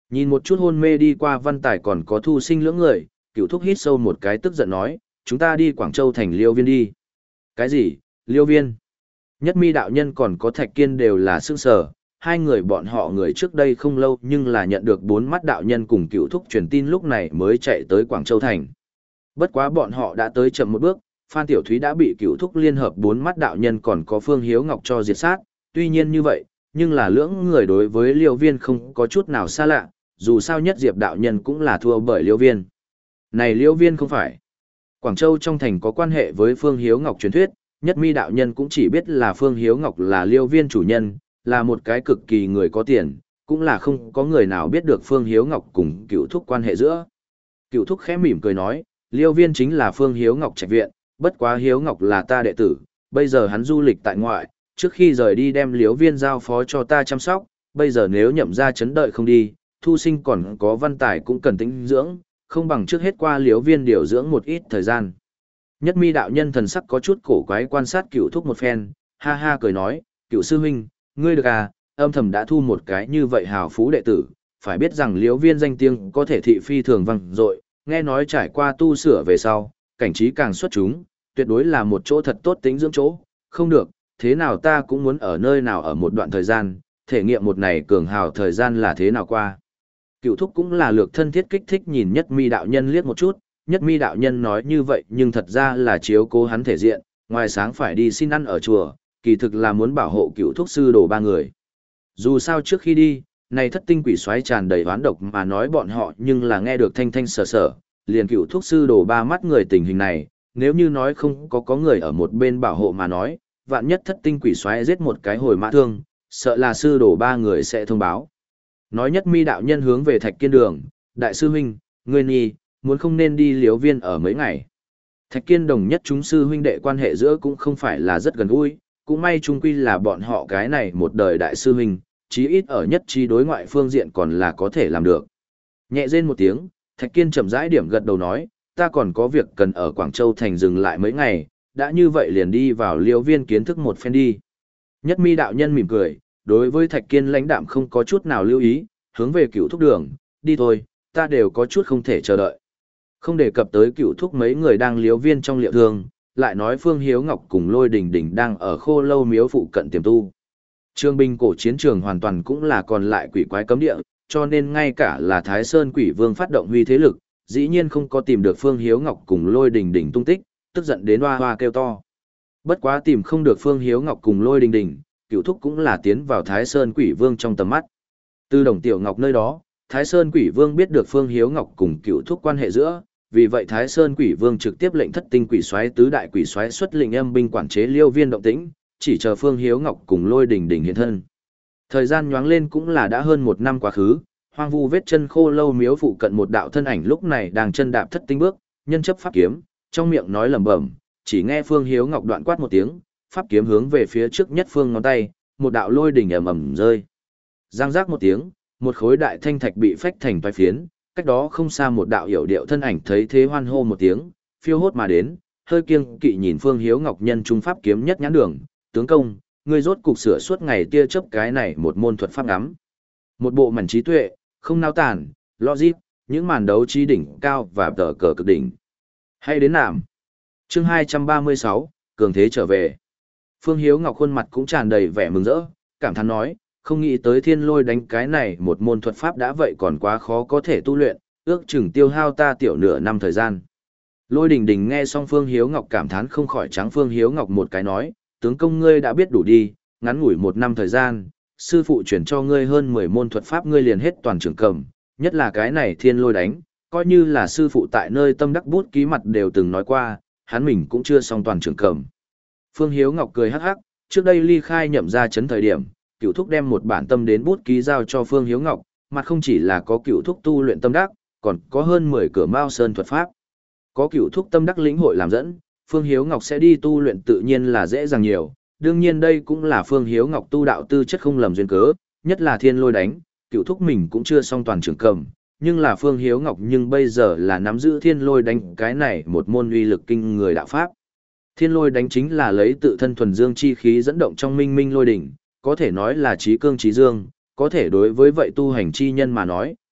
Nhìn một chút hôn mê đi qua Văn Tài còn có Thu Sinh lưỡng người, Cửu Thúc hít sâu một cái tức giận nói, chúng ta đi Quảng Châu thành Liêu Viên đi. Cái gì? Liêu Viên? Nhất Mi đạo nhân còn có Thạch Kiên đều là sững sờ, hai người bọn họ người trước đây không lâu nhưng là nhận được bốn mắt đạo nhân cùng Cửu Thúc truyền tin lúc này mới chạy tới Quảng Châu thành. Bất quá bọn họ đã tới chậm một bước, Phan Tiểu Thúy đã bị Cửu Thúc liên hợp bốn mắt đạo nhân còn có Phương Hiếu Ngọc cho diệt sát, tuy nhiên như vậy, nhưng là lưỡng người đối với Liêu Viên không có chút nào xa lạ, dù sao Nhất Diệp đạo nhân cũng là thua bởi Liêu Viên. Này Liêu Viên không phải. Quảng Châu trong thành có quan hệ với Phương Hiếu Ngọc truyền thuyết, Nhất Mi đạo nhân cũng chỉ biết là Phương Hiếu Ngọc là Liêu Viên chủ nhân, là một cái cực kỳ người có tiền, cũng là không có người nào biết được Phương Hiếu Ngọc cùng Cửu Thúc quan hệ giữa. Cửu Thúc khẽ mỉm cười nói, Liêu Viên chính là Phương Hiếu Ngọc trạch viện, bất quá Hiếu Ngọc là ta đệ tử, bây giờ hắn du lịch tại ngoại, trước khi rời đi đem Liêu Viên giao phó cho ta chăm sóc, bây giờ nếu nhậm ra chấn đợi không đi, Thu Sinh còn có Văn Tài cũng cần tĩnh dưỡng, không bằng trước hết qua Liêu Viên điều dưỡng một ít thời gian. Nhất Mi đạo nhân thần sắc có chút cổ quái quan sát Cửu Thúc một phen, ha ha cười nói, Cửu sư huynh, ngươi được à, âm thầm đã thu một cái như vậy hào phú đệ tử, phải biết rằng Liêu Viên danh tiếng có thể thị phi thường vang dội, nghe nói trải qua tu sửa về sau, cảnh trí càng xuất chúng, tuyệt đối là một chỗ thật tốt tính dưỡng chỗ, không được, thế nào ta cũng muốn ở nơi nào ở một đoạn thời gian, thể nghiệm một này cường hào thời gian là thế nào qua. Cửu Thúc cũng là lược thân thiết kích thích nhìn Nhất Mi đạo nhân liếc một chút, Nhất Mi đạo nhân nói như vậy nhưng thật ra là chiếu cố hắn thể diện, ngoài sáng phải đi xin ăn ở chùa, kỳ thực là muốn bảo hộ Cửu Thúc sư đồ ba người. Dù sao trước khi đi, này thất tinh quỷ xoáy tràn đầy oán độc mà nói bọn họ nhưng là nghe được thanh thanh sở sở, liền Cửu Thúc sư đồ ba mắt người tình hình này, nếu như nói không có có người ở một bên bảo hộ mà nói, vạn nhất thất tinh quỷ xoáy giết một cái hồi mã thương, sợ là sư đồ ba người sẽ thông báo. Nói Nhất Mi đạo nhân hướng về Thạch Kiên đường, đại sư huynh, ngươi nhi, muốn không nên đi Liếu Viên ở mấy ngày. Thạch Kiên đồng nhất chúng sư huynh đệ quan hệ giữa cũng không phải là rất gần gũi, cũng may chung quy là bọn họ cái này một đời đại sư huynh, chí ít ở nhất trí đối ngoại phương diện còn là có thể làm được. Nhẹ rên một tiếng, Thạch Kiên chậm rãi điểm gật đầu nói, ta còn có việc cần ở Quảng Châu thành dừng lại mấy ngày, đã như vậy liền đi vào Liêu Viên kiến thức một phen đi. Nhất Mi đạo nhân mỉm cười, đối với Thạch Kiên lãnh đạm không có chút nào lưu ý, hướng về Cửu Thúc đường, đi thôi, ta đều có chút không thể chờ đợi. Không đề cập tới Cửu Thúc mấy người đang Liêu Viên trong liệu thương, lại nói Phương Hiếu Ngọc cùng Lôi Đình Đình đang ở Khô Lâu miếu phụ cận tiềm tu. Trường binh cổ chiến trường hoàn toàn cũng là còn lại quỷ quái cấm địa, cho nên ngay cả là Thái Sơn Quỷ Vương phát động huy thế lực, dĩ nhiên không có tìm được Phương Hiếu Ngọc cùng Lôi Đình Đình tung tích, tức giận đến hoa hoa kêu to. Bất quá tìm không được Phương Hiếu Ngọc cùng Lôi Đình Đình, Cửu Thúc cũng là tiến vào Thái Sơn Quỷ Vương trong tầm mắt. Từ Đồng Tiểu Ngọc nơi đó, Thái Sơn Quỷ Vương biết được Phương Hiếu Ngọc cùng Cửu Thúc quan hệ giữa, vì vậy Thái Sơn Quỷ Vương trực tiếp lệnh thất tinh quỷ soái tứ đại quỷ soái xuất lệnh âm binh quản chế Liêu Viên động tĩnh, chỉ chờ Phương Hiếu Ngọc cùng Lôi Đình Đình hiện thân. Thời gian nhoáng lên cũng là đã hơn một năm quá khứ, hoang vu vết chân Khô Lâu miếu phụ cận một đạo thân ảnh lúc này đang chân đạp thất tinh bước, nhân chấp pháp kiếm, trong miệng nói lẩm bẩm, chỉ nghe Phương Hiếu Ngọc đoạn quát một tiếng, pháp kiếm hướng về phía trước nhất phương ngón tay, một đạo lôi đỉnh ầm ầm rơi. Giang giác một tiếng, một khối đại thanh thạch bị phách thành toái phiến, cách đó không xa một đạo hiểu điệu thân ảnh thấy thế hoan hô một tiếng, phiêu hốt mà đến, hơi kiêng kỵ nhìn Phương Hiếu Ngọc nhân trung pháp kiếm nhất nhãn đường, tướng công, ngươi rốt cục sửa suốt ngày tia chớp cái này một môn thuật pháp ngắm. Một bộ màn trí tuệ, không nao tàn, logic, những màn đấu trí đỉnh cao và tờ cờ cực đỉnh. Hay đến nạm. Chương hai trăm ba mươi sáu, cường thế trở về. Phương Hiếu Ngọc khuôn mặt cũng tràn đầy vẻ mừng rỡ, cảm thán nói, không nghĩ tới thiên lôi đánh cái này một môn thuật pháp đã vậy còn quá khó có thể tu luyện, ước chừng tiêu hao ta tiểu nửa năm thời gian. Lôi Đình Đình nghe xong Phương Hiếu Ngọc cảm thán không khỏi trắng Phương Hiếu Ngọc một cái nói, tướng công ngươi đã biết đủ đi, ngắn ngủi một năm thời gian, sư phụ chuyển cho ngươi hơn mười môn thuật pháp ngươi liền hết toàn trường cầm, nhất là cái này thiên lôi đánh, coi như là sư phụ tại nơi tâm đắc bút ký mặt đều từng nói qua, hắn mình cũng chưa xong toàn trường cầm. Phương Hiếu Ngọc cười hắc hắc, trước đây ly khai nhậm ra chấn thời điểm, Cửu Thúc đem một bản tâm đến bút ký giao cho Phương Hiếu Ngọc, mặt không chỉ là có Cửu Thúc tu luyện tâm đắc, còn có hơn mười cửa Mao Sơn thuật pháp. Có Cửu Thúc tâm đắc lĩnh hội làm dẫn, Phương Hiếu Ngọc sẽ đi tu luyện tự nhiên là dễ dàng nhiều, đương nhiên đây cũng là Phương Hiếu Ngọc tu đạo tư chất không lầm duyên cớ, nhất là thiên lôi đánh, Cửu Thúc mình cũng chưa xong toàn trường cầm, nhưng là Phương Hiếu Ngọc nhưng bây giờ là nắm giữ thiên lôi đánh cái này một môn uy lực kinh người đạo pháp. Thiên lôi đánh chính là lấy tự thân thuần dương chi khí dẫn động trong minh minh lôi đỉnh, có thể nói là trí cương trí dương, có thể đối với vậy tu hành chi nhân mà nói,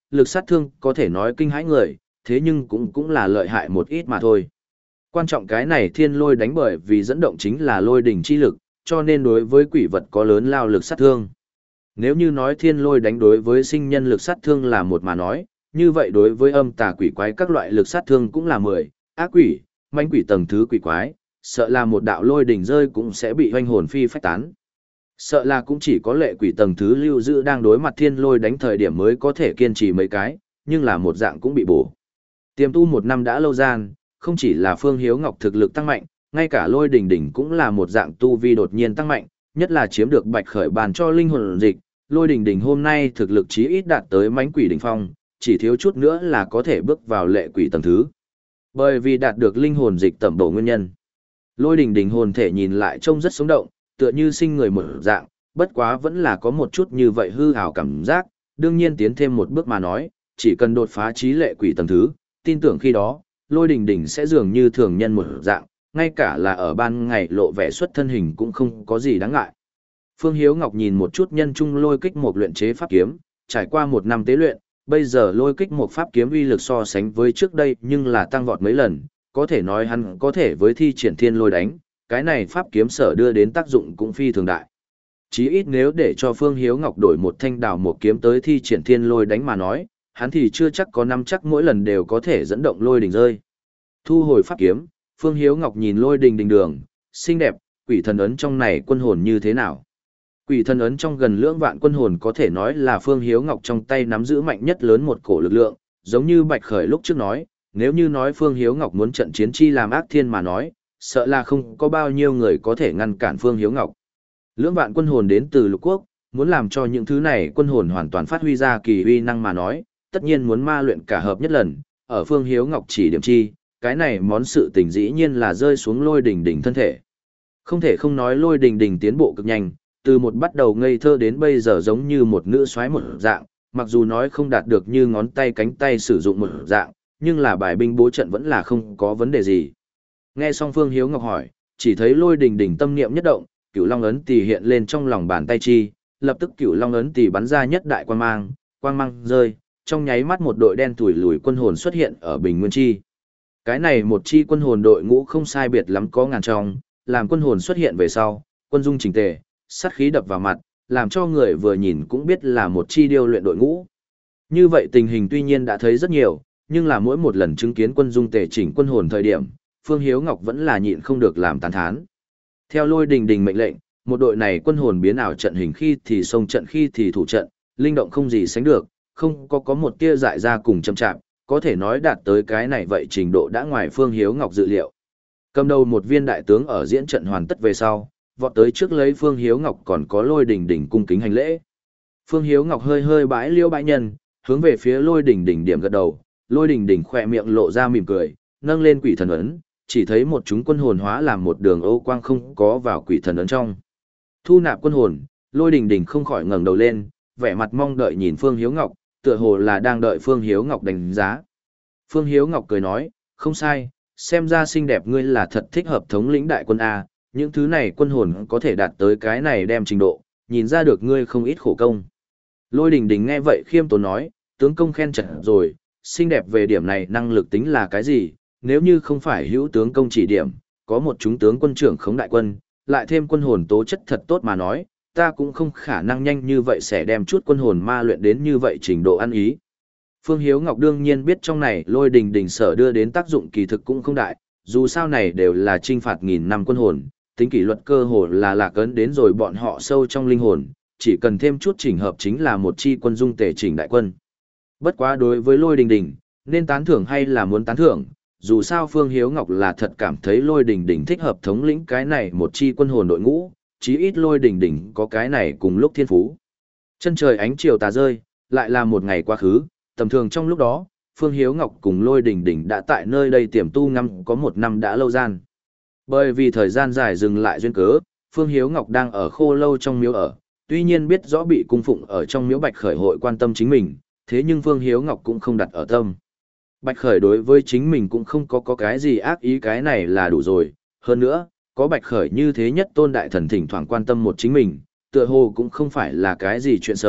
lực sát thương có thể nói kinh hãi người, thế nhưng cũng cũng là lợi hại một ít mà thôi. Quan trọng cái này thiên lôi đánh bởi vì dẫn động chính là lôi đỉnh chi lực, cho nên đối với quỷ vật có lớn lao lực sát thương. Nếu như nói thiên lôi đánh đối với sinh nhân lực sát thương là một mà nói, như vậy đối với âm tà quỷ quái các loại lực sát thương cũng là mười, ác quỷ, manh quỷ tầng thứ quỷ quái, sợ là một đạo lôi đỉnh rơi cũng sẽ bị hoanh hồn phi phách tán. Sợ là cũng chỉ có lệ quỷ tầng thứ lưu giữ đang đối mặt thiên lôi đánh thời điểm mới có thể kiên trì mấy cái, nhưng là một dạng cũng bị bổ. Tiềm tu một năm đã lâu gian, không chỉ là Phương Hiếu Ngọc thực lực tăng mạnh, ngay cả lôi đỉnh đỉnh cũng là một dạng tu vi đột nhiên tăng mạnh, nhất là chiếm được bạch khởi bàn cho linh hồn dịch, lôi đỉnh đỉnh hôm nay thực lực chí ít đạt tới mãnh quỷ đỉnh phong, chỉ thiếu chút nữa là có thể bước vào lệ quỷ tầng thứ. Bởi vì đạt được linh hồn dịch tẩm bổ nguyên nhân. Lôi đỉnh đỉnh hồn thể nhìn lại trông rất sống động, tựa như sinh người một dạng, bất quá vẫn là có một chút như vậy hư ảo cảm giác, đương nhiên tiến thêm một bước mà nói, chỉ cần đột phá trí lệ quỷ tầng thứ, tin tưởng khi đó, lôi đỉnh đỉnh sẽ dường như thường nhân một dạng, ngay cả là ở ban ngày lộ vẻ xuất thân hình cũng không có gì đáng ngại. Phương Hiếu Ngọc nhìn một chút nhân trung lôi kích một luyện chế pháp kiếm, trải qua một năm tế luyện, bây giờ lôi kích một pháp kiếm uy lực so sánh với trước đây nhưng là tăng vọt mấy lần, có thể nói hắn có thể với thi triển thiên lôi đánh, cái này pháp kiếm sở đưa đến tác dụng cũng phi thường đại. Chí ít nếu để cho Phương Hiếu Ngọc đổi một thanh đào một kiếm tới thi triển thiên lôi đánh mà nói, hắn thì chưa chắc có năm chắc mỗi lần đều có thể dẫn động lôi đỉnh rơi. Thu hồi pháp kiếm, Phương Hiếu Ngọc nhìn lôi đỉnh đỉnh đường, xinh đẹp, quỷ thần ấn trong này quân hồn như thế nào? Quỷ thần ấn trong gần lưỡng vạn quân hồn có thể nói là Phương Hiếu Ngọc trong tay nắm giữ mạnh nhất lớn một cổ lực lượng, giống như Bạch Khởi lúc trước nói, nếu như nói Phương Hiếu Ngọc muốn trận chiến chi làm ác thiên mà nói, sợ là không có bao nhiêu người có thể ngăn cản Phương Hiếu Ngọc. Lưỡng vạn quân hồn đến từ lục quốc, muốn làm cho những thứ này quân hồn hoàn toàn phát huy ra kỳ uy năng mà nói, tất nhiên muốn ma luyện cả hợp nhất lần, ở Phương Hiếu Ngọc chỉ điểm chi, cái này món sự tình dĩ nhiên là rơi xuống lôi đỉnh đỉnh thân thể. Không thể không nói lôi đỉnh đỉnh tiến bộ cực nhanh, từ một bắt đầu ngây thơ đến bây giờ giống như một nữ soái một dạng, mặc dù nói không đạt được như ngón tay cánh tay sử dụng một dạng, nhưng là bài binh bố trận vẫn là không có vấn đề gì. Nghe xong Phương Hiếu Ngọc hỏi, chỉ thấy lôi đỉnh đỉnh tâm niệm nhất động, Cửu Long ấn tỳ hiện lên trong lòng bàn tay chi, lập tức Cửu Long ấn tỳ bắn ra nhất đại quang mang, quang mang rơi, trong nháy mắt một đội đen tủi lùi quân hồn xuất hiện ở Bình Nguyên chi. Cái này một chi quân hồn đội ngũ không sai biệt lắm có ngàn trong, làm quân hồn xuất hiện về sau, quân dung chỉnh tề, sát khí đập vào mặt, làm cho người vừa nhìn cũng biết là một chi điêu luyện đội ngũ. Như vậy tình hình tuy nhiên đã thấy rất nhiều, nhưng là mỗi một lần chứng kiến quân dung tề chỉnh quân hồn thời điểm, Phương Hiếu Ngọc vẫn là nhịn không được làm tán thán. Theo lôi đình đình mệnh lệnh, một đội này quân hồn biến ảo trận hình khi thì xông trận khi thì thủ trận, linh động không gì sánh được, không có có một tia dại ra cùng chậm chạp, có thể nói đạt tới cái này vậy trình độ đã ngoài Phương Hiếu Ngọc dự liệu. Cầm đầu một viên đại tướng ở diễn trận hoàn tất về sau, vọt tới trước lấy Phương Hiếu Ngọc còn có lôi đỉnh đỉnh cung kính hành lễ. Phương Hiếu Ngọc hơi hơi bãi liêu bãi nhân, hướng về phía lôi đỉnh đỉnh điểm gật đầu, lôi đỉnh đỉnh khỏe miệng lộ ra mỉm cười, nâng lên quỷ thần ấn, chỉ thấy một chúng quân hồn hóa làm một đường ô quang không có vào quỷ thần ấn trong. Thu nạp quân hồn, lôi đỉnh đỉnh không khỏi ngẩng đầu lên, vẻ mặt mong đợi nhìn Phương Hiếu Ngọc, tựa hồ là đang đợi Phương Hiếu Ngọc đánh giá. Phương Hiếu Ngọc cười nói, không sai, xem ra xinh đẹp ngươi là thật thích hợp thống lĩnh đại quân A, những thứ này quân hồn có thể đạt tới cái này đem trình độ, nhìn ra được ngươi không ít khổ công. Lôi đình đình nghe vậy khiêm tốn nói, tướng công khen chật rồi, xinh đẹp về điểm này năng lực tính là cái gì, nếu như không phải hữu tướng công chỉ điểm, có một chúng tướng quân trưởng khống đại quân, lại thêm quân hồn tố chất thật tốt mà nói, ta cũng không khả năng nhanh như vậy sẽ đem chút quân hồn ma luyện đến như vậy trình độ ăn ý. Phương Hiếu Ngọc đương nhiên biết trong này lôi đình đình sở đưa đến tác dụng kỳ thực cũng không đại, dù sao này đều là trinh phạt nghìn năm quân hồn, tính kỷ luật cơ hồ là lạc ấn đến rồi bọn họ sâu trong linh hồn, chỉ cần thêm chút chỉnh hợp chính là một chi quân dung tề chỉnh đại quân. Bất quá đối với lôi đình đình, nên tán thưởng hay là muốn tán thưởng, dù sao Phương Hiếu Ngọc là thật cảm thấy lôi đình đình thích hợp thống lĩnh cái này một chi quân hồn đội ngũ, chí ít lôi đình đình có cái này cùng lúc thiên phú. Chân trời ánh chiều tà rơi, lại là một ngày quá khứ, tầm thường trong lúc đó, Phương Hiếu Ngọc cùng lôi đình đình đã tại nơi đây tiềm tu ngâm có một năm đã lâu gian. Bởi vì thời gian dài dừng lại duyên cớ, Phương Hiếu Ngọc đang ở khô lâu trong miếu ở, tuy nhiên biết rõ bị cung phụng ở trong miếu Bạch Khởi hội quan tâm chính mình, thế nhưng Phương Hiếu Ngọc cũng không đặt ở tâm. Bạch Khởi đối với chính mình cũng không có có cái gì ác ý, cái này là đủ rồi, hơn nữa, có Bạch Khởi như thế nhất tôn đại thần thỉnh thoảng quan tâm một chính mình, tựa hồ cũng không phải là cái gì chuyện xấu,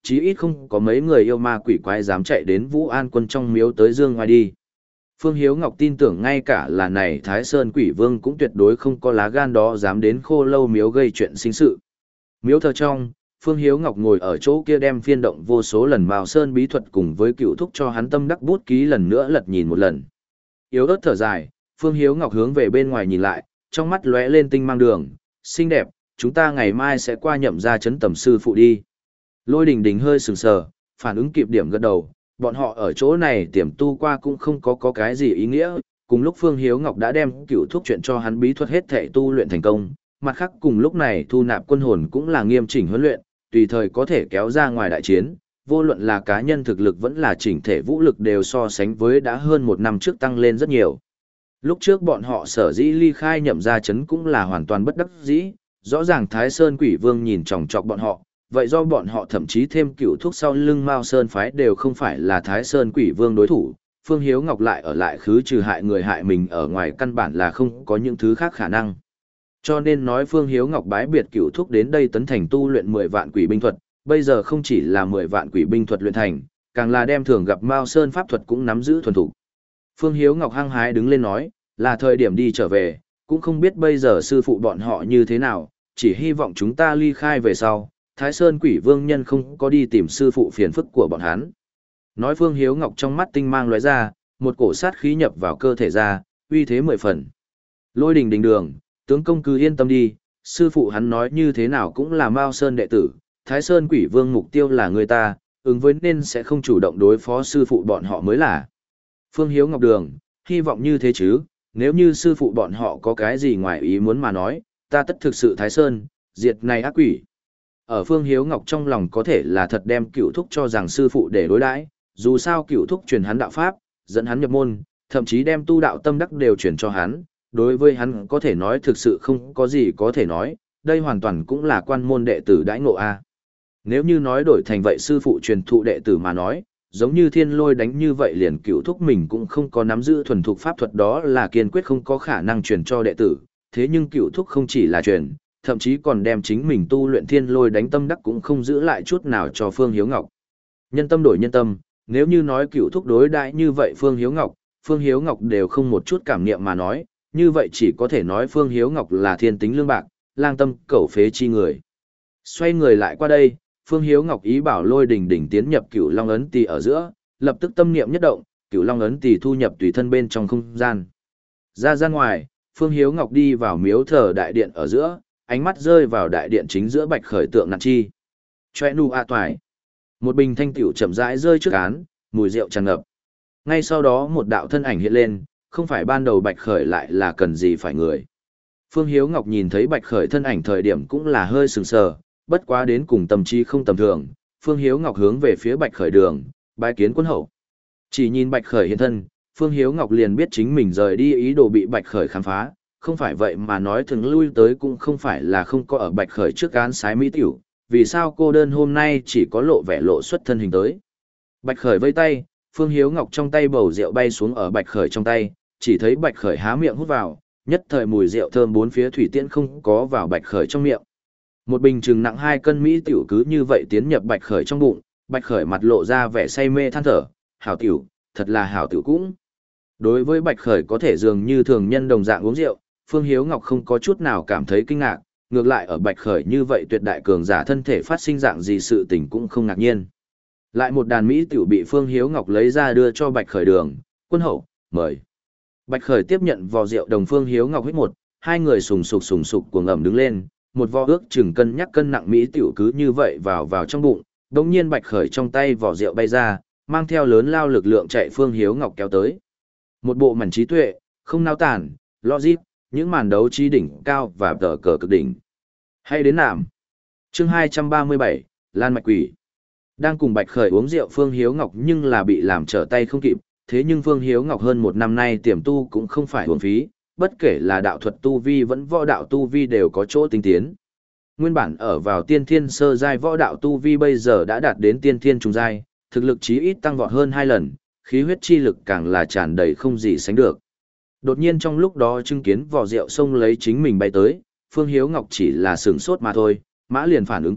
chí ít không có mấy người yêu ma quỷ quái dám chạy đến Vũ An Quân trong miếu tới dương ngoài đi. Phương Hiếu Ngọc tin tưởng ngay cả là này Thái Sơn Quỷ Vương cũng tuyệt đối không có lá gan đó dám đến Khô Lâu miếu gây chuyện sinh sự. Miếu thờ trong, Phương Hiếu Ngọc ngồi ở chỗ kia đem phiên động vô số lần Mao Sơn bí thuật cùng với cựu thúc cho hắn tâm đắc bút ký lần nữa lật nhìn một lần. Yếu ớt thở dài, Phương Hiếu Ngọc hướng về bên ngoài nhìn lại, trong mắt lóe lên tinh mang đường, xinh đẹp, chúng ta ngày mai sẽ qua nhậm ra chấn tầm sư phụ đi. Lôi Đình Đình hơi sừng sờ, phản ứng kịp điểm gật đầu, bọn họ ở chỗ này tiềm tu qua cũng không có có cái gì ý nghĩa, cùng lúc Phương Hiếu Ngọc đã đem cựu thuốc chuyện cho hắn bí thuật hết thể tu luyện thành công, mặt khác cùng lúc này thu nạp quân hồn cũng là nghiêm chỉnh huấn luyện, tùy thời có thể kéo ra ngoài đại chiến, vô luận là cá nhân thực lực vẫn là chỉnh thể vũ lực đều so sánh với đã hơn một năm trước tăng lên rất nhiều. Lúc trước bọn họ sở dĩ ly khai nhậm ra chấn cũng là hoàn toàn bất đắc dĩ, rõ ràng Thái Sơn Quỷ Vương nhìn chòng chọc bọn họ, vậy do bọn họ thậm chí thêm cựu thuốc sau lưng Mao Sơn phái đều không phải là Thái Sơn Quỷ Vương đối thủ, Phương Hiếu Ngọc lại ở lại khứ trừ hại người hại mình ở ngoài căn bản là không có những thứ khác khả năng. Cho nên nói Phương Hiếu Ngọc bái biệt cựu thuốc đến đây tấn thành tu luyện mười vạn quỷ binh thuật, bây giờ không chỉ là mười vạn quỷ binh thuật luyện thành, càng là đem thường gặp Mao Sơn pháp thuật cũng nắm giữ thuần thủ. Phương Hiếu Ngọc hăng hái đứng lên nói, là thời điểm đi trở về, cũng không biết bây giờ sư phụ bọn họ như thế nào, chỉ hy vọng chúng ta ly khai về sau, Thái Sơn Quỷ Vương nhân không có đi tìm sư phụ phiền phức của bọn hắn. Nói Phương Hiếu Ngọc trong mắt tinh mang lóe ra, một cổ sát khí nhập vào cơ thể ra, uy thế mười phần. Lôi Đình Đình đường, tướng công cứ yên tâm đi, sư phụ hắn nói như thế nào cũng là Mao Sơn đệ tử, Thái Sơn Quỷ Vương mục tiêu là người ta, ứng với nên sẽ không chủ động đối phó sư phụ bọn họ mới là. Phương Hiếu Ngọc đường, hy vọng như thế chứ, nếu như sư phụ bọn họ có cái gì ngoài ý muốn mà nói, ta tất thực sự Thái Sơn, diệt này ác quỷ. Ở Phương Hiếu Ngọc trong lòng có thể là thật đem cựu thúc cho rằng sư phụ để đối đãi, dù sao cựu thúc truyền hắn đạo pháp, dẫn hắn nhập môn, thậm chí đem tu đạo tâm đắc đều truyền cho hắn, đối với hắn có thể nói thực sự không có gì có thể nói, đây hoàn toàn cũng là quan môn đệ tử đãi ngộ A. Nếu như nói đổi thành vậy sư phụ truyền thụ đệ tử mà nói, giống như thiên lôi đánh như vậy liền cựu thúc mình cũng không có nắm giữ thuần thục pháp thuật đó là kiên quyết không có khả năng truyền cho đệ tử, thế nhưng cựu thúc không chỉ là truyền, thậm chí còn đem chính mình tu luyện thiên lôi đánh tâm đắc cũng không giữ lại chút nào cho Phương Hiếu Ngọc. Nhân tâm đổi nhân tâm, nếu như nói cựu thúc đối đãi như vậy Phương Hiếu Ngọc, Phương Hiếu Ngọc đều không một chút cảm niệm mà nói, như vậy chỉ có thể nói Phương Hiếu Ngọc là thiên tính lương bạc, lang tâm cẩu phế chi người. Xoay người lại qua đây, Phương Hiếu Ngọc ý bảo Lôi Đình Đình tiến nhập Cửu Long ấn tỳ ở giữa, lập tức tâm niệm nhất động, Cửu Long ấn tỳ thu nhập tùy thân bên trong không gian. Ra ra ngoài, Phương Hiếu Ngọc đi vào miếu thờ đại điện ở giữa, ánh mắt rơi vào đại điện chính giữa bạch khởi tượng nặng chi. Choe nu a toại. Một bình thanh tiểu chậm rãi rơi trước án, mùi rượu tràn ngập. Ngay sau đó một đạo thân ảnh hiện lên, không phải ban đầu bạch khởi lại là cần gì phải người. Phương Hiếu Ngọc nhìn thấy bạch khởi thân ảnh thời điểm cũng là hơi sừng sờ, bất quá đến cùng tâm trí không tầm thường, Phương Hiếu Ngọc hướng về phía bạch khởi đường, bái kiến quân hậu. Chỉ nhìn bạch khởi hiện thân, Phương Hiếu Ngọc liền biết chính mình rời đi ý đồ bị bạch khởi khám phá, không phải vậy mà nói thường lui tới cũng không phải là không có ở bạch khởi trước án sái mỹ tiểu, vì sao cô đơn hôm nay chỉ có lộ vẻ lộ xuất thân hình tới. Bạch khởi vây tay, Phương Hiếu Ngọc trong tay bầu rượu bay xuống ở bạch khởi trong tay, chỉ thấy bạch khởi há miệng hút vào, nhất thời mùi rượu thơm bốn phía thủy tiễn không có vào bạch khởi trong miệng. Một bình chừng nặng hai cân mỹ tiểu cứ như vậy tiến nhập bạch khởi trong bụng, bạch khởi mặt lộ ra vẻ say mê than thở, hảo tiểu, thật là hảo tiểu cũng. Đối với bạch khởi có thể dường như thường nhân đồng dạng uống rượu, Phương Hiếu Ngọc không có chút nào cảm thấy kinh ngạc, ngược lại ở bạch khởi như vậy tuyệt đại cường giả thân thể phát sinh dạng gì sự tình cũng không ngạc nhiên. Lại một đàn mỹ tiểu bị Phương Hiếu Ngọc lấy ra đưa cho bạch khởi đường, quân hậu, mời. Bạch khởi tiếp nhận vò rượu đồng Phương Hiếu Ngọc hít một, hai người sùng sục sùng sục cuồng ẩm đứng lên, một vò ước chừng cân nhắc cân nặng mỹ tiểu cứ như vậy vào vào trong bụng, đống nhiên bạch khởi trong tay vò rượu bay ra, mang theo lớn lao lực lượng chạy Phương Hiếu Ngọc kéo tới. Một bộ mảnh trí tuệ, không nao tản, logic, những màn đấu trí đỉnh cao và tờ cờ cực đỉnh. Hay đến nạm. Chương hai trăm ba mươi bảy, Lan Mạch Quỷ. Đang cùng Bạch Khởi uống rượu Phương Hiếu Ngọc nhưng là bị làm trở tay không kịp, thế nhưng Phương Hiếu Ngọc hơn một năm nay tiềm tu cũng không phải uổng phí, bất kể là đạo thuật tu vi vẫn võ đạo tu vi đều có chỗ tinh tiến. Nguyên bản ở vào tiên thiên sơ giai võ đạo tu vi bây giờ đã đạt đến tiên thiên trung giai, thực lực chí ít tăng vọt hơn hai lần, khí huyết chi lực càng là tràn đầy không gì sánh được. Đột nhiên trong lúc đó chứng kiến vò rượu xông lấy chính mình bay tới, Phương Hiếu Ngọc chỉ là sửng sốt mà thôi, mã liền phản ứng kịp,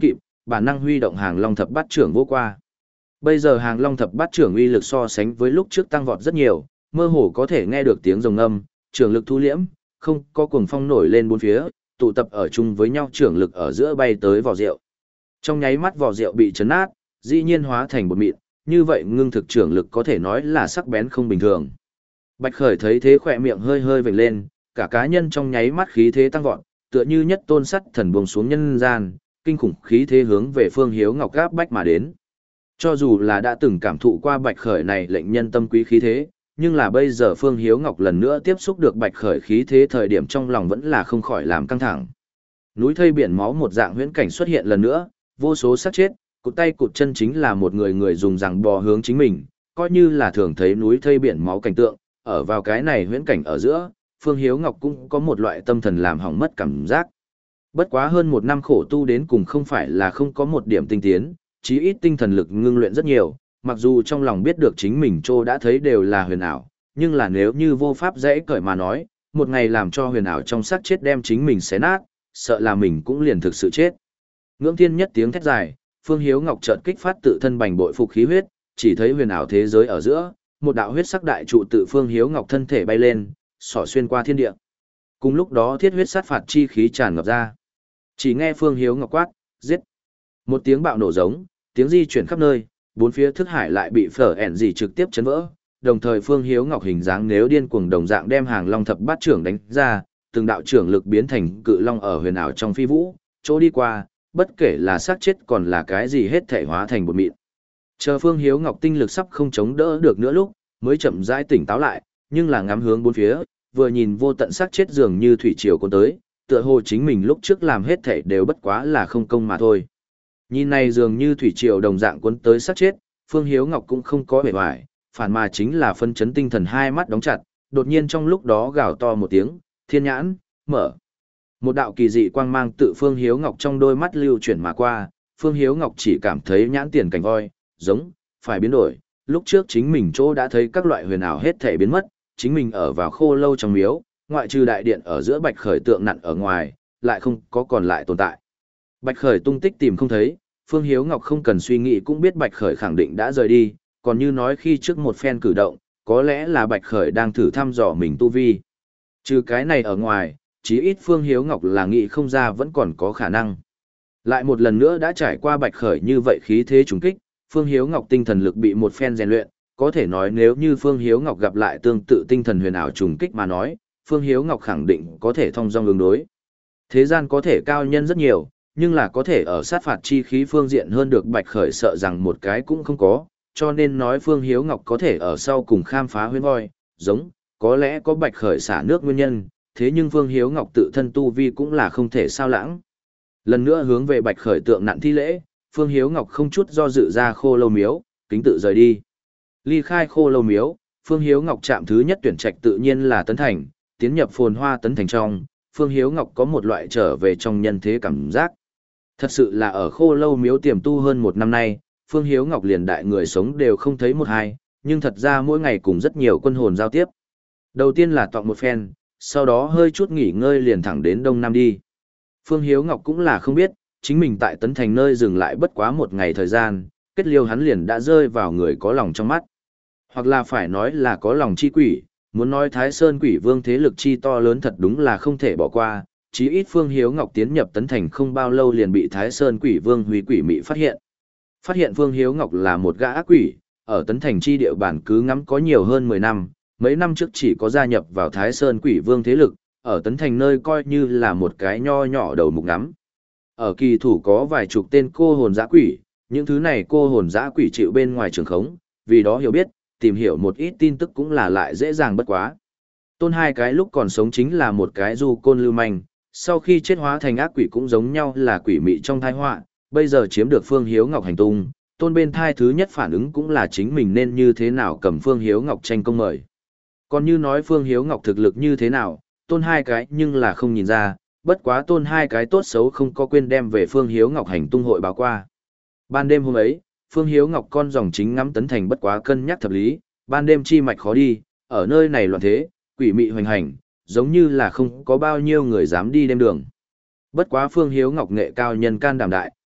bản năng huy động Hàng Long thập bát trưởng vô qua. Bây giờ Hàng Long thập bát trưởng uy lực so sánh với lúc trước tăng vọt rất nhiều, mơ hồ có thể nghe được tiếng rồng âm, trưởng lực thu liễm, không có cuồng phong nổi lên bốn phía, tụ tập ở chung với nhau trưởng lực ở giữa bay tới vỏ rượu. Trong nháy mắt vỏ rượu bị chấn nát, dĩ nhiên hóa thành bột mịn, như vậy ngưng thực trưởng lực có thể nói là sắc bén không bình thường. Bạch Khởi thấy thế khỏe miệng hơi hơi vểnh lên, cả cá nhân trong nháy mắt khí thế tăng vọt, tựa như nhất tôn sắt thần buông xuống nhân gian, kinh khủng khí thế hướng về Phương Hiếu Ngọc gáp bách mà đến. Cho dù là đã từng cảm thụ qua Bạch Khởi này lệnh nhân tâm quý khí thế, nhưng là bây giờ Phương Hiếu Ngọc lần nữa tiếp xúc được Bạch Khởi khí thế thời điểm trong lòng vẫn là không khỏi làm căng thẳng. Núi thây biển máu một dạng huyễn cảnh xuất hiện lần nữa, vô số xác chết, cụt tay cụt chân chính là một người người dùng rằng bò hướng chính mình, coi như là thường thấy núi thây biển máu cảnh tượng, ở vào cái này huyễn cảnh ở giữa, Phương Hiếu Ngọc cũng có một loại tâm thần làm hỏng mất cảm giác. Bất quá hơn một năm khổ tu đến cùng không phải là không có một điểm tinh tiến, chí ít tinh thần lực ngưng luyện rất nhiều, mặc dù trong lòng biết được chính mình trô đã thấy đều là huyền ảo, nhưng là nếu như vô pháp dễ cởi mà nói, một ngày làm cho huyền ảo trong xác chết đem chính mình xé nát, sợ là mình cũng liền thực sự chết. Ngưỡng thiên nhất tiếng thét dài, Phương Hiếu Ngọc chợt kích phát tự thân bành bội phục khí huyết, chỉ thấy huyền ảo thế giới ở giữa, một đạo huyết sắc đại trụ tự Phương Hiếu Ngọc thân thể bay lên, xỏ xuyên qua thiên địa. Cùng lúc đó thiết huyết sát phạt chi khí tràn ngập ra. Chỉ nghe Phương Hiếu Ngọc quát, giết. Một tiếng bạo nổ giống, tiếng di chuyển khắp nơi, bốn phía thức hải lại bị phở ẻn gì trực tiếp chấn vỡ. Đồng thời Phương Hiếu Ngọc hình dáng nếu điên cuồng đồng dạng đem Hàng Long thập bát trưởng đánh ra, từng đạo trưởng lực biến thành cự long ở huyền ảo trong phi vũ, chỗ đi qua, bất kể là xác chết còn là cái gì hết thể hóa thành bột mịn. Chờ Phương Hiếu Ngọc tinh lực sắp không chống đỡ được nữa lúc, mới chậm rãi tỉnh táo lại, nhưng là ngắm hướng bốn phía, vừa nhìn vô tận xác chết dường như thủy triều cuốn tới, tựa hồ chính mình lúc trước làm hết thể đều bất quá là không công mà thôi. Nhìn này dường như thủy triều đồng dạng cuốn tới xác chết, Phương Hiếu Ngọc cũng không có bề ngoài, phản mà chính là phân chấn tinh thần hai mắt đóng chặt, đột nhiên trong lúc đó gào to một tiếng, thiên nhãn, mở. Một đạo kỳ dị quang mang tự Phương Hiếu Ngọc trong đôi mắt lưu chuyển mà qua, Phương Hiếu Ngọc chỉ cảm thấy nhãn tiền cảnh voi, giống, phải biến đổi, lúc trước chính mình chỗ đã thấy các loại huyền ảo hết thể biến mất, chính mình ở vào khô lâu trong miếu, ngoại trừ đại điện ở giữa Bạch Khởi tượng nặn ở ngoài, lại không có còn lại tồn tại. Bạch Khởi tung tích tìm không thấy, Phương Hiếu Ngọc không cần suy nghĩ cũng biết Bạch Khởi khẳng định đã rời đi, còn như nói khi trước một phen cử động, có lẽ là Bạch Khởi đang thử thăm dò mình tu vi. Trừ cái này ở ngoài, chí ít Phương Hiếu Ngọc là nghĩ không ra vẫn còn có khả năng. Lại một lần nữa đã trải qua Bạch Khởi như vậy khí thế trùng kích, Phương Hiếu Ngọc tinh thần lực bị một phen rèn luyện, có thể nói nếu như Phương Hiếu Ngọc gặp lại tương tự tinh thần huyền ảo trùng kích mà nói, Phương Hiếu Ngọc khẳng định có thể thông dong ứng đối. Thế gian có thể cao nhân rất nhiều, nhưng là có thể ở sát phạt chi khí phương diện hơn được Bạch Khởi sợ rằng một cái cũng không có, cho nên nói Phương Hiếu Ngọc có thể ở sau cùng khám phá huyễn voi, giống, có lẽ có Bạch Khởi xả nước nguyên nhân, thế nhưng Phương Hiếu Ngọc tự thân tu vi cũng là không thể sao lãng. Lần nữa hướng về Bạch Khởi tượng nặn thi lễ, Phương Hiếu Ngọc không chút do dự ra khô lâu miếu, kính tự rời đi. Ly khai khô lâu miếu, Phương Hiếu Ngọc chạm thứ nhất tuyển trạch tự nhiên là Tấn Thành, tiến nhập phồn hoa Tấn Thành trong, Phương Hiếu Ngọc có một loại trở về trong nhân thế cảm giác. Thật sự là ở khô lâu miếu tiềm tu hơn một năm nay, Phương Hiếu Ngọc liền đại người sống đều không thấy một hai, nhưng thật ra mỗi ngày cùng rất nhiều quân hồn giao tiếp. Đầu tiên là tọa một phen, sau đó hơi chút nghỉ ngơi liền thẳng đến Đông Nam đi. Phương Hiếu Ngọc cũng là không biết, chính mình tại Tấn Thành nơi dừng lại bất quá một ngày thời gian, kết liêu hắn liền đã rơi vào người có lòng trong mắt. Hoặc là phải nói là có lòng chi quỷ, muốn nói Thái Sơn Quỷ Vương thế lực chi to lớn thật đúng là không thể bỏ qua, chí ít Phương Hiếu Ngọc tiến nhập Tấn Thành không bao lâu liền bị Thái Sơn Quỷ Vương Huy Quỷ Mị phát hiện. Phát hiện Phương Hiếu Ngọc là một gã ác quỷ, ở Tấn Thành chi địa bản cứ ngắm có nhiều hơn mười năm, mấy năm trước chỉ có gia nhập vào Thái Sơn Quỷ Vương thế lực, ở Tấn Thành nơi coi như là một cái nho nhỏ đầu mục ngắm. Ở kỳ thủ có vài chục tên cô hồn dã quỷ, những thứ này cô hồn dã quỷ chịu bên ngoài trường khống, vì đó hiểu biết, tìm hiểu một ít tin tức cũng là lại dễ dàng bất quá. Tôn hai cái lúc còn sống chính là một cái du côn lưu manh, sau khi chết hóa thành ác quỷ cũng giống nhau là quỷ mị trong thai họa, bây giờ chiếm được Phương Hiếu Ngọc hành tung, tôn bên thai thứ nhất phản ứng cũng là chính mình nên như thế nào cầm Phương Hiếu Ngọc tranh công mời. Còn như nói Phương Hiếu Ngọc thực lực như thế nào, tôn hai cái nhưng là không nhìn ra, bất quá tôn hai cái tốt xấu không có quên đem về Phương Hiếu Ngọc hành tung hội báo qua. Ban đêm hôm ấy, Phương Hiếu Ngọc con dòng chính ngắm Tấn Thành bất quá cân nhắc thập lý, ban đêm chi mạch khó đi, ở nơi này loạn thế, quỷ mị hoành hành, giống như là không có bao nhiêu người dám đi đêm đường. Bất quá Phương Hiếu Ngọc nghệ cao nhân can đảm đại,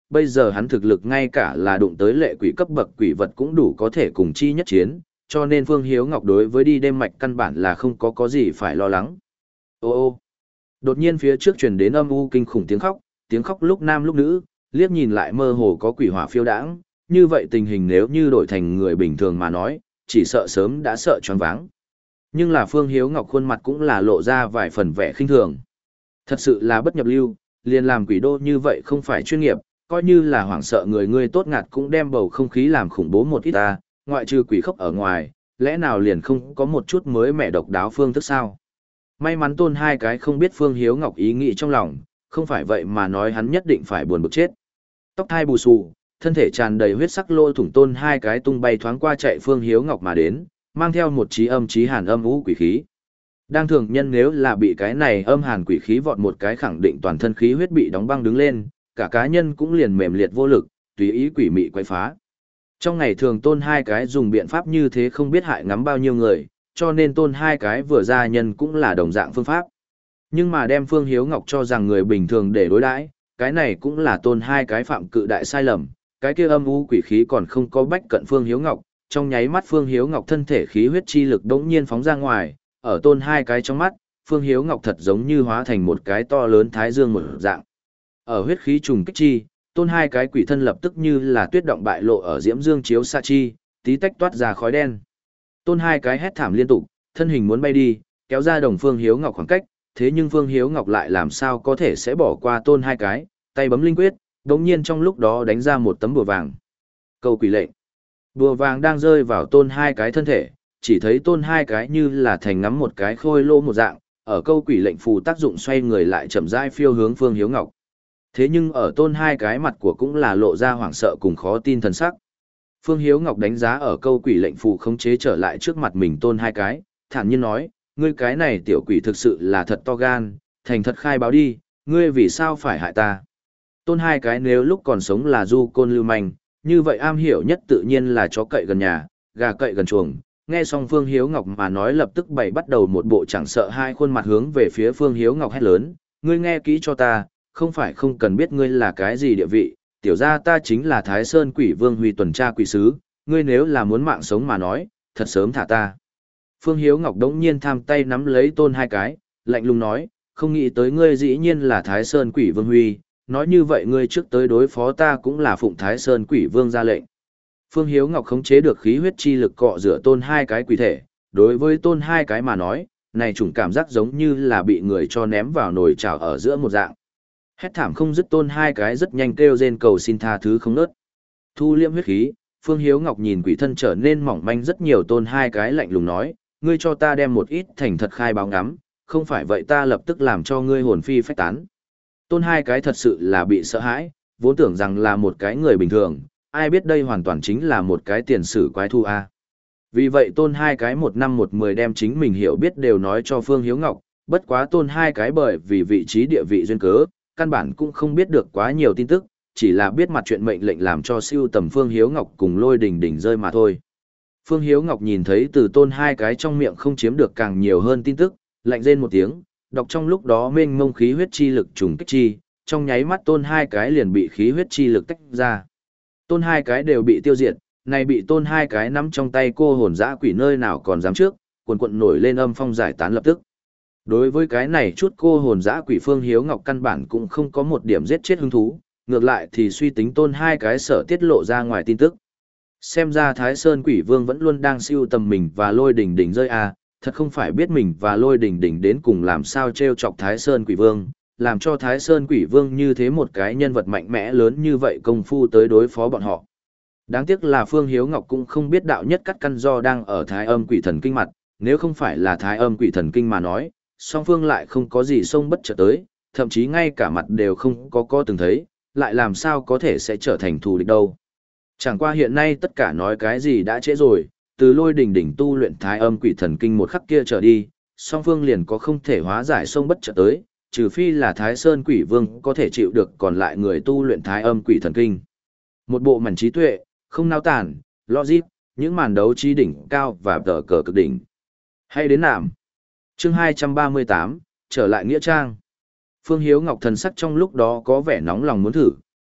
bây giờ hắn thực lực ngay cả là đụng tới lệ quỷ cấp bậc quỷ vật cũng đủ có thể cùng chi nhất chiến, cho nên Phương Hiếu Ngọc đối với đi đêm mạch căn bản là không có có gì phải lo lắng. Ô ô, đột nhiên phía trước truyền đến âm u kinh khủng tiếng khóc, tiếng khóc lúc nam lúc nữ, liếc nhìn lại mơ hồ có quỷ hỏa phiêu đãng, như vậy tình hình nếu như đổi thành người bình thường mà nói, chỉ sợ sớm đã sợ choáng váng. Nhưng là Phương Hiếu Ngọc khuôn mặt cũng là lộ ra vài phần vẻ khinh thường. Thật sự là bất nhập lưu, liền làm quỷ đô như vậy không phải chuyên nghiệp, coi như là hoảng sợ người ngươi tốt ngạt cũng đem bầu không khí làm khủng bố một ít ta, ngoại trừ quỷ khốc ở ngoài, lẽ nào liền không có một chút mới mẻ độc đáo phương thức sao? May mắn Tôn hai cái không biết Phương Hiếu Ngọc ý nghĩ trong lòng, không phải vậy mà nói hắn nhất định phải buồn bực chết. Tóc thai bù xù, thân thể tràn đầy huyết sắc lỗ thủng Tôn hai cái tung bay thoáng qua chạy Phương Hiếu Ngọc mà đến, mang theo một trí âm trí hàn âm u quỷ khí. Đang thường nhân nếu là bị cái này âm hàn quỷ khí vọt một cái khẳng định toàn thân khí huyết bị đóng băng đứng lên, cả cá nhân cũng liền mềm liệt vô lực, tùy ý quỷ mị quay phá. Trong ngày thường Tôn hai cái dùng biện pháp như thế không biết hại ngắm bao nhiêu người, cho nên Tôn hai cái vừa ra nhân cũng là đồng dạng phương pháp. Nhưng mà đem Phương Hiếu Ngọc cho rằng người bình thường để đối đãi, cái này cũng là Tôn hai cái phạm cự đại sai lầm, cái kia âm u quỷ khí còn không có bách cận Phương Hiếu Ngọc, trong nháy mắt Phương Hiếu Ngọc thân thể khí huyết chi lực đống nhiên phóng ra ngoài, ở Tôn hai cái trong mắt, Phương Hiếu Ngọc thật giống như hóa thành một cái to lớn thái dương một dạng. Ở huyết khí trùng kích chi, Tôn hai cái quỷ thân lập tức như là tuyết động bại lộ ở diễm dương chiếu xạ chi, tí tách toát ra khói đen. Tôn hai cái hét thảm liên tục, thân hình muốn bay đi, kéo ra đồng Phương Hiếu Ngọc khoảng cách, thế nhưng Phương Hiếu Ngọc lại làm sao có thể sẽ bỏ qua Tôn hai cái, tay bấm linh quyết, đột nhiên trong lúc đó đánh ra một tấm bùa vàng. Câu quỷ lệnh. Bùa vàng đang rơi vào Tôn hai cái thân thể, chỉ thấy Tôn hai cái như là thành ngắm một cái khôi lô một dạng, ở câu quỷ lệnh phù tác dụng xoay người lại chậm rãi phiêu hướng Phương Hiếu Ngọc. Thế nhưng ở Tôn hai cái mặt của cũng là lộ ra hoảng sợ cùng khó tin thần sắc. Phương Hiếu Ngọc đánh giá ở câu quỷ lệnh phù khống chế trở lại trước mặt mình Tôn hai cái, thản nhiên nói, ngươi cái này tiểu quỷ thực sự là thật to gan, thành thật khai báo đi, ngươi vì sao phải hại ta? Tôn hai cái nếu lúc còn sống là du côn lưu manh, như vậy am hiểu nhất tự nhiên là chó cậy gần nhà, gà cậy gần chuồng. Nghe xong Phương Hiếu Ngọc mà nói lập tức bày bắt đầu một bộ chẳng sợ hai khuôn mặt hướng về phía Phương Hiếu Ngọc hét lớn, ngươi nghe kỹ cho ta, không phải không cần biết ngươi là cái gì địa vị, tiểu gia ta chính là Thái Sơn Quỷ Vương Huy tuần tra quỷ sứ, ngươi nếu là muốn mạng sống mà nói, thật sớm thả ta. Phương Hiếu Ngọc đống nhiên tham tay nắm lấy Tôn hai cái, lạnh lùng nói, không nghĩ tới ngươi dĩ nhiên là Thái Sơn Quỷ Vương Huy, nói như vậy ngươi trước tới đối phó ta cũng là phụng Thái Sơn Quỷ Vương ra lệnh. Phương Hiếu Ngọc khống chế được khí huyết chi lực cọ rửa Tôn hai cái quỷ thể, đối với Tôn hai cái mà nói, này chủng cảm giác giống như là bị người cho ném vào nồi chảo ở giữa một dạng. Hét thảm không dứt Tôn hai cái rất nhanh kêu rên cầu xin tha thứ không nớt. Thu liễm huyết khí, Phương Hiếu Ngọc nhìn quỷ thân trở nên mỏng manh rất nhiều Tôn hai cái lạnh lùng nói, ngươi cho ta đem một ít thành thật khai báo ngắm, không phải vậy ta lập tức làm cho ngươi hồn phi phách tán. Tôn hai cái thật sự là bị sợ hãi, vốn tưởng rằng là một cái người bình thường, ai biết đây hoàn toàn chính là một cái tiền sử quái thu a. Vì vậy Tôn hai cái một năm một mười đem chính mình hiểu biết đều nói cho Phương Hiếu Ngọc, bất quá Tôn hai cái bởi vì vị trí địa vị duyên cớ, căn bản cũng không biết được quá nhiều tin tức, chỉ là biết mặt chuyện mệnh lệnh làm cho siêu tầm Phương Hiếu Ngọc cùng Lôi Đình Đình rơi mà thôi. Phương Hiếu Ngọc nhìn thấy từ Tôn hai cái trong miệng không chiếm được càng nhiều hơn tin tức, lạnh rên một tiếng, đọc trong lúc đó mênh mông khí huyết chi lực trùng kích chi, trong nháy mắt Tôn hai cái liền bị khí huyết chi lực tách ra. Tôn hai cái đều bị tiêu diệt, này bị Tôn hai cái nắm trong tay cô hồn dã quỷ nơi nào còn dám trước, cuồn cuộn nổi lên âm phong giải tán lập tức. Đối với cái này chút cô hồn dã quỷ Phương Hiếu Ngọc căn bản cũng không có một điểm giết chết hứng thú, ngược lại thì suy tính Tôn hai cái sở tiết lộ ra ngoài tin tức. Xem ra Thái Sơn Quỷ Vương vẫn luôn đang siêu tầm mình và Lôi Đình Đình rơi à, thật không phải biết mình và Lôi Đình Đình đến cùng làm sao treo chọc Thái Sơn Quỷ Vương, làm cho Thái Sơn Quỷ Vương như thế một cái nhân vật mạnh mẽ lớn như vậy công phu tới đối phó bọn họ. Đáng tiếc là Phương Hiếu Ngọc cũng không biết đạo nhất cắt căn do đang ở Thái Âm Quỷ Thần Kinh mặt, nếu không phải là Thái Âm Quỷ Thần Kinh mà nói, song phương lại không có gì xông bất chợt tới, thậm chí ngay cả mặt đều không có có từng thấy, lại làm sao có thể sẽ trở thành thù địch đâu. Chẳng qua hiện nay tất cả nói cái gì đã trễ rồi, từ Lôi Đình Đình tu luyện Thái Âm Quỷ Thần Kinh một khắc kia trở đi, song phương liền có không thể hóa giải xông bất chợt tới, trừ phi là Thái Sơn Quỷ Vương có thể chịu được còn lại người tu luyện Thái Âm Quỷ Thần Kinh. Một bộ mảnh trí tuệ, không nao tản, logic, những màn đấu trí đỉnh cao và tờ cờ cực đỉnh. Hay đến nạm. Chương hai trăm ba mươi tám, trở lại Nghĩa Trang. Phương Hiếu Ngọc thần sắc trong lúc đó có vẻ nóng lòng muốn thử,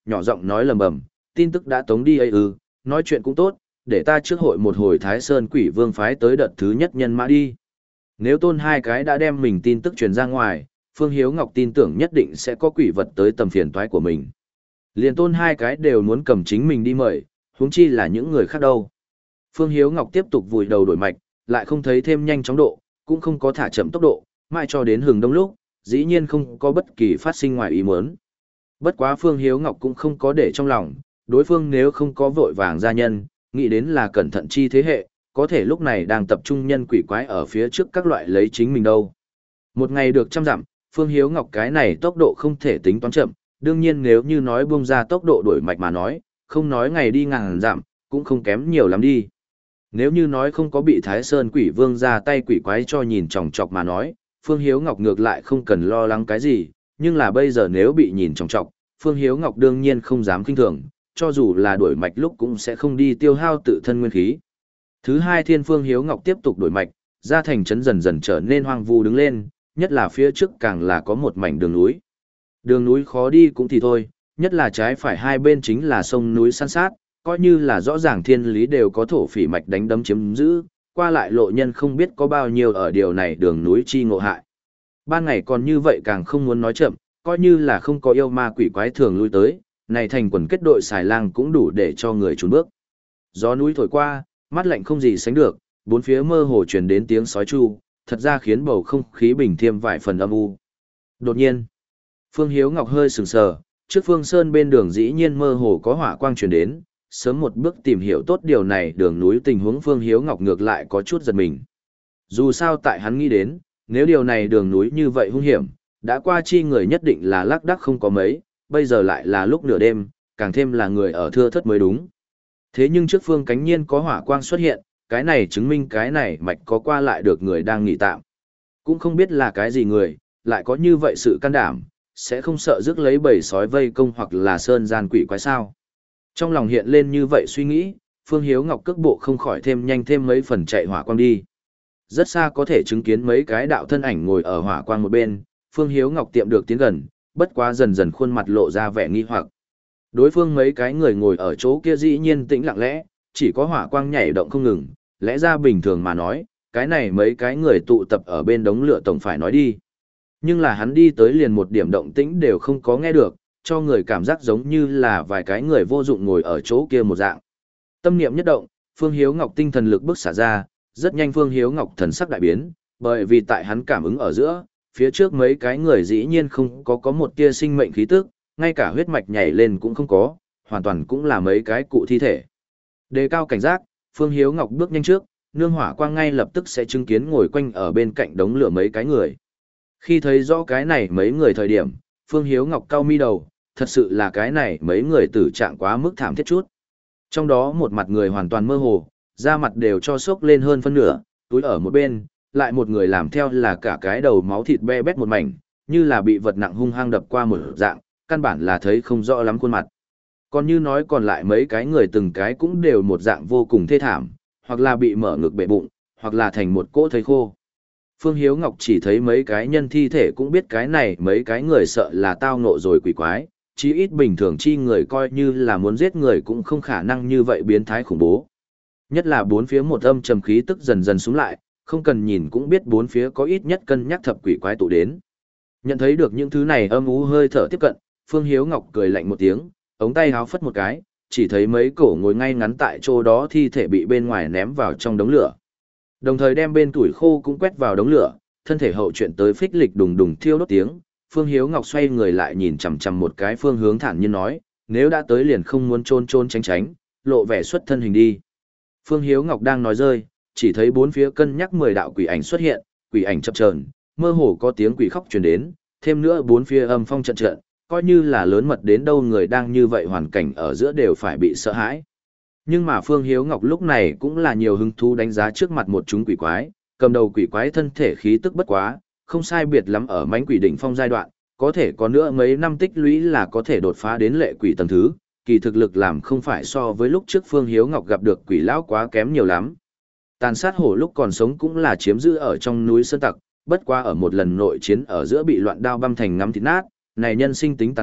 nhỏ giọng nói lầm bầm, tin tức đã tống đi ấy ư, nói chuyện cũng tốt, để ta trước hội một hồi Thái Sơn Quỷ Vương phái tới đợt thứ nhất nhân mã đi. Nếu tôn hai cái đã đem mình tin tức truyền ra ngoài, Phương Hiếu Ngọc tin tưởng nhất định sẽ có quỷ vật tới tầm phiền toái của mình. Liền tôn hai cái đều muốn cầm chính mình đi mời, huống chi là những người khác đâu. Phương Hiếu Ngọc tiếp tục vùi đầu đổi mạch, lại không thấy thêm nhanh chóng độ, cũng không có thả chậm tốc độ, mãi cho đến hừng đông lúc, dĩ nhiên không có bất kỳ phát sinh ngoài ý muốn. Bất quá Phương Hiếu Ngọc cũng không có để trong lòng, đối phương nếu không có vội vàng gia nhân, nghĩ đến là cẩn thận chi thế hệ, có thể lúc này đang tập trung nhân quỷ quái ở phía trước các loại lấy chính mình đâu. Một ngày được trăm dặm, Phương Hiếu Ngọc cái này tốc độ không thể tính toán chậm, đương nhiên nếu như nói buông ra tốc độ đuổi mạch mà nói, không nói ngày đi ngàn dặm, cũng không kém nhiều lắm đi. Nếu như nói không có bị Thái Sơn Quỷ Vương ra tay quỷ quái cho nhìn chòng chọc mà nói, Phương Hiếu Ngọc ngược lại không cần lo lắng cái gì, nhưng là bây giờ nếu bị nhìn chòng chọc, Phương Hiếu Ngọc đương nhiên không dám kinh thường, cho dù là đuổi mạch lúc cũng sẽ không đi tiêu hao tự thân nguyên khí. Thứ hai thiên Phương Hiếu Ngọc tiếp tục đuổi mạch, ra thành trấn dần dần trở nên hoang vu đứng lên, nhất là phía trước càng là có một mảnh đường núi. Đường núi khó đi cũng thì thôi, nhất là trái phải hai bên chính là sông núi san sát, coi như là rõ ràng thiên lý đều có thổ phỉ mạch đánh đấm chiếm giữ, qua lại lộ nhân không biết có bao nhiêu ở điều này đường núi chi ngộ hại. Ban ngày còn như vậy càng không muốn nói chậm, coi như là không có yêu ma quỷ quái thường lui tới, này thành quần kết đội xài lang cũng đủ để cho người trốn bước. Gió núi thổi qua, mát lạnh không gì sánh được, bốn phía mơ hồ truyền đến tiếng sói chu, thật ra khiến bầu không khí bình thiêm vài phần âm u. Đột nhiên, Phương Hiếu Ngọc hơi sừng sờ, trước Phương Sơn bên đường dĩ nhiên mơ hồ có hỏa quang truyền đến, sớm một bước tìm hiểu tốt điều này đường núi tình huống Phương Hiếu Ngọc ngược lại có chút giật mình. Dù sao tại hắn nghĩ đến, nếu điều này đường núi như vậy hung hiểm, đã qua chi người nhất định là lác đác không có mấy, bây giờ lại là lúc nửa đêm, càng thêm là người ở thưa thớt mới đúng. Thế nhưng trước Phương Cánh Nhiên có hỏa quang xuất hiện, cái này chứng minh cái này mạch có qua lại được người đang nghỉ tạm. Cũng không biết là cái gì người, lại có như vậy sự can đảm, sẽ không sợ rước lấy bầy sói vây công hoặc là sơn gian quỷ quái sao. Trong lòng hiện lên như vậy suy nghĩ, Phương Hiếu Ngọc cước bộ không khỏi thêm nhanh thêm mấy phần chạy hỏa quang đi. Rất xa có thể chứng kiến mấy cái đạo thân ảnh ngồi ở hỏa quang một bên, Phương Hiếu Ngọc tiệm được tiến gần, bất quá dần dần khuôn mặt lộ ra vẻ nghi hoặc. Đối phương mấy cái người ngồi ở chỗ kia dĩ nhiên tĩnh lặng lẽ, chỉ có hỏa quang nhảy động không ngừng, lẽ ra bình thường mà nói, cái này mấy cái người tụ tập ở bên đống lửa tổng phải nói đi. Nhưng là hắn đi tới liền một điểm động tĩnh đều không có nghe được, cho người cảm giác giống như là vài cái người vô dụng ngồi ở chỗ kia một dạng. Tâm niệm nhất động, Phương Hiếu Ngọc tinh thần lực bức xả ra, rất nhanh Phương Hiếu Ngọc thần sắc đại biến, bởi vì tại hắn cảm ứng ở giữa, phía trước mấy cái người dĩ nhiên không có có một tia sinh mệnh khí tức, ngay cả huyết mạch nhảy lên cũng không có, hoàn toàn cũng là mấy cái cụ thi thể. Đề cao cảnh giác, Phương Hiếu Ngọc bước nhanh trước, nương hỏa quang ngay lập tức sẽ chứng kiến ngồi quanh ở bên cạnh đống lửa mấy cái người. Khi thấy rõ cái này mấy người thời điểm, Phương Hiếu Ngọc cau mi đầu, thật sự là cái này mấy người tử trạng quá mức thảm thiết chút. Trong đó một mặt người hoàn toàn mơ hồ, da mặt đều cho sốc lên hơn phân nửa, túi ở một bên, lại một người làm theo là cả cái đầu máu thịt be bét một mảnh, như là bị vật nặng hung hăng đập qua một dạng, căn bản là thấy không rõ lắm khuôn mặt. Còn như nói còn lại mấy cái người từng cái cũng đều một dạng vô cùng thê thảm, hoặc là bị mở ngực bể bụng, hoặc là thành một cỗ thây khô. Phương Hiếu Ngọc chỉ thấy mấy cái nhân thi thể cũng biết cái này mấy cái người sợ là tao ngộ rồi quỷ quái, chí ít bình thường chi người coi như là muốn giết người cũng không khả năng như vậy biến thái khủng bố. Nhất là bốn phía một âm trầm khí tức dần dần xuống lại, không cần nhìn cũng biết bốn phía có ít nhất cân nhắc thập quỷ quái tụ đến. Nhận thấy được những thứ này âm u hơi thở tiếp cận, Phương Hiếu Ngọc cười lạnh một tiếng, ống tay háo phất một cái, chỉ thấy mấy cổ ngồi ngay ngắn tại chỗ đó thi thể bị bên ngoài ném vào trong đống lửa. Đồng thời đem bên tuổi khô cũng quét vào đống lửa, thân thể hậu chuyện tới phích lịch đùng đùng thiêu đốt tiếng, Phương Hiếu Ngọc xoay người lại nhìn chằm chằm một cái phương hướng thản nhiên nói, nếu đã tới liền không muốn trôn trôn tránh tránh, lộ vẻ xuất thân hình đi. Phương Hiếu Ngọc đang nói rơi, chỉ thấy bốn phía cân nhắc mười đạo quỷ ảnh xuất hiện, quỷ ảnh chập chờn, mơ hồ có tiếng quỷ khóc truyền đến, thêm nữa bốn phía âm phong trận trận, coi như là lớn mật đến đâu người đang như vậy hoàn cảnh ở giữa đều phải bị sợ hãi. Nhưng mà Phương Hiếu Ngọc lúc này cũng là nhiều hứng thú đánh giá trước mặt một chúng quỷ quái, cầm đầu quỷ quái thân thể khí tức bất quá, không sai biệt lắm ở mãnh quỷ đỉnh phong giai đoạn, có thể có nữa mấy năm tích lũy là có thể đột phá đến lệ quỷ tầng thứ, kỳ thực lực làm không phải so với lúc trước Phương Hiếu Ngọc gặp được quỷ lão quá kém nhiều lắm. Tàn sát hổ lúc còn sống cũng là chiếm giữ ở trong núi sơn tặc, bất qua ở một lần nội chiến ở giữa bị loạn đao băm thành ngắm thịt nát, này nhân sinh tính tàn bạo,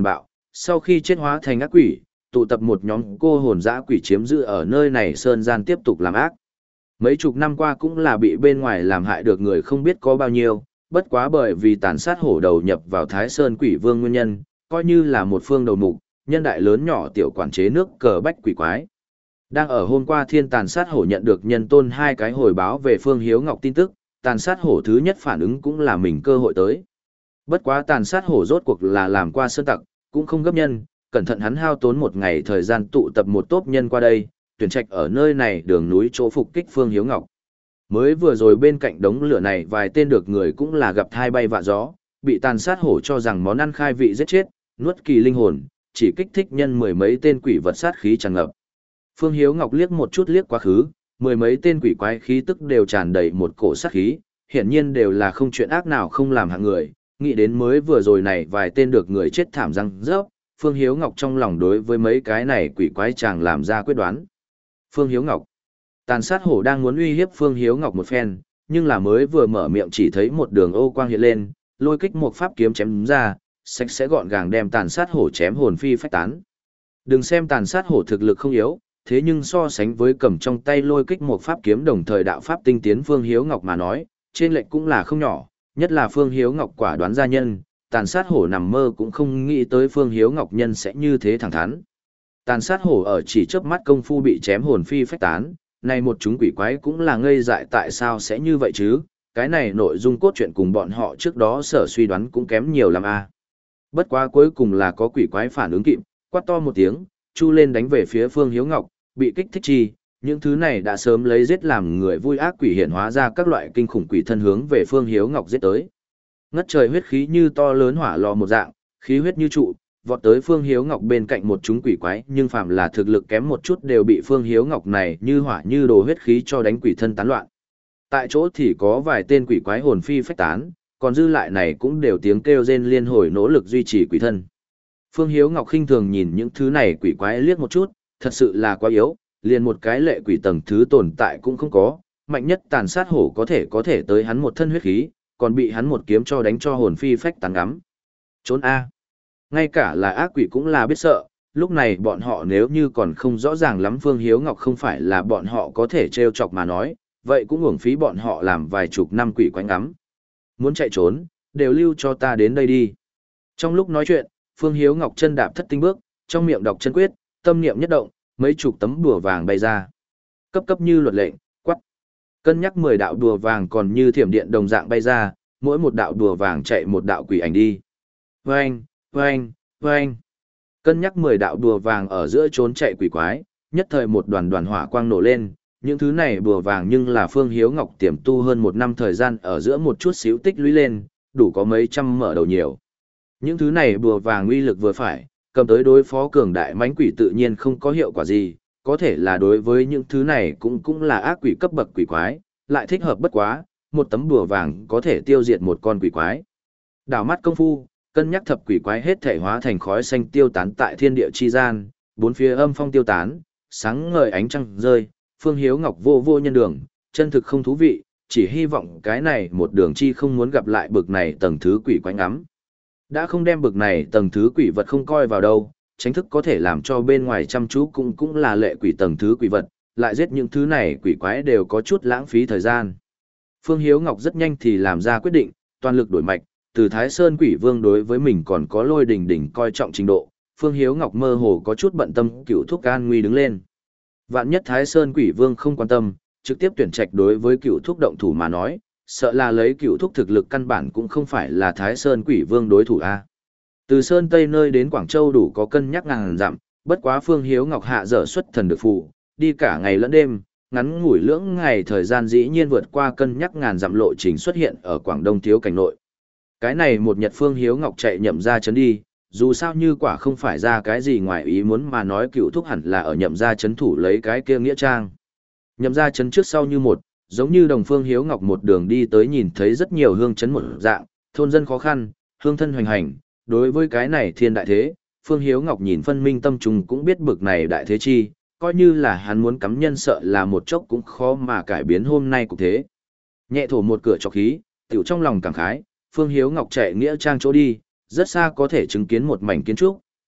sau khi chết hóa thành ác quỷ, tụ tập một nhóm cô hồn dã quỷ chiếm giữ ở nơi này sơn gian tiếp tục làm ác. Mấy chục năm qua cũng là bị bên ngoài làm hại được người không biết có bao nhiêu, bất quá bởi vì tàn sát hổ đầu nhập vào Thái Sơn Quỷ Vương nguyên nhân, coi như là một phương đầu mục, nhân đại lớn nhỏ tiểu quản chế nước cờ bách quỷ quái. Đang ở hôm qua thiên tàn sát hổ nhận được nhân tôn hai cái hồi báo về Phương Hiếu Ngọc tin tức, tàn sát hổ thứ nhất phản ứng cũng là mình cơ hội tới. Bất quá tàn sát hổ rốt cuộc là làm qua sơn tặc, cũng không gấp nhân, cẩn thận hắn hao tốn một ngày thời gian tụ tập một tốp nhân qua đây, tuyển trạch ở nơi này đường núi chỗ phục kích Phương Hiếu Ngọc. Mới vừa rồi bên cạnh đống lửa này vài tên được người cũng là gặp thai bay vạ gió, bị tàn sát hổ cho rằng món ăn khai vị giết chết, nuốt kỳ linh hồn, chỉ kích thích nhân mười mấy tên quỷ vật sát khí tràn ngập. Phương Hiếu Ngọc liếc một chút liếc quá khứ, mười mấy tên quỷ quái khí tức đều tràn đầy một cổ sát khí, hiển nhiên đều là không chuyện ác nào không làm hạng người, nghĩ đến mới vừa rồi này vài tên được người chết thảm răng rớp, Phương Hiếu Ngọc trong lòng đối với mấy cái này quỷ quái chàng làm ra quyết đoán. Phương Hiếu Ngọc. Tàn sát hổ đang muốn uy hiếp Phương Hiếu Ngọc một phen, nhưng là mới vừa mở miệng chỉ thấy một đường ô quang hiện lên, lôi kích một pháp kiếm chém ra, sạch sẽ gọn gàng đem tàn sát hổ chém hồn phi phách tán. Đừng xem tàn sát hổ thực lực không yếu, thế nhưng so sánh với cầm trong tay lôi kích một pháp kiếm đồng thời đạo pháp tinh tiến Phương Hiếu Ngọc mà nói, trên lệnh cũng là không nhỏ, nhất là Phương Hiếu Ngọc quả đoán gia nhân, tàn sát hổ nằm mơ cũng không nghĩ tới Phương Hiếu Ngọc nhân sẽ như thế thẳng thắn. Tàn sát hổ ở chỉ chớp mắt công phu bị chém hồn phi phách tán, này một chúng quỷ quái cũng là ngây dại tại sao sẽ như vậy chứ, cái này nội dung cốt truyện cùng bọn họ trước đó sở suy đoán cũng kém nhiều lắm a. Bất quá cuối cùng là có quỷ quái phản ứng kịp, quát to một tiếng, chu lên đánh về phía Phương Hiếu Ngọc, bị kích thích chi, những thứ này đã sớm lấy giết làm người vui ác quỷ hiện hóa ra các loại kinh khủng quỷ thân hướng về Phương Hiếu Ngọc giết tới. Ngất trời huyết khí như to lớn hỏa lò một dạng, khí huyết như trụ, vọt tới Phương Hiếu Ngọc bên cạnh một chúng quỷ quái, nhưng phàm là thực lực kém một chút đều bị Phương Hiếu Ngọc này như hỏa như đồ huyết khí cho đánh quỷ thân tán loạn. Tại chỗ thì có vài tên quỷ quái hồn phi phách tán, còn dư lại này cũng đều tiếng kêu rên liên hồi nỗ lực duy trì quỷ thân. Phương Hiếu Ngọc khinh thường nhìn những thứ này quỷ quái liếc một chút, thật sự là quá yếu, liền một cái lệ quỷ tầng thứ tồn tại cũng không có, mạnh nhất tàn sát hổ có thể có thể tới hắn một thân huyết khí, còn bị hắn một kiếm cho đánh cho hồn phi phách tán ngắm. Trốn A. Ngay cả là ác quỷ cũng là biết sợ, lúc này bọn họ nếu như còn không rõ ràng lắm Phương Hiếu Ngọc không phải là bọn họ có thể trêu chọc mà nói, vậy cũng uổng phí bọn họ làm vài chục năm quỷ quái ngắm. Muốn chạy trốn, đều lưu cho ta đến đây đi. Trong lúc nói chuyện, Phương Hiếu Ngọc chân đạp thất tinh bước, trong miệng đọc chân quyết, tâm niệm nhất động, mấy chục tấm đùa vàng bay ra. Cấp cấp như luật lệnh, quắc. Cân nhắc mười đạo đùa vàng còn như thiểm điện đồng dạng bay ra, mỗi một đạo đùa vàng chạy một đạo quỷ ảnh đi. Vâng, vâng, vâng. Cân nhắc mười đạo đùa vàng ở giữa trốn chạy quỷ quái, nhất thời một đoàn đoàn hỏa quang nổ lên. Những thứ này đùa vàng nhưng là Phương Hiếu Ngọc tiềm tu hơn một năm thời gian ở giữa một chút xíu tích lũy lên, đủ có mấy trăm mở đầu nhiều. Những thứ này đùa vàng uy lực vừa phải, cầm tới đối phó cường đại mãnh quỷ tự nhiên không có hiệu quả gì, có thể là đối với những thứ này cũng cũng là ác quỷ cấp bậc quỷ quái, lại thích hợp bất quá, một tấm đùa vàng có thể tiêu diệt một con quỷ quái. Đảo mắt công phu, cân nhắc thập quỷ quái hết thể hóa thành khói xanh tiêu tán tại thiên địa chi gian, bốn phía âm phong tiêu tán, sáng ngời ánh trăng rơi, Phương Hiếu Ngọc vô vô nhân đường, chân thực không thú vị, chỉ hy vọng cái này một đường chi không muốn gặp lại bực này tầng thứ quỷ quái ngắm. Đã không đem bực này tầng thứ quỷ vật không coi vào đâu, tránh thức có thể làm cho bên ngoài chăm chú cũng cũng là lệ quỷ tầng thứ quỷ vật, lại giết những thứ này quỷ quái đều có chút lãng phí thời gian. Phương Hiếu Ngọc rất nhanh thì làm ra quyết định, toàn lực đổi mạch, từ Thái Sơn Quỷ Vương đối với mình còn có lôi đỉnh đỉnh coi trọng trình độ, Phương Hiếu Ngọc mơ hồ có chút bận tâm cựu thúc an nguy đứng lên. Vạn nhất Thái Sơn Quỷ Vương không quan tâm, trực tiếp tuyển trạch đối với cựu thúc động thủ mà nói, sợ là lấy cựu thúc thực lực căn bản cũng không phải là Thái Sơn Quỷ Vương đối thủ a. Từ Sơn Tây nơi đến Quảng Châu đủ có cân nhắc ngàn dặm, bất quá Phương Hiếu Ngọc hạ dở xuất thần được phụ, đi cả ngày lẫn đêm, ngắn ngủi lưỡng ngày thời gian dĩ nhiên vượt qua cân nhắc ngàn dặm lộ trình xuất hiện ở Quảng Đông thiếu cảnh nội. Cái này một nhật Phương Hiếu Ngọc chạy nhậm ra chấn đi, dù sao như quả không phải ra cái gì ngoài ý muốn mà nói cựu thúc hẳn là ở nhậm ra chấn thủ lấy cái kia nghĩa trang. Nhậm ra chấn trước sau như một, giống như đồng Phương Hiếu Ngọc một đường đi tới nhìn thấy rất nhiều hương chấn một dạng, thôn dân khó khăn, hương thân hoành hành, đối với cái này thiên đại thế, Phương Hiếu Ngọc nhìn phân minh tâm trùng cũng biết bực này đại thế chi, coi như là hắn muốn cắm nhân sợ là một chốc cũng khó mà cải biến hôm nay cũng thế. Nhẹ thổ một cửa trọc khí, tiểu trong lòng cảm khái, Phương Hiếu Ngọc chạy nghĩa trang chỗ đi, rất xa có thể chứng kiến một mảnh kiến trúc,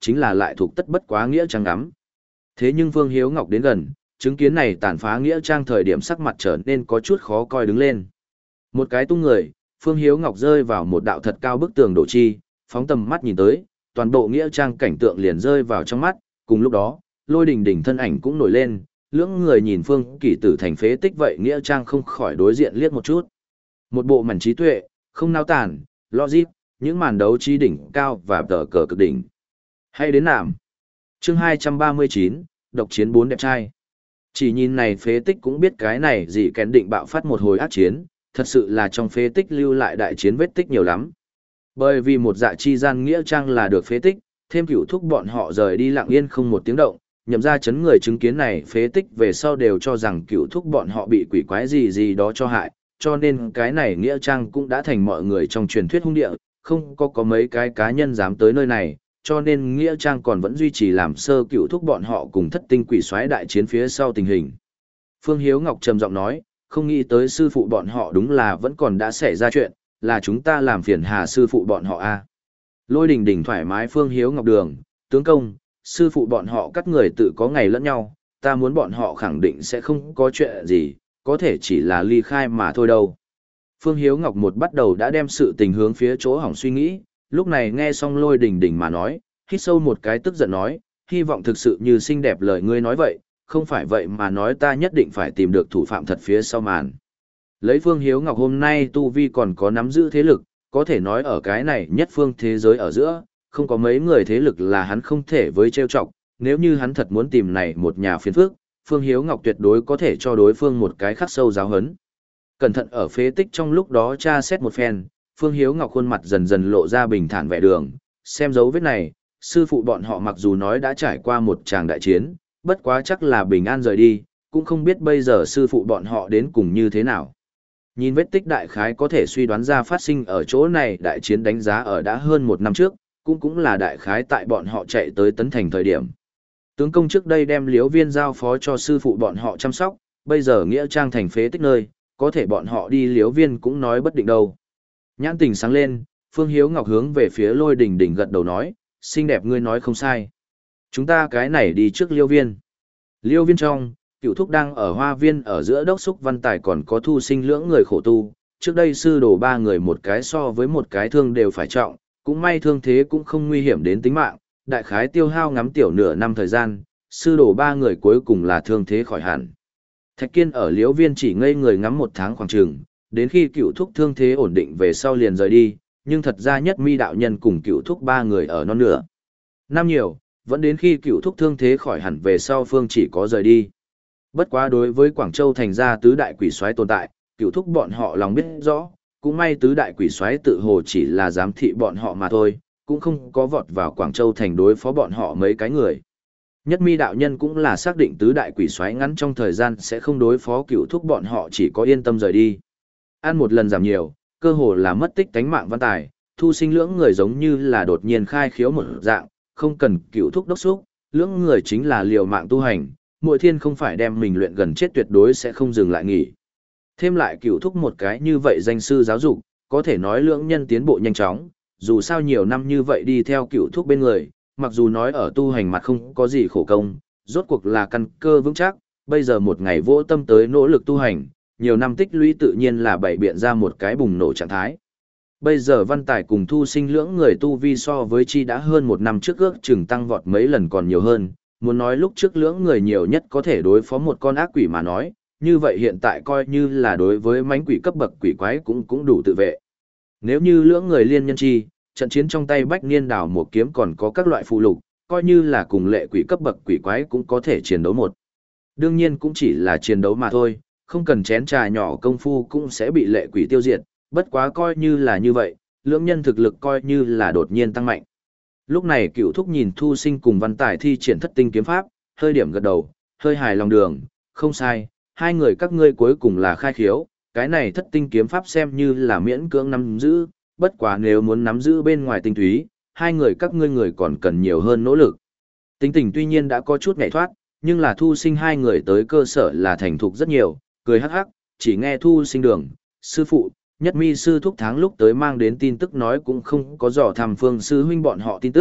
chính là lại thuộc tất bất quá nghĩa trang ngắm. Thế nhưng Phương Hiếu Ngọc đến gần, chứng kiến này tàn phá nghĩa trang thời điểm sắc mặt trở nên có chút khó coi đứng lên. Một cái tung người, Phương Hiếu Ngọc rơi vào một đạo thật cao bức tường đổ chi, phóng tầm mắt nhìn tới, toàn bộ nghĩa trang cảnh tượng liền rơi vào trong mắt, cùng lúc đó, Lôi Đình Đình thân ảnh cũng nổi lên, lưỡng người nhìn Phương Kỳ Tử thành phế tích vậy nghĩa trang không khỏi đối diện liếc một chút. Một bộ mảnh trí tuệ, không nao tản, logic, những màn đấu trí đỉnh cao và tờ cờ cực đỉnh. Hay đến nạm. Chương hai trăm ba mươi chín, độc chiến bốn đẹp trai. Chỉ nhìn này phế tích cũng biết cái này gì kén định bạo phát một hồi ác chiến, thật sự là trong phế tích lưu lại đại chiến vết tích nhiều lắm. Bởi vì một dạ chi gian nghĩa trang là được phế tích, thêm cửu thúc bọn họ rời đi lặng yên không một tiếng động, nhậm ra chấn người chứng kiến này phế tích về sau đều cho rằng cửu thúc bọn họ bị quỷ quái gì gì đó cho hại, cho nên cái này nghĩa trang cũng đã thành mọi người trong truyền thuyết hung địa, không có có mấy cái cá nhân dám tới nơi này, cho nên nghĩa trang còn vẫn duy trì làm sơ cửu thúc bọn họ cùng thất tinh quỷ soái đại chiến phía sau tình hình. Phương Hiếu Ngọc trầm giọng nói, không nghĩ tới sư phụ bọn họ đúng là vẫn còn đã xảy ra chuyện, là chúng ta làm phiền hà sư phụ bọn họ a. Lôi Đình Đình thoải mái Phương Hiếu Ngọc đường, tướng công, sư phụ bọn họ cắt người tự có ngày lẫn nhau, ta muốn bọn họ khẳng định sẽ không có chuyện gì, có thể chỉ là ly khai mà thôi đâu. Phương Hiếu Ngọc một bắt đầu đã đem sự tình hướng phía chỗ hỏng suy nghĩ, lúc này nghe xong Lôi Đình Đình mà nói, hít sâu một cái tức giận nói, hy vọng thực sự như xinh đẹp lời ngươi nói vậy, không phải vậy mà nói ta nhất định phải tìm được thủ phạm thật phía sau màn. Lấy Phương Hiếu Ngọc hôm nay tu vi còn có nắm giữ thế lực, có thể nói ở cái này nhất phương thế giới ở giữa, không có mấy người thế lực là hắn không thể với trêu chọc, nếu như hắn thật muốn tìm này một nhà phiền phức, Phương Hiếu Ngọc tuyệt đối có thể cho đối phương một cái khắc sâu giáo hấn. Cẩn thận ở phế tích trong lúc đó tra xét một phen, Phương Hiếu Ngọc khuôn mặt dần dần lộ ra bình thản vẻ đường, xem dấu vết này, sư phụ bọn họ mặc dù nói đã trải qua một tràng đại chiến, bất quá chắc là bình an rời đi, cũng không biết bây giờ sư phụ bọn họ đến cùng như thế nào. Nhìn vết tích đại khái có thể suy đoán ra phát sinh ở chỗ này đại chiến đánh giá ở đã hơn một năm trước, cũng cũng là đại khái tại bọn họ chạy tới Tấn Thành thời điểm. Tướng công trước đây đem Liễu Viên giao phó cho sư phụ bọn họ chăm sóc, bây giờ nghĩa trang thành phế tích nơi, có thể bọn họ đi Liễu Viên cũng nói bất định đâu. Nhãn tình sáng lên, Phương Hiếu Ngọc hướng về phía Lôi Đình Đình gật đầu nói, xinh đẹp ngươi nói không sai. Chúng ta cái này đi trước Liễu Viên. Liễu Viên trong, Cửu thúc đang ở hoa viên ở giữa đốc xúc văn tài còn có thu sinh lưỡng người khổ tu, trước đây sư đồ ba người một cái so với một cái thương đều phải trọng, cũng may thương thế cũng không nguy hiểm đến tính mạng, đại khái tiêu hao ngắm tiểu nửa năm thời gian, sư đồ ba người cuối cùng là thương thế khỏi hẳn. Thạch Kiên ở Liễu Viên chỉ ngây người ngắm một tháng khoảng chừng, đến khi Cửu thúc thương thế ổn định về sau liền rời đi, nhưng thật ra Nhất Mi đạo nhân cùng Cửu thúc ba người ở non nửa. Năm nhiều, vẫn đến khi Cửu thúc thương thế khỏi hẳn về sau Phương chỉ có rời đi. Bất quá đối với Quảng Châu thành ra tứ đại quỷ soái tồn tại, Cửu thúc bọn họ lòng biết rõ, cũng may tứ đại quỷ soái tự hồ chỉ là giám thị bọn họ mà thôi, cũng không có vọt vào Quảng Châu thành đối phó bọn họ mấy cái người. Nhất Mi đạo nhân cũng là xác định tứ đại quỷ soái ngắn trong thời gian sẽ không đối phó Cửu thúc bọn họ, chỉ có yên tâm rời đi. Ăn một lần giảm nhiều, cơ hồ là mất tích tánh mạng văn tài, thu sinh lưỡng người giống như là đột nhiên khai khiếu một dạng, không cần Cửu thúc đốc xúc, lưỡng người chính là liều mạng tu hành, mỗi thiên không phải đem mình luyện gần chết tuyệt đối sẽ không dừng lại nghỉ. Thêm lại Cửu thúc một cái như vậy danh sư giáo dục, có thể nói lưỡng nhân tiến bộ nhanh chóng, dù sao nhiều năm như vậy đi theo Cửu thúc bên người, mặc dù nói ở tu hành mặt không có gì khổ công, rốt cuộc là căn cơ vững chắc, bây giờ một ngày vỗ tâm tới nỗ lực tu hành, nhiều năm tích lũy tự nhiên là bày biện ra một cái bùng nổ trạng thái. Bây giờ văn tài cùng thu sinh lưỡng người tu vi so với chi đã hơn một năm trước ước chừng tăng vọt mấy lần còn nhiều hơn, muốn nói lúc trước lưỡng người nhiều nhất có thể đối phó một con ác quỷ mà nói, như vậy hiện tại coi như là đối với mánh quỷ cấp bậc quỷ quái cũng cũng đủ tự vệ. Nếu như lưỡng người liên nhân chi, trận chiến trong tay Bách Niên đảo một kiếm còn có các loại phụ lục, coi như là cùng lệ quỷ cấp bậc quỷ quái cũng có thể chiến đấu một. Đương nhiên cũng chỉ là chiến đấu mà thôi, không cần chén trà nhỏ công phu cũng sẽ bị lệ quỷ tiêu diệt, bất quá coi như là như vậy, lưỡng nhân thực lực coi như là đột nhiên tăng mạnh. Lúc này Cửu thúc nhìn Thu Sinh cùng Văn Tài thi triển thất tinh kiếm pháp, hơi điểm gật đầu, hơi hài lòng đường, không sai, hai người các ngươi cuối cùng là khai khiếu, cái này thất tinh kiếm pháp xem như là miễn cưỡng nắm giữ, bất quá nếu muốn nắm giữ bên ngoài tinh túy, hai người các ngươi người còn cần nhiều hơn nỗ lực. Tính tình tuy nhiên đã có chút nhảy thoát, nhưng là Thu Sinh hai người tới cơ sở là thành thục rất nhiều, cười hắc hắc, chỉ nghe Thu Sinh đường, sư phụ, Nhất Mi sư thúc tháng lúc tới mang đến tin tức nói cũng không có dò thăm Phương sư huynh bọn họ tin tức,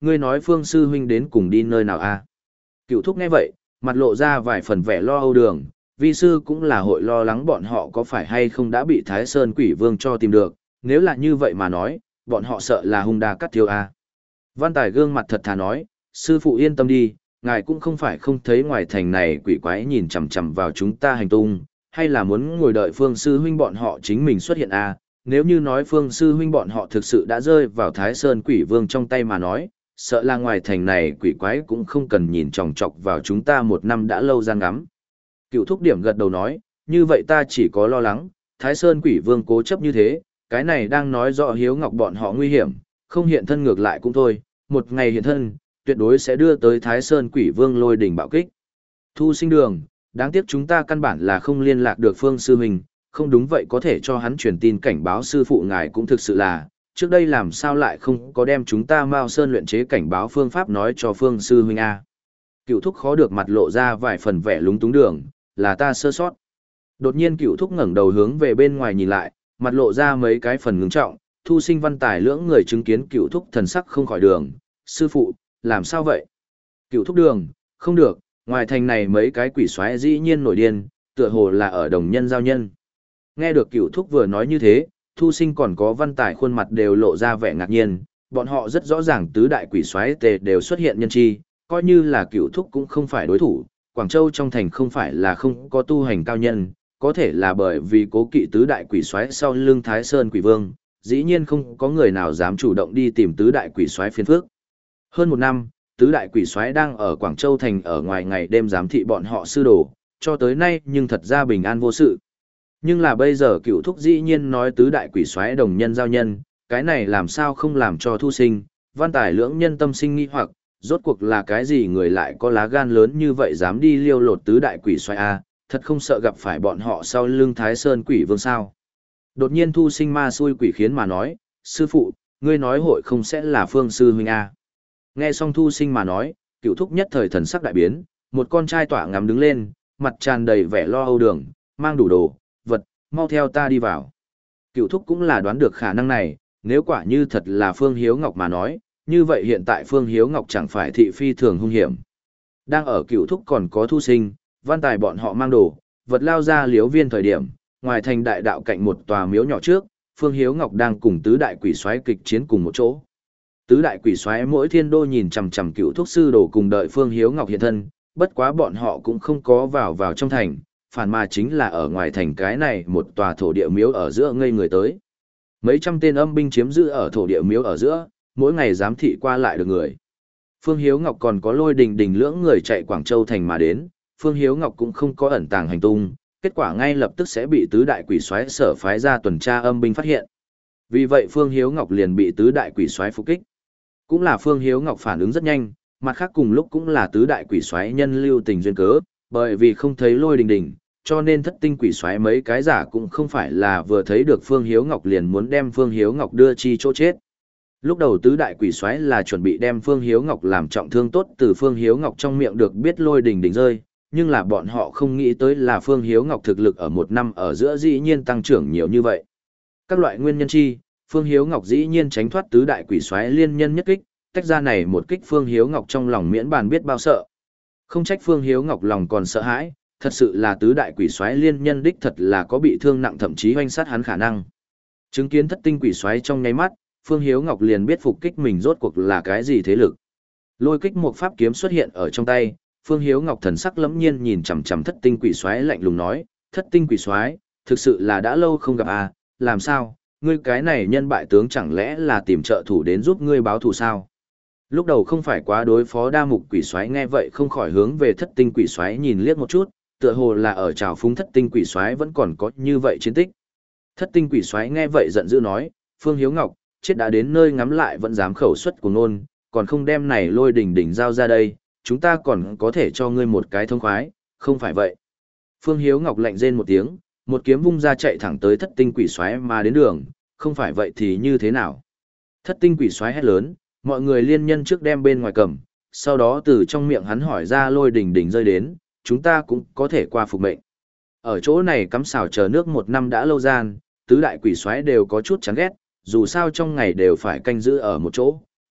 ngươi nói Phương sư huynh đến cùng đi nơi nào a? Cựu thúc nghe vậy, mặt lộ ra vài phần vẻ lo âu đường, vi sư cũng là hội lo lắng bọn họ có phải hay không đã bị Thái Sơn Quỷ Vương cho tìm được, nếu là như vậy mà nói, bọn họ sợ là hung đa cắt thiếu a. Văn Tài gương mặt thật thà nói, sư phụ yên tâm đi, ngài cũng không phải không thấy ngoài thành này quỷ quái nhìn chằm chằm vào chúng ta hành tung, hay là muốn ngồi đợi Phương sư huynh bọn họ chính mình xuất hiện a. Nếu như nói Phương sư huynh bọn họ thực sự đã rơi vào Thái Sơn Quỷ Vương trong tay mà nói, sợ là ngoài thành này quỷ quái cũng không cần nhìn chòng chọc vào chúng ta một năm đã lâu gian ngắm. Cựu thúc điểm gật đầu nói, như vậy ta chỉ có lo lắng, Thái Sơn Quỷ Vương cố chấp như thế, cái này đang nói rõ Hiếu Ngọc bọn họ nguy hiểm, không hiện thân ngược lại cũng thôi, một ngày hiện thân, tuyệt đối sẽ đưa tới Thái Sơn Quỷ Vương lôi đỉnh bạo kích. Thu Sinh Đường, đáng tiếc chúng ta căn bản là không liên lạc được Phương sư huynh, không đúng vậy có thể cho hắn truyền tin cảnh báo sư phụ ngài cũng thực sự là, trước đây làm sao lại không có đem chúng ta Mao Sơn luyện chế cảnh báo phương pháp nói cho Phương sư huynh a. Cựu thúc khó được mặt lộ ra vài phần vẻ lúng túng đường, là ta sơ sót. Đột nhiên Cựu thúc ngẩng đầu hướng về bên ngoài nhìn lại, mặt lộ ra mấy cái phần ngưng trọng, Thu Sinh Văn Tài lưỡng người chứng kiến Cựu thúc thần sắc không khỏi đường, sư phụ, làm sao vậy? Cựu thúc đường, không được, ngoài thành này mấy cái quỷ xoáy dĩ nhiên nổi điên, tựa hồ là ở đồng nhân giao nhân. Nghe được Cựu thúc vừa nói như thế, Thu Sinh còn có Văn Tài khuôn mặt đều lộ ra vẻ ngạc nhiên, bọn họ rất rõ ràng tứ đại quỷ xoáy tề đều xuất hiện nhân chi, coi như là Cựu thúc cũng không phải đối thủ, Quảng Châu trong thành không phải là không có tu hành cao nhân, có thể là bởi vì cố kỵ tứ đại quỷ xoáy sau lưng Thái Sơn Quỷ Vương, dĩ nhiên không có người nào dám chủ động đi tìm tứ đại quỷ xoáy phiền phức. Hơn một năm, tứ đại quỷ xoáy đang ở Quảng Châu thành ở ngoài ngày đêm giám thị bọn họ sư đồ, cho tới nay nhưng thật ra bình an vô sự. Nhưng là bây giờ Cựu thúc dĩ nhiên nói tứ đại quỷ xoáy đồng nhân giao nhân, cái này làm sao không làm cho Thu Sinh, Văn Tài lưỡng nhân tâm sinh nghi hoặc, rốt cuộc là cái gì người lại có lá gan lớn như vậy dám đi liêu lột tứ đại quỷ xoáy a, thật không sợ gặp phải bọn họ sau lưng Thái Sơn Quỷ Vương sao? Đột nhiên Thu Sinh ma xui quỷ khiến mà nói, sư phụ, ngươi nói hội không sẽ là Phương sư huynh a? Nghe xong Thu Sinh mà nói, Cựu thúc nhất thời thần sắc đại biến, một con trai tỏa ngắm đứng lên, mặt tràn đầy vẻ lo âu đường, mang đủ đồ, vật, mau theo ta đi vào. Cựu thúc cũng là đoán được khả năng này, nếu quả như thật là Phương Hiếu Ngọc mà nói, như vậy hiện tại Phương Hiếu Ngọc chẳng phải thị phi thường hung hiểm. Đang ở Cựu thúc còn có Thu Sinh, Văn Tài bọn họ mang đồ, vật lao ra liếu viên thời điểm, ngoài thành đại đạo cạnh một tòa miếu nhỏ trước, Phương Hiếu Ngọc đang cùng tứ đại quỷ soái kịch chiến cùng một chỗ. Tứ đại quỷ soái mỗi thiên đô nhìn chằm chằm Cựu thúc sư đồ cùng đợi Phương Hiếu Ngọc hiện thân, bất quá bọn họ cũng không có vào vào trong thành, phản mà chính là ở ngoài thành cái này một tòa thổ địa miếu ở giữa ngây người tới. Mấy trăm tên âm binh chiếm giữ ở thổ địa miếu ở giữa, mỗi ngày giám thị qua lại được người. Phương Hiếu Ngọc còn có Lôi Đình Đình lưỡng người chạy Quảng Châu thành mà đến, Phương Hiếu Ngọc cũng không có ẩn tàng hành tung, kết quả ngay lập tức sẽ bị tứ đại quỷ soái sở phái ra tuần tra âm binh phát hiện. Vì vậy Phương Hiếu Ngọc liền bị tứ đại quỷ soái phục kích. Cũng là Phương Hiếu Ngọc phản ứng rất nhanh, mặt khác cùng lúc cũng là tứ đại quỷ soái nhân lưu tình duyên cớ, bởi vì không thấy Lôi Đình Đình, cho nên thất tinh quỷ soái mấy cái giả cũng không phải là vừa thấy được Phương Hiếu Ngọc liền muốn đem Phương Hiếu Ngọc đưa chi chỗ chết. Lúc đầu tứ đại quỷ soái là chuẩn bị đem Phương Hiếu Ngọc làm trọng thương tốt từ Phương Hiếu Ngọc trong miệng được biết Lôi Đình Đình rơi, nhưng là bọn họ không nghĩ tới là Phương Hiếu Ngọc thực lực ở một năm ở giữa dĩ nhiên tăng trưởng nhiều như vậy. Các loại nguyên nhân chi, Phương Hiếu Ngọc dĩ nhiên tránh thoát tứ đại quỷ soái liên nhân nhất kích, tách ra này một kích Phương Hiếu Ngọc trong lòng miễn bàn biết bao sợ. Không trách Phương Hiếu Ngọc lòng còn sợ hãi, thật sự là tứ đại quỷ soái liên nhân đích thật là có bị thương nặng thậm chí hoanh sát hắn khả năng. Chứng kiến thất tinh quỷ soái trong nháy mắt, Phương Hiếu Ngọc liền biết phục kích mình rốt cuộc là cái gì thế lực. Lôi kích một pháp kiếm xuất hiện ở trong tay, Phương Hiếu Ngọc thần sắc lẫm nhiên nhìn chằm chằm thất tinh quỷ soái lạnh lùng nói, thất tinh quỷ soái, thực sự là đã lâu không gặp à, làm sao, ngươi cái này nhân bại tướng chẳng lẽ là tìm trợ thủ đến giúp ngươi báo thù sao? Lúc đầu không phải quá đối phó đa mục quỷ soái nghe vậy không khỏi hướng về thất tinh quỷ soái nhìn liếc một chút, tựa hồ là ở trào phúng thất tinh quỷ soái vẫn còn có như vậy chiến tích. Thất tinh quỷ soái nghe vậy giận dữ nói, Phương Hiếu Ngọc, chết đã đến nơi ngắm lại vẫn dám khẩu xuất của nôn, còn không đem này Lôi Đình Đình giao ra đây, chúng ta còn có thể cho ngươi một cái thông khoái, không phải vậy. Phương Hiếu Ngọc lạnh rên một tiếng, một kiếm vung ra chạy thẳng tới thất tinh quỷ soái mà đến đường, không phải vậy thì như thế nào? Thất tinh quỷ soái hét lớn, mọi người liên nhân trước đem bên ngoài cầm, sau đó từ trong miệng hắn hỏi ra Lôi Đình Đình rơi đến, chúng ta cũng có thể qua phục mệnh. Ở chỗ này cắm xào chờ nước một năm đã lâu gian, tứ đại quỷ soái đều có chút chán ghét, dù sao trong ngày đều phải canh giữ ở một chỗ,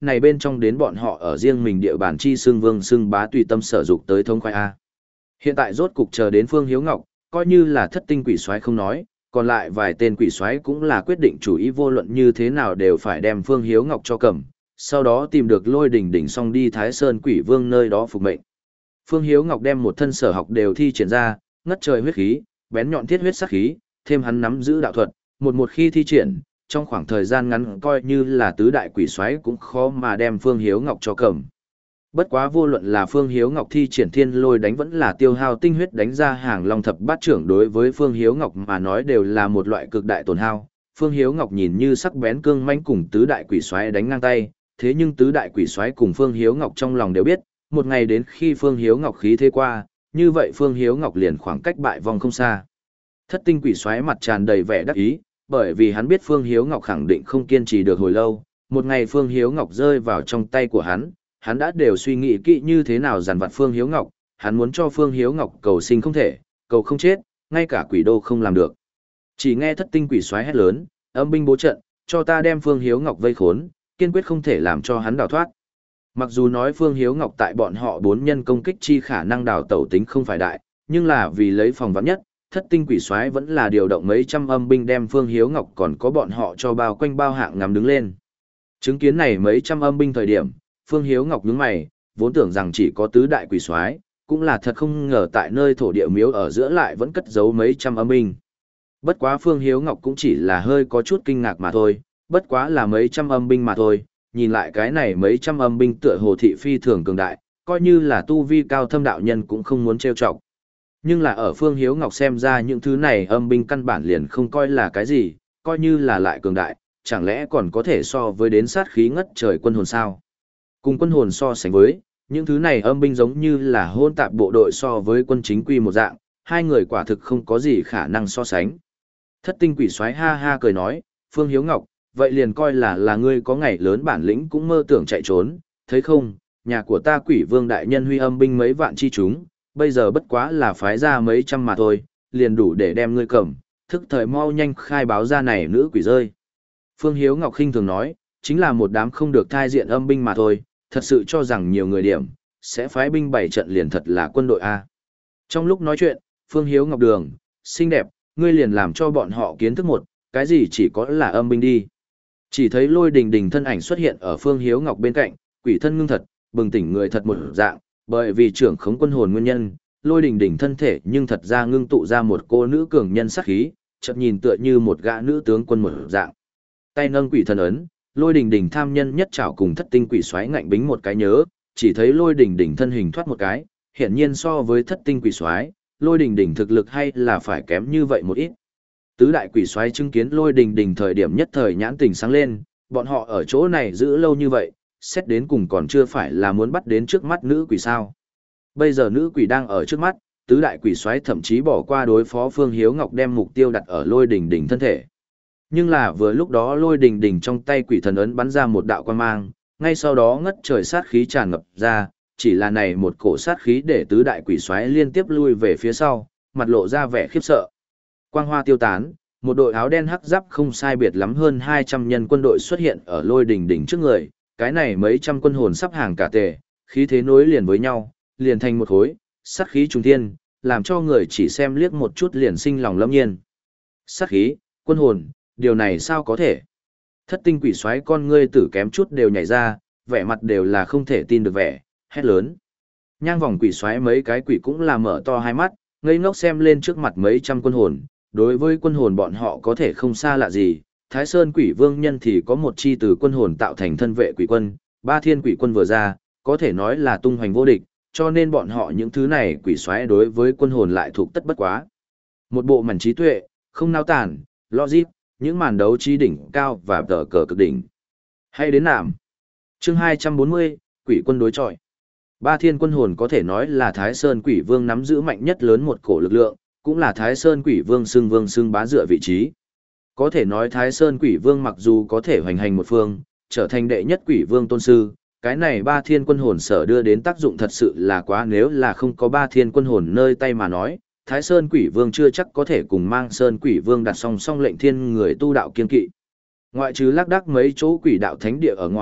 này bên trong đến bọn họ ở riêng mình địa bàn chi xưng vương xưng bá tùy tâm sở dục tới thông khoái A. Hiện tại rốt cục chờ đến Phương Hiếu Ngọc, coi như là thất tinh quỷ soái không nói, còn lại vài tên quỷ soái cũng là quyết định chủ ý vô luận như thế nào đều phải đem Phương Hiếu Ngọc cho cầm, sau đó tìm được Lôi Đình Đình xong đi Thái Sơn Quỷ Vương nơi đó phục mệnh. Phương Hiếu Ngọc đem một thân sở học đều thi triển ra, ngất trời huyết khí, bén nhọn thiết huyết sắc khí, thêm hắn nắm giữ đạo thuật, một một khi thi triển, trong khoảng thời gian ngắn coi như là tứ đại quỷ soái cũng khó mà đem Phương Hiếu Ngọc cho cầm. Bất quá vô luận là Phương Hiếu Ngọc thi triển thiên lôi đánh vẫn là tiêu hao tinh huyết đánh ra hàng long thập bát trưởng đối với Phương Hiếu Ngọc mà nói đều là một loại cực đại tổn hao. Phương Hiếu Ngọc nhìn như sắc bén cương mãnh cùng tứ đại quỷ soái đánh ngang tay, thế nhưng tứ đại quỷ soái cùng Phương Hiếu Ngọc trong lòng đều biết, một ngày đến khi Phương Hiếu Ngọc khí thế qua, như vậy Phương Hiếu Ngọc liền khoảng cách bại vong không xa. Thất tinh quỷ soái mặt tràn đầy vẻ đắc ý, bởi vì hắn biết Phương Hiếu Ngọc khẳng định không kiên trì được hồi lâu, một ngày Phương Hiếu Ngọc rơi vào trong tay của hắn, hắn đã đều suy nghĩ kỹ như thế nào dằn vặt Phương Hiếu Ngọc, hắn muốn cho Phương Hiếu Ngọc cầu sinh không thể, cầu không chết, ngay cả quỷ đô không làm được. Chỉ nghe thất tinh quỷ soái hét lớn, âm binh bố trận, cho ta đem Phương Hiếu Ngọc vây khốn, kiên quyết không thể làm cho hắn đào thoát. Mặc dù nói Phương Hiếu Ngọc tại bọn họ bốn nhân công kích chi khả năng đào tẩu tính không phải đại, nhưng là vì lấy phòng vắn nhất, thất tinh quỷ soái vẫn là điều động mấy trăm âm binh đem Phương Hiếu Ngọc còn có bọn họ cho bao quanh bao hạng ngắm đứng lên. Chứng kiến này mấy trăm âm binh thời điểm, Phương Hiếu Ngọc nhướng mày, vốn tưởng rằng chỉ có tứ đại quỷ soái, cũng là thật không ngờ tại nơi thổ địa miếu ở giữa lại vẫn cất giấu mấy trăm âm binh. Bất quá Phương Hiếu Ngọc cũng chỉ là hơi có chút kinh ngạc mà thôi, bất quá là mấy trăm âm binh mà thôi, nhìn lại cái này mấy trăm âm binh tựa hồ thị phi thường cường đại, coi như là tu vi cao thâm đạo nhân cũng không muốn trêu chọc. Nhưng là ở Phương Hiếu Ngọc xem ra những thứ này âm binh căn bản liền không coi là cái gì, coi như là lại cường đại, chẳng lẽ còn có thể so với đến sát khí ngất trời quân hồn sao? Cùng quân hồn so sánh với, những thứ này âm binh giống như là hôn tạp bộ đội so với quân chính quy một dạng, hai người quả thực không có gì khả năng so sánh. Thất tinh quỷ soái ha ha cười nói, Phương Hiếu Ngọc, vậy liền coi là là ngươi có ngày lớn bản lĩnh cũng mơ tưởng chạy trốn, thấy không, nhà của ta quỷ vương đại nhân huy âm binh mấy vạn chi chúng, bây giờ bất quá là phái ra mấy trăm mà thôi, liền đủ để đem ngươi cầm, thức thời mau nhanh khai báo ra này nữ quỷ rơi. Phương Hiếu Ngọc khinh thường nói, chính là một đám không được thai diện âm binh mà thôi, thật sự cho rằng nhiều người điểm, sẽ phái binh bảy trận liền thật là quân đội A. Trong lúc nói chuyện, Phương Hiếu Ngọc đường, xinh đẹp, ngươi liền làm cho bọn họ kiến thức một, cái gì chỉ có là âm binh đi. Chỉ thấy Lôi Đình Đình thân ảnh xuất hiện ở Phương Hiếu Ngọc bên cạnh, quỷ thân ngưng thật, bừng tỉnh người thật một dạng, bởi vì trưởng khống quân hồn nguyên nhân, Lôi Đình Đình thân thể nhưng thật ra ngưng tụ ra một cô nữ cường nhân sắc khí, chợt nhìn tựa như một gã nữ tướng quân một dạng. Tay nâng quỷ thần ấn, Lôi Đình Đình tham nhân nhất trảo cùng thất tinh quỷ xoáy ngạnh bính một cái nhớ, chỉ thấy Lôi Đình Đình thân hình thoát một cái, hiển nhiên so với thất tinh quỷ xoáy, Lôi Đình Đình thực lực hay là phải kém như vậy một ít. Tứ đại quỷ xoáy chứng kiến Lôi Đình Đình thời điểm nhất thời nhãn tình sáng lên, bọn họ ở chỗ này giữ lâu như vậy, xét đến cùng còn chưa phải là muốn bắt đến trước mắt nữ quỷ sao. Bây giờ nữ quỷ đang ở trước mắt, tứ đại quỷ xoáy thậm chí bỏ qua đối phó Phương Hiếu Ngọc đem mục tiêu đặt ở Lôi Đình Đình thân thể. Nhưng là vừa lúc đó Lôi Đình Đình trong tay quỷ thần ấn bắn ra một đạo quang mang, ngay sau đó ngất trời sát khí tràn ngập ra, chỉ là này một cổ sát khí để tứ đại quỷ xoáy liên tiếp lui về phía sau, mặt lộ ra vẻ khiếp sợ. Quang hoa tiêu tán, một đội áo đen hắc giáp không sai biệt lắm hơn hai trăm nhân quân đội xuất hiện ở Lôi Đình Đình trước người, cái này mấy trăm quân hồn sắp hàng cả tề, khí thế nối liền với nhau, liền thành một khối, sát khí trùng thiên, làm cho người chỉ xem liếc một chút liền sinh lòng lâm nhiên. Sát khí, quân hồn, điều này sao có thể? Thất tinh quỷ xoáy con ngươi tử kém chút đều nhảy ra, vẻ mặt đều là không thể tin được vẻ, hét lớn. Nhang vòng quỷ xoáy mấy cái quỷ cũng là mở to hai mắt, ngây ngốc xem lên trước mặt mấy trăm quân hồn, đối với quân hồn bọn họ có thể không xa lạ gì. Thái Sơn Quỷ Vương nhân thì có một chi từ quân hồn tạo thành thân vệ quỷ quân, ba thiên quỷ quân vừa ra, có thể nói là tung hoành vô địch, cho nên bọn họ những thứ này quỷ xoáy đối với quân hồn lại thuộc tất bất quá. Một bộ màn trí tuệ, không nao tản, logic, những màn đấu trí đỉnh cao và tờ cờ cực đỉnh. Hay đến nạm. Chương hai trăm bốn mươi, quỷ quân đối chọi. Ba thiên quân hồn có thể nói là Thái Sơn Quỷ Vương nắm giữ mạnh nhất lớn một cổ lực lượng, cũng là Thái Sơn Quỷ Vương xưng vương xưng bá dựa vị trí. Có thể nói Thái Sơn Quỷ Vương mặc dù có thể hoành hành một phương, trở thành đệ nhất quỷ vương tôn sư, cái này ba thiên quân hồn sở đưa đến tác dụng thật sự là quá, nếu là không có ba thiên quân hồn nơi tay mà nói, Thái Sơn Quỷ Vương chưa chắc có thể cùng Mang Sơn Quỷ Vương đặt song song lệnh thiên người tu đạo kiên kỵ. Ngoại trừ lác đác mấy chỗ quỷ đạo thánh địa ở ngoài,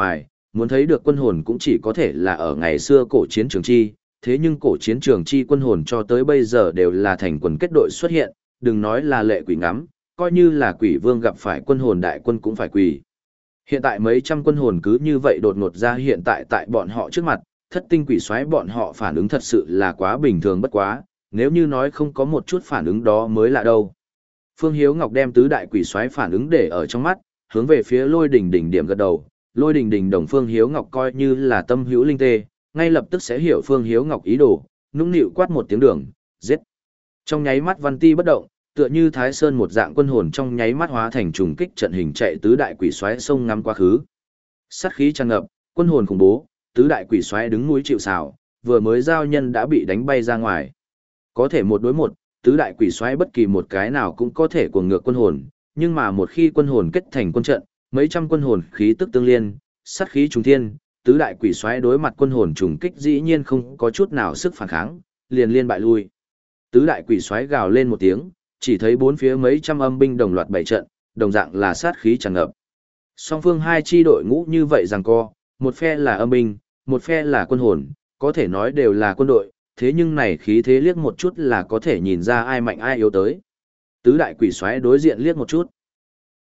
muốn thấy được quân hồn cũng chỉ có thể là ở ngày xưa cổ chiến trường chi, thế nhưng cổ chiến trường chi quân hồn cho tới bây giờ đều là thành quần kết đội xuất hiện, đừng nói là lệ quỷ ngắm, coi như là quỷ vương gặp phải quân hồn đại quân cũng phải quỳ. Hiện tại mấy trăm quân hồn cứ như vậy đột ngột ra hiện tại tại bọn họ trước mặt, thất tinh quỷ xoáy bọn họ phản ứng thật sự là quá bình thường bất quá, nếu như nói không có một chút phản ứng đó mới lạ đâu. Phương Hiếu Ngọc đem tứ đại quỷ xoáy phản ứng để ở trong mắt, hướng về phía Lôi Đình Đình điểm gật đầu, Lôi Đình Đình đồng Phương Hiếu Ngọc coi như là tâm hữu linh tê, ngay lập tức sẽ hiểu Phương Hiếu Ngọc ý đồ, nũng nịu quát một tiếng đường, giết. Trong nháy mắt Văn Ti bất động, tựa như Thái Sơn một dạng quân hồn trong nháy mắt hóa thành trùng kích trận hình chạy tứ đại quỷ xoáy sông ngắm quá khứ. Sát khí tràn ngập, quân hồn khủng bố, tứ đại quỷ xoáy đứng núi chịu sào, vừa mới giao nhân đã bị đánh bay ra ngoài. Có thể một đối một, tứ đại quỷ xoáy bất kỳ một cái nào cũng có thể cuồng ngược quân hồn, nhưng mà một khi quân hồn kết thành quân trận, mấy trăm quân hồn khí tức tương liên, sát khí trùng thiên, tứ đại quỷ xoáy đối mặt quân hồn trùng kích dĩ nhiên không có chút nào sức phản kháng, liền liên bại lui. Tứ đại quỷ xoáy gào lên một tiếng, chỉ thấy bốn phía mấy trăm âm binh đồng loạt bày trận, đồng dạng là sát khí tràn ngập. Song phương hai chi đội ngũ như vậy giằng co, một phe là âm binh, một phe là quân hồn, có thể nói đều là quân đội, thế nhưng này khí thế liếc một chút là có thể nhìn ra ai mạnh ai yếu tới. Tứ đại quỷ xoáy đối diện liếc một chút.